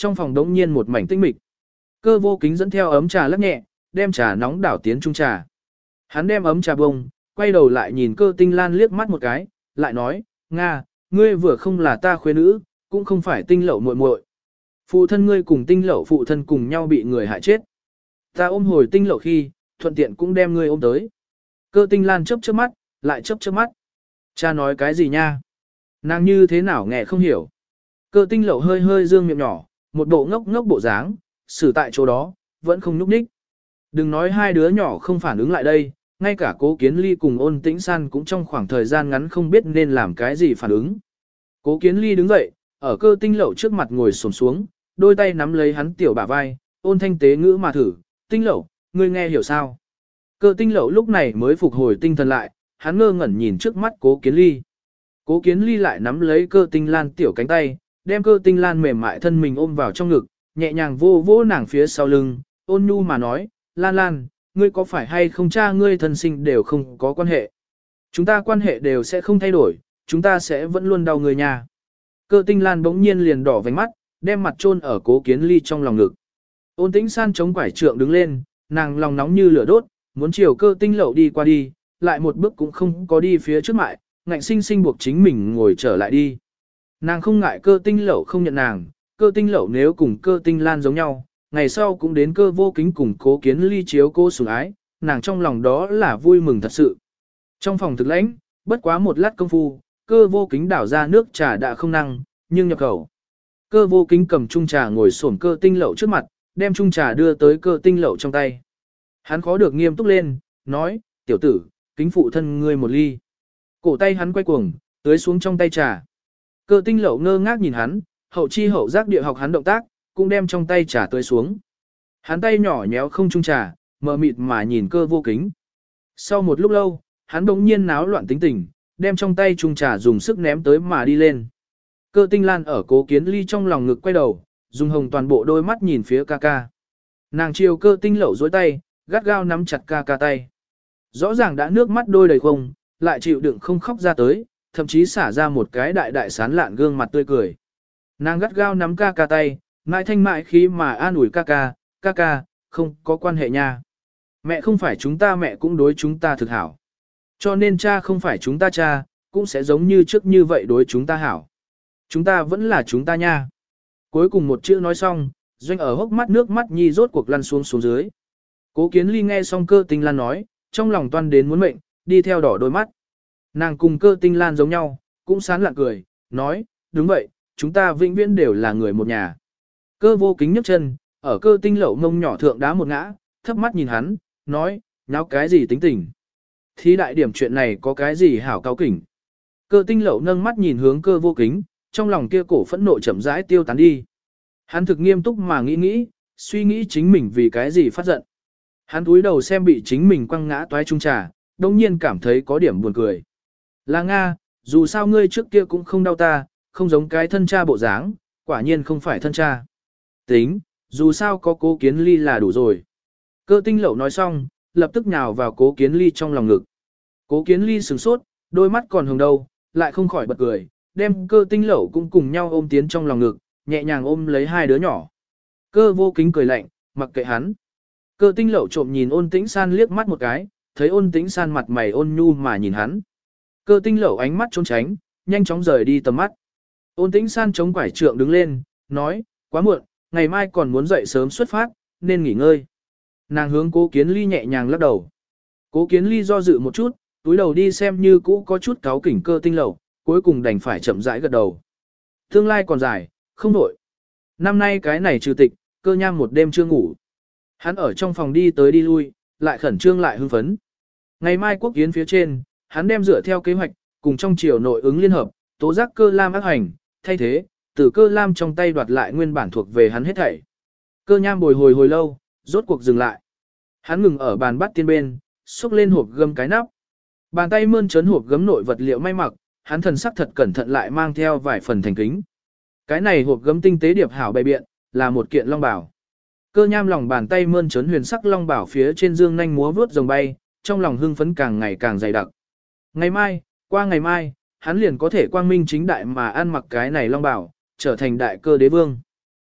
trong phòng đống nhiên một mảnh tinh mịch. Cơ vô kính dẫn theo ấm trà lắc nhẹ, đem trà nóng đảo tiến chung trà. Hắn đem ấm trà bông, quay đầu lại nhìn Cơ Tinh Lan liếc mắt một cái, lại nói, Nga, ngươi vừa không là ta khuê nữ, cũng không phải Tinh Lậu muội muội. Phụ thân ngươi cùng Tinh Lậu phụ thân cùng nhau bị người hại chết. Ta ôm hồi Tinh Lậu khi, thuận tiện cũng đem ngươi ôm tới. Cơ Tinh Lan chớp chớp mắt, lại chớp chớp mắt. Cha nói cái gì nha? Nàng như thế nào nghe không hiểu. Cơ Tinh Lậu hơi hơi dương miệng nhỏ, một bộ ngốc ngốc bộ dáng, xử tại chỗ đó, vẫn không nhúc nhích. Đừng nói hai đứa nhỏ không phản ứng lại đây, ngay cả Cố Kiến Ly cùng Ôn Tĩnh San cũng trong khoảng thời gian ngắn không biết nên làm cái gì phản ứng. Cố Kiến Ly đứng dậy, ở Cơ Tinh Lậu trước mặt ngồi xổm xuống, đôi tay nắm lấy hắn tiểu bả vai, ôn thanh tế ngữ mà thử, Tinh Lậu, ngươi nghe hiểu sao? Cơ Tinh Lậu lúc này mới phục hồi tinh thần lại, hắn ngơ ngẩn nhìn trước mắt Cố Kiến Ly. Cố Kiến Ly lại nắm lấy Cơ Tinh Lan tiểu cánh tay, đem Cơ Tinh Lan mềm mại thân mình ôm vào trong ngực, nhẹ nhàng vô vỗ nàng phía sau lưng, ôn nhu mà nói, Lan Lan, ngươi có phải hay không cha ngươi thân sinh đều không có quan hệ. Chúng ta quan hệ đều sẽ không thay đổi, chúng ta sẽ vẫn luôn đau người nhà. Cơ Tinh Lan bỗng nhiên liền đỏ vành mắt, đem mặt chôn ở Cố Kiến Ly trong lòng ngực. Ôn Tĩnh San chống quải trượng đứng lên, nàng lòng nóng như lửa đốt, muốn chiều Cơ Tinh Lậu đi qua đi, lại một bước cũng không có đi phía trước mại, ngạnh sinh sinh buộc chính mình ngồi trở lại đi. Nàng không ngại Cơ Tinh Lậu không nhận nàng, Cơ Tinh Lậu nếu cùng Cơ Tinh Lan giống nhau, ngày sau cũng đến Cơ vô kính cùng Cố Kiến Ly chiếu cô sủng ái, nàng trong lòng đó là vui mừng thật sự. Trong phòng thực lãnh, bất quá một lát công phu, Cơ vô kính đảo ra nước trà đã không năng, nhưng nhập khẩu. Cơ vô kính cầm chung trà ngồi xổm Cơ Tinh Lậu trước mặt, đem chung trà đưa tới Cơ Tinh Lậu trong tay. Hắn khó được nghiêm túc lên, nói, tiểu tử, kính phụ thân ngươi một ly. Cổ tay hắn quay cuồng, tưới xuống trong tay trà. Cơ Tinh Lậu ngơ ngác nhìn hắn, hậu chi hậu giác địa học hắn động tác, cũng đem trong tay trà tưới xuống. Hắn tay nhỏ nhéo không chung trà, mờ mịt mà nhìn Cơ vô kính. Sau một lúc lâu, hắn bỗng nhiên náo loạn tính tình, đem trong tay chung trà dùng sức ném tới mà đi lên. Cơ Tinh Lan ở Cố Kiến Ly trong lòng ngực quay đầu, dùng hồng toàn bộ đôi mắt nhìn phía ca ca. Nàng chiều Cơ Tinh Lậu dối tay, gắt gao nắm chặt ca ca tay. Rõ ràng đã nước mắt đôi đầy không, lại chịu đựng không khóc ra tới, thậm chí xả ra một cái đại đại sán lạn gương mặt tươi cười. Nàng gắt gao nắm ca ca tay, mãi thanh mại khi mà an ủi ca ca, không có quan hệ nha. Mẹ không phải chúng ta mẹ cũng đối chúng ta thực hảo. Cho nên cha không phải chúng ta cha, cũng sẽ giống như trước như vậy đối chúng ta hảo. Chúng ta vẫn là chúng ta nha. Cuối cùng một chữ nói xong, Doanh ở hốc mắt nước mắt nhi rốt cuộc lăn xuống dưới. Cố Kiến Ly nghe xong Cơ Tinh Lan nói, trong lòng toan đến muốn mệnh, đi theo đỏ đôi mắt. Nàng cùng Cơ Tinh Lan giống nhau, cũng sán lạn cười, nói, đúng vậy, chúng ta vĩnh viễn đều là người một nhà. Cơ vô kính nhấc chân, ở Cơ Tinh Lậu mông nhỏ thượng đá một ngã, thấp mắt nhìn hắn, nói, nháo cái gì tính tình. Thí đại điểm chuyện này có cái gì hảo cao kỉnh. Cơ Tinh Lậu nâng mắt nhìn hướng Cơ vô kính, trong lòng kia cổ phẫn nộ chậm rãi tiêu tán đi. Hắn thực nghiêm túc mà nghĩ, suy nghĩ chính mình vì cái gì phát giận. Hắn cúi đầu xem bị chính mình quăng ngã toái chung trà, đồng nhiên cảm thấy có điểm buồn cười. Là Nga, dù sao ngươi trước kia cũng không đau ta, không giống cái thân cha bộ dáng, quả nhiên không phải thân cha. Tính, dù sao có Cố Kiến Ly là đủ rồi. Cơ Tinh Lậu nói xong, lập tức nhào vào Cố Kiến Ly trong lòng ngực. Cố Kiến Ly sửng sốt, đôi mắt còn hồng đâu, lại không khỏi bật cười, đem Cơ Tinh Lậu cũng cùng nhau ôm tiến trong lòng ngực, nhẹ nhàng ôm lấy hai đứa nhỏ. Cơ vô kính cười lạnh, mặc kệ hắn. Cơ Tinh Lậu trộm nhìn Ôn Tĩnh San liếc mắt một cái, thấy Ôn Tĩnh San mặt mày ôn nhu mà nhìn hắn. Cơ Tinh Lậu ánh mắt trốn tránh, nhanh chóng rời đi tầm mắt. Ôn Tĩnh San chống quải trượng đứng lên, nói, quá muộn, ngày mai còn muốn dậy sớm xuất phát, nên nghỉ ngơi. Nàng hướng Cố Kiến Ly nhẹ nhàng lắc đầu. Cố Kiến Ly do dự một chút, túi đầu đi xem như cũ có chút cáu kỉnh Cơ Tinh Lậu, cuối cùng đành phải chậm rãi gật đầu. Tương lai còn dài, không đổi. Năm nay cái này trừ tịch, Cơ Nham một đêm chưa ngủ. Hắn ở trong phòng đi tới đi lui, lại khẩn trương lại hưng phấn. Ngày mai quốc yến phía trên, hắn đem dựa theo kế hoạch, cùng trong triều nội ứng liên hợp, tố giác Cơ Lam ác hành, thay thế, từ Cơ Lam trong tay đoạt lại nguyên bản thuộc về hắn hết thảy. Cơ Nham bồi hồi lâu, rốt cuộc dừng lại. Hắn ngừng ở bàn bắt tiên bên, xúc lên hộp gấm cái nắp. Bàn tay mơn trớn hộp gấm nội vật liệu may mặc, hắn thần sắc thật cẩn thận lại mang theo vài phần thành kính. Cái này hộp gấm tinh tế điệp hảo bày biện, là một kiện long bảo. Cơ Nham lòng bàn tay mơn trớn huyền sắc long bảo phía trên dương nhanh múa vướt rồng bay, trong lòng hưng phấn càng ngày càng dày đặc. Ngày mai, qua ngày mai, hắn liền có thể quang minh chính đại mà ăn mặc cái này long bảo, trở thành đại cơ đế vương.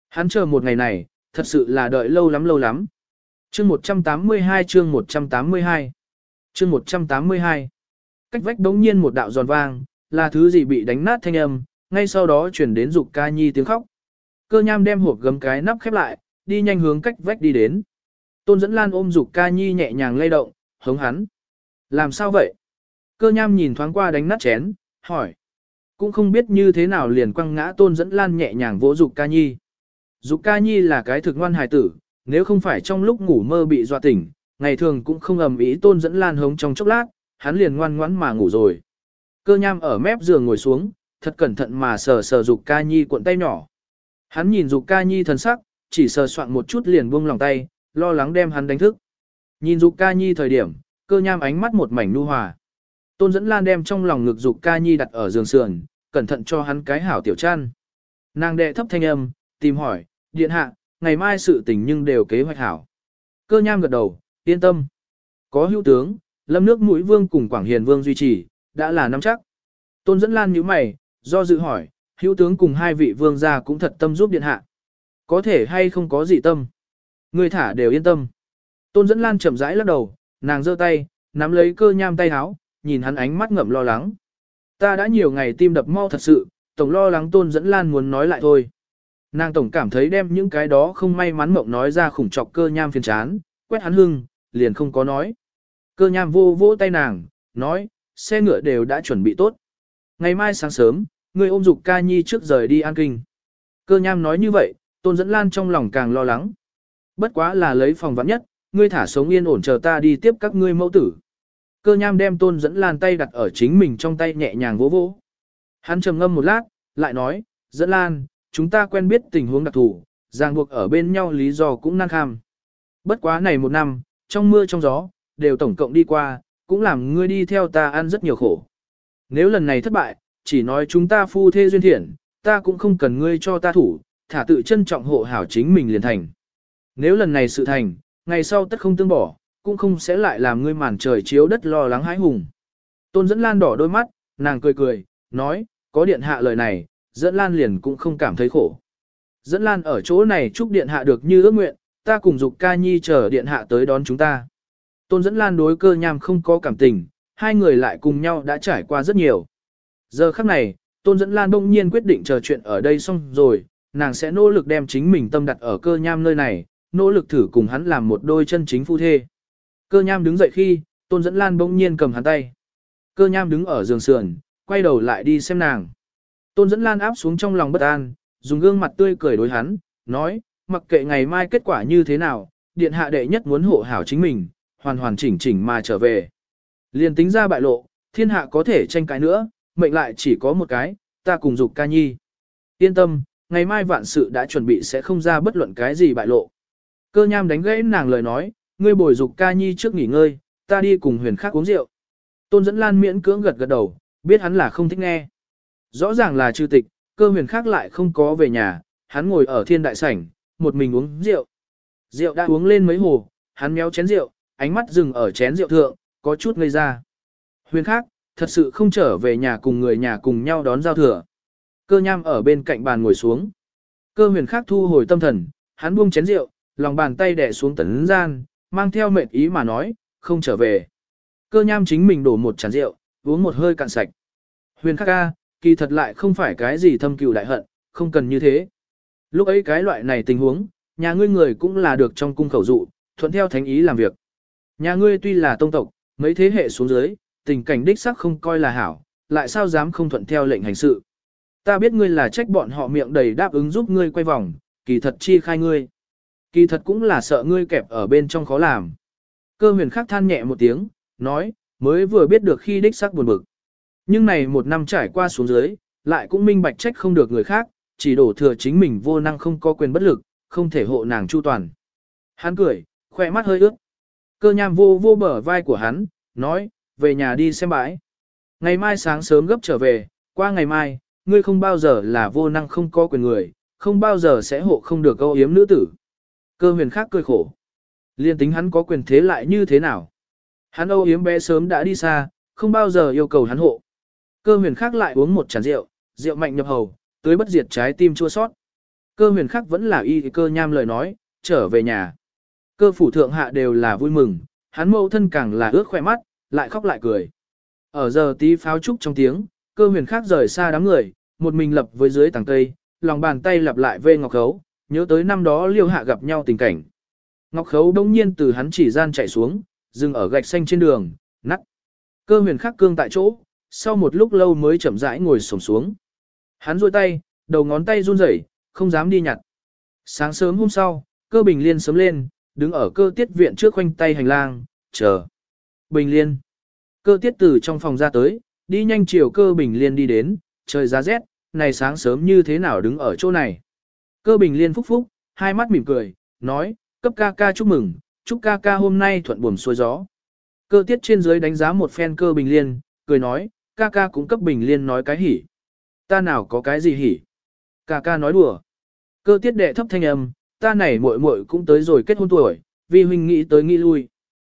Hắn chờ một ngày này, thật sự là đợi lâu lắm lâu lắm. Chương 182 chương 182 chương 182 Cách vách đống nhiên một đạo giòn vang, là thứ gì bị đánh nát thanh âm, ngay sau đó chuyển đến Dục Ca Nhi tiếng khóc. Cơ Nham đem hộp gấm cái nắp khép lại, đi nhanh hướng cách vách đi đến. Tôn Dẫn Lan ôm Dục Ca Nhi nhẹ nhàng lay động, hống hắn. Làm sao vậy? Cơ Nham nhìn thoáng qua đánh nát chén, hỏi. Cũng không biết như thế nào liền quăng ngã Tôn Dẫn Lan nhẹ nhàng vỗ Dục Ca Nhi. Dục Ca Nhi là cái thực ngoan hài tử, nếu không phải trong lúc ngủ mơ bị dọa tỉnh, ngày thường cũng không ầm ĩ Tôn Dẫn Lan hống trong chốc lát, hắn liền ngoan ngoãn mà ngủ rồi. Cơ Nham ở mép giường ngồi xuống, thật cẩn thận mà sờ sờ Dục Ca Nhi cuộn tay nhỏ. Hắn nhìn Dục Ca Nhi thần sắc, chỉ sờ soạn một chút liền buông lòng tay, lo lắng đem hắn đánh thức. Nhìn Dục Ca Nhi thời điểm, Cơ Nham ánh mắt một mảnh nhu hòa. Tôn Dẫn Lan đem trong lòng ngực Dục Ca Nhi đặt ở giường sườn, cẩn thận cho hắn cái hảo tiểu chăn. Nàng đệ thấp thanh âm, tìm hỏi, điện hạ, ngày mai sự tình nhưng đều kế hoạch hảo. Cơ Nham gật đầu, yên tâm. Có hữu tướng, Lâm Nước Mũi Vương cùng Quảng Hiền Vương duy trì, đã là nắm chắc. Tôn Dẫn Lan nhíu mày, do dự hỏi, hữu tướng cùng hai vị vương gia cũng thật tâm giúp điện hạ. Có thể hay không có gì tâm. Người thả đều yên tâm. Tôn Dẫn Lan chậm rãi lắc đầu, nàng giơ tay, nắm lấy Cơ Nham tay háo, nhìn hắn ánh mắt ngậm lo lắng. Ta đã nhiều ngày tim đập mau thật sự, tổng lo lắng Tôn Dẫn Lan muốn nói lại thôi. Nàng tổng cảm thấy đem những cái đó không may mắn mộng nói ra khủng trọc Cơ Nham phiền chán, quét hắn hưng, liền không có nói. Cơ Nham vô vỗ tay nàng, nói, xe ngựa đều đã chuẩn bị tốt. Ngày mai sáng sớm, ngươi ôm Dục Ca Nhi trước rời đi An Kinh. Cơ Nham nói như vậy, Tôn Dẫn Lan trong lòng càng lo lắng. Bất quá là lấy phòng vắng nhất, ngươi thả sống yên ổn chờ ta đi tiếp các ngươi mẫu tử. Cơ Nham đem Tôn Dẫn Lan tay đặt ở chính mình trong tay nhẹ nhàng vỗ vỗ. Hắn trầm ngâm một lát, lại nói, Dẫn Lan, chúng ta quen biết tình huống đặc thù, ràng buộc ở bên nhau lý do cũng nan kham. Bất quá này một năm, trong mưa trong gió, đều tổng cộng đi qua, cũng làm ngươi đi theo ta ăn rất nhiều khổ. Nếu lần này thất bại, chỉ nói chúng ta phu thê duyên thiện, ta cũng không cần ngươi cho ta thủ, thả tự trân trọng hộ hảo chính mình liền thành. Nếu lần này sự thành, ngày sau tất không tương bỏ, cũng không sẽ lại làm ngươi màn trời chiếu đất lo lắng hãi hùng. Tôn Dẫn Lan đỏ đôi mắt, nàng cười cười, nói, có điện hạ lời này, Dẫn Lan liền cũng không cảm thấy khổ. Dẫn Lan ở chỗ này chúc điện hạ được như ước nguyện, ta cùng Dục Ca Nhi chờ điện hạ tới đón chúng ta. Tôn Dẫn Lan đối Cơ Nham không có cảm tình, hai người lại cùng nhau đã trải qua rất nhiều. Giờ khắc này, Tôn Dẫn Lan bỗng nhiên quyết định chờ chuyện ở đây xong rồi, nàng sẽ nỗ lực đem chính mình tâm đặt ở Cơ Nham nơi này, nỗ lực thử cùng hắn làm một đôi chân chính phu thê. Cơ Nham đứng dậy khi, Tôn Dẫn Lan bỗng nhiên cầm hắn tay. Cơ Nham đứng ở giường sườn, quay đầu lại đi xem nàng. Tôn Dẫn Lan áp xuống trong lòng bất an, dùng gương mặt tươi cười đối hắn, nói, mặc kệ ngày mai kết quả như thế nào, điện hạ đệ nhất muốn hộ hảo chính mình, hoàn hoàn chỉnh chỉnh mà trở về. Liền tính ra bại lộ, thiên hạ có thể tranh cái nữa, mệnh lại chỉ có một cái, ta cùng Dục Ca Nhi. Yên tâm, ngày mai vạn sự đã chuẩn bị sẽ không ra bất luận cái gì bại lộ. Cơ Nham đánh gãy nàng lời nói, ngươi bồi Dục Ca Nhi trước nghỉ ngơi, ta đi cùng Huyền Khắc uống rượu. Tôn Dẫn Lan miễn cưỡng gật gật đầu, biết hắn là không thích nghe. Rõ ràng là trừ tịch, Cơ Huyền Khắc lại không có về nhà, hắn ngồi ở thiên đại sảnh, một mình uống rượu. Rượu đã uống lên mấy hồ, hắn méo chén rượu, ánh mắt dừng ở chén rượu thượng, có chút ngây ra. Huyền Khắc, thật sự không trở về nhà cùng người nhà cùng nhau đón giao thừa. Cơ Nham ở bên cạnh bàn ngồi xuống. Cơ Huyền Khắc thu hồi tâm thần, hắn buông chén rượu, lòng bàn tay đè xuống tấn gian, mang theo mệt ý mà nói, không trở về. Cơ Nham chính mình đổ một chén rượu, uống một hơi cạn sạch. Huyền Khắc ca, kỳ thật lại không phải cái gì thâm cừu đại hận, không cần như thế. Lúc ấy cái loại này tình huống, nhà ngươi người cũng là được trong cung khẩu dụ, thuận theo thánh ý làm việc. Nhà ngươi tuy là tông tộc, mấy thế hệ xuống dưới, tình cảnh đích sắc không coi là hảo, lại sao dám không thuận theo lệnh hành sự. Ta biết ngươi là trách bọn họ miệng đầy đáp ứng giúp ngươi quay vòng, kỳ thật chi khai ngươi. Kỳ thật cũng là sợ ngươi kẹp ở bên trong khó làm. Cơ Huyền Khắc than nhẹ một tiếng, nói, mới vừa biết được khi đích sắc buồn bực. Nhưng này một năm trải qua xuống dưới, lại cũng minh bạch trách không được người khác, chỉ đổ thừa chính mình vô năng không có quyền bất lực, không thể hộ nàng chu toàn. Hắn cười, khỏe mắt hơi ướt. Cơ Nham vô vô bờ vai của hắn, nói, về nhà đi xem bãi. Ngày mai sáng sớm gấp trở về, qua ngày mai, ngươi không bao giờ là vô năng không có quyền người, không bao giờ sẽ hộ không được âu yếm nữ tử. Cơ Huyền Khắc cười khổ. Liên tính hắn có quyền thế lại như thế nào? Hắn âu yếm bé sớm đã đi xa, không bao giờ yêu cầu hắn hộ. Cơ Huyền Khắc lại uống một chén rượu, rượu mạnh nhập hầu, tưới bất diệt trái tim chua sót. Cơ huyền khắc vẫn là y cơ nham lời nói, trở về nhà. Cơ phủ thượng hạ đều là vui mừng, hắn mẫu thân càng là ướt khỏe mắt, lại khóc lại cười. Ở giờ tí pháo trúc trong tiếng, cơ huyền khắc rời xa đám người, một mình lập với dưới tàng cây, lòng bàn tay lặp lại vê Ngọc Khấu, nhớ tới năm đó liêu hạ gặp nhau tình cảnh. Ngọc Khấu đông nhiên từ hắn chỉ gian chạy xuống, dừng ở gạch xanh trên đường, nắt. Cơ huyền khắc cương tại chỗ, sau một lúc lâu mới chậm rãi ngồi xổm xuống. Hắn duỗi tay, đầu ngón tay run rẩy, không dám đi nhặt. Sáng sớm hôm sau, cơ Bình Liên sớm lên, đứng ở cơ tiết viện trước khoanh tay hành lang, chờ. Bình Liên. Cơ tiết từ trong phòng ra tới, đi nhanh chiều cơ Bình Liên đi đến, trời giá rét, này sáng sớm như thế nào đứng ở chỗ này. Cơ Bình Liên phúc phúc, hai mắt mỉm cười, nói, cấp ca ca chúc mừng, chúc ca ca hôm nay thuận buồm xuôi gió. Cơ tiết trên dưới đánh giá một phen cơ Bình Liên, cười nói, ca ca cũng cấp Bình Liên nói cái hỉ. Ta nào có cái gì hỉ. Ca ca nói đùa. Cơ tiết đệ thấp thanh âm, ta này muội muội cũng tới rồi kết hôn tuổi, vì huynh nghĩ tới nghĩ lui.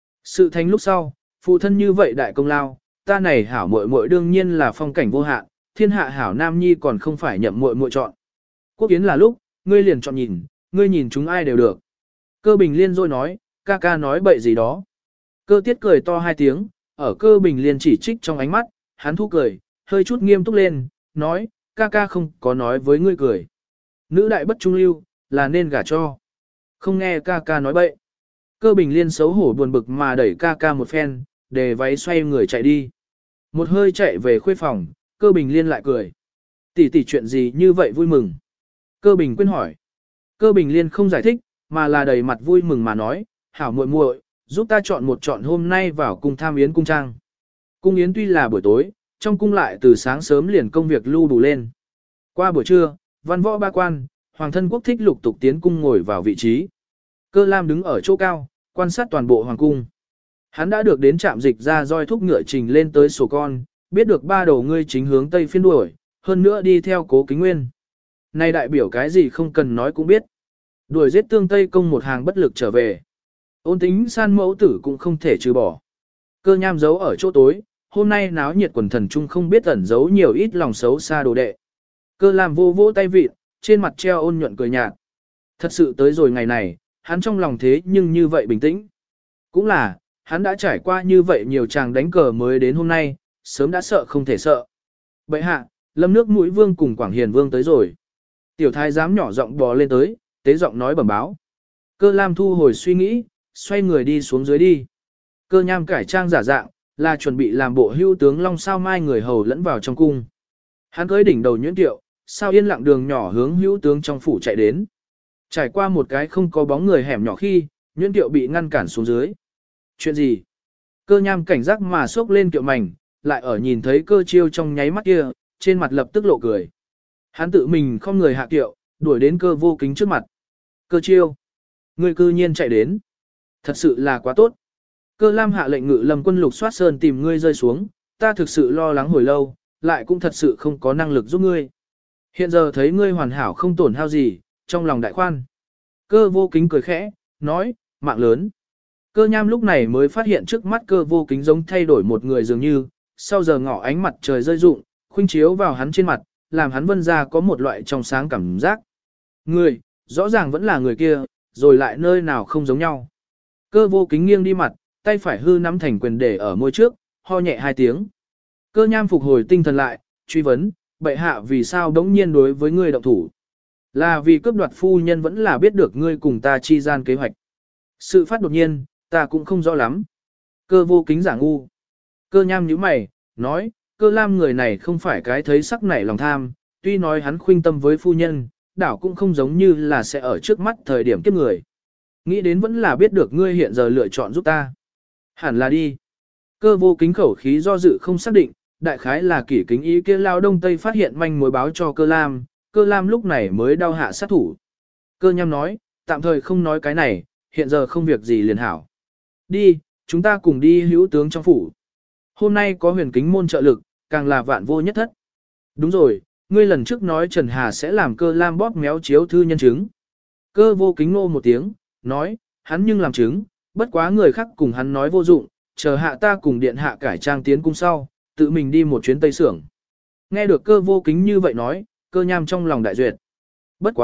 Sự thành lúc sau, phụ thân như vậy đại công lao, ta này hảo muội muội đương nhiên là phong cảnh vô hạn, thiên hạ hảo nam nhi còn không phải nhậm muội muội chọn. Quốc kiến là lúc, ngươi liền chọn nhìn, ngươi nhìn chúng ai đều được. Cơ Bình Liên rồi nói, ca ca nói bậy gì đó. Cơ tiết cười to hai tiếng, ở cơ Bình Liên chỉ trích trong ánh mắt, hắn thu cười, hơi chút nghiêm túc lên, nói, ca ca không có nói với ngươi cười. Nữ đại bất trung lưu, là nên gả cho. Không nghe ca ca nói bậy. Cơ Bình Liên xấu hổ buồn bực mà đẩy ca ca một phen, để váy xoay người chạy đi. Một hơi chạy về khuê phòng, cơ Bình Liên lại cười. Tỷ tỷ chuyện gì như vậy vui mừng? Cơ Bình quên hỏi. Cơ Bình Liên không giải thích, mà là đầy mặt vui mừng mà nói, hảo muội muội, giúp ta chọn một chọn hôm nay vào cung tham yến cung trang. Cung yến tuy là buổi tối, trong cung lại từ sáng sớm liền công việc lưu đủ lên. Qua buổi trưa, văn võ ba quan, hoàng thân quốc thích lục tục tiến cung ngồi vào vị trí. Cơ Lam đứng ở chỗ cao, quan sát toàn bộ hoàng cung. Hắn đã được đến trạm dịch ra roi thúc ngựa trình lên tới sổ con, biết được ba đầu ngươi chính hướng tây phiên đuổi, hơn nữa đi theo Cố Kính Nguyên. Này đại biểu cái gì không cần nói cũng biết. Đuổi giết tương tây công một hàng bất lực trở về. Ôn tính san mẫu tử cũng không thể trừ bỏ. Cơ Nham giấu ở chỗ tối, hôm nay náo nhiệt quần thần trung không biết ẩn giấu nhiều ít lòng xấu xa đồ đệ. Cơ Lam vô vỗ tay vịt, trên mặt treo ôn nhuận cười nhạt. Thật sự tới rồi ngày này, hắn trong lòng thế nhưng như vậy bình tĩnh. Cũng là, hắn đã trải qua như vậy nhiều chàng đánh cờ mới đến hôm nay, sớm đã sợ không thể sợ. Bệ hạ, Lâm Nước Mũi Vương cùng Quảng Hiền Vương tới rồi. Tiểu thái giám nhỏ giọng bò lên tới, tế giọng nói bẩm báo. Cơ Lam thu hồi suy nghĩ, xoay người đi xuống dưới đi. Cơ Nham cải trang giả dạng, là chuẩn bị làm bộ hưu tướng Long Sao Mai người hầu lẫn vào trong cung. Hắn cưỡi đỉnh đầu nhuyễn tiệu, sao yên lặng đường nhỏ hướng hữu tướng trong phủ chạy đến. Trải qua một cái không có bóng người hẻm nhỏ khi, nhuyễn tiệu bị ngăn cản xuống dưới. Chuyện gì? Cơ Nham cảnh giác mà xốc lên kiệu mảnh, lại ở nhìn thấy cơ chiêu trong nháy mắt kia, trên mặt lập tức lộ cười. Hắn tự mình không người hạ kiệu, đuổi đến cơ vô kính trước mặt. Cơ chiêu. Người cư nhiên chạy đến. Thật sự là quá tốt. Cơ Lam hạ lệnh ngự lâm quân lục soát sơn tìm ngươi rơi xuống, ta thực sự lo lắng hồi lâu, lại cũng thật sự không có năng lực giúp ngươi. Hiện giờ thấy ngươi hoàn hảo không tổn hao gì, trong lòng đại khoan. Cơ vô kính cười khẽ, nói, mạng lớn. Cơ Nham lúc này mới phát hiện trước mắt cơ vô kính giống thay đổi một người dường như, sau giờ ngọ ánh mặt trời rơi rụng, khuynh chiếu vào hắn trên mặt, làm hắn vân ra có một loại trong sáng cảm giác. Người, rõ ràng vẫn là người kia, rồi lại nơi nào không giống nhau. Cơ vô kính nghiêng đi mặt, tay phải hư nắm thành quyền để ở môi trước, ho nhẹ hai tiếng. Cơ Nham phục hồi tinh thần lại, truy vấn, bệ hạ vì sao đống nhiên đối với ngươi động thủ. Là vì cướp đoạt phu nhân vẫn là biết được ngươi cùng ta chi gian kế hoạch. Sự phát đột nhiên, ta cũng không rõ lắm. Cơ vô kính giả ngu. Cơ Nham nhíu mày, nói, Cơ Lam người này không phải cái thấy sắc nảy lòng tham, tuy nói hắn khuynh tâm với phu nhân, đảo cũng không giống như là sẽ ở trước mắt thời điểm kiếp người. Nghĩ đến vẫn là biết được ngươi hiện giờ lựa chọn giúp ta. Hẳn là đi. Cơ vô kính khẩu khí do dự không xác định, đại khái là kỷ kính ý kia lao đông tây phát hiện manh mối báo cho Cơ Lam lúc này mới đau hạ sát thủ. Cơ Nham nói, tạm thời không nói cái này, hiện giờ không việc gì liền hảo. Đi, chúng ta cùng đi hữu tướng trong phủ. Hôm nay có huyền kính môn trợ lực, càng là vạn vô nhất thất. Đúng rồi, ngươi lần trước nói Trần Hà sẽ làm Cơ Lam bóp méo chiếu thư nhân chứng. Cơ vô kính nô một tiếng, nói, hắn nhưng làm chứng, bất quá người khác cùng hắn nói vô dụng, chờ hạ ta cùng điện hạ cải trang tiến cung sau, tự mình đi một chuyến Tây Sưởng. Nghe được cơ vô kính như vậy nói, Cơ Nham trong lòng đại duyệt. Bất quá,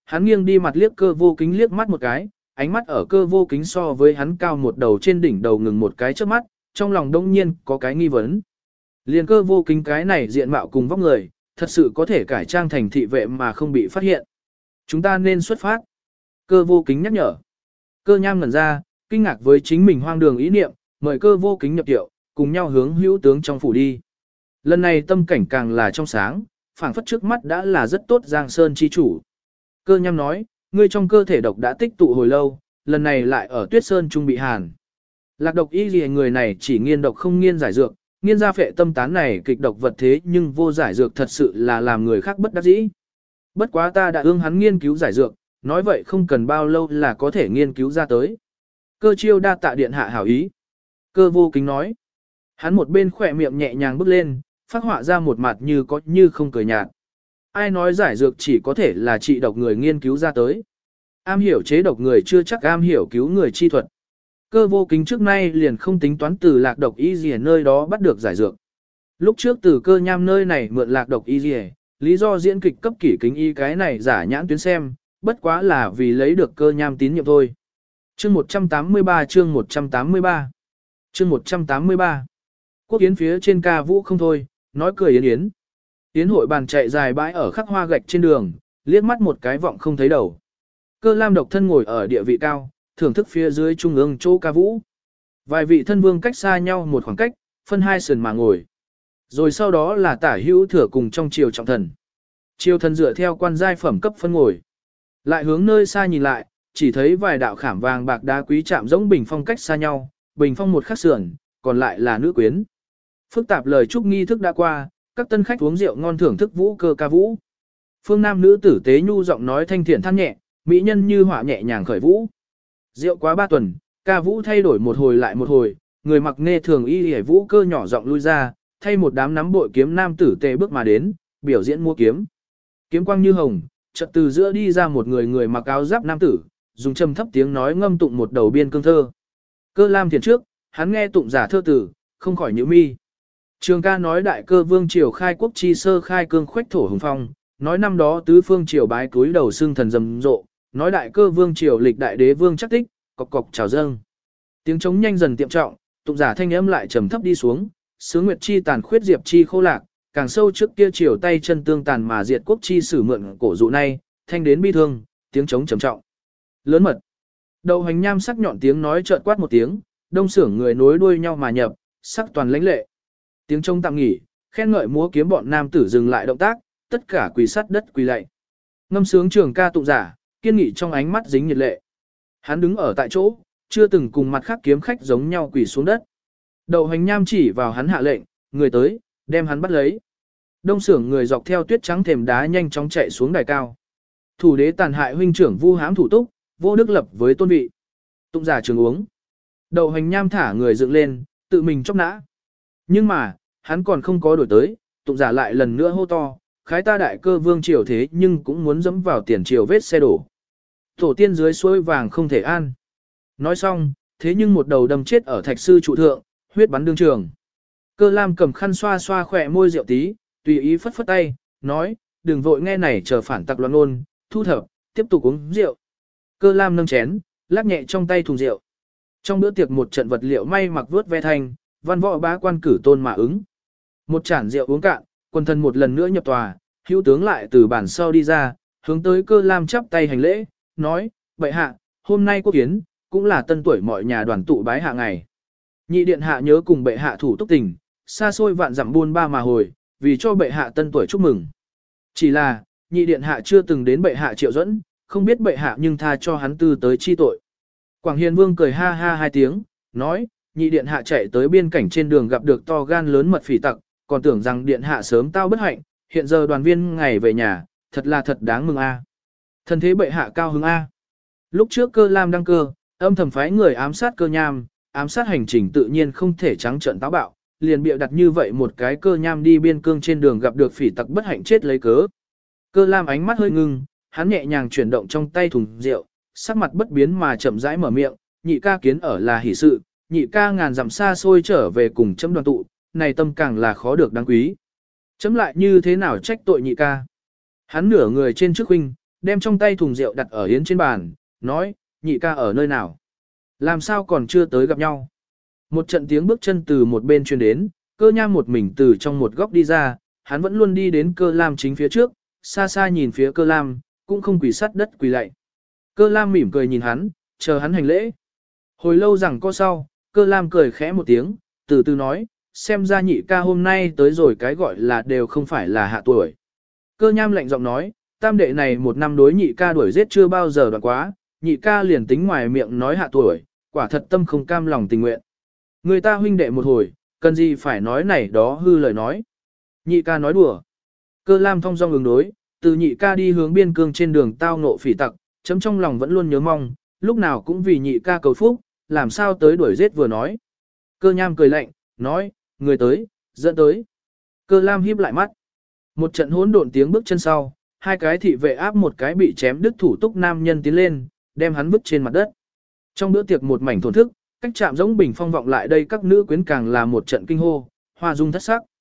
hắn nghiêng đi mặt liếc Cơ Vô Kính liếc mắt một cái, ánh mắt ở Cơ Vô Kính so với hắn cao một đầu trên đỉnh đầu ngừng một cái trước mắt, trong lòng đông nhiên có cái nghi vấn. Liền Cơ Vô Kính cái này diện mạo cùng vóc người, thật sự có thể cải trang thành thị vệ mà không bị phát hiện. Chúng ta nên xuất phát. Cơ Vô Kính nhắc nhở. Cơ Nham ngẩn ra, kinh ngạc với chính mình hoang đường ý niệm, mời Cơ Vô Kính nhập tiệu, cùng nhau hướng hữu tướng trong phủ đi. Lần này tâm cảnh càng là trong sáng, phảng phất trước mắt đã là rất tốt Giang Sơn chi chủ. Cơ Nham nói, ngươi trong cơ thể độc đã tích tụ hồi lâu, lần này lại ở Tuyết Sơn trung bị hàn. Lạc độc y gì người này chỉ nghiên độc không nghiên giải dược, nghiên ra phệ tâm tán này kịch độc vật thế nhưng vô giải dược thật sự là làm người khác bất đắc dĩ. Bất quá ta đã ương hắn nghiên cứu giải dược, nói vậy không cần bao lâu là có thể nghiên cứu ra tới. Cơ Chiêu đa tạ điện hạ hảo ý. Cơ Vô Kính nói. Hắn một bên khỏe miệng nhẹ nhàng bước lên, phát họa ra một mặt như có như không cười nhạt. Ai nói giải dược chỉ có thể là trị độc người nghiên cứu ra tới. Am hiểu chế độc người chưa chắc am hiểu cứu người chi thuật. Cơ Vô Kính trước nay liền không tính toán từ lạc độc y gì nơi đó bắt được giải dược. Lúc trước từ Cơ Nham nơi này mượn lạc độc y gì, lý do diễn kịch cấp kỷ kính y cái này giả nhãn tuyến xem, bất quá là vì lấy được Cơ Nham tín nhiệm thôi. Chương 183 chương 183 chương 183 Quốc yến phía trên ca vũ không thôi, nói cười yến yến. Yến hội bàn chạy dài bãi ở khắc hoa gạch trên đường, liếc mắt một cái vọng không thấy đầu. Cơ Lam độc thân ngồi ở địa vị cao, thưởng thức phía dưới trung ương chỗ ca vũ. Vài vị thân vương cách xa nhau một khoảng cách, phân hai sườn mà ngồi. Rồi sau đó là Tả Hữu Thừa cùng trong triều trọng thần. Triều thần dựa theo quan giai phẩm cấp phân ngồi. Lại hướng nơi xa nhìn lại, chỉ thấy vài đạo khảm vàng bạc đá quý chạm giống bình phong cách xa nhau, bình phong một khắc sườn, còn lại là nữ quyến. Phức tạp lời chúc nghi thức đã qua, các tân khách uống rượu ngon thưởng thức vũ cơ ca vũ. Phương nam nữ tử tế nhu giọng nói thanh thiện than nhẹ, mỹ nhân như họa nhẹ nhàng khởi vũ. Rượu quá 3 tuần, ca vũ thay đổi một hồi lại một hồi, người mặc nghe thường y hề vũ cơ nhỏ giọng lui ra, thay một đám nắm bội kiếm nam tử tề bước mà đến, biểu diễn mua kiếm. Kiếm quang như hồng, chợt từ giữa đi ra một người mặc áo giáp nam tử, dùng trầm thấp tiếng nói ngâm tụng một đầu biên cương thơ. Cơ Lam thiền trước, hắn nghe tụng giả thơ tử, không khỏi nhíu mi. Trường ca nói đại cơ vương triều khai quốc chi sơ khai cương khuếch thổ hùng phong, nói năm đó tứ phương triều bái cúi đầu xương thần rầm rộ, nói đại cơ vương triều lịch đại đế vương chắc tích, cọc cọc chào dâng. Tiếng trống nhanh dần tiệm trọng, tụng giả thanh âm lại trầm thấp đi xuống, sướng nguyệt chi tàn khuyết diệp chi khô lạc, càng sâu trước kia triều tay chân tương tàn mà diệt quốc chi sử mượn cổ dụ nay, thanh đến bi thương, tiếng trống trầm trọng. Lớn mật. Đầu hành nham sắc nhọn tiếng nói chợt quát một tiếng, đông sưởng người nối đuôi nhau mà nhập, sắc toàn lãnh lệ. Tiếng trống tạm nghỉ, khen ngợi múa kiếm bọn nam tử dừng lại động tác, tất cả quỳ sát đất quỳ lạy. Ngâm sướng trường ca tụng giả, kiên nghị trong ánh mắt dính nhiệt lệ. Hắn đứng ở tại chỗ, chưa từng cùng mặt khác kiếm khách giống nhau quỳ xuống đất. Đầu hành nham chỉ vào hắn hạ lệnh, người tới, đem hắn bắt lấy. Đông sưởng người dọc theo tuyết trắng thềm đá nhanh chóng chạy xuống đài cao. Thủ đế tàn hại huynh trưởng vu hãm thủ túc, vô đức lập với tôn vị. Tụng giả trường uống. Đầu hành nham thả người dựng lên, tự mình chóc nã. Nhưng mà, hắn còn không có đổi tới, tụng giả lại lần nữa hô to, khái ta đại cơ vương triều thế nhưng cũng muốn dẫm vào tiền triều vết xe đổ. Tổ tiên dưới suối vàng không thể an. Nói xong, thế nhưng một đầu đâm chết ở thạch sư trụ thượng, huyết bắn đương trường. Cơ Lam cầm khăn xoa xoa khỏe môi rượu tí, tùy ý phất phất tay, nói, đừng vội nghe này chờ phản tặc loạn ngôn, thu thập, tiếp tục uống rượu. Cơ Lam nâng chén, lắc nhẹ trong tay thùng rượu. Trong bữa tiệc một trận vật liệu may mặc vớt ve thanh, văn võ bá quan cử tôn mà ứng. Một chản rượu uống cạn, quần thần một lần nữa nhập tòa, hữu tướng lại từ bản sau đi ra, hướng tới Cơ Lam chắp tay hành lễ, nói, bệ hạ, hôm nay quốc kiến, cũng là tân tuổi mọi nhà đoàn tụ bái hạ ngày. Nhị điện hạ nhớ cùng bệ hạ thủ túc tình, xa xôi vạn dặm buôn ba mà hồi, vì cho bệ hạ tân tuổi chúc mừng. Chỉ là, nhị điện hạ chưa từng đến bệ hạ triệu dẫn, không biết bệ hạ nhưng tha cho hắn tư tới chi tội. Quảng Hiền Vương cười ha ha hai tiếng, nói, nhị điện hạ chạy tới biên cảnh trên đường gặp được to gan lớn mật phỉ tặc, còn tưởng rằng điện hạ sớm tao bất hạnh, hiện giờ đoàn viên ngày về nhà, thật là thật đáng mừng a. Thần thế bệ hạ cao hứng a. Lúc trước Cơ Lam đăng cơ, âm thầm phái người ám sát Cơ Nham, ám sát hành trình tự nhiên không thể trắng trợn táo bạo, liền bịa đặt như vậy một cái Cơ Nham đi biên cương trên đường gặp được phỉ tặc bất hạnh chết lấy cớ. Cơ Lam ánh mắt hơi ngưng, hắn nhẹ nhàng chuyển động trong tay thùng rượu, sắc mặt bất biến mà chậm rãi mở miệng, nhị ca kiến ở là hỷ sự, nhị ca ngàn dặm xa xôi trở về cùng chấm đoàn tụ, này tâm càng là khó được đáng quý. Chấm lại như thế nào trách tội nhị ca. Hắn nửa người trên trước huynh, đem trong tay thùng rượu đặt ở yến trên bàn, nói, nhị ca ở nơi nào? Làm sao còn chưa tới gặp nhau? Một trận tiếng bước chân từ một bên truyền đến, Cơ Nham một mình từ trong một góc đi ra, hắn vẫn luôn đi đến Cơ Lam chính phía trước, xa xa nhìn phía Cơ Lam, cũng không quỳ sát đất quỳ lạy. Cơ Lam mỉm cười nhìn hắn, chờ hắn hành lễ. Hồi lâu rằng có sau, Cơ Lam cười khẽ một tiếng, từ từ nói, xem ra nhị ca hôm nay tới rồi cái gọi là đều không phải là hạ tuổi. Cơ Nham lạnh giọng nói, tam đệ này một năm đối nhị ca đuổi giết chưa bao giờ đoạn quá, nhị ca liền tính ngoài miệng nói hạ tuổi, quả thật tâm không cam lòng tình nguyện. Người ta huynh đệ một hồi, cần gì phải nói này đó hư lời nói. Nhị ca nói đùa. Cơ Lam thông dong ứng đối, từ nhị ca đi hướng biên cương trên đường tao ngộ phỉ tặc, chấm trong lòng vẫn luôn nhớ mong, lúc nào cũng vì nhị ca cầu phúc, làm sao tới đuổi giết vừa nói. Cơ Nham cười lạnh, nói, người tới, dẫn tới. Cơ Lam híp lại mắt. Một trận hỗn độn tiếng bước chân sau, hai cái thị vệ áp một cái bị chém đứt thủ túc nam nhân tiến lên, đem hắn vứt trên mặt đất. Trong bữa tiệc một mảnh thổn thức, cách chạm giống bình phong vọng lại đây các nữ quyến càng là một trận kinh hô, hoa dung thất sắc.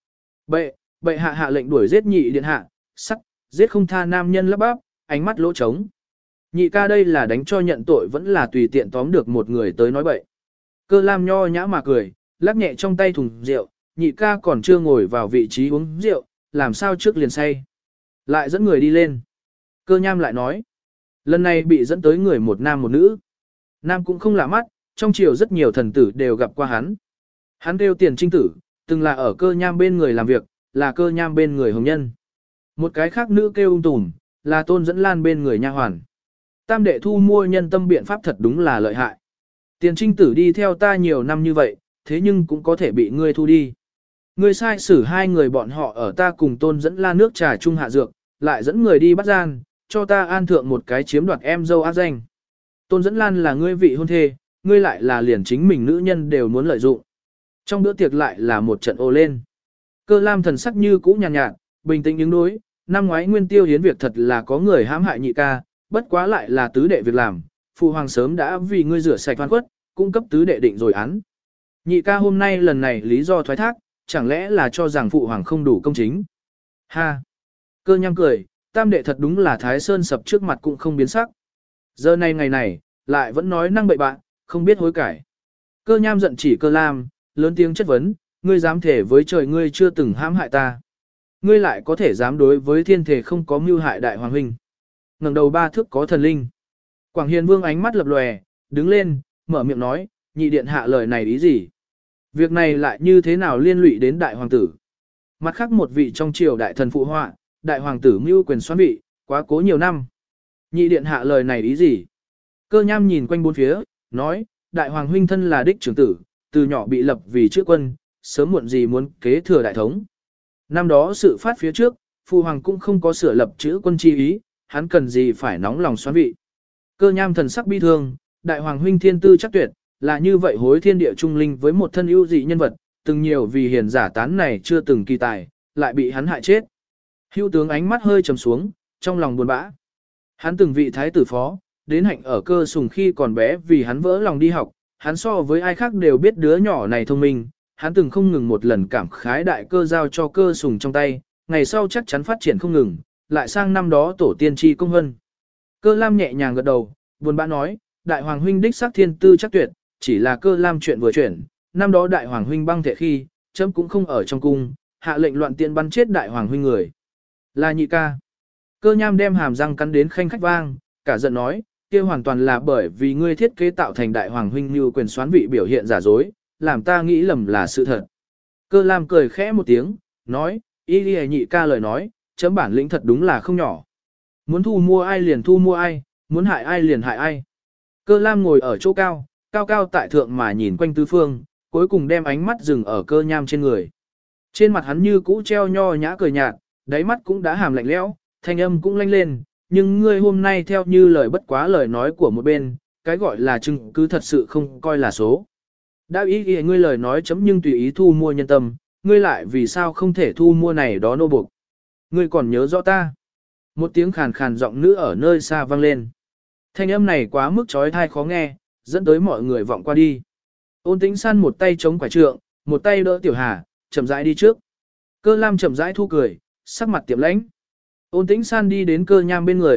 Bệ hạ hạ lệnh đuổi giết nhị điện hạ, sắc, giết không tha nam nhân lắp bắp, ánh mắt lỗ trống. Nhị ca đây là đánh cho nhận tội vẫn là tùy tiện tóm được một người tới nói bậy. Cơ Lam nho nhã mà cười, lắc nhẹ trong tay thùng rượu, nhị ca còn chưa ngồi vào vị trí uống rượu, làm sao trước liền say. Lại dẫn người đi lên. Cơ Nham lại nói, lần này bị dẫn tới người một nam một nữ. Nam cũng không lạ mắt, trong triều rất nhiều thần tử đều gặp qua hắn. Hắn kêu Tiền Trinh tử, từng là ở Cơ Nham bên người làm việc, là Cơ Nham bên người hồng nhân. Một cái khác nữ kêu Tùm, là Tôn Dẫn Lan bên người nha hoàn. Tam đệ thu mua nhân tâm biện pháp thật đúng là lợi hại. Tiền Trinh tử đi theo ta nhiều năm như vậy, thế nhưng cũng có thể bị ngươi thu đi. Ngươi sai xử hai người bọn họ ở ta cùng Tôn Dẫn Lan nước trà chung hạ dược, lại dẫn người đi bắt gian, cho ta an thượng một cái chiếm đoạt em dâu ác danh. Tôn Dẫn Lan là ngươi vị hôn thê, ngươi lại là liền chính mình nữ nhân đều muốn lợi dụng. Trong bữa tiệc lại là một trận ô lên. Cơ Lam thần sắc như cũ nhàn nhạt, bình tĩnh ứng đối, năm ngoái Nguyên Tiêu hiến việc thật là có người hãm hại nhị ca, bất quá lại là tứ đệ việc làm, phụ hoàng sớm đã vì ngươi rửa sạch oan khuất, cung cấp tứ đệ định rồi án. Nhị ca hôm nay lần này lý do thoái thác, chẳng lẽ là cho rằng phụ hoàng không đủ công chính. Ha! Cơ Nham cười, tam đệ thật đúng là Thái Sơn sập trước mặt cũng không biến sắc. Giờ này ngày này, lại vẫn nói năng bậy bạn, không biết hối cải. Cơ Nham giận chỉ Cơ Lam, lớn tiếng chất vấn, ngươi dám thể với trời ngươi chưa từng hãm hại ta. Ngươi lại có thể dám đối với thiên thể không có mưu hại đại hoàng huynh. Ngẩng đầu ba thước có thần linh. Quảng Hiền Vương ánh mắt lập lòe, đứng lên, mở miệng nói, nhị điện hạ lời này ý gì? Việc này lại như thế nào liên lụy đến đại hoàng tử? Mặt khác một vị trong triều đại thần phụ họa, đại hoàng tử mưu quyền xoán vị, quá cố nhiều năm. Nhị điện hạ lời này ý gì? Cơ Nham nhìn quanh bốn phía, nói, đại hoàng huynh thân là đích trưởng tử, từ nhỏ bị lập vì chữ quân, sớm muộn gì muốn kế thừa đại thống. Năm đó sự phát phía trước, phụ hoàng cũng không có sửa lập chữ quân chi ý, hắn cần gì phải nóng lòng xoán vị. Cơ Nham thần sắc bi thương, đại hoàng huynh thiên tư chắc tuyệt, là như vậy hối thiên địa trung linh với một thân ưu dị nhân vật, từng nhiều vì hiền giả tán này chưa từng kỳ tài, lại bị hắn hại chết. Hưu tướng ánh mắt hơi trầm xuống, trong lòng buồn bã. Hắn từng vị thái tử phó, đến hạnh ở Cơ Sùng khi còn bé vì hắn vỡ lòng đi học, hắn so với ai khác đều biết đứa nhỏ này thông minh, hắn từng không ngừng một lần cảm khái đại cơ giao cho Cơ Sùng trong tay, ngày sau chắc chắn phát triển không ngừng, lại sang năm đó tổ tiên tri công vân. Cơ Lam nhẹ nhàng gật đầu, buồn bã nói, đại hoàng huynh đích xác thiên tư chắc tuyệt, chỉ là Cơ Lam chuyện vừa chuyển, năm đó đại hoàng huynh băng thể khi, chấm cũng không ở trong cung, hạ lệnh loạn tiện bắn chết đại hoàng huynh người. Là nhị ca. Cơ Nham đem hàm răng cắn đến khanh khách vang, cả giận nói, kia hoàn toàn là bởi vì ngươi thiết kế tạo thành đại hoàng huynh như quyền xoán vị biểu hiện giả dối, làm ta nghĩ lầm là sự thật. Cơ Lam cười khẽ một tiếng, nói, y đi nhị ca lời nói, chấm bản lĩnh thật đúng là không nhỏ. Muốn thu mua ai liền thu mua ai, muốn hại ai liền hại ai. Cơ Lam ngồi ở chỗ cao, cao cao tại thượng mà nhìn quanh tứ phương, cuối cùng đem ánh mắt dừng ở Cơ Nham trên người. Trên mặt hắn như cũ treo nho nhã cười nhạt, đáy mắt cũng đã hàm lạnh lẽo, thanh âm cũng lanh lên, nhưng ngươi hôm nay theo như lời bất quá lời nói của một bên, cái gọi là chứng cứ thật sự không coi là số. Đã ý nghĩa ngươi lời nói chấm nhưng tùy ý thu mua nhân tâm, ngươi lại vì sao không thể thu mua này đó nô buộc. Ngươi còn nhớ rõ ta. Một tiếng khàn khàn giọng nữ ở nơi xa vang lên. Thanh âm này quá mức trói thai khó nghe, dẫn tới mọi người vọng qua đi. Ôn Tĩnh San một tay chống quả trượng, một tay đỡ Tiểu Hà, chậm rãi đi trước. Cơ Lam chậm rãi thu cười, sắc mặt tiệm lãnh. Ôn Tĩnh San đi đến Cơ Nham bên người,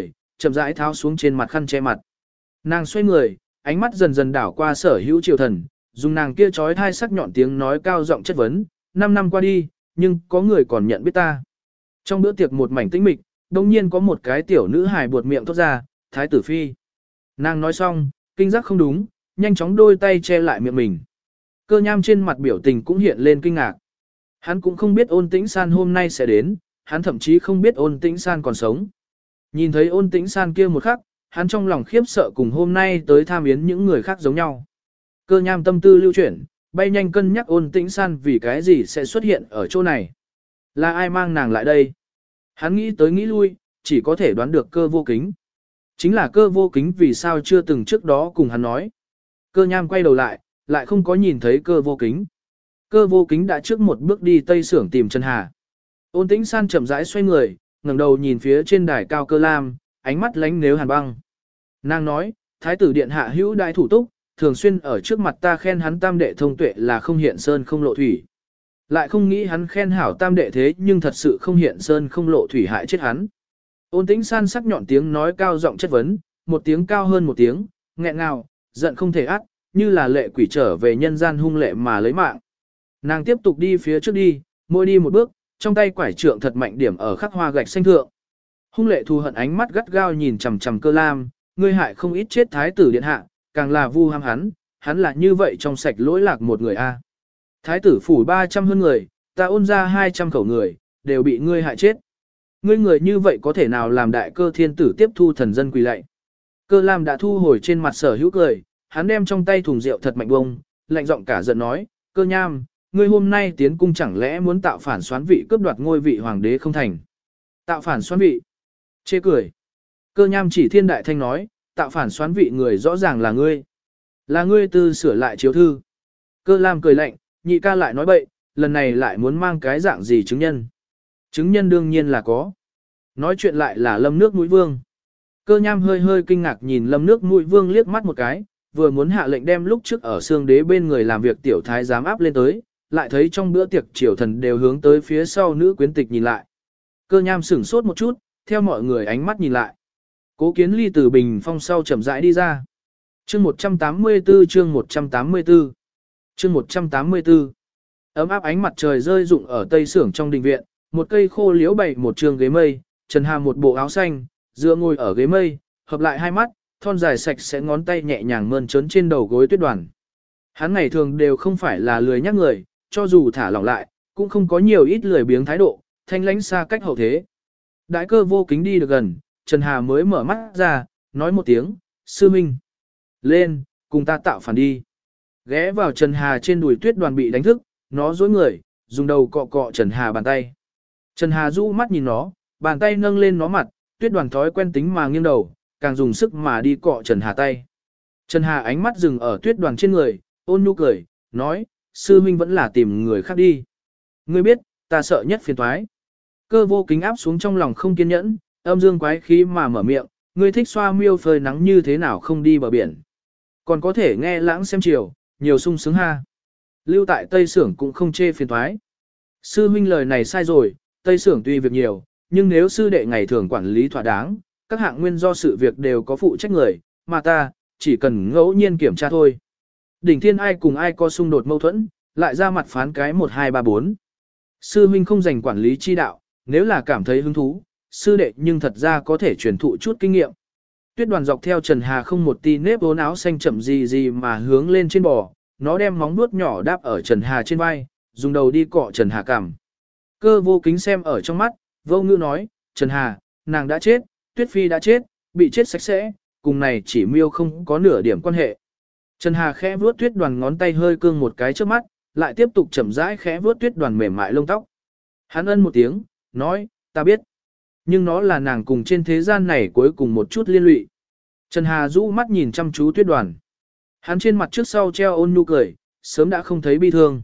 chậm rãi tháo xuống trên mặt khăn che mặt. Nàng xoay người, ánh mắt dần dần đảo qua Sở Hữu Triều Thần, dùng nàng kia trói thai sắc nhọn tiếng nói cao giọng chất vấn, 5 năm qua đi, nhưng có người còn nhận biết ta. Trong bữa tiệc một mảnh tĩnh mịch, đồng nhiên có một cái tiểu nữ hài buột miệng thốt ra, Thái tử phi. Nàng nói xong, kinh giác không đúng, nhanh chóng đôi tay che lại miệng mình. Cơ Nham trên mặt biểu tình cũng hiện lên kinh ngạc. Hắn cũng không biết Ôn Tĩnh San hôm nay sẽ đến, hắn thậm chí không biết Ôn Tĩnh San còn sống. Nhìn thấy Ôn Tĩnh San kia một khắc, hắn trong lòng khiếp sợ cùng hôm nay tới tham yến những người khác giống nhau. Cơ Nham tâm tư lưu chuyển, bay nhanh cân nhắc Ôn Tĩnh San vì cái gì sẽ xuất hiện ở chỗ này. Là ai mang nàng lại đây? Hắn nghĩ tới nghĩ lui, chỉ có thể đoán được Cơ Vô Kính. Chính là Cơ Vô Kính vì sao chưa từng trước đó cùng hắn nói. Cơ Nham quay đầu lại không có nhìn thấy Cơ Vô Kính. Cơ Vô Kính đã trước một bước đi tây xưởng tìm Trần Hà. Ôn Tĩnh San chậm rãi xoay người, ngẩng đầu nhìn phía trên đài cao Cơ Lam, ánh mắt lánh nếu hàn băng. Nàng nói, Thái tử điện hạ hữu đại thủ túc, thường xuyên ở trước mặt ta khen hắn tam đệ thông tuệ là không hiện sơn không lộ thủy. Lại không nghĩ hắn khen hảo tam đệ thế nhưng thật sự không hiện sơn không lộ thủy hại chết hắn. Ôn Tĩnh San sắc nhọn tiếng nói cao giọng chất vấn, một tiếng cao hơn một tiếng, nghẹn ngào, giận không thể át, như là lệ quỷ trở về nhân gian hung lệ mà lấy mạng. Nàng tiếp tục đi phía trước đi, mỗi đi một bước, trong tay quải trượng thật mạnh điểm ở khắc hoa gạch xanh thượng. Hung lệ thù hận ánh mắt gắt gao nhìn chằm chằm Cơ Lam, ngươi hại không ít chết thái tử điện hạ, càng là vu ham hắn là như vậy trong sạch lỗi lạc một người a. Thái tử phủ 300 hơn người, ta ôn ra 200 khẩu người, đều bị ngươi hại chết. Ngươi người như vậy có thể nào làm đại cơ thiên tử tiếp thu thần dân quỳ lạy. Cơ Lam đã thu hồi trên mặt Sở Hữu cười, hắn đem trong tay thùng rượu thật mạnh bông, lạnh giọng cả giận nói, Cơ Nham, ngươi hôm nay tiến cung chẳng lẽ muốn tạo phản xoán vị cướp đoạt ngôi vị hoàng đế không thành. Tạo phản xoán vị. Chê cười. Cơ Nham chỉ thiên đại thanh nói, tạo phản xoán vị người rõ ràng là ngươi. Là ngươi tư sửa lại chiếu thư. Cơ Lam cười lạnh, nhị ca lại nói bậy, lần này lại muốn mang cái dạng gì chứng nhân. Chứng nhân đương nhiên là có. Nói chuyện lại là Lâm Nước Mũi Vương. Cơ Nham hơi hơi kinh ngạc nhìn Lâm Nước Mũi Vương liếc mắt một cái, vừa muốn hạ lệnh đem lúc trước ở xương đế bên người làm việc tiểu thái giám áp lên tới, lại thấy trong bữa tiệc triều thần đều hướng tới phía sau nữ quyến tịch nhìn lại. Cơ Nham sửng sốt một chút, theo mọi người ánh mắt nhìn lại. Cố Kiến Ly từ bình phong sau chậm rãi đi ra. Chương 184 chương 184 chương 184 Ấm áp ánh mặt trời rơi rụng ở tây xưởng trong đình viện, một cây khô liễu bày một trường ghế mây, Trần Hà một bộ áo xanh, dựa ngồi ở ghế mây, hợp lại hai mắt, thon dài sạch sẽ ngón tay nhẹ nhàng mơn trớn trên đầu gối Tuyết Đoàn. Hắn ngày thường đều không phải là lười nhắc người, cho dù thả lỏng lại, cũng không có nhiều ít lười biếng thái độ, thanh lãnh xa cách hậu thế. Đại Cơ Vô Kính đi được gần, Trần Hà mới mở mắt ra, nói một tiếng, sư minh. Lên, cùng ta tạo phản đi. Ghé vào Trần Hà trên đùi Tuyết Đoàn bị đánh thức, nó dối người, dùng đầu cọ cọ Trần Hà bàn tay. Trần Hà rũ mắt nhìn nó, bàn tay nâng lên nó mặt, Tuyết Đoàn thói quen tính mà nghiêng đầu, càng dùng sức mà đi cọ Trần Hà tay. Trần Hà ánh mắt dừng ở Tuyết Đoàn trên người, ôn nhu cười, nói, sư minh vẫn là tìm người khác đi. Ngươi biết, ta sợ nhất phiền toái. Cơ Vô Kính áp xuống trong lòng không kiên nhẫn, âm dương quái khí mà mở miệng, ngươi thích xoa miêu phơi nắng như thế nào không đi bờ biển. Còn có thể nghe lãng xem chiều, nhiều sung sướng ha. Lưu tại Tây Xưởng cũng không chê phiền toái. Sư huynh lời này sai rồi, Tây Xưởng tuy việc nhiều, nhưng nếu sư đệ ngày thường quản lý thỏa đáng, các hạng nguyên do sự việc đều có phụ trách người, mà ta, chỉ cần ngẫu nhiên kiểm tra thôi. Đỉnh thiên ai cùng ai có xung đột mâu thuẫn, lại ra mặt phán cái 1 2 3 4. Sư huynh không dành quản lý chi đạo, nếu là cảm thấy hứng thú, sư đệ nhưng thật ra có thể truyền thụ chút kinh nghiệm. Tuyết Đoàn dọc theo Trần Hà không một tí nếp vốn áo xanh chậm gì mà hướng lên trên bò, nó đem móng vuốt nhỏ đáp ở Trần Hà trên vai, dùng đầu đi cọ Trần Hà cằm. Cơ Vô Kính xem ở trong mắt, vô ngữ nói, Trần Hà, nàng đã chết, Tuyết Phi đã chết, bị chết sạch sẽ, cùng này chỉ miêu không có nửa điểm quan hệ. Trần Hà khẽ vuốt Tuyết Đoàn ngón tay hơi cương một cái trước mắt, lại tiếp tục chậm rãi khẽ vuốt Tuyết Đoàn mềm mại lông tóc. Hắn ân một tiếng, nói, ta biết. Nhưng nó là nàng cùng trên thế gian này cuối cùng một chút liên lụy. Trần Hà rũ mắt nhìn chăm chú Tuyết Đoàn. Hắn trên mặt trước sau treo ôn nhu cười, sớm đã không thấy bi thương.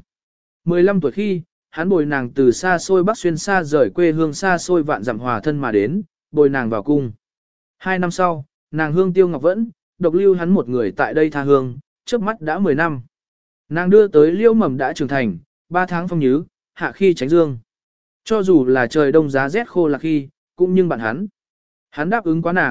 15 tuổi khi, hắn bồi nàng từ xa xôi Bắc Xuyên xa rời quê hương xa xôi vạn dặm hòa thân mà đến, bồi nàng vào cung. 2 năm sau, nàng hương tiêu ngọc vẫn, độc lưu hắn một người tại đây tha hương, trước mắt đã 10 năm. Nàng đưa tới liễu mầm đã trưởng thành, 3 tháng phong nhứ, hạ khi tránh dương. Cho dù là trời đông giá rét khô là khi, cũng nhưng bạn hắn. Hắn đáp ứng quá nàng,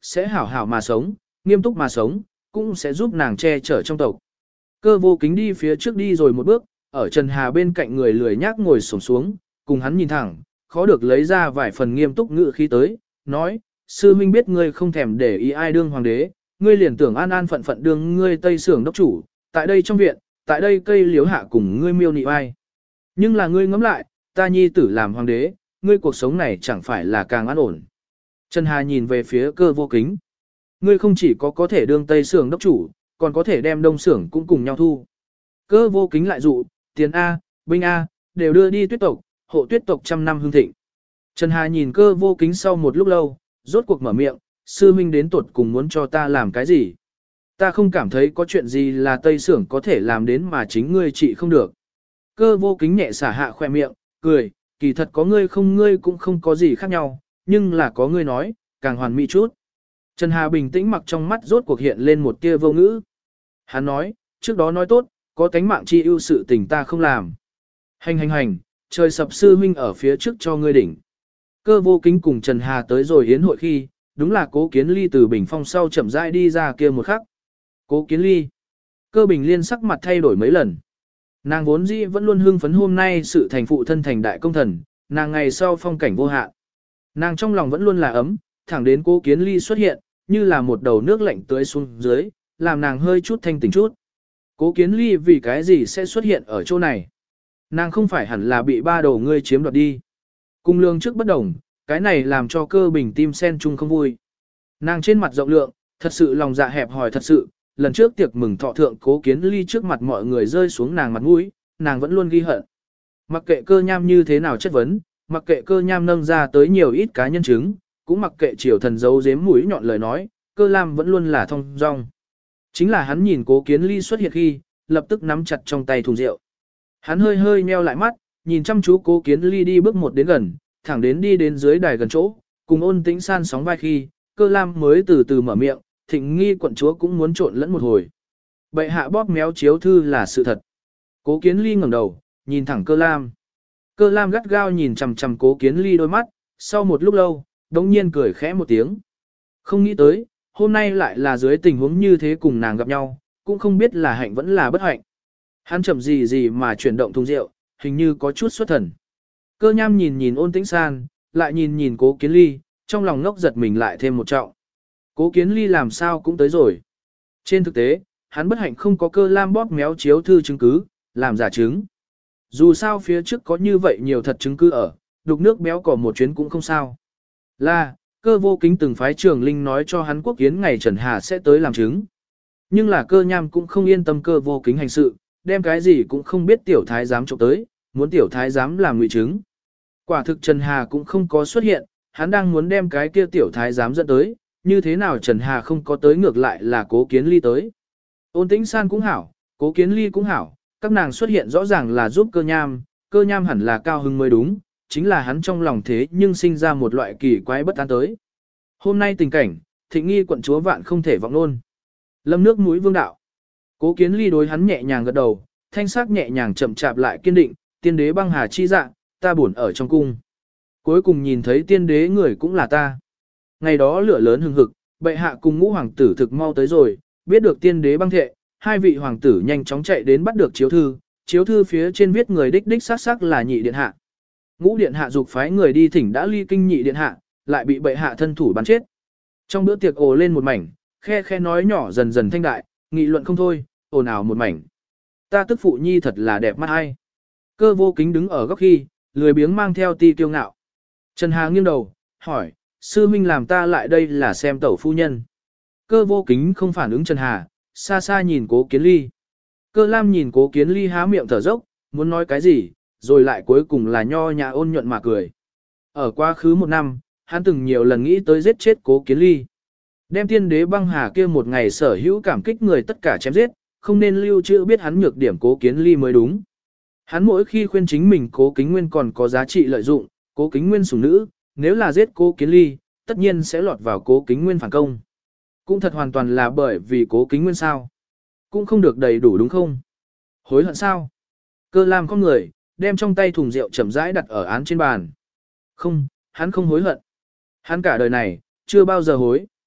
sẽ hảo hảo mà sống, nghiêm túc mà sống, cũng sẽ giúp nàng che chở trong tộc. Cơ vô kính đi phía trước đi rồi một bước, ở Trần Hà bên cạnh người lười nhác ngồi xổm xuống, cùng hắn nhìn thẳng, khó được lấy ra vài phần nghiêm túc ngữ khí tới, nói, sư huynh biết ngươi không thèm để ý ai đương hoàng đế, ngươi liền tưởng an an phận phận đương ngươi Tây Sưởng đốc chủ, tại đây trong viện, tại đây cây liếu hạ cùng ngươi miêu nị ai. Nhưng là ngươi ngẫm lại, ta nhi tử làm hoàng đế, ngươi cuộc sống này chẳng phải là càng an ổn. Trần Hà nhìn về phía cơ vô kính. Ngươi không chỉ có thể đương Tây Sưởng đốc chủ, còn có thể đem Đông Sưởng cũng cùng nhau thu. Cơ vô kính lại dụ, tiền A, binh A, đều đưa đi tuyết tộc, hộ tuyết tộc trăm năm hương thịnh. Trần Hà nhìn cơ vô kính sau một lúc lâu, rốt cuộc mở miệng, sư huynh đến tuột cùng muốn cho ta làm cái gì. Ta không cảm thấy có chuyện gì là Tây Sưởng có thể làm đến mà chính ngươi trị không được. Cơ vô kính nhẹ xả hạ khoe miệng, cười, kỳ thật có ngươi không ngươi cũng không có gì khác nhau, nhưng là có ngươi nói, càng hoàn mỹ chút. Trần Hà bình tĩnh mặc trong mắt rốt cuộc hiện lên một tia vô ngữ. Hắn nói, trước đó nói tốt, có tánh mạng chi ưu sự tình ta không làm. Hành, trời sập sư huynh ở phía trước cho ngươi đỉnh. Cơ vô kính cùng Trần Hà tới rồi hiến hội khi, đúng là Cố Kiến Ly từ bình phong sau chậm rãi đi ra kia một khắc. Cố Kiến Ly. Cơ Bình Liên sắc mặt thay đổi mấy lần. Nàng vốn dĩ vẫn luôn hưng phấn hôm nay sự thành phụ thân thành đại công thần, nàng ngày sau phong cảnh vô hạn. Nàng trong lòng vẫn luôn là ấm, thẳng đến Cố Kiến Ly xuất hiện, như là một đầu nước lạnh tưới xuống dưới, làm nàng hơi chút thanh tỉnh chút. Cố Kiến Ly vì cái gì sẽ xuất hiện ở chỗ này? Nàng không phải hẳn là bị ba đầu ngươi chiếm đoạt đi. Cung lương trước bất đồng, cái này làm cho Cơ Bình tim sen chung không vui. Nàng trên mặt rộng lượng, thật sự lòng dạ hẹp hòi thật sự, lần trước tiệc mừng thọ thượng Cố Kiến Ly trước mặt mọi người rơi xuống nàng mặt mũi, nàng vẫn luôn ghi hận. Mặc kệ Cơ Nham như thế nào chất vấn, mặc kệ Cơ Nham nâng ra tới nhiều ít cá nhân chứng, cũng mặc kệ triều thần giấu giếm mũi nhọn lời nói, Cơ Lam vẫn luôn là thông dong. Chính là hắn nhìn Cố Kiến Ly xuất hiện khi, lập tức nắm chặt trong tay thùng rượu. Hắn hơi hơi nheo lại mắt, nhìn chăm chú Cố Kiến Ly đi bước một đến gần, thẳng đến đi đến dưới đài gần chỗ, cùng Ôn Tĩnh San sóng vai khi, Cơ Lam mới từ từ mở miệng, Thịnh Nghi quận chúa cũng muốn trộn lẫn một hồi. Bệ hạ bóp méo chiếu thư là sự thật. Cố Kiến Ly ngẩng đầu, nhìn thẳng Cơ Lam. Cơ Lam gắt gao nhìn chằm chằm Cố Kiến Ly đôi mắt, sau một lúc lâu, đống nhiên cười khẽ một tiếng. Không nghĩ tới, hôm nay lại là dưới tình huống như thế cùng nàng gặp nhau, cũng không biết là hạnh vẫn là bất hạnh. Hắn chậm gì mà chuyển động thùng rượu, hình như có chút xuất thần. Cơ Nham nhìn nhìn Ôn Tĩnh San, lại nhìn nhìn Cố Kiến Ly, trong lòng ngốc giật mình lại thêm một trọng. Cố Kiến Ly làm sao cũng tới rồi. Trên thực tế, hắn bất hạnh không có Cơ Lam bóp méo chiếu thư chứng cứ, làm giả chứng. Dù sao phía trước có như vậy nhiều thật chứng cứ ở, đục nước béo cỏ một chuyến cũng không sao. Là, Cơ Vô Kính từng phái Trường Linh nói cho hắn Quốc Kiến ngày Trần Hà sẽ tới làm chứng. Nhưng là Cơ Nham cũng không yên tâm Cơ Vô Kính hành sự, đem cái gì cũng không biết tiểu thái giám trộm tới, muốn tiểu thái giám làm ngụy chứng. Quả thực Trần Hà cũng không có xuất hiện, hắn đang muốn đem cái kia tiểu thái giám dẫn tới, như thế nào Trần Hà không có tới ngược lại là Cố Kiến Ly tới. Ôn Tĩnh San cũng hảo, Cố Kiến Ly cũng hảo, các nàng xuất hiện rõ ràng là giúp Cơ Nham hẳn là cao hưng mới đúng, chính là hắn trong lòng thế nhưng sinh ra một loại kỳ quái bất an tới. Hôm nay tình cảnh, Thịnh Nghi quận chúa vạn không thể vọng luôn. Lâm nước mũi vương đạo. Cố Kiến Ly đối hắn nhẹ nhàng gật đầu, thanh sắc nhẹ nhàng chậm chạp lại kiên định, tiên đế băng hà chi dạ, ta buồn ở trong cung. Cuối cùng nhìn thấy tiên đế người cũng là ta. Ngày đó lửa lớn hừng hực, bệ hạ cùng ngũ hoàng tử thực mau tới rồi, biết được tiên đế băng thệ, hai vị hoàng tử nhanh chóng chạy đến bắt được chiếu thư phía trên viết người đích đích xác xác là nhị điện hạ. Ngũ điện hạ dục phái người đi thỉnh đã ly kinh nhị điện hạ, lại bị bệ hạ thân thủ bắn chết. Trong bữa tiệc ồ lên một mảnh, khe khe nói nhỏ dần dần thanh đại, nghị luận không thôi, ồn ào một mảnh. Ta tức phụ nhi thật là đẹp mắt ai. Cơ Vô Kính đứng ở góc khi, lười biếng mang theo ti kiêu ngạo. Trần Hà nghiêng đầu, hỏi, sư huynh làm ta lại đây là xem tẩu phu nhân. Cơ Vô Kính không phản ứng Trần Hà, xa xa nhìn Cố Kiến Ly. Cơ Lam nhìn Cố Kiến Ly há miệng thở dốc, muốn nói cái gì, rồi lại cuối cùng là nho nhã ôn nhuận mà cười. Ở quá khứ một năm, hắn từng nhiều lần nghĩ tới giết chết Cố Kiến Ly. Đem tiên đế băng hà kia một ngày sở hữu cảm kích người tất cả chém giết, không nên lưu trữ biết hắn nhược điểm Cố Kiến Ly mới đúng. Hắn mỗi khi khuyên chính mình Cố Kính Nguyên còn có giá trị lợi dụng, Cố Kính Nguyên sủng nữ, nếu là giết Cố Kiến Ly, tất nhiên sẽ lọt vào Cố Kính Nguyên phản công. Cũng thật hoàn toàn là bởi vì Cố Kính Nguyên sao. Cũng không được đầy đủ đúng không? Hối hận sao? Cơ Lam con người, đem trong tay thùng rượu chậm rãi đặt ở án trên bàn. Không, hắn không hối hận. Hắn cả đời này, chưa bao giờ hối.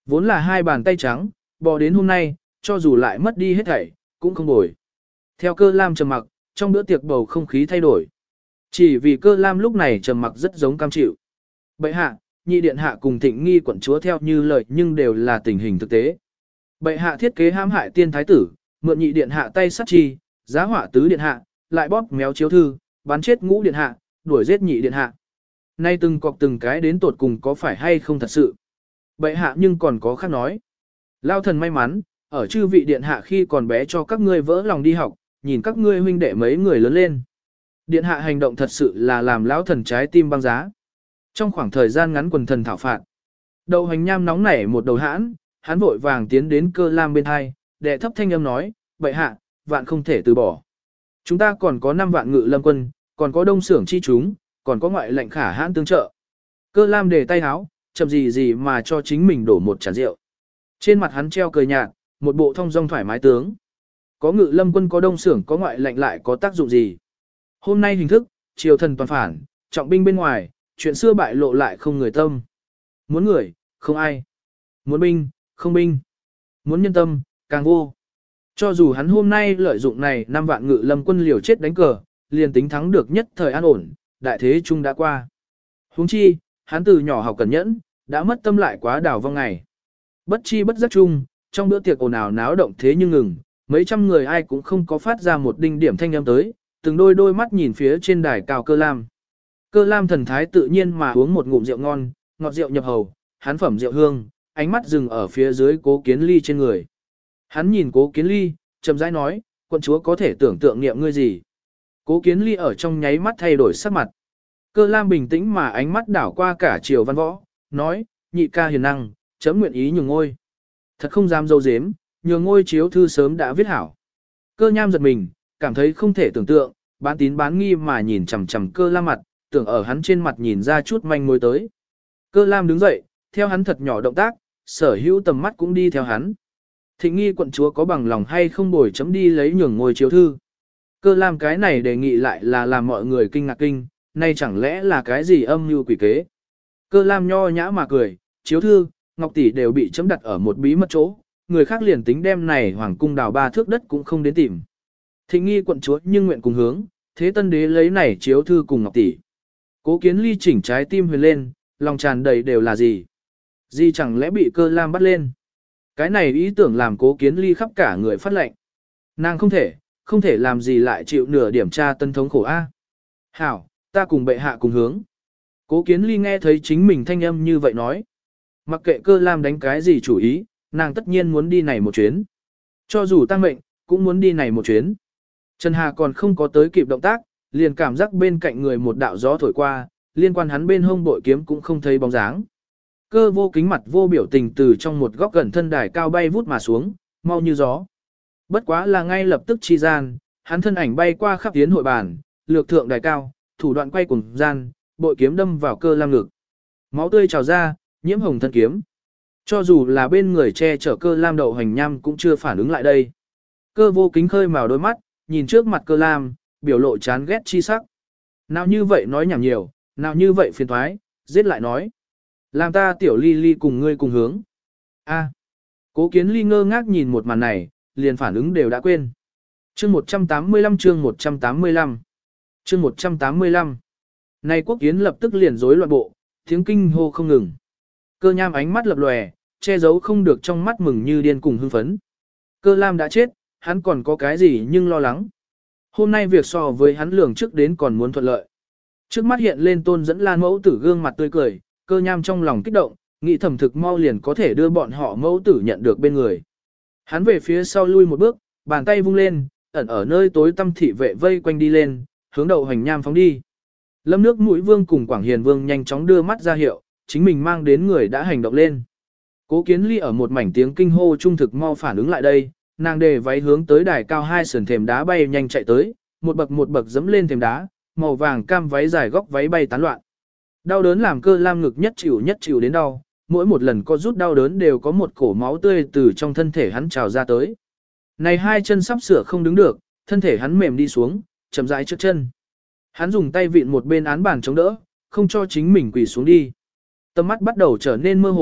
Vốn là hai bàn tay trắng, bò đến hôm nay, cho dù lại mất đi hết thảy, cũng không bồi. Theo Cơ Lam trầm mặc, trong bữa tiệc bầu không khí thay đổi. Chỉ vì Cơ Lam lúc này trầm mặc rất giống cam chịu. Bệ hạ, nhị điện hạ cùng Thịnh Nghi quận chúa theo như lời nhưng đều là tình hình thực tế. Bệ hạ thiết kế hãm hại tiên thái tử, mượn nhị điện hạ tay sát chi, giá họa tứ điện hạ, lại bóp méo chiếu thư, bắn chết ngũ điện hạ, đuổi giết nhị điện hạ. Nay từng cọc từng cái đến tột cùng có phải hay không thật sự. Bệ hạ nhưng còn có khác nói. Lao thần may mắn, ở chư vị điện hạ khi còn bé cho các ngươi vỡ lòng đi học, nhìn các ngươi huynh đệ mấy người lớn lên. Điện hạ hành động thật sự là làm lão thần trái tim băng giá. Trong khoảng thời gian ngắn quần thần thảo phạt, Đậu Hành Nham nóng nảy một đầu hãn, hắn vội vàng tiến đến Cơ Lam bên hai, đệ thấp thanh âm nói, bệ hạ, vạn không thể từ bỏ. Chúng ta còn có 5 vạn ngự lâm quân, còn có đông xưởng chi chúng, còn có ngoại lệnh khả hãn tương trợ. Cơ Lam để tay háo, chậm gì gì mà cho chính mình đổ một chén rượu. Trên mặt hắn treo cười nhạt, một bộ thong dong thoải mái tướng. Có ngự lâm quân, có đông xưởng, có ngoại lệnh lại có tác dụng gì? Hôm nay hình thức, triều thần toàn phản, trọng binh bên ngoài, chuyện xưa bại lộ lại không người tâm. Muốn người, không ai. Muốn binh, không binh. Muốn nhân tâm, càng vô. Cho dù hắn hôm nay lợi dụng này 5 vạn ngự lâm quân liều chết đánh cờ, liền tính thắng được nhất thời an ổn, đại thế chung đã qua. Huống chi, hắn từ nhỏ học cẩn nhẫn, đã mất tâm lại quá đảo vong ngày. Bất chi bất giác chung, trong bữa tiệc ồn ào náo động thế nhưng ngừng, mấy trăm người ai cũng không có phát ra một đinh điểm thanh âm tới, từng đôi mắt nhìn phía trên đài cao Cơ Lam. Cơ Lam thần thái tự nhiên mà uống một ngụm rượu ngon, ngọt rượu nhập hầu, hắn phẩm rượu hương, ánh mắt dừng ở phía dưới Cố Kiến Ly trên người. Hắn nhìn Cố Kiến Ly, chậm rãi nói, quận chúa có thể tưởng tượng niệm ngươi gì. Cố Kiến Ly ở trong nháy mắt thay đổi sắc mặt. Cơ Lam bình tĩnh mà ánh mắt đảo qua cả triều văn võ, nói, nhị ca hiền năng, chấm nguyện ý nhường ngôi. Thật không dám dâu dếm, nhường ngôi chiếu thư sớm đã viết hảo. Cơ Nham giật mình, cảm thấy không thể tưởng tượng, bán tín bán nghi mà nhìn chằm chằm Cơ Lam mặt, tưởng ở hắn trên mặt nhìn ra chút manh mối tới. Cơ Lam đứng dậy, theo hắn thật nhỏ động tác, sở hữu tầm mắt cũng đi theo hắn. Thịnh Nghi quận chúa có bằng lòng hay không bồi chấm đi lấy nhường ngôi chiếu thư. Cơ Lam cái này đề nghị lại là làm mọi người kinh ngạc kinh, nay chẳng lẽ là cái gì âm mưu quỷ kế. Cơ Lam nho nhã mà cười, chiếu thư, ngọc tỷ đều bị chấm đặt ở một bí mật chỗ, người khác liền tính đem này hoàng cung đào 3 thước đất cũng không đến tìm. Thịnh Nghi quận chúa nhưng nguyện cùng hướng, thế tân đế lấy này chiếu thư cùng ngọc tỷ. Cố Kiến Ly chỉnh trái tim huyền lên, lòng tràn đầy đều là gì? Gì chẳng lẽ bị Cơ Lam bắt lên? Cái này ý tưởng làm Cố Kiến Ly khắp cả người phát lệnh. Nàng không thể làm gì lại chịu nửa điểm tra tân thống khổ A. Hảo, ta cùng bệ hạ cùng hướng. Cố Kiến Ly nghe thấy chính mình thanh âm như vậy nói. Mặc kệ Cơ Lam đánh cái gì chủ ý, nàng tất nhiên muốn đi này một chuyến. Cho dù tăng mệnh, cũng muốn đi này một chuyến. Trần Hà còn không có tới kịp động tác, liền cảm giác bên cạnh người một đạo gió thổi qua, liên quan hắn bên hông bội kiếm cũng không thấy bóng dáng. Cơ Vô Kính mặt vô biểu tình từ trong một góc gần thân đài cao bay vút mà xuống, mau như gió. Bất quá là ngay lập tức chi gian, hắn thân ảnh bay qua khắp tiến hội bàn, lược thượng đài cao, thủ đoạn quay cùng gian, bội kiếm đâm vào Cơ Lam ngực. Máu tươi trào ra, nhiễm hồng thân kiếm. Cho dù là bên người che chở Cơ Lam Đậu Hành Nham cũng chưa phản ứng lại đây. Cơ Vô Kính khơi mào đôi mắt, nhìn trước mặt Cơ Lam, biểu lộ chán ghét chi sắc. Nào như vậy nói nhảm nhiều, nào như vậy phiền thoái, giết lại nói. Làm ta tiểu ly ly cùng ngươi cùng hướng. A. Cố Kiến Ly ngơ ngác nhìn một màn này, liền phản ứng đều đã quên. Chương 185 chương 185 chương 185 Này Quốc Kiến lập tức liền rối loạn bộ, tiếng kinh hô không ngừng. Cơ Nham ánh mắt lập lòe, che giấu không được trong mắt mừng như điên cùng hưng phấn. Cơ Lam đã chết, hắn còn có cái gì nhưng lo lắng. Hôm nay việc so với hắn lường trước đến còn muốn thuận lợi. Trước mắt hiện lên Tôn Dẫn Lan mẫu tử gương mặt tươi cười, Cơ Nham trong lòng kích động, nghĩ thẩm thực mau liền có thể đưa bọn họ mẫu tử nhận được bên người. Hắn về phía sau lui một bước, bàn tay vung lên, ẩn ở nơi tối tăm thị vệ vây quanh đi lên, hướng Đậu Hành Nham phóng đi. Lâm Nước Mũi Vương cùng Quảng Hiền Vương nhanh chóng đưa mắt ra hiệu, chính mình mang đến người đã hành động lên. Cố Kiến Ly ở một mảnh tiếng kinh hô trung thực mau phản ứng lại đây, nàng đề váy hướng tới đài cao 2 sườn thềm đá bay nhanh chạy tới, một bậc dẫm lên thềm đá, màu vàng cam váy dài góc váy bay tán loạn. Đau đớn làm Cơ Lam ngực nhất chịu đến đau, mỗi một lần có rút đau đớn đều có một cổ máu tươi từ trong thân thể hắn trào ra tới. Này 2 chân sắp sửa không đứng được, thân thể hắn mềm đi xuống, chậm rãi trước chân. Hắn dùng tay vịn một bên án bàn chống đỡ, không cho chính mình quỳ xuống đi. Tầm mắt bắt đầu trở nên mơ hồ,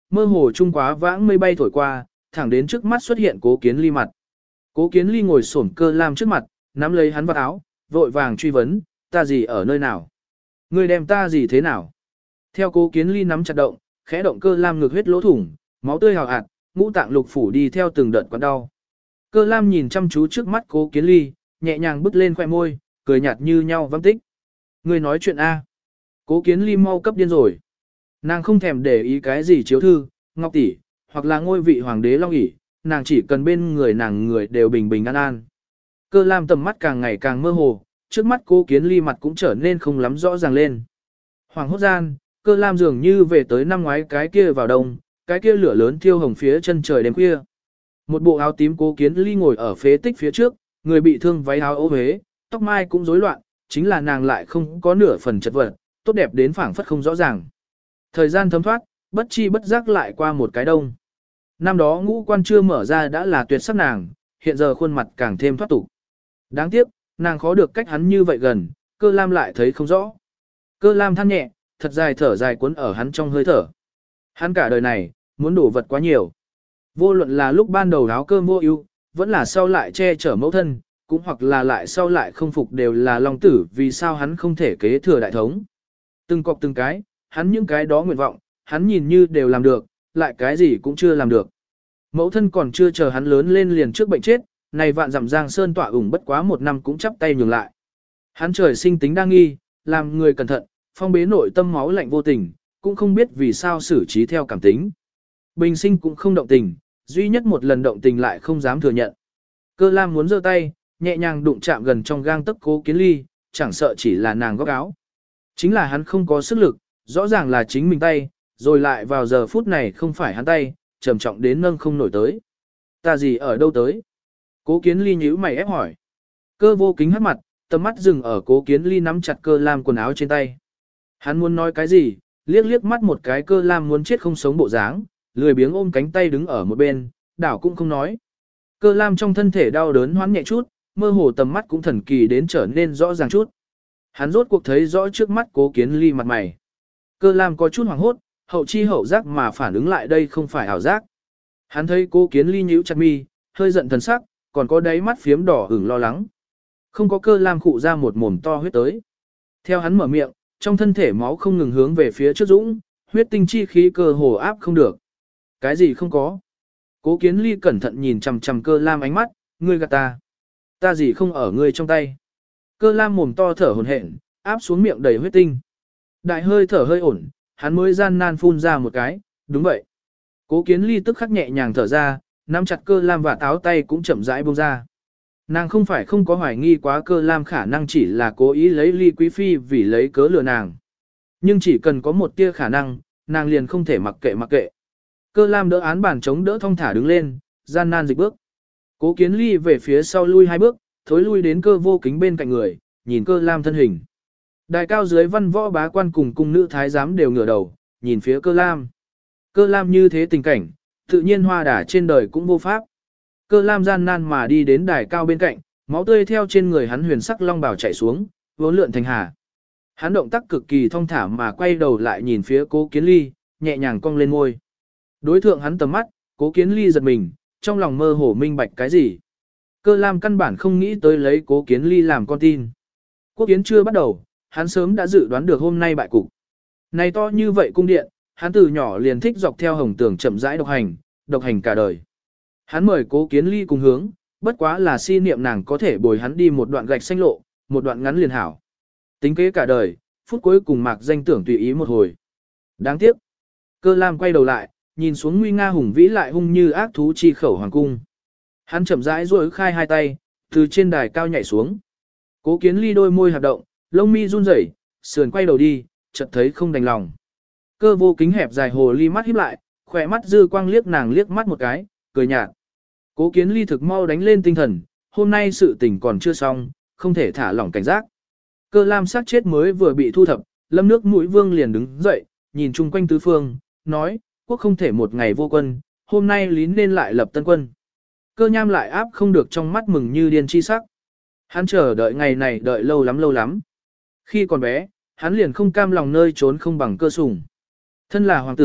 mơ hồ trung quá vãng mây bay thổi qua, thẳng đến trước mắt xuất hiện Cố Kiến Ly mặt. Cố Kiến Ly ngồi xổm Cơ Lam trước mặt, nắm lấy hắn vào áo, vội vàng truy vấn, ta gì ở nơi nào? Ngươi đem ta gì thế nào? Theo Cố Kiến Ly nắm chặt động, khẽ động Cơ Lam ngực huyết lỗ thủng, máu tươi hào hạt, ngũ tạng lục phủ đi theo từng đợt quặn đau. Cơ Lam nhìn chăm chú trước mắt Cố Kiến Ly, nhẹ nhàng bứt lên khoẻ môi, cười nhạt như nhau văng tích. Ngươi nói chuyện A. Cố Kiến Ly mau cấp điên rồi. Nàng không thèm để ý cái gì chiếu thư, ngọc tỷ, hoặc là ngôi vị hoàng đế long ỷ, nàng chỉ cần bên người nàng người đều bình bình an an. Cơ Lam tầm mắt càng ngày càng mơ hồ, trước mắt Cố Kiến Ly mặt cũng trở nên không lắm rõ ràng lên. Hoàng hốt gian, Cơ Lam dường như về tới năm ngoái cái kia vào đông, cái kia lửa lớn thiêu hồng phía chân trời đêm khuya. Một bộ áo tím Cố Kiến Ly ngồi ở phế tích phía trước, người bị thương váy áo ô uế, tóc mai cũng rối loạn, chính là nàng lại không có nửa phần chật vật, tốt đẹp đến phảng phất không rõ ràng. Thời gian thấm thoát, bất chi bất giác lại qua một cái đông. Năm đó ngũ quan chưa mở ra đã là tuyệt sắc nàng, hiện giờ khuôn mặt càng thêm thoát tục. Đáng tiếc, nàng khó được cách hắn như vậy gần, Cơ Lam lại thấy không rõ. Cơ Lam than nhẹ, thật dài thở dài cuốn ở hắn trong hơi thở. Hắn cả đời này, muốn đổ vật quá nhiều. Vô luận là lúc ban đầu áo cơm vô ưu, vẫn là sau lại che chở mẫu thân, cũng hoặc là lại sau lại không phục đều là long tử vì sao hắn không thể kế thừa đại thống. Từng cọc từng cái, hắn những cái đó nguyện vọng, hắn nhìn như đều làm được, lại cái gì cũng chưa làm được. Mẫu thân còn chưa chờ hắn lớn lên liền trước bệnh chết, này vạn dặm giang sơn tọa ủng bất quá một năm cũng chắp tay nhường lại. Hắn trời sinh tính đa nghi, làm người cẩn thận, phong bế nội tâm máu lạnh vô tình, cũng không biết vì sao xử trí theo cảm tính. Bình sinh cũng không động tình, duy nhất một lần động tình lại không dám thừa nhận. Cơ Lam muốn giơ tay, nhẹ nhàng đụng chạm gần trong gang tấc Cố Kiến Ly, chẳng sợ chỉ là nàng góc áo. Chính là hắn không có sức lực, rõ ràng là chính mình tay, rồi lại vào giờ phút này không phải hắn tay, trầm trọng đến nâng không nổi tới. Ta gì ở đâu tới? Cố Kiến Ly nhíu mày ép hỏi. Cơ Vô Kính hất mặt, tầm mắt dừng ở Cố Kiến Ly nắm chặt Cơ Lam quần áo trên tay. Hắn muốn nói cái gì, liếc liếc mắt một cái Cơ Lam muốn chết không sống bộ dáng, lười biếng ôm cánh tay đứng ở một bên, đảo cũng không nói. Cơ Lam trong thân thể đau đớn hoán nhẹ chút, mơ hồ tầm mắt cũng thần kỳ đến trở nên rõ ràng chút. Hắn rốt cuộc thấy rõ trước mắt Cố Kiến Ly mặt mày. Cơ Lam có chút hoảng hốt, hậu chi hậu giác mà phản ứng lại đây không phải ảo giác. Hắn thấy Cố Kiến Ly nhíu chặt mi, hơi giận thần sắc, còn có đáy mắt phiếm đỏ ửng lo lắng. Không có Cơ Lam khụ ra một mồm to huyết tới. Theo hắn mở miệng, trong thân thể máu không ngừng hướng về phía trước dũng, huyết tinh chi khí cơ hồ áp không được. Cái gì không có? Cố Kiến Ly cẩn thận nhìn chằm chằm Cơ Lam ánh mắt, ngươi gạt ta. Ta gì không ở ngươi trong tay. Cơ Lam mồm to thở hổn hển, áp xuống miệng đầy huyết tinh. Đại hơi thở hơi ổn, hắn mới gian nan phun ra một cái, đúng vậy. Cố Kiến Ly tức khắc nhẹ nhàng thở ra, nắm chặt Cơ Lam và táo tay cũng chậm rãi buông ra. Nàng không phải không có hoài nghi quá Cơ Lam khả năng chỉ là cố ý lấy Ly Quý Phi vì lấy cớ lừa nàng. Nhưng chỉ cần có một tia khả năng, nàng liền không thể mặc kệ. Cơ Lam đỡ án bàn chống đỡ thong thả đứng lên, gian nan dịch bước. Cố Kiến Ly về phía sau lui 2 bước, thối lui đến Cơ Vô Kính bên cạnh người, nhìn Cơ Lam thân hình. Đài cao dưới văn võ bá quan cùng cung nữ thái giám đều ngửa đầu, nhìn phía Cơ Lam. Cơ Lam như thế tình cảnh, tự nhiên hoa đả trên đời cũng vô pháp. Cơ Lam gian nan mà đi đến đài cao bên cạnh, máu tươi theo trên người hắn huyền sắc long bào chảy xuống, vốn lượn thành hà. Hắn động tác cực kỳ thong thả mà quay đầu lại nhìn phía Cố Kiến Ly, nhẹ nhàng cong lên môi. Đối thượng hắn tầm mắt, Cố Kiến Ly giật mình, trong lòng mơ hồ minh bạch cái gì. Cơ Lam căn bản không nghĩ tới lấy Cố Kiến Ly làm con tin. Quốc kiến chưa bắt đầu, hắn sớm đã dự đoán được hôm nay bại cục. Này to như vậy cung điện, hắn từ nhỏ liền thích dọc theo hồng tường chậm rãi độc hành cả đời. Hắn mời Cố Kiến Ly cùng hướng, bất quá là si niệm nàng có thể bồi hắn đi một đoạn gạch xanh lộ, một đoạn ngắn liền hảo. Tính kế cả đời, phút cuối cùng mạc danh tưởng tùy ý một hồi. Đáng tiếc. Cơ Lam quay đầu lại, nhìn xuống nguy nga hùng vĩ lại hung như ác thú chi khẩu hoàng cung. Hắn chậm rãi duỗi khai 2 tay, từ trên đài cao nhảy xuống. Cố Kiến Ly đôi môi hoạt động, lông mi run rẩy, sườn quay đầu đi, chợt thấy không đành lòng. Cơ Vô Kính hẹp dài hồ ly mắt híp lại, khỏe mắt dư quang liếc nàng liếc mắt một cái, cười nhạt. Cố Kiến Ly thực mau đánh lên tinh thần, hôm nay sự tình còn chưa xong, không thể thả lỏng cảnh giác. Cơ Lam sát chết mới vừa bị thu thập, Lâm Nước Mũi Vương liền đứng dậy, nhìn chung quanh tứ phương, nói, quốc không thể một ngày vô quân, hôm nay lý nên lại lập tân quân. Cơ Nham lại áp không được trong mắt mừng như điên chi sắc. Hắn chờ đợi ngày này đợi lâu lắm. Khi còn bé, hắn liền không cam lòng nơi trốn không bằng Cơ Sùng. Thân là hoàng tử,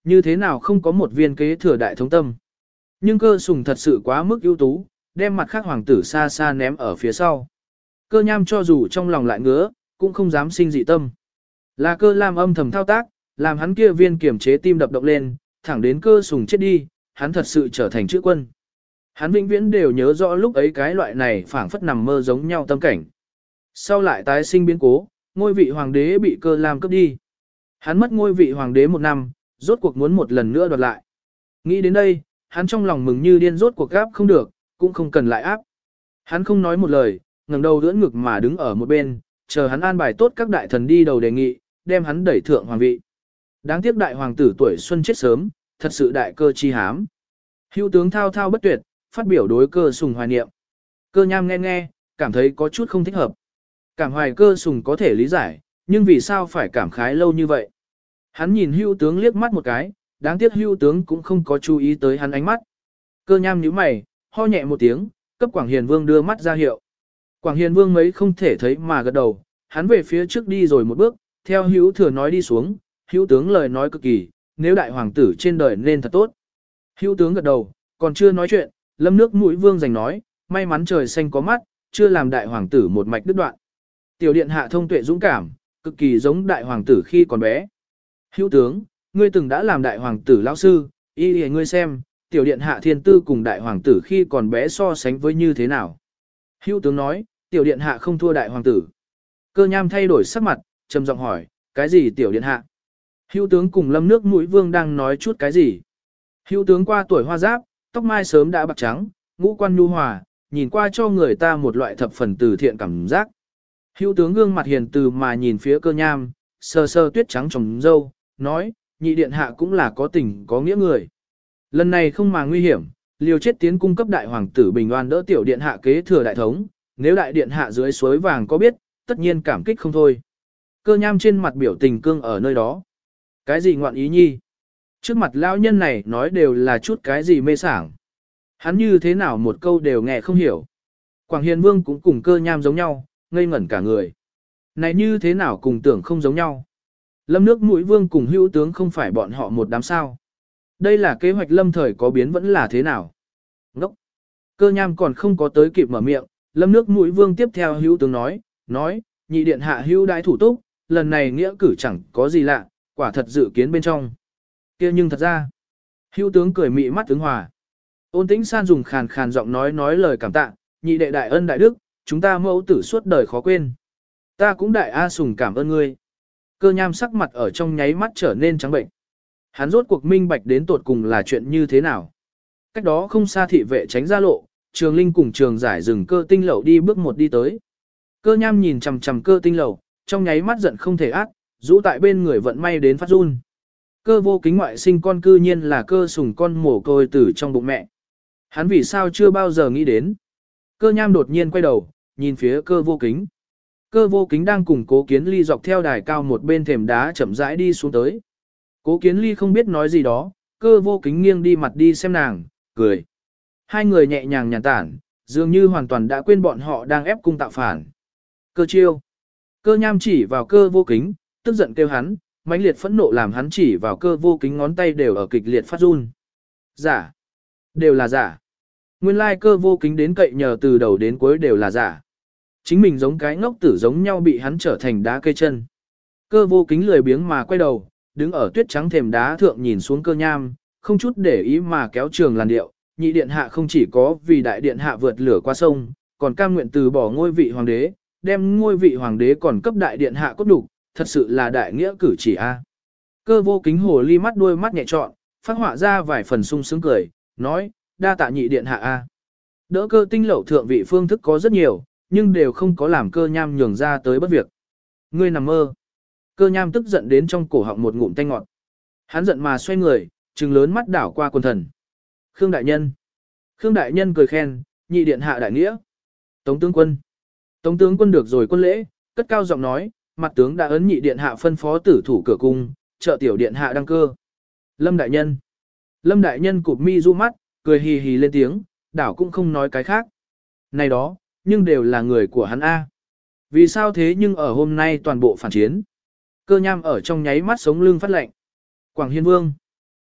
như thế nào không có một viên kế thừa đại thống tâm. Nhưng Cơ Sùng thật sự quá mức ưu tú, đem mặt khác hoàng tử xa xa ném ở phía sau. Cơ Nham cho dù trong lòng lại ngứa, cũng không dám sinh dị tâm. Là Cơ Lam âm thầm thao tác, làm hắn kia viên kiểm chế tim đập động lên, thẳng đến Cơ Sùng chết đi, hắn thật sự trở thành chữ quân. Hắn vĩnh viễn đều nhớ rõ lúc ấy cái loại này phảng phất nằm mơ giống nhau tâm cảnh. Sau lại tái sinh biến cố, ngôi vị hoàng đế bị Cơ Lam cướp đi. Hắn mất ngôi vị hoàng đế 1 năm, rốt cuộc muốn một lần nữa đoạt lại. Nghĩ đến đây, hắn trong lòng mừng như điên, rốt cuộc gáp không được, cũng không cần lại áp. Hắn không nói một lời, ngẩng đầu đỡ ngực mà đứng ở một bên, chờ hắn an bài tốt các đại thần đi đầu đề nghị, đem hắn đẩy thượng hoàng vị. Đáng tiếc đại hoàng tử tuổi xuân chết sớm, thật sự đại cơ chi hám. Hữu tướng thao thao bất tuyệt, phát biểu đối Cơ Sùng hoài niệm. Cơ Nham nghe nghe, cảm thấy có chút không thích hợp. Cảm hoài Cơ Sùng có thể lý giải, nhưng vì sao phải cảm khái lâu như vậy? Hắn nhìn Hữu tướng liếc mắt một cái, đáng tiếc Hữu tướng cũng không có chú ý tới hắn ánh mắt. Cơ Nham nhíu mày, ho nhẹ một tiếng, cấp Quảng Hiền Vương đưa mắt ra hiệu. Quảng Hiền Vương mấy không thể thấy mà gật đầu, hắn về phía trước đi rồi một bước, theo Hữu thừa nói đi xuống, Hữu tướng lời nói cực kỳ, nếu đại hoàng tử trên đời nên thật tốt. Hữu tướng gật đầu, còn chưa nói chuyện, Lâm Nước Mũi Vương giành nói, may mắn trời xanh có mắt, chưa làm đại hoàng tử một mạch đứt đoạn. Tiểu điện hạ thông tuệ dũng cảm, cực kỳ giống đại hoàng tử khi còn bé. Hữu tướng, ngươi từng đã làm đại hoàng tử lão sư, y ngươi xem, tiểu điện hạ thiên tư cùng đại hoàng tử khi còn bé so sánh với như thế nào. Hữu tướng nói, tiểu điện hạ không thua đại hoàng tử. Cơ Nham thay đổi sắc mặt, trầm giọng hỏi, cái gì tiểu điện hạ? Hữu tướng cùng Lâm Nước Mũi Vương đang nói chút cái gì? Hữu tướng qua tuổi hoa giáp, tóc mai sớm đã bạc trắng, ngũ quan nhu hòa, nhìn qua cho người ta một loại thập phần từ thiện cảm giác. Hữu tướng gương mặt hiền từ mà nhìn phía Cơ Nham, sờ sờ tuyết trắng trồng dâu, nói, nhị điện hạ cũng là có tình có nghĩa người. Lần này không mà nguy hiểm, liều chết tiến cung cấp đại hoàng tử bình oan đỡ tiểu điện hạ kế thừa đại thống, nếu đại điện hạ dưới suối vàng có biết, tất nhiên cảm kích không thôi. Cơ Nham trên mặt biểu tình cương ở nơi đó. Cái gì ngoạn ý nhi? Trước mặt lão nhân này nói đều là chút cái gì mê sảng. Hắn như thế nào một câu đều nghe không hiểu. Quảng Hiền Vương cũng cùng Cơ Nham giống nhau, ngây ngẩn cả người. Này như thế nào cùng tưởng không giống nhau. Lâm Nước Mũi Vương cùng Hữu tướng không phải bọn họ một đám sao. Đây là kế hoạch lâm thời có biến vẫn là thế nào. Ngốc. Cơ Nham còn không có tới kịp mở miệng, Lâm Nước Mũi Vương tiếp theo Hữu tướng nói, nhị điện hạ hữu đãi thủ túc, lần này nghĩa cử chẳng có gì lạ, quả thật dự kiến bên trong. Kia nhưng thật ra, Hữu tướng cười mị mắt tướng hòa. Ôn Tĩnh San dùng khàn khàn giọng nói lời cảm tạ, nhị đệ đại ân đại đức, chúng ta mẫu tử suốt đời khó quên. Ta cũng đại A Sùng cảm ơn ngươi. Cơ Nham sắc mặt ở trong nháy mắt trở nên trắng bệnh. Hắn rốt cuộc minh bạch đến tột cùng là chuyện như thế nào. Cách đó không xa thị vệ tránh ra lộ, Trường Linh cùng Trường Giải dừng Cơ Tinh Lậu đi bước một đi tới. Cơ Nham nhìn chằm chằm Cơ Tinh Lậu, trong nháy mắt giận không thể ác, rũ tại bên người vận may đến phát run. Cơ Vô Kính ngoại sinh con cư nhiên là Cơ Sùng con mồ côi tử trong bụng mẹ. Hắn vì sao chưa bao giờ nghĩ đến. Cơ Nham đột nhiên quay đầu, nhìn phía Cơ Vô Kính. Cơ Vô Kính đang cùng Cố Kiến Ly dọc theo đài cao một bên thềm đá chậm rãi đi xuống tới. Cố Kiến Ly không biết nói gì đó, Cơ Vô Kính nghiêng đi mặt đi xem nàng, cười. Hai người nhẹ nhàng nhàn tản, dường như hoàn toàn đã quên bọn họ đang ép cung tạo phản. Cơ Chiêu. Cơ Nham chỉ vào Cơ Vô Kính, tức giận kêu hắn, mãnh liệt phẫn nộ làm hắn chỉ vào Cơ Vô Kính ngón tay đều ở kịch liệt phát run. Giả. Đều là giả. Nguyên lai Cơ Vô Kính đến cậy nhờ từ đầu đến cuối đều là giả. Chính mình giống cái ngốc tử giống nhau bị hắn trở thành đá cây chân. Cơ Vô Kính lười biếng mà quay đầu, đứng ở tuyết trắng thềm đá thượng nhìn xuống Cơ Nham, không chút để ý mà kéo trường làn điệu. Nhị điện hạ không chỉ có vì đại điện hạ vượt lửa qua sông, còn cam nguyện từ bỏ ngôi vị hoàng đế, đem ngôi vị hoàng đế còn cấp đại điện hạ cốt đủ, thật sự là đại nghĩa cử chỉ a. Cơ Vô Kính hồ ly mắt đuôi mắt nhẹ trọn, phát họa ra vài phần sung sướng cười, nói, đa tạ nhị điện hạ a. Đỡ Cơ Tinh Lậu thượng vị phương thức có rất nhiều, nhưng đều không có làm Cơ Nham nhường ra tới bất việc. Ngươi nằm mơ. Cơ Nham tức giận đến trong cổ họng một ngụm tanh ngọt. Hắn giận mà xoay người, trừng lớn mắt đảo qua quần thần. Khương đại nhân. Khương đại nhân cười khen, nhị điện hạ đại nghĩa. Tống tướng quân. Tống tướng quân được rồi quân lễ, cất cao giọng nói, mặt tướng đã ấn nhị điện hạ phân phó tử thủ cửa cung, trợ tiểu điện hạ đăng cơ. Lâm đại nhân. Lâm đại nhân cụp mi du mắt, cười hì hì lên tiếng, đảo cũng không nói cái khác. Này đó, nhưng đều là người của hắn A. Vì sao thế nhưng ở hôm nay toàn bộ phản chiến? Cơ Nham ở trong nháy mắt sống lưng phát lệnh. Quảng Hiên Vương.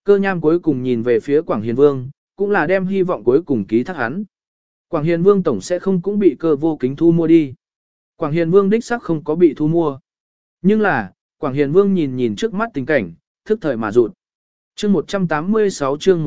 Cơ nham cuối cùng nhìn về phía Quảng Hiền Vương, cũng là đem hy vọng cuối cùng ký thác hắn. Quảng Hiền Vương tổng sẽ không cũng bị Cơ Vô Kính thu mua đi. Quảng Hiền Vương đích xác không có bị thu mua. Nhưng là, Quảng Hiền Vương nhìn nhìn trước mắt tình cảnh, thức thời mà rụt. Chương 186 chương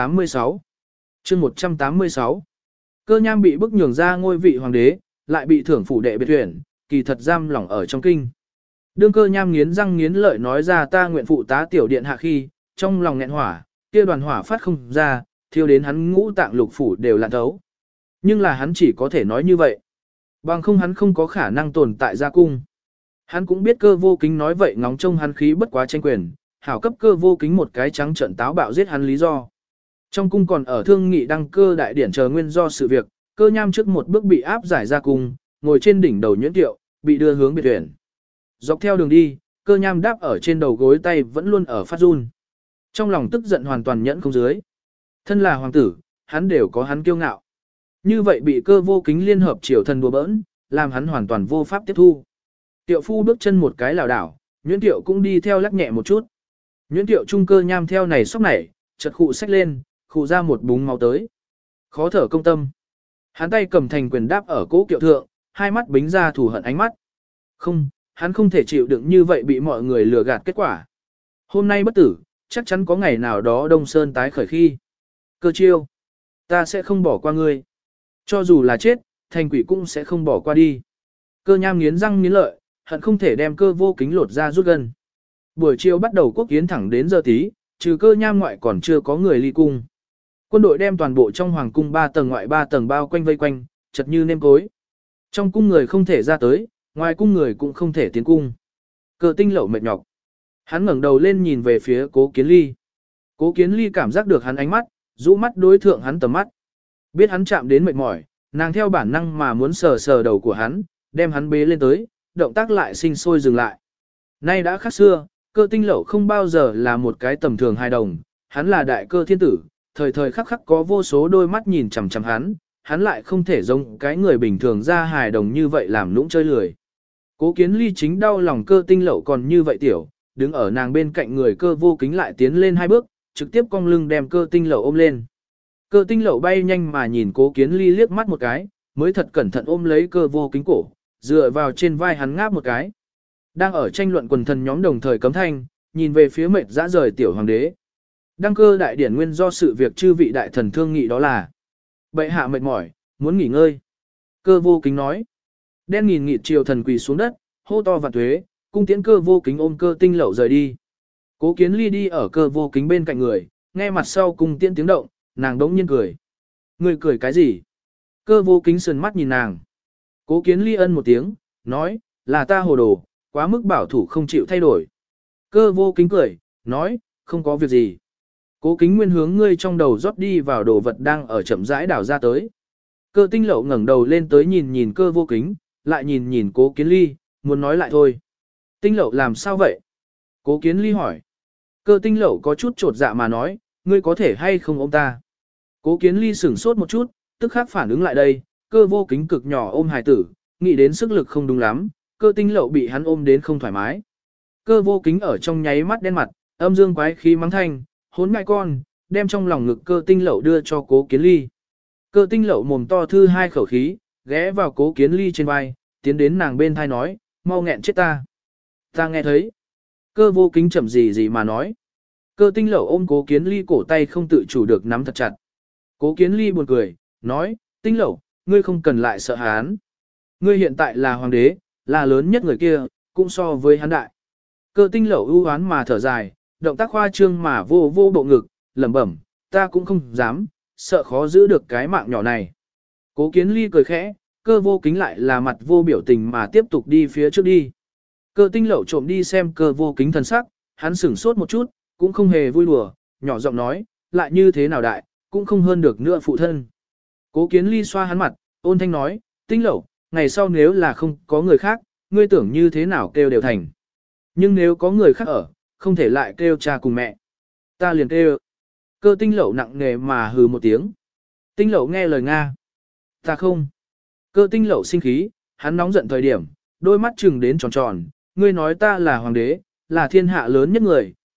186 chương 186 Cơ nham bị bức nhường ra ngôi vị hoàng đế, lại bị thưởng phủ đệ biệt tuyển, kỳ thật giam lỏng ở trong kinh. Đương Cơ nham nghiến răng nghiến lợi nói ra ta nguyện phụ tá tiểu điện hạ khi, trong lòng nghẹn hỏa, kia đoàn hỏa phát không ra, thiêu đến hắn ngũ tạng lục phủ đều lạn thấu. Nhưng là hắn chỉ có thể nói như vậy. Bằng không hắn không có khả năng tồn tại gia cung. Hắn cũng biết Cơ Vô Kính nói vậy ngóng trông hắn khí bất quá tranh quyền, hảo cấp Cơ Vô Kính một cái trắng trợn táo bạo giết hắn lý do. Trong cung còn ở thương nghị đăng cơ đại điển chờ nguyên do sự việc, Cơ nham trước một bước bị áp giải ra cung, ngồi trên đỉnh đầu nhuyễn tiệu, bị đưa hướng biệt tuyển. Dọc theo đường đi, Cơ nham đáp ở trên đầu gối tay vẫn luôn ở phát run. Trong lòng tức giận hoàn toàn nhẫn không dưới. Thân là hoàng tử, hắn đều có hắn kiêu ngạo. Như vậy bị Cơ Vô Kính liên hợp triều thần đùa bỡn, làm hắn hoàn toàn vô pháp tiếp thu. Tiệu phu bước chân một cái lảo đảo, nhuyễn tiệu cũng đi theo lắc nhẹ một chút. Nhuyễn tiệu trung Cơ nham theo này sóc nảy, chật khụ xách lên, khụ ra một búng máu tới. Khó thở công tâm. Hắn tay cầm thành quyền đáp ở cố kiệu thượng, hai mắt bính ra thù hận ánh mắt. Không, hắn không thể chịu đựng như vậy bị mọi người lừa gạt kết quả. Hôm nay bất tử, chắc chắn có ngày nào đó Đông Sơn tái khởi khi. Cơ chiêu, ta sẽ không bỏ qua ngươi. Cho dù là chết, thành quỷ cũng sẽ không bỏ qua đi. Cơ nham nghiến răng nghiến lợi, hận không thể đem Cơ Vô Kính lột ra rút gân. Buổi chiều bắt đầu quốc yến thẳng đến giờ tí, trừ Cơ nham ngoại còn chưa có người ly cung. Quân đội đem toàn bộ trong hoàng cung 3 tầng ngoại 3 tầng bao quanh vây quanh, chật như nêm cối. Trong cung người không thể ra tới, ngoài cung người cũng không thể tiến cung. Cơ Tinh Lậu mệt nhọc. Hắn ngẩng đầu lên nhìn về phía Cố Kiến Ly. Cố Kiến Ly cảm giác được hắn ánh mắt, rũ mắt đối thượng hắn tầm mắt. Biết hắn chạm đến mệt mỏi, nàng theo bản năng mà muốn sờ sờ đầu của hắn, đem hắn bế lên tới, động tác lại sinh sôi dừng lại. Nay đã khác xưa, Cơ Tinh Lậu không bao giờ là một cái tầm thường hài đồng, hắn là đại cơ thiên tử, thời thời khắc khắc có vô số đôi mắt nhìn chằm chằm hắn lại không thể giống cái người bình thường ra hài đồng như vậy làm nũng chơi lười. Cố Kiến Ly chính đau lòng Cơ Tinh Lậu còn như vậy tiểu, đứng ở nàng bên cạnh người Cơ Vô Kính lại tiến lên 2 bước, trực tiếp cong lưng đem Cơ Tinh Lậu ôm lên. Cơ Tinh Lậu bay nhanh mà nhìn Cố Kiến Ly liếc mắt một cái, mới thật cẩn thận ôm lấy Cơ Vô Kính cổ, dựa vào trên vai hắn ngáp một cái. Đang ở tranh luận quần thần nhóm đồng thời cấm thanh, nhìn về phía mệt dã rời tiểu hoàng đế. Đăng cơ đại điển nguyên do sự việc chư vị đại thần thương nghị đó là bệ hạ mệt mỏi, muốn nghỉ ngơi. Cơ Vô Kính nói. Đen nghìn nghịt triều thần quỳ xuống đất, hô to vạn tuế, cung tiễn Cơ Vô Kính ôm Cơ Tinh Lậu rời đi. Cố Kiến Ly đi ở Cơ Vô Kính bên cạnh người, nghe mặt sau cung tiễn tiếng động, nàng đống nhiên cười. Người cười cái gì? Cơ Vô Kính sườn mắt nhìn nàng. Cố Kiến Ly ân một tiếng, nói, là ta hồ đồ, quá mức bảo thủ không chịu thay đổi. Cơ Vô Kính cười, nói, không có việc gì. Cố Kính Nguyên hướng ngươi trong đầu rót đi vào đồ vật đang ở chậm rãi đảo ra tới. Cơ Tinh Lậu ngẩng đầu lên tới nhìn nhìn Cơ Vô Kính, lại nhìn nhìn Cố Kiến Ly, muốn nói lại thôi. Tinh Lậu làm sao vậy? Cố Kiến Ly hỏi. Cơ Tinh Lậu có chút trột dạ mà nói, ngươi có thể hay không ôm ta? Cố Kiến Ly sửng sốt một chút, tức khắc phản ứng lại đây, Cơ Vô Kính cực nhỏ ôm hài tử, nghĩ đến sức lực không đúng lắm, Cơ Tinh Lậu bị hắn ôm đến không thoải mái. Cơ Vô Kính ở trong nháy mắt đen mặt, âm dương quái khí mắng thanh, hốn ngại con, đem trong lòng ngực Cơ Tinh Lậu đưa cho Cố Kiến Ly. Cơ Tinh Lậu mồm to thư 2 khẩu khí, ghé vào Cố Kiến Ly trên vai, tiến đến nàng bên thai nói, mau nghẹn chết ta. Ta nghe thấy. Cơ Vô Kính chậm gì mà nói. Cơ Tinh Lậu ôm Cố Kiến Ly cổ tay không tự chủ được nắm thật chặt. Cố Kiến Ly buồn cười, nói, Tinh Lậu, ngươi không cần lại sợ hắn. Ngươi hiện tại là hoàng đế, là lớn nhất người kia, cũng so với hắn đại. Cơ Tinh Lậu ưu oán mà thở dài, động tác khoa trương mà vô bộ ngực, lẩm bẩm, ta cũng không dám, sợ khó giữ được cái mạng nhỏ này. Cố Kiến Ly cười khẽ, Cơ Vô Kính lại là mặt vô biểu tình mà tiếp tục đi phía trước đi. Cơ Tinh Lậu trộm đi xem Cơ Vô Kính thần sắc, hắn sửng sốt một chút, cũng không hề vui đùa, nhỏ giọng nói, lại như thế nào đại, cũng không hơn được nữa phụ thân. Cố Kiến Ly xoa hắn mặt, ôn thanh nói, Tinh Lậu, ngày sau nếu là không có người khác, ngươi tưởng như thế nào kêu đều thành. Nhưng nếu có người khác ở, không thể lại kêu cha cùng mẹ. Ta liền kêu. Cơ Tinh Lậu nặng nề mà hừ một tiếng. Tinh Lậu nghe lời Nga. Ta không. Cơ Tinh Lậu sinh khí, hắn nóng giận thời điểm, đôi mắt trừng đến tròn tròn. Ngươi nói ta là hoàng đế, là thiên hạ lớn nhất người,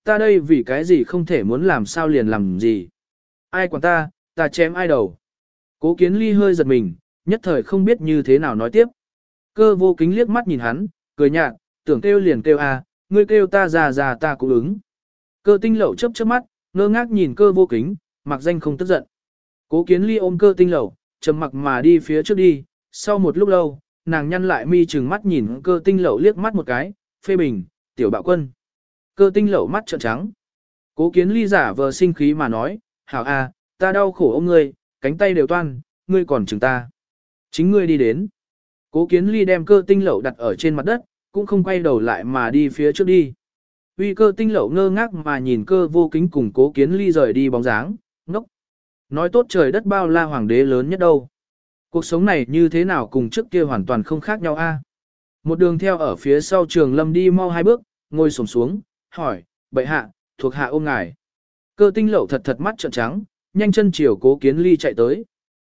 ta đây vì cái gì không thể muốn làm sao liền làm gì. Ai quản ta chém ai đầu. Cố Kiến Ly hơi giật mình, nhất thời không biết như thế nào nói tiếp. Cơ vô kính liếc mắt nhìn hắn, cười nhạt, tưởng kêu liền kêu a, ngươi kêu ta già ta cũng ứng. Cơ tinh lẩu chớp chớp mắt, ngơ ngác nhìn cơ vô kính, mặc danh không tức giận. Cố Kiến Ly ôm cơ tinh lẩu, trầm mặc mà đi phía trước đi, sau một lúc lâu, nàng nhăn lại mi trừng mắt nhìn cơ tinh lẩu liếc mắt một cái, phê bình, tiểu bạo quân. Cơ tinh lẩu mắt trợn trắng. Cố Kiến Ly giả vờ sinh khí mà nói, hảo a, ta đau khổ ôm ngươi, cánh tay đều toan, ngươi còn chừng ta. Chính ngươi đi đến. Cố Kiến Ly đem cơ tinh lẩu đặt ở trên mặt đất, cũng không quay đầu lại mà đi phía trước đi. Uy cơ tinh lẩu ngơ ngác mà nhìn cơ vô kính cùng Cố Kiến Ly rời đi bóng dáng, ngốc. Nói tốt trời đất bao la hoàng đế lớn nhất đâu. Cuộc sống này như thế nào cùng trước kia hoàn toàn không khác nhau a? Một đường theo ở phía sau Trường Lâm đi mau 2 bước, ngồi xổm xuống, hỏi, bệ hạ, thuộc hạ ôm ngài. Cơ tinh lẩu thật thật mắt trợn trắng, nhanh chân chiều Cố Kiến Ly chạy tới.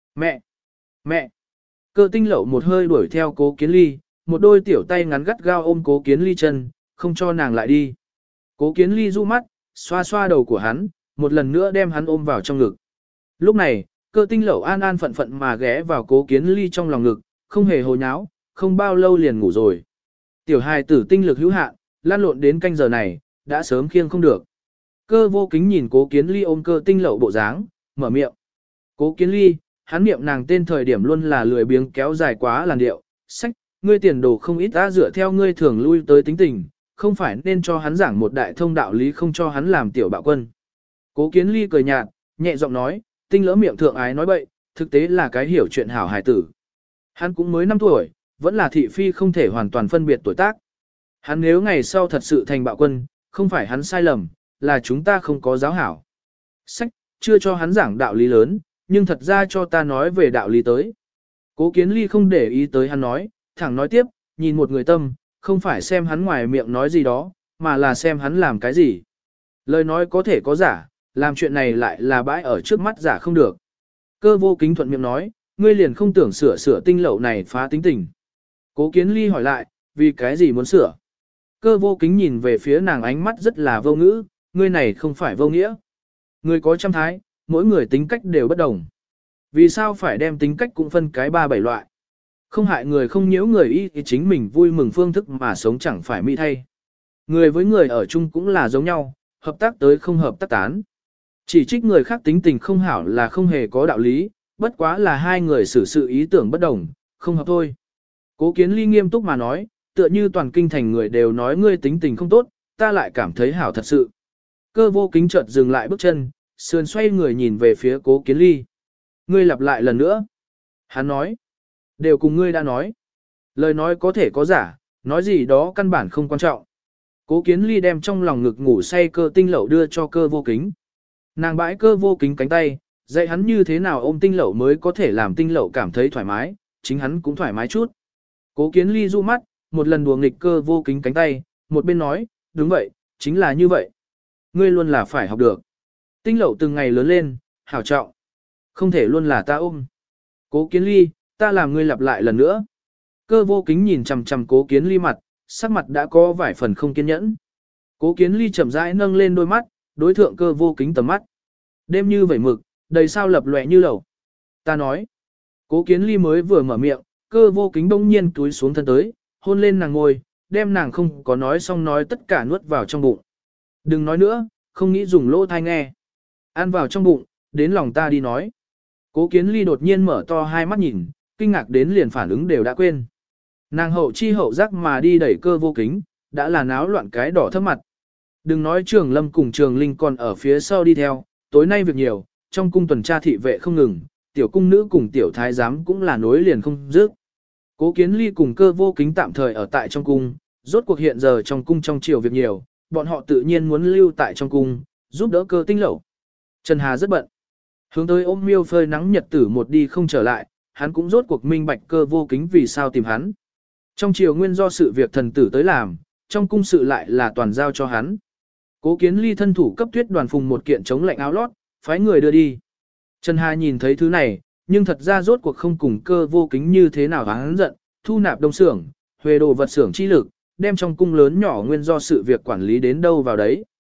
Mẹ! Cơ tinh lẩu một hơi đuổi theo Cố Kiến Ly, một đôi tiểu tay ngắn gắt gao ôm Cố Kiến Ly chân, không cho nàng lại đi. Cố Kiến Ly du mắt, xoa xoa đầu của hắn, một lần nữa đem hắn ôm vào trong ngực. Lúc này, cơ tinh lẩu an an phận phận mà ghé vào Cố Kiến Ly trong lòng ngực, không hề hồ nháo, không bao lâu liền ngủ rồi. Tiểu hài tử tinh lực hữu hạn, lan lộn đến canh giờ này, đã sớm khiêng không được. Cơ vô kính nhìn Cố Kiến Ly ôm cơ tinh lẩu bộ dáng, mở miệng. Cố Kiến Ly, hắn niệm nàng tên thời điểm luôn là lười biếng kéo dài quá làn điệu, sách, ngươi tiền đồ không ít ta dựa theo ngươi thường lui tới tính tình, không phải nên cho hắn giảng một đại thông đạo lý không cho hắn làm tiểu bạo quân. Cố Kiến Ly cười nhạt, nhẹ giọng nói, tinh lỡ miệng thượng ái nói bậy, thực tế là cái hiểu chuyện hảo hài tử. Hắn cũng mới 5 tuổi, vẫn là thị phi không thể hoàn toàn phân biệt tuổi tác. Hắn nếu ngày sau thật sự thành bạo quân, không phải hắn sai lầm, là chúng ta không có giáo hảo. Sách, chưa cho hắn giảng đạo lý lớn, nhưng thật ra cho ta nói về đạo lý tới. Cố Kiến Ly không để ý tới hắn nói, thẳng nói tiếp, nhìn một người tâm, không phải xem hắn ngoài miệng nói gì đó, mà là xem hắn làm cái gì. Lời nói có thể có giả, làm chuyện này lại là bãi ở trước mắt giả không được. Cơ vô kính thuận miệng nói, ngươi liền không tưởng sửa tinh lậu này phá tính tình. Cố Kiến Ly hỏi lại, vì cái gì muốn sửa? Cơ vô kính nhìn về phía nàng ánh mắt rất là vô ngữ, ngươi này không phải vô nghĩa. Người có trăm thái, mỗi người tính cách đều bất đồng. Vì sao phải đem tính cách cũng phân cái 3-7 loại? Không hại người không nhiễu người y thì chính mình vui mừng phương thức mà sống chẳng phải mỹ thay. Người với người ở chung cũng là giống nhau, hợp tác tới không hợp tác tán. Chỉ trích người khác tính tình không hảo là không hề có đạo lý, bất quá là hai người xử sự ý tưởng bất đồng, không hợp thôi. Cố Kiến Ly nghiêm túc mà nói, tựa như toàn kinh thành người đều nói ngươi tính tình không tốt, ta lại cảm thấy hảo thật sự. Cơ vô kính chợt dừng lại bước chân, sườn xoay người nhìn về phía Cố Kiến Ly. Ngươi lặp lại lần nữa. Hắn nói, đều cùng ngươi đã nói. Lời nói có thể có giả, nói gì đó căn bản không quan trọng. Cố Kiến Ly đem trong lòng ngực ngủ say cơ tinh lẩu đưa cho cơ vô kính. Nàng bãi cơ vô kính cánh tay, dạy hắn như thế nào ôm tinh lẩu mới có thể làm tinh lẩu cảm thấy thoải mái, chính hắn cũng thoải mái chút. Cố Kiến Ly du mắt, một lần đùa nghịch cơ vô kính cánh tay, một bên nói, đúng vậy, chính là như vậy. Ngươi luôn là phải học được. Tinh lẩu từng ngày lớn lên, hảo trọng. Không thể luôn là ta ôm. Cố Kiến Ly, ta làm ngươi lặp lại lần nữa. Cơ vô kính nhìn chằm chằm Cố Kiến Ly mặt, sắc mặt đã có vài phần không kiên nhẫn. Cố Kiến Ly chậm rãi nâng lên đôi mắt, đối thượng cơ vô kính tầm mắt. Đêm như vẩy mực, đầy sao lập lòe như lẩu. Ta nói. Cố Kiến Ly mới vừa mở miệng, cơ vô kính bỗng nhiên túi xuống thân tới, hôn lên nàng ngôi, đem nàng không có nói xong nói tất cả nuốt vào trong bụng. Đừng nói nữa, không nghĩ dùng lỗ thai nghe. Ăn vào trong bụng, đến lòng ta đi nói. Cố Kiến Ly đột nhiên mở to hai mắt nhìn, kinh ngạc đến liền phản ứng đều đã quên. Nàng hậu chi hậu giác mà đi đẩy cơ vô kính, đã là náo loạn cái đỏ thấp mặt. Đừng nói Trường Lâm cùng Trường Linh còn ở phía sau đi theo, tối nay việc nhiều, trong cung tuần tra thị vệ không ngừng, tiểu cung nữ cùng tiểu thái giám cũng là nối liền không dứt. Cố Kiến Ly cùng cơ vô kính tạm thời ở tại trong cung, rốt cuộc hiện giờ trong cung trong triều việc nhiều, bọn họ tự nhiên muốn lưu tại trong cung, giúp đỡ cơ tinh lẩu. Trần Hà rất bận. Hướng tới ôm miêu phơi nắng nhật tử một đi không trở lại, hắn cũng rốt cuộc minh bạch cơ vô kính vì sao tìm hắn. Trong triều nguyên do sự việc thần tử tới làm, trong cung sự lại là toàn giao cho hắn. Cố Kiến Ly thân thủ cấp Tuyết Đoàn Phùng một kiện chống lạnh áo lót, phái người đưa đi. Trần Hà nhìn thấy thứ này, nhưng thật ra rốt cuộc không cùng cơ vô kính như thế nào hắn giận, thu nạp đông xưởng, huề đồ vật xưởng chi lực, đem trong cung lớn nhỏ nguyên do sự việc quản lý đến đâu vào đấy.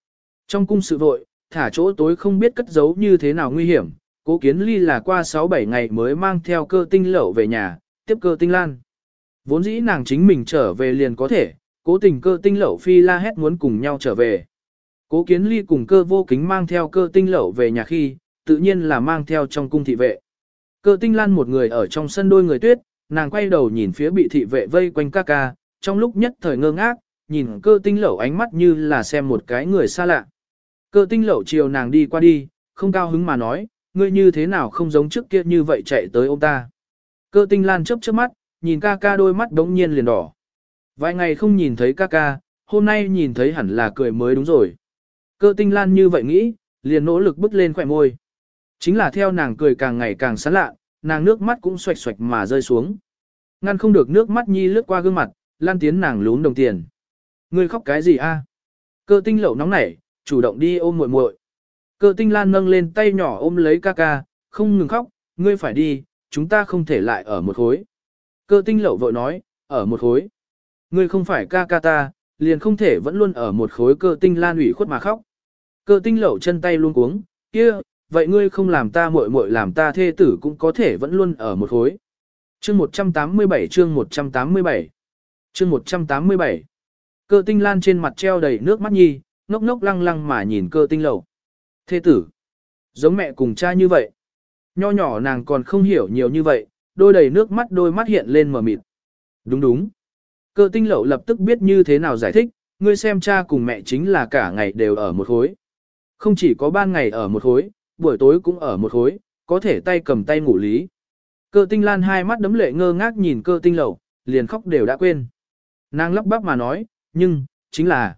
Trong cung sự vội, thả chỗ tối không biết cất giấu như thế nào nguy hiểm, Cố Kiến Ly là qua 6-7 ngày mới mang theo Cơ Tinh Lậu về nhà, tiếp Cơ Tinh Lan. Vốn dĩ nàng chính mình trở về liền có thể, cố tình Cơ Tinh Lậu phi la hét muốn cùng nhau trở về. Cố Kiến Ly cùng Cơ Vô Kính mang theo Cơ Tinh Lậu về nhà khi, tự nhiên là mang theo trong cung thị vệ. Cơ Tinh Lan một người ở trong sân đôi người tuyết, nàng quay đầu nhìn phía bị thị vệ vây quanh ca ca, trong lúc nhất thời ngơ ngác, nhìn Cơ Tinh Lậu ánh mắt như là xem một cái người xa lạ. Cơ Tinh Lậu chiều nàng đi qua đi, không cao hứng mà nói, ngươi như thế nào không giống trước kia như vậy chạy tới ôm ta. Cơ Tinh Lan chớp chớp mắt, nhìn ca ca đôi mắt đống nhiên liền đỏ. Vài ngày không nhìn thấy ca ca, hôm nay nhìn thấy hẳn là cười mới đúng rồi. Cơ Tinh Lan như vậy nghĩ, liền nỗ lực bứt lên khỏe môi. Chính là theo nàng cười càng ngày càng sán lạ, nàng nước mắt cũng xoạch xoạch mà rơi xuống. Ngăn không được nước mắt nhi lướt qua gương mặt, lan tiến nàng lún đồng tiền. Ngươi khóc cái gì a? Cơ Tinh Lậu nóng nảy, chủ động đi ôm muội muội. Cơ Tinh Lan nâng lên tay nhỏ ôm lấy ca ca, không ngừng khóc, ngươi phải đi, chúng ta không thể lại ở một khối. Cơ Tinh Lậu vội nói, ở một khối. Ngươi không phải ca ca ta, liền không thể vẫn luôn ở một khối. Cơ Tinh Lan ủy khuất mà khóc. Cơ Tinh Lậu chân tay luôn cuống, kia, vậy ngươi không làm ta muội muội làm ta thê tử cũng có thể vẫn luôn ở một khối. Chương 187 chương 187 chương 187 Cơ Tinh Lan trên mặt treo đầy nước mắt nhi, ngốc ngốc lăng lăng mà nhìn Cơ Tinh Lậu. Thê tử, giống mẹ cùng cha như vậy. Nho nhỏ nàng còn không hiểu nhiều như vậy, đôi đầy nước mắt đôi mắt hiện lên mờ mịt. Đúng đúng. Cơ Tinh Lậu lập tức biết như thế nào giải thích, ngươi xem cha cùng mẹ chính là cả ngày đều ở một khối. Không chỉ có ban ngày ở một khối, buổi tối cũng ở một khối, có thể tay cầm tay ngủ lý. Cơ Tinh Lan hai mắt đấm lệ ngơ ngác nhìn Cơ Tinh Lậu, liền khóc đều đã quên. Nàng lắp bắp mà nói, nhưng, chính là,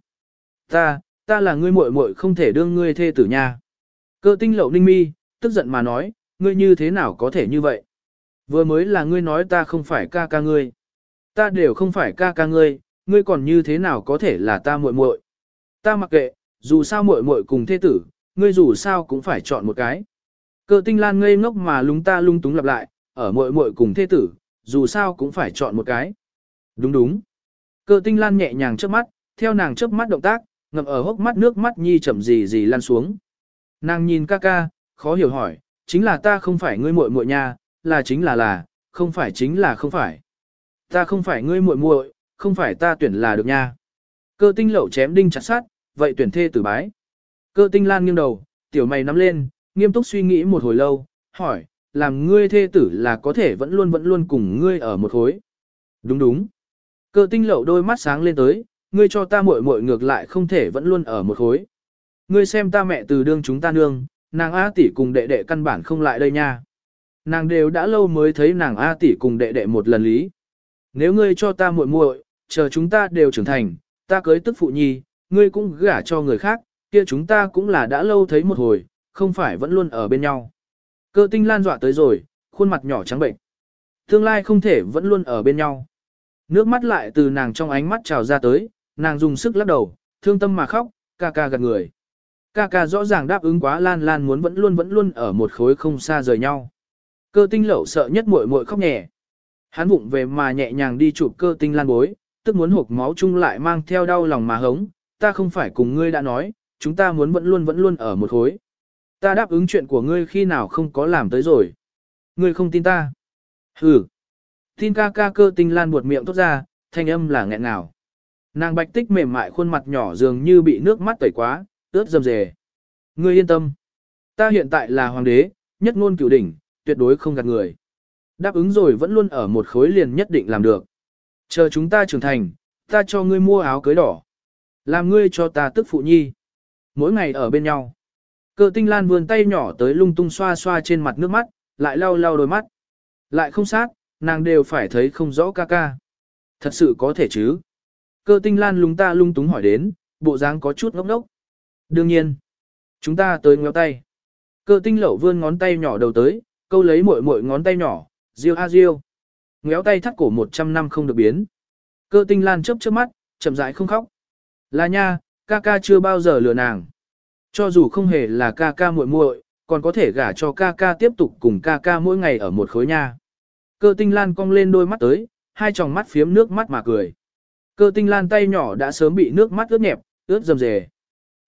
ta là ngươi muội muội không thể đương ngươi thê tử nha. Cơ Tinh Lậu ninh mi, tức giận mà nói, ngươi như thế nào có thể như vậy? Vừa mới là ngươi nói ta không phải ca ca ngươi. Ta đều không phải ca ca ngươi, ngươi còn như thế nào có thể là ta muội muội? Ta mặc kệ, dù sao muội muội cùng thê tử, ngươi dù sao cũng phải chọn một cái. Cơ Tinh Lan ngây ngốc mà lúng ta lung túng lặp lại, ở muội muội cùng thê tử, dù sao cũng phải chọn một cái. Đúng đúng. Cơ Tinh Lan nhẹ nhàng chớp mắt, theo nàng chớp mắt động tác, ngậm ở hốc mắt nước mắt nhi chậm gì lan xuống. Nàng nhìn ca ca, khó hiểu hỏi, chính là ta không phải ngươi muội muội nha, là chính là, không phải chính là không phải. Ta không phải ngươi muội muội, không phải ta tuyển là được nha. Cơ Tinh Lậu chém đinh chặt sát, vậy tuyển thê tử bái. Cơ Tinh Lan nghiêng đầu, tiểu mày nắm lên, nghiêm túc suy nghĩ một hồi lâu, hỏi, làm ngươi thê tử là có thể vẫn luôn cùng ngươi ở một khối. Đúng đúng. Cơ Tinh Lậu đôi mắt sáng lên tới, ngươi cho ta muội muội ngược lại không thể vẫn luôn ở một khối. Ngươi xem ta mẹ từ đương chúng ta nương, nàng A tỷ cùng đệ đệ căn bản không lại đây nha. Nàng đều đã lâu mới thấy nàng A tỷ cùng đệ đệ một lần lý. Nếu ngươi cho ta muội muội, chờ chúng ta đều trưởng thành, ta cưới tức phụ nhi, ngươi cũng gả cho người khác, kia chúng ta cũng là đã lâu thấy một hồi, không phải vẫn luôn ở bên nhau. Cơ Tinh Lan dọa tới rồi, khuôn mặt nhỏ trắng bệnh. Tương lai không thể vẫn luôn ở bên nhau. Nước mắt lại từ nàng trong ánh mắt trào ra tới, nàng dùng sức lắc đầu, thương tâm mà khóc, ca ca gật người. Ca ca rõ ràng đáp ứng quá Lan Lan muốn vẫn luôn ở một khối không xa rời nhau. Cơ Tinh Lậu sợ nhất muội muội khóc nhẹ. Hắn vụng về mà nhẹ nhàng đi chụp Cơ Tinh Lan bối, tức muốn hộc máu chung lại mang theo đau lòng mà hống, ta không phải cùng ngươi đã nói, chúng ta muốn vẫn luôn ở một khối. Ta đáp ứng chuyện của ngươi khi nào không có làm tới rồi. Ngươi không tin ta. Hừ. Tin ca ca. Cơ Tinh Lan buột miệng tốt ra, thanh âm là nghẹn ngào. Nàng bạch tích mềm mại khuôn mặt nhỏ dường như bị nước mắt tẩy quá, ướt dầm dề. Ngươi yên tâm. Ta hiện tại là hoàng đế, nhất ngôn cửu đỉnh, tuyệt đối không gạt người. Đáp ứng rồi vẫn luôn ở một khối liền nhất định làm được. Chờ chúng ta trưởng thành, ta cho ngươi mua áo cưới đỏ. Làm ngươi cho ta tức phụ nhi. Mỗi ngày ở bên nhau. Cơ Tinh Lan vươn tay nhỏ tới lung tung xoa xoa trên mặt nước mắt, lại lau lau đôi mắt. Lại không sát, nàng đều phải thấy không rõ ca ca. Thật sự có thể chứ. Cơ Tinh Lan lung túng hỏi đến, bộ dáng có chút ngốc ngốc. Đương nhiên. Chúng ta tới ngéo tay. Cơ Tinh Lậu vươn ngón tay nhỏ đầu tới, câu lấy muội ngón tay nhỏ, riêu a riêu. Ngéo tay thắt cổ 100 năm không được biến. Cơ Tinh Lan chớp chớp mắt, chậm rãi không khóc. Là nha, ca ca chưa bao giờ lừa nàng. Cho dù không hề là ca ca muội, còn có thể gả cho ca ca tiếp tục cùng ca ca mỗi ngày ở một khối nha. Cơ Tinh Lan cong lên đôi mắt tới, hai tròng mắt phiếm nước mắt mà cười. Cơ Tinh Lan tay nhỏ đã sớm bị nước mắt ướt nhẹp, ướt rầm rề.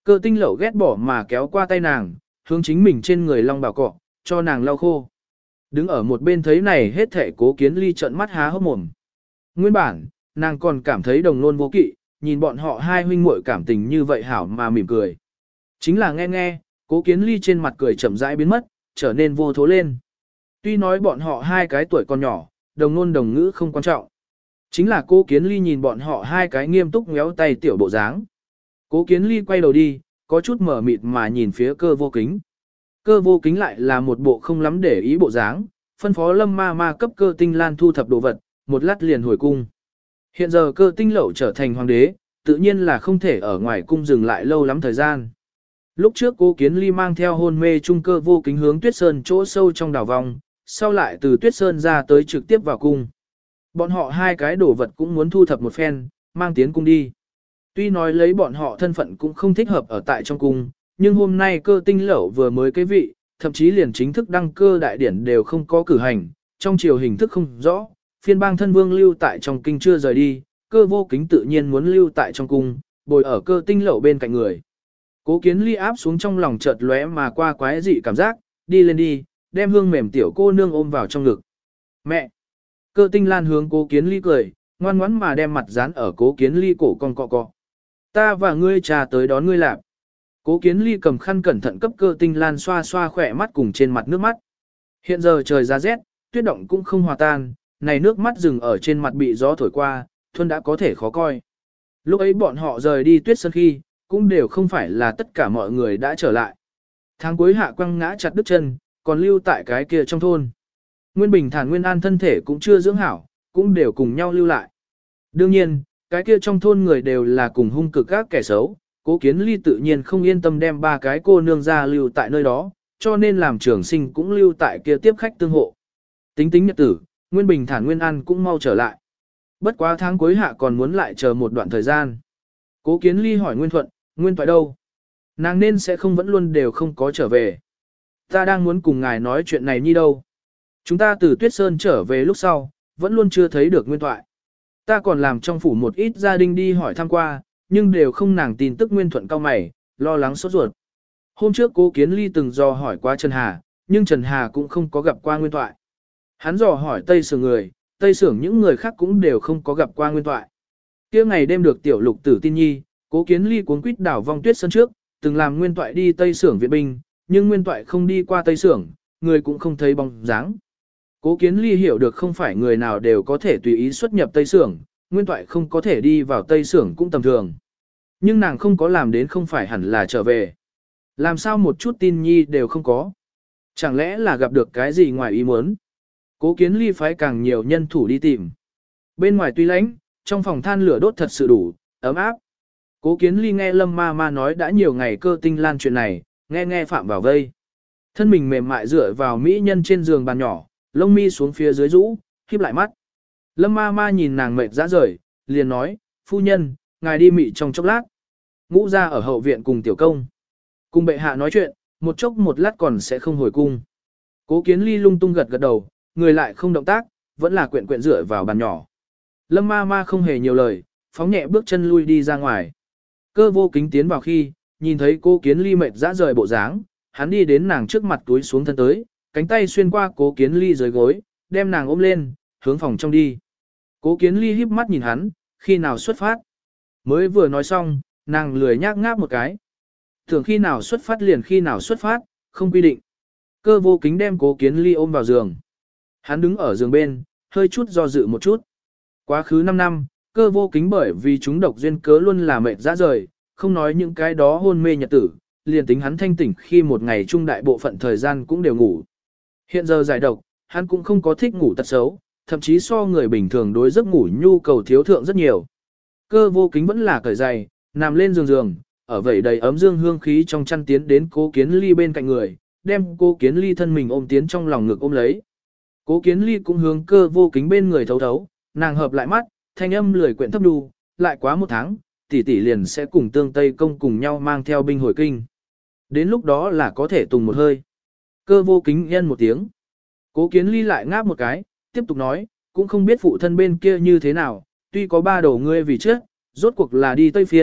Cơ tinh lẩu ghét bỏ mà kéo qua tay nàng, hướng chính mình trên người long bào cọ, cho nàng lau khô. Đứng ở một bên thấy này hết thể Cố Kiến Ly trợn mắt há hốc mồm. Nguyên bản, nàng còn cảm thấy đồng nôn vô kỵ, nhìn bọn họ hai huynh muội cảm tình như vậy hảo mà mỉm cười. Chính là nghe, Cố Kiến Ly trên mặt cười chậm rãi biến mất, trở nên vô thố lên. Tuy nói bọn họ hai cái tuổi còn nhỏ, đồng nôn đồng ngữ không quan trọng. Chính là Cố Kiến Ly nhìn bọn họ hai cái nghiêm túc ngéo tay tiểu bộ dáng. Cố Kiến Ly quay đầu đi, có chút mở mịt mà nhìn phía Cơ Vô Kính. Cơ Vô Kính lại là một bộ không lắm để ý bộ dáng, phân phó Lâm ma ma cấp Cơ Tinh Lan thu thập đồ vật, một lát liền hồi cung. Hiện giờ Cơ Tinh Lẩu trở thành hoàng đế, tự nhiên là không thể ở ngoài cung dừng lại lâu lắm thời gian. Lúc trước Cố Kiến Ly mang theo hôn mê trung Cơ Vô Kính hướng Tuyết Sơn chỗ sâu trong đảo vòng, sau lại từ Tuyết Sơn ra tới trực tiếp vào cung. Bọn họ hai cái đồ vật cũng muốn thu thập một phen, mang tiến cung đi. Tuy nói lấy bọn họ thân phận cũng không thích hợp ở tại trong cung, nhưng hôm nay Cơ Tinh Lẩu vừa mới kế vị, thậm chí liền chính thức đăng cơ đại điển đều không có cử hành, trong triều hình thức không rõ, phiên bang thân vương lưu tại trong kinh chưa rời đi, Cơ Vô Kính tự nhiên muốn lưu tại trong cung, bồi ở Cơ Tinh Lẩu bên cạnh người. Cố Kiến Ly áp xuống trong lòng chợt lóe mà qua quái dị cảm giác, đi lên đi, đem hương mềm tiểu cô nương ôm vào trong ngực. Mẹ! Cơ Tinh Lan hướng Cố Kiến Ly cười, ngoan ngoãn mà đem mặt dán ở Cố Kiến Ly cổ con cọ cọ. Ta và ngươi trà tới đón ngươi lạp. Cố Kiến Ly cầm khăn cẩn thận cấp Cơ Tinh Lan xoa xoa khỏe mắt cùng trên mặt nước mắt. Hiện giờ trời ra rét, tuyết động cũng không hòa tan, này nước mắt dừng ở trên mặt bị gió thổi qua, thuần đã có thể khó coi. Lúc ấy bọn họ rời đi Tuyết Sơn khi, cũng đều không phải là tất cả mọi người đã trở lại. Tháng cuối hạ quăng ngã chặt đứt chân, còn lưu tại cái kia trong thôn. Nguyên Bình Thản Nguyên An thân thể cũng chưa dưỡng hảo, cũng đều cùng nhau lưu lại. Đương nhiên, cái kia trong thôn người đều là cùng hung cực các kẻ xấu, Cố Kiến Ly tự nhiên không yên tâm đem ba cái cô nương ra lưu tại nơi đó, cho nên làm trường sinh cũng lưu tại kia tiếp khách tương hộ. Tính tính nhật tử, Nguyên Bình Thản Nguyên An cũng mau trở lại. Bất quá tháng cuối hạ còn muốn lại chờ một đoạn thời gian. Cố Kiến Ly hỏi Nguyên Thuận, Nguyên Toại đâu? Nàng nên sẽ không vẫn luôn đều không có trở về. Ta đang muốn cùng ngài nói chuyện này như đâu. Chúng ta từ Tuyết Sơn trở về lúc sau, vẫn luôn chưa thấy được Nguyên Toại. Ta còn làm trong phủ một ít gia đình đi hỏi thăm qua, nhưng đều không nàng tin tức. Nguyên Thuận cao mày, lo lắng sốt ruột. Hôm trước Cố Kiến Ly từng dò hỏi qua Trần Hà, nhưng Trần Hà cũng không có gặp qua Nguyên Toại. Hắn dò hỏi Tây Sưởng người, Tây Sưởng những người khác cũng đều không có gặp qua Nguyên Toại. Kia ngày đêm được tiểu lục tử tin nhi, Cố Kiến Ly cuống quýt đảo vong Tuyết Sơn trước, từng làm Nguyên Toại đi Tây Sưởng viện binh, nhưng Nguyên Toại không đi qua Tây Sưởng, người cũng không thấy bóng dáng. Cố Kiến Ly hiểu được không phải người nào đều có thể tùy ý xuất nhập Tây Sưởng, Nguyên Toại không có thể đi vào Tây Sưởng cũng tầm thường. Nhưng nàng không có làm đến không phải hẳn là trở về. Làm sao một chút tin nhi đều không có. Chẳng lẽ là gặp được cái gì ngoài ý muốn. Cố Kiến Ly phái càng nhiều nhân thủ đi tìm. Bên ngoài tuy lạnh, trong phòng than lửa đốt thật sự đủ, ấm áp. Cố Kiến Ly nghe Lâm ma ma nói đã nhiều ngày Cơ Tinh Lan chuyện này, nghe phạm vào vây. Thân mình mềm mại dựa vào mỹ nhân trên giường bàn nhỏ, lông mi xuống phía dưới rũ, híp lại mắt. Lâm ma ma nhìn nàng mệt rã rời, liền nói, phu nhân, ngài đi mị trong chốc lát. Ngũ ra ở hậu viện cùng tiểu công. Cùng bệ hạ nói chuyện, một chốc một lát còn sẽ không hồi cung. Cố Kiến Ly lung tung gật gật đầu, người lại không động tác, vẫn là quyện quyện dựa vào bàn nhỏ. Lâm ma ma không hề nhiều lời, phóng nhẹ bước chân lui đi ra ngoài. Cơ Vô Kính tiến vào khi, nhìn thấy Cố Kiến Ly mệt rã rời bộ dáng, hắn đi đến nàng trước mặt túi xuống thân tới, cánh tay xuyên qua Cố Kiến Ly dưới gối, đem nàng ôm lên, hướng phòng trong đi. Cố Kiến Ly híp mắt nhìn hắn, khi nào xuất phát. Mới vừa nói xong, nàng lười nhác ngáp một cái. Thường khi nào xuất phát liền khi nào xuất phát, không quy định. Cơ Vô Kính đem Cố Kiến Ly ôm vào giường. Hắn đứng ở giường bên, hơi chút do dự một chút. Quá khứ 5 năm, Cơ Vô Kính bởi vì chúng độc duyên cớ luôn là mệt rã rời, không nói những cái đó hôn mê nhật tử, liền tính hắn thanh tỉnh khi một ngày trung đại bộ phận thời gian cũng đều ngủ. Hiện giờ giải độc, hắn cũng không có thích ngủ tật xấu, thậm chí so người bình thường đối giấc ngủ nhu cầu thiếu thượng rất nhiều. Cơ Vô Kính vẫn là cởi giày, nằm lên giường, ở vẩy đầy ấm dương hương khí trong chăn tiến đến Cố Kiến Ly bên cạnh người, đem Cố Kiến Ly thân mình ôm tiến trong lòng ngực ôm lấy. Cố Kiến Ly cũng hướng Cơ Vô Kính bên người thấu thấu, nàng hợp lại mắt, thanh âm lười quyện thấp đu, lại quá một tháng, tỷ tỷ liền sẽ cùng Tương Tây Công cùng nhau mang theo binh hồi kinh. Đến lúc đó là có thể tùng một hơi. Cơ Vô Kính nhân một tiếng. Cố Kiến Ly lại ngáp một cái, tiếp tục nói, cũng không biết phụ thân bên kia như thế nào, tuy có ba đầu ngươi vì trước, rốt cuộc là đi Tây Phiên,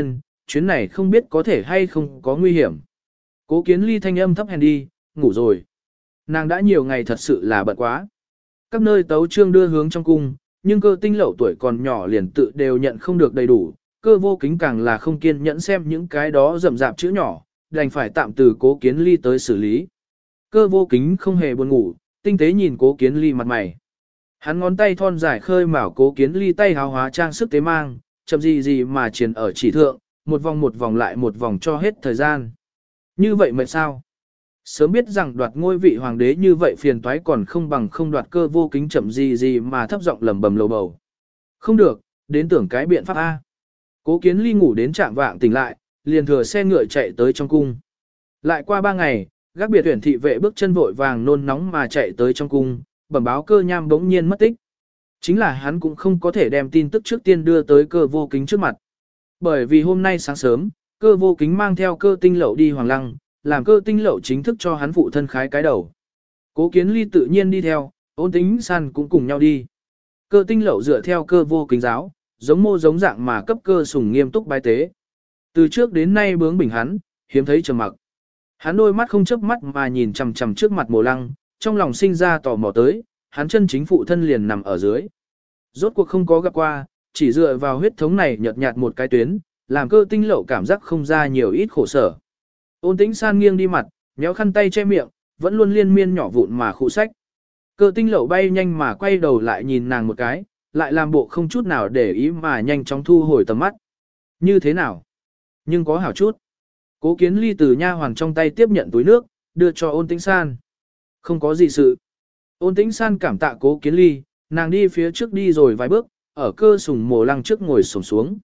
chuyến này không biết có thể hay không có nguy hiểm. Cố Kiến Ly thanh âm thấp hèn đi, ngủ rồi. Nàng đã nhiều ngày thật sự là bận quá. Các nơi tấu trương đưa hướng trong cung, nhưng Cơ Tinh Lậu tuổi còn nhỏ liền tự đều nhận không được đầy đủ, Cơ Vô Kính càng là không kiên nhẫn xem những cái đó rậm rạp chữ nhỏ, đành phải tạm từ Cố Kiến Ly tới xử lý. Cơ Vô Kính không hề buồn ngủ, tinh tế nhìn Cố Kiến Ly mặt mày. Hắn ngón tay thon dài khơi mào Cố Kiến Ly tay hào hóa trang sức tế mang, chậm gì mà triển ở chỉ thượng, một vòng lại một vòng cho hết thời gian. Như vậy mệt sao? Sớm biết rằng đoạt ngôi vị hoàng đế như vậy phiền toái còn không bằng không đoạt. Cơ Vô Kính chậm gì mà thấp giọng lẩm bẩm lầu bầu. Không được, đến tưởng cái biện pháp A. Cố Kiến Ly ngủ đến trạng vạng tỉnh lại, liền thừa xe ngựa chạy tới trong cung. Lại qua 3 ngày, gác biệt tuyển thị vệ bước chân vội vàng nôn nóng mà chạy tới trong cung, bẩm báo Cơ Nham bỗng nhiên mất tích. Chính là hắn cũng không có thể đem tin tức trước tiên đưa tới Cơ Vô Kính trước mặt. Bởi vì hôm nay sáng sớm, Cơ Vô Kính mang theo Cơ Tinh Lậu đi Hoàng Lăng, làm Cơ Tinh Lậu chính thức cho hắn phụ thân khái cái đầu. Cố Kiến Ly tự nhiên đi theo, Ôn Tĩnh San cũng cùng nhau đi. Cơ Tinh Lậu dựa theo Cơ Vô Kính giáo, giống mô giống dạng mà cấp Cơ Sùng nghiêm túc bái tế. Từ trước đến nay bướng bỉnh hắn, hiếm thấy trầm mặc. Hắn đôi mắt không chớp mắt mà nhìn chằm chằm trước mặt Mộ Lăng, trong lòng sinh ra tò mò tới, hắn chân chính phụ thân liền nằm ở dưới. Rốt cuộc không có gặp qua, chỉ dựa vào huyết thống này nhợt nhạt một cái tuyến, làm Cơ Tinh Lậu cảm giác không ra nhiều ít khổ sở. Ôn Tĩnh San nghiêng đi mặt, nhéo khăn tay che miệng, vẫn luôn liên miên nhỏ vụn mà khụ sách. Cơ Tinh Lậu bay nhanh mà quay đầu lại nhìn nàng một cái, lại làm bộ không chút nào để ý mà nhanh chóng thu hồi tầm mắt. Như thế nào? Nhưng có hảo chút. Cố Kiến Ly từ nha hoàn trong tay tiếp nhận túi nước, đưa cho Ôn Tĩnh San. Không có gì sự. Ôn Tĩnh San cảm tạ Cố Kiến Ly, nàng đi phía trước đi rồi vài bước, ở Cơ Sùng Mộ Lăng trước ngồi xổm xuống.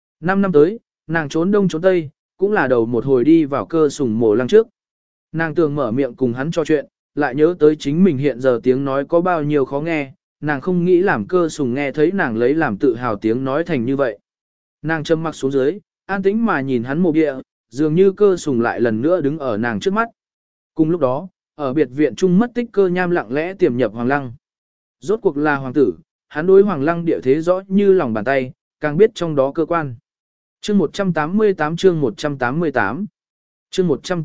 5 năm tới, nàng trốn đông trốn tây, cũng là đầu một hồi đi vào Cơ Sùng Mộ Lăng trước. Nàng tưởng mở miệng cùng hắn trò chuyện, lại nhớ tới chính mình hiện giờ tiếng nói có bao nhiêu khó nghe, nàng không nghĩ làm Cơ Sùng nghe thấy nàng lấy làm tự hào tiếng nói thành như vậy. Nàng châm mặc xuống dưới, an tĩnh mà nhìn hắn mộ địa, dường như Cơ Sùng lại lần nữa đứng ở nàng trước mắt. Cùng lúc đó, ở biệt viện trung mất tích Cơ Nham lặng lẽ tiềm nhập Hoàng Lăng. Rốt cuộc là hoàng tử, hắn đối Hoàng Lăng địa thế rõ như lòng bàn tay, càng biết trong đó cơ quan. Chương 188 chương 188 chương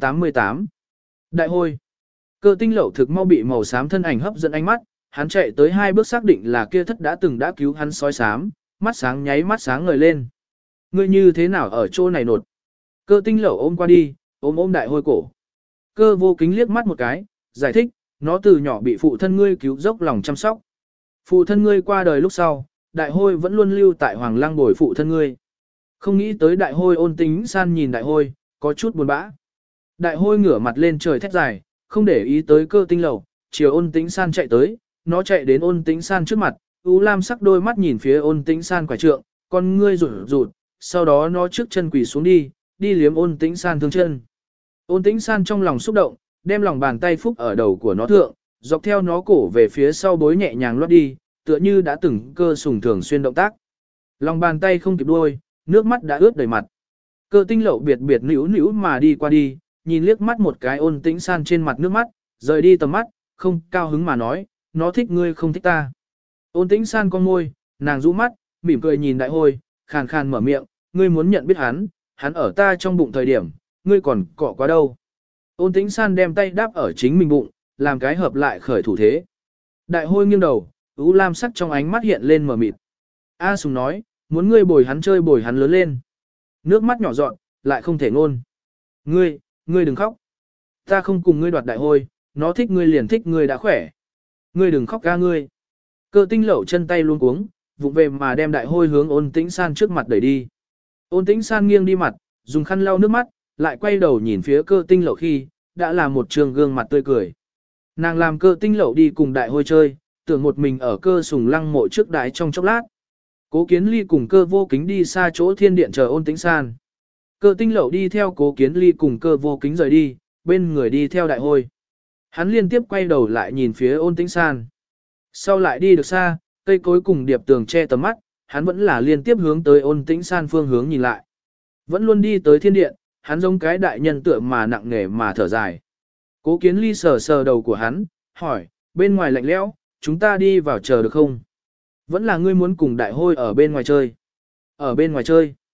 188 Đại hôi. Cơ Tinh Lậu thực mau bị màu xám thân ảnh hấp dẫn ánh mắt, hắn chạy tới 2 bước xác định là kia thất đã từng đã cứu hắn sói xám, mắt sáng nháy mắt sáng ngời lên. Ngươi như thế nào ở chỗ này nột? Cơ Tinh Lậu ôm qua đi, ôm đại hôi cổ. Cơ Vô Kính liếc mắt một cái, giải thích, nó từ nhỏ bị phụ thân ngươi cứu dốc lòng chăm sóc. Phụ thân ngươi qua đời lúc sau, đại hôi vẫn luôn lưu tại Hoàng Lăng bồi phụ thân ngươi. Không nghĩ tới đại hôi. Ôn Tĩnh San nhìn đại hôi, có chút buồn bã. Đại hôi ngửa mặt lên trời thét dài, không để ý tới Cơ Tinh Lậu, chiều Ôn Tĩnh San chạy tới, nó chạy đến Ôn Tĩnh San trước mặt, u lam sắc đôi mắt nhìn phía Ôn Tĩnh San quả trượng, con ngươi rụt rụt, sau đó nó trước chân quỳ xuống đi liếm Ôn Tĩnh San thương chân. Ôn Tĩnh San trong lòng xúc động, đem lòng bàn tay phúc ở đầu của nó thượng, dọc theo nó cổ về phía sau bối nhẹ nhàng lót đi, tựa như đã từng Cơ Sùng thường xuyên động tác. Lòng bàn tay không kịp đuôi, nước mắt đã ướt đầy mặt. Cơ Tinh Lậu biệt biệt nữu nữu mà đi qua đi, nhìn liếc mắt một cái Ôn Tĩnh San trên mặt nước mắt, rời đi tầm mắt, không cao hứng mà nói, nó thích ngươi không thích ta. Ôn Tĩnh San con môi, nàng rũ mắt, mỉm cười nhìn đại hôi, khàn khàn mở miệng, ngươi muốn nhận biết hắn ở ta trong bụng thời điểm, ngươi còn cọ quá đâu. Ôn Tĩnh San đem tay đáp ở chính mình bụng, làm cái hợp lại khởi thủ thế. Đại hôi nghiêng đầu, u lam sắc trong ánh mắt hiện lên mờ mịt. A Sùng nói, muốn ngươi bồi hắn chơi bồi hắn lớn lên. Nước mắt nhỏ giọt, lại không thể ngôn. Ngươi đừng khóc. Ta không cùng ngươi đoạt đại hôi, nó thích ngươi liền thích ngươi đã khỏe. Ngươi đừng khóc ca ngươi. Cơ Tinh Lậu chân tay luôn cuống, vụng về mà đem đại hôi hướng Ôn Tĩnh San trước mặt đẩy đi. Ôn Tĩnh San nghiêng đi mặt, dùng khăn lau nước mắt, lại quay đầu nhìn phía Cơ Tinh Lậu khi, đã là một trường gương mặt tươi cười. Nàng làm Cơ Tinh Lậu đi cùng đại hôi chơi, tưởng một mình ở Cơ Sùng Lăng mộ trước đái trong chốc lát. Cố Kiến Ly cùng Cơ Vô Kính đi xa chỗ thiên điện chờ Ôn Tĩnh San. Cơ Tinh Lậu đi theo Cố Kiến Ly cùng Cơ Vô Kính rời đi, bên người đi theo đại hôi. Hắn liên tiếp quay đầu lại nhìn phía Ôn Tĩnh San. Sau lại đi được xa, cây cối cùng điệp tường che tầm mắt, hắn vẫn là liên tiếp hướng tới Ôn Tĩnh San phương hướng nhìn lại. Vẫn luôn đi tới thiên điện, hắn giống cái đại nhân tựa mà nặng nề mà thở dài. Cố Kiến Ly sờ sờ đầu của hắn, hỏi, bên ngoài lạnh lẽo, chúng ta đi vào chờ được không? Vẫn là ngươi muốn cùng đại hôi ở bên ngoài chơi. Ở bên ngoài chơi.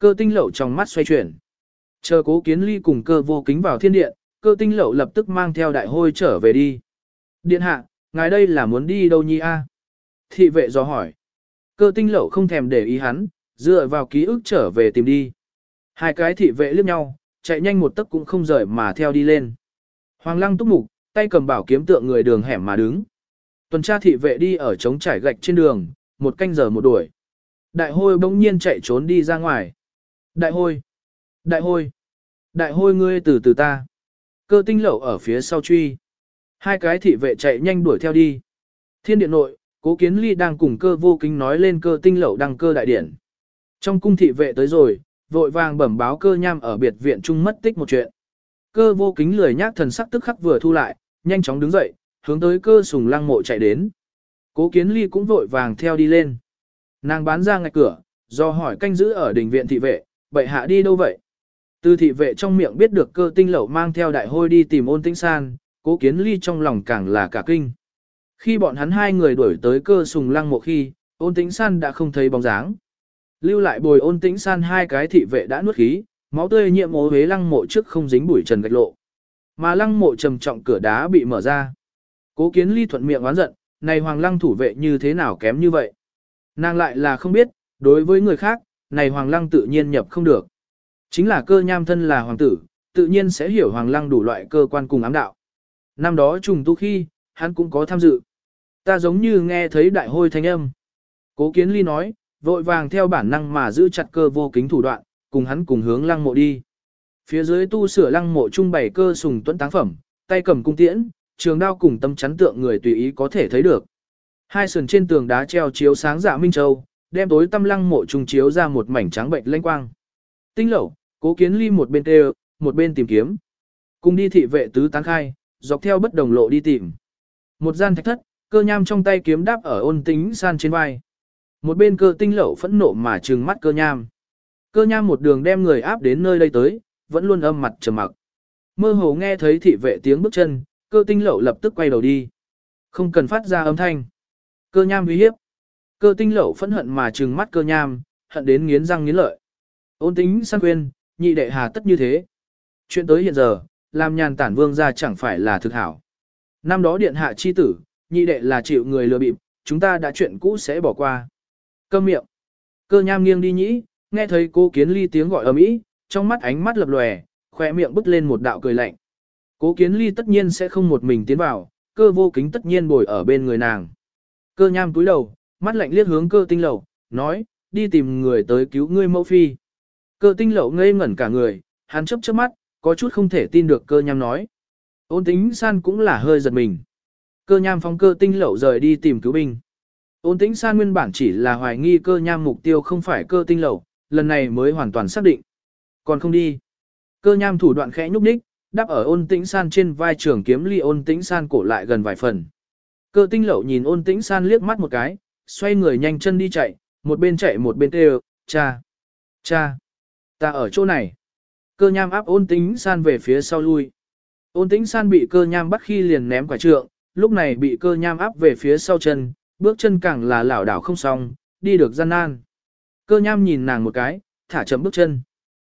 Cơ Tinh Lậu trong mắt xoay chuyển. Chờ Cố Kiến Ly cùng Cơ Vô Kính vào thiên điện, Cơ Tinh Lậu lập tức mang theo Đại Hôi trở về đi. Điện hạ, ngài đây là muốn đi đâu nhi a? Thị vệ dò hỏi. Cơ Tinh Lậu không thèm để ý hắn, dựa vào ký ức trở về tìm đi. Hai cái thị vệ liếc nhau, chạy nhanh một tấc cũng không rời mà theo đi lên. Hoàng Lăng túc mục, tay cầm bảo kiếm tượng người đường hẻm mà đứng. Tuần tra thị vệ đi ở trống trải gạch trên đường, một canh giờ một đuổi. Đại Hôi bỗng nhiên chạy trốn đi ra ngoài. Đại Hôi! Đại Hôi! Đại Hôi ngươi từ từ ta! Cơ Tinh Lậu ở phía sau truy. Hai cái thị vệ chạy nhanh đuổi theo đi. Thiên điện nội, Cố Kiến Ly đang cùng Cơ Vô Kính nói lên Cơ Tinh Lậu đăng cơ đại điển. Trong cung thị vệ tới rồi, vội vàng bẩm báo Cơ Nham ở biệt viện trung mất tích một chuyện. Cơ Vô Kính lười nhác thần sắc tức khắc vừa thu lại, nhanh chóng đứng dậy, hướng tới Cơ Sùng Lăng mộ chạy đến. Cố Kiến Ly cũng vội vàng theo đi lên. Nàng bán ra ngạch cửa, do hỏi canh giữ ở đình viện thị vệ, bệ hạ đi đâu vậy? Từ thị vệ trong miệng biết được Cơ Tinh Lậu mang theo Đại Hôi đi tìm Ôn Tĩnh San, Cố Kiến Ly trong lòng càng là cả kinh. Khi bọn hắn hai người đuổi tới Cơ Sùng Lăng mộ khi, Ôn Tĩnh San đã không thấy bóng dáng. Lưu lại bồi Ôn Tĩnh San hai cái thị vệ đã nuốt khí, máu tươi nhiễm ố huế lăng mộ trước không dính bụi trần gạch lộ. Mà lăng mộ trầm trọng cửa đá bị mở ra. Cố Kiến Ly thuận miệng oán giận, này Hoàng Lăng thủ vệ như thế nào kém như vậy? Nàng lại là không biết, đối với người khác, này Hoàng Lăng tự nhiên nhập không được. Chính là Cơ Nham thân là hoàng tử, tự nhiên sẽ hiểu Hoàng Lăng đủ loại cơ quan cùng ám đạo. Năm đó trùng tu khi, hắn cũng có tham dự. Ta giống như nghe thấy Đại Hôi thanh âm. Cố Kiến Ly nói, vội vàng theo bản năng mà giữ chặt Cơ Vô Kính thủ đoạn, cùng hắn cùng hướng lăng mộ đi. Phía dưới tu sửa lăng mộ trung bày Cơ Sùng tuấn táng phẩm, tay cầm cung tiễn, trường đao cùng tâm chắn tượng người tùy ý có thể thấy được. Hai sườn trên tường đá treo chiếu sáng dạ minh châu, đem tối tăm lăng mộ trung chiếu ra một mảnh trắng bệnh lanh quang. Tinh Lậu, Cố Kiến Ly một bên kêu, một bên tìm kiếm. Cùng đi thị vệ tứ tán khai, dọc theo bất đồng lộ đi tìm. Một gian thạch thất, Cơ Nham trong tay kiếm đáp ở Ôn Tĩnh San trên vai. Một bên Cơ Tinh Lậu phẫn nộ mà trừng mắt Cơ Nham. Cơ Nham một đường đem người áp đến nơi đây tới, vẫn luôn âm mặt trầm mặc. Mơ hồ nghe thấy thị vệ tiếng bước chân, Cơ Tinh Lậu lập tức quay đầu đi. Không cần phát ra âm thanh. Cơ Nham uy hiếp. Cơ Tinh Lậu phẫn hận mà trừng mắt Cơ Nham, hận đến nghiến răng nghiến lợi. Ôn Tĩnh San khuyên, nhị đệ hà tất như thế. Chuyện tới hiện giờ, làm Nhàn Tản Vương gia chẳng phải là thực hảo. Năm đó điện hạ chi tử, nhị đệ là chịu người lừa bịp, chúng ta đã chuyện cũ sẽ bỏ qua. Câm miệng. Cơ Nham nghiêng đi nhĩ, nghe thấy Cố Kiến Ly tiếng gọi ầm ĩ, trong mắt ánh mắt lập lòe, khóe miệng bứt lên một đạo cười lạnh. Cố Kiến Ly tất nhiên sẽ không một mình tiến vào, Cơ Vô Kính tất nhiên bồi ở bên người nàng. Cơ Nham cúi đầu, mắt lạnh liếc hướng Cơ Tinh Lậu, nói, đi tìm người tới cứu ngươi mẫu phi. Cơ Tinh Lậu ngây ngẩn cả người, hắn chớp chớp mắt, có chút không thể tin được Cơ Nham nói. Ôn Tĩnh San cũng là hơi giật mình. Cơ Nham phóng Cơ Tinh Lậu rời đi tìm cứu binh. Ôn Tĩnh San nguyên bản chỉ là hoài nghi Cơ Nham mục tiêu không phải Cơ Tinh Lậu, lần này mới hoàn toàn xác định. Còn không đi. Cơ Nham thủ đoạn khẽ nhúc nhích, đáp ở Ôn Tĩnh San trên vai trường kiếm ly Ôn Tĩnh San cổ lại gần vài phần. Cơ Tinh Lậu nhìn Ôn Tĩnh San liếc mắt một cái, xoay người nhanh chân đi chạy một bên kêu, cha, cha, ta ở chỗ này. Cơ Nham áp Ôn Tĩnh San về phía sau lui. Ôn Tĩnh San bị Cơ Nham bắt khi liền ném quả trượng, lúc này bị Cơ Nham áp về phía sau chân, bước chân càng là lảo đảo không xong, đi được gian nan. Cơ Nham nhìn nàng một cái, thả chậm bước chân.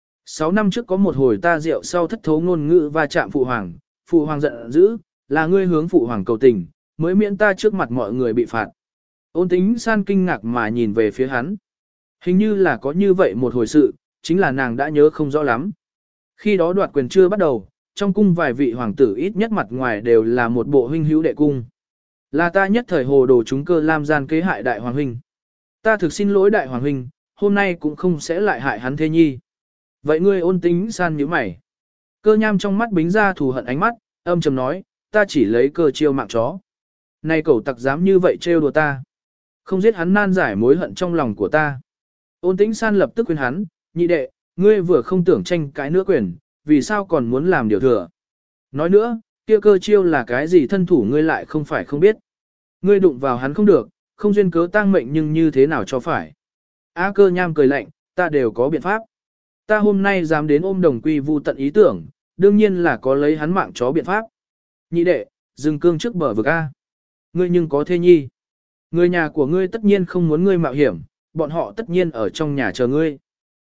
6 năm trước có một hồi ta rượu sau thất thố ngôn ngữ và chạm phụ hoàng giận dữ, là ngươi hướng phụ hoàng cầu tình, mới miễn ta trước mặt mọi người bị phạt. Ôn Tĩnh San kinh ngạc mà nhìn về phía hắn. Hình như là có như vậy một hồi sự, chính là nàng đã nhớ không rõ lắm. Khi đó đoạt quyền chưa bắt đầu, trong cung vài vị hoàng tử ít nhất mặt ngoài đều là một bộ huynh hữu đệ cung. Là ta nhất thời hồ đồ chúng Cơ Lam gian kế hại đại hoàng huynh. Ta thực xin lỗi đại hoàng huynh, hôm nay cũng không sẽ lại hại hắn thế nhi. Vậy ngươi Ôn Tĩnh San nhíu mày. Cơ Nham trong mắt bính ra thù hận ánh mắt, âm trầm nói, ta chỉ lấy cơ chiêu mạng chó. Này cẩu tặc dám như vậy trêu đùa ta. Không giết hắn nan giải mối hận trong lòng của ta. Ôn Tĩnh San lập tức khuyên hắn, nhị đệ, ngươi vừa không tưởng tranh cãi nữa quyền, vì sao còn muốn làm điều thừa. Nói nữa, kia cơ chiêu là cái gì thân thủ ngươi lại không phải không biết. Ngươi đụng vào hắn không được, không duyên cớ tang mệnh nhưng như thế nào cho phải. Á Cơ Nham cười lạnh, ta đều có biện pháp. Ta hôm nay dám đến ôm đồng quy vu tận ý tưởng, đương nhiên là có lấy hắn mạng chó biện pháp. Nhị đệ, dừng cương trước bờ vực A. Ngươi nhưng có thê nhi. Người nhà của ngươi tất nhiên không muốn ngươi mạo hiểm, bọn họ tất nhiên ở trong nhà chờ ngươi.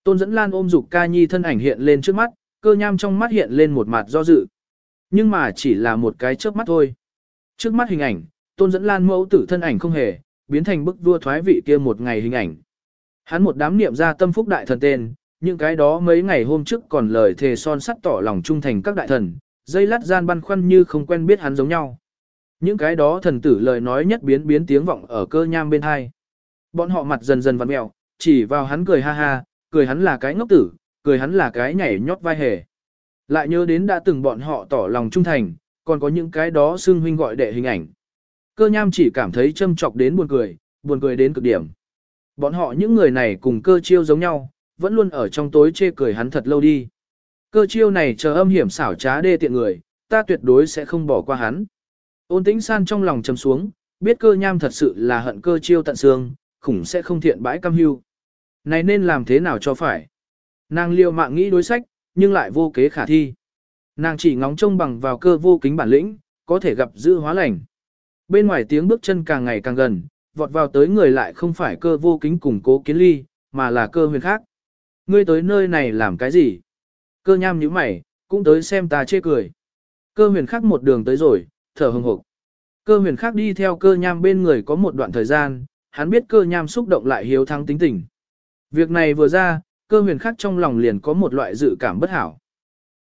Tôn Dẫn Lan ôm Dục Ca Nhi thân ảnh hiện lên trước mắt, Cơ Nham trong mắt hiện lên một mặt do dự. Nhưng mà chỉ là một cái chớp mắt thôi. Trước mắt hình ảnh, Tôn Dẫn Lan mẫu tử thân ảnh không hề, biến thành bức vua thoái vị kia một ngày hình ảnh. Hắn một đám niệm ra tâm phúc đại thần tên, những cái đó mấy ngày hôm trước còn lời thề son sắt tỏ lòng trung thành các đại thần, dây lát gian băn khoăn như không quen biết hắn giống nhau. Những cái đó thần tử lời nói nhất biến biến tiếng vọng ở Cơ Nham bên hai. Bọn họ mặt dần dần vặn mẹo, chỉ vào hắn cười ha ha, cười hắn là cái ngốc tử, cười hắn là cái nhảy nhót vai hề. Lại nhớ đến đã từng bọn họ tỏ lòng trung thành, còn có những cái đó xưng huynh gọi đệ hình ảnh. Cơ Nham chỉ cảm thấy châm chọc đến buồn cười đến cực điểm. Bọn họ những người này cùng Cơ Chiêu giống nhau, vẫn luôn ở trong tối chê cười hắn thật lâu đi. Cơ Chiêu này chờ âm hiểm xảo trá đê tiện người, ta tuyệt đối sẽ không bỏ qua hắn. Ôn Tĩnh San trong lòng trầm xuống, biết Cơ Nham thật sự là hận Cơ Chiêu tận xương, khủng sẽ không thiện bãi cam hưu. Này nên làm thế nào cho phải? Nàng liều mạng nghĩ đối sách, nhưng lại vô kế khả thi. Nàng chỉ ngóng trông bằng vào Cơ Vô Kính bản lĩnh, có thể gặp giữ hóa lành. Bên ngoài tiếng bước chân càng ngày càng gần, vọt vào tới người lại không phải Cơ Vô Kính cùng Cố Kiến Ly, mà là Cơ Huyền khác. Ngươi tới nơi này làm cái gì? Cơ Nham nhíu mày, cũng tới xem ta chê cười. Cơ Huyền khác một đường tới rồi, thở hừng hực. Cơ Huyền khác đi theo Cơ Nham bên người có một đoạn thời gian, hắn biết Cơ Nham xúc động lại hiếu thắng tính tình. Việc này vừa ra, Cơ Huyền khác trong lòng liền có một loại dự cảm bất hảo.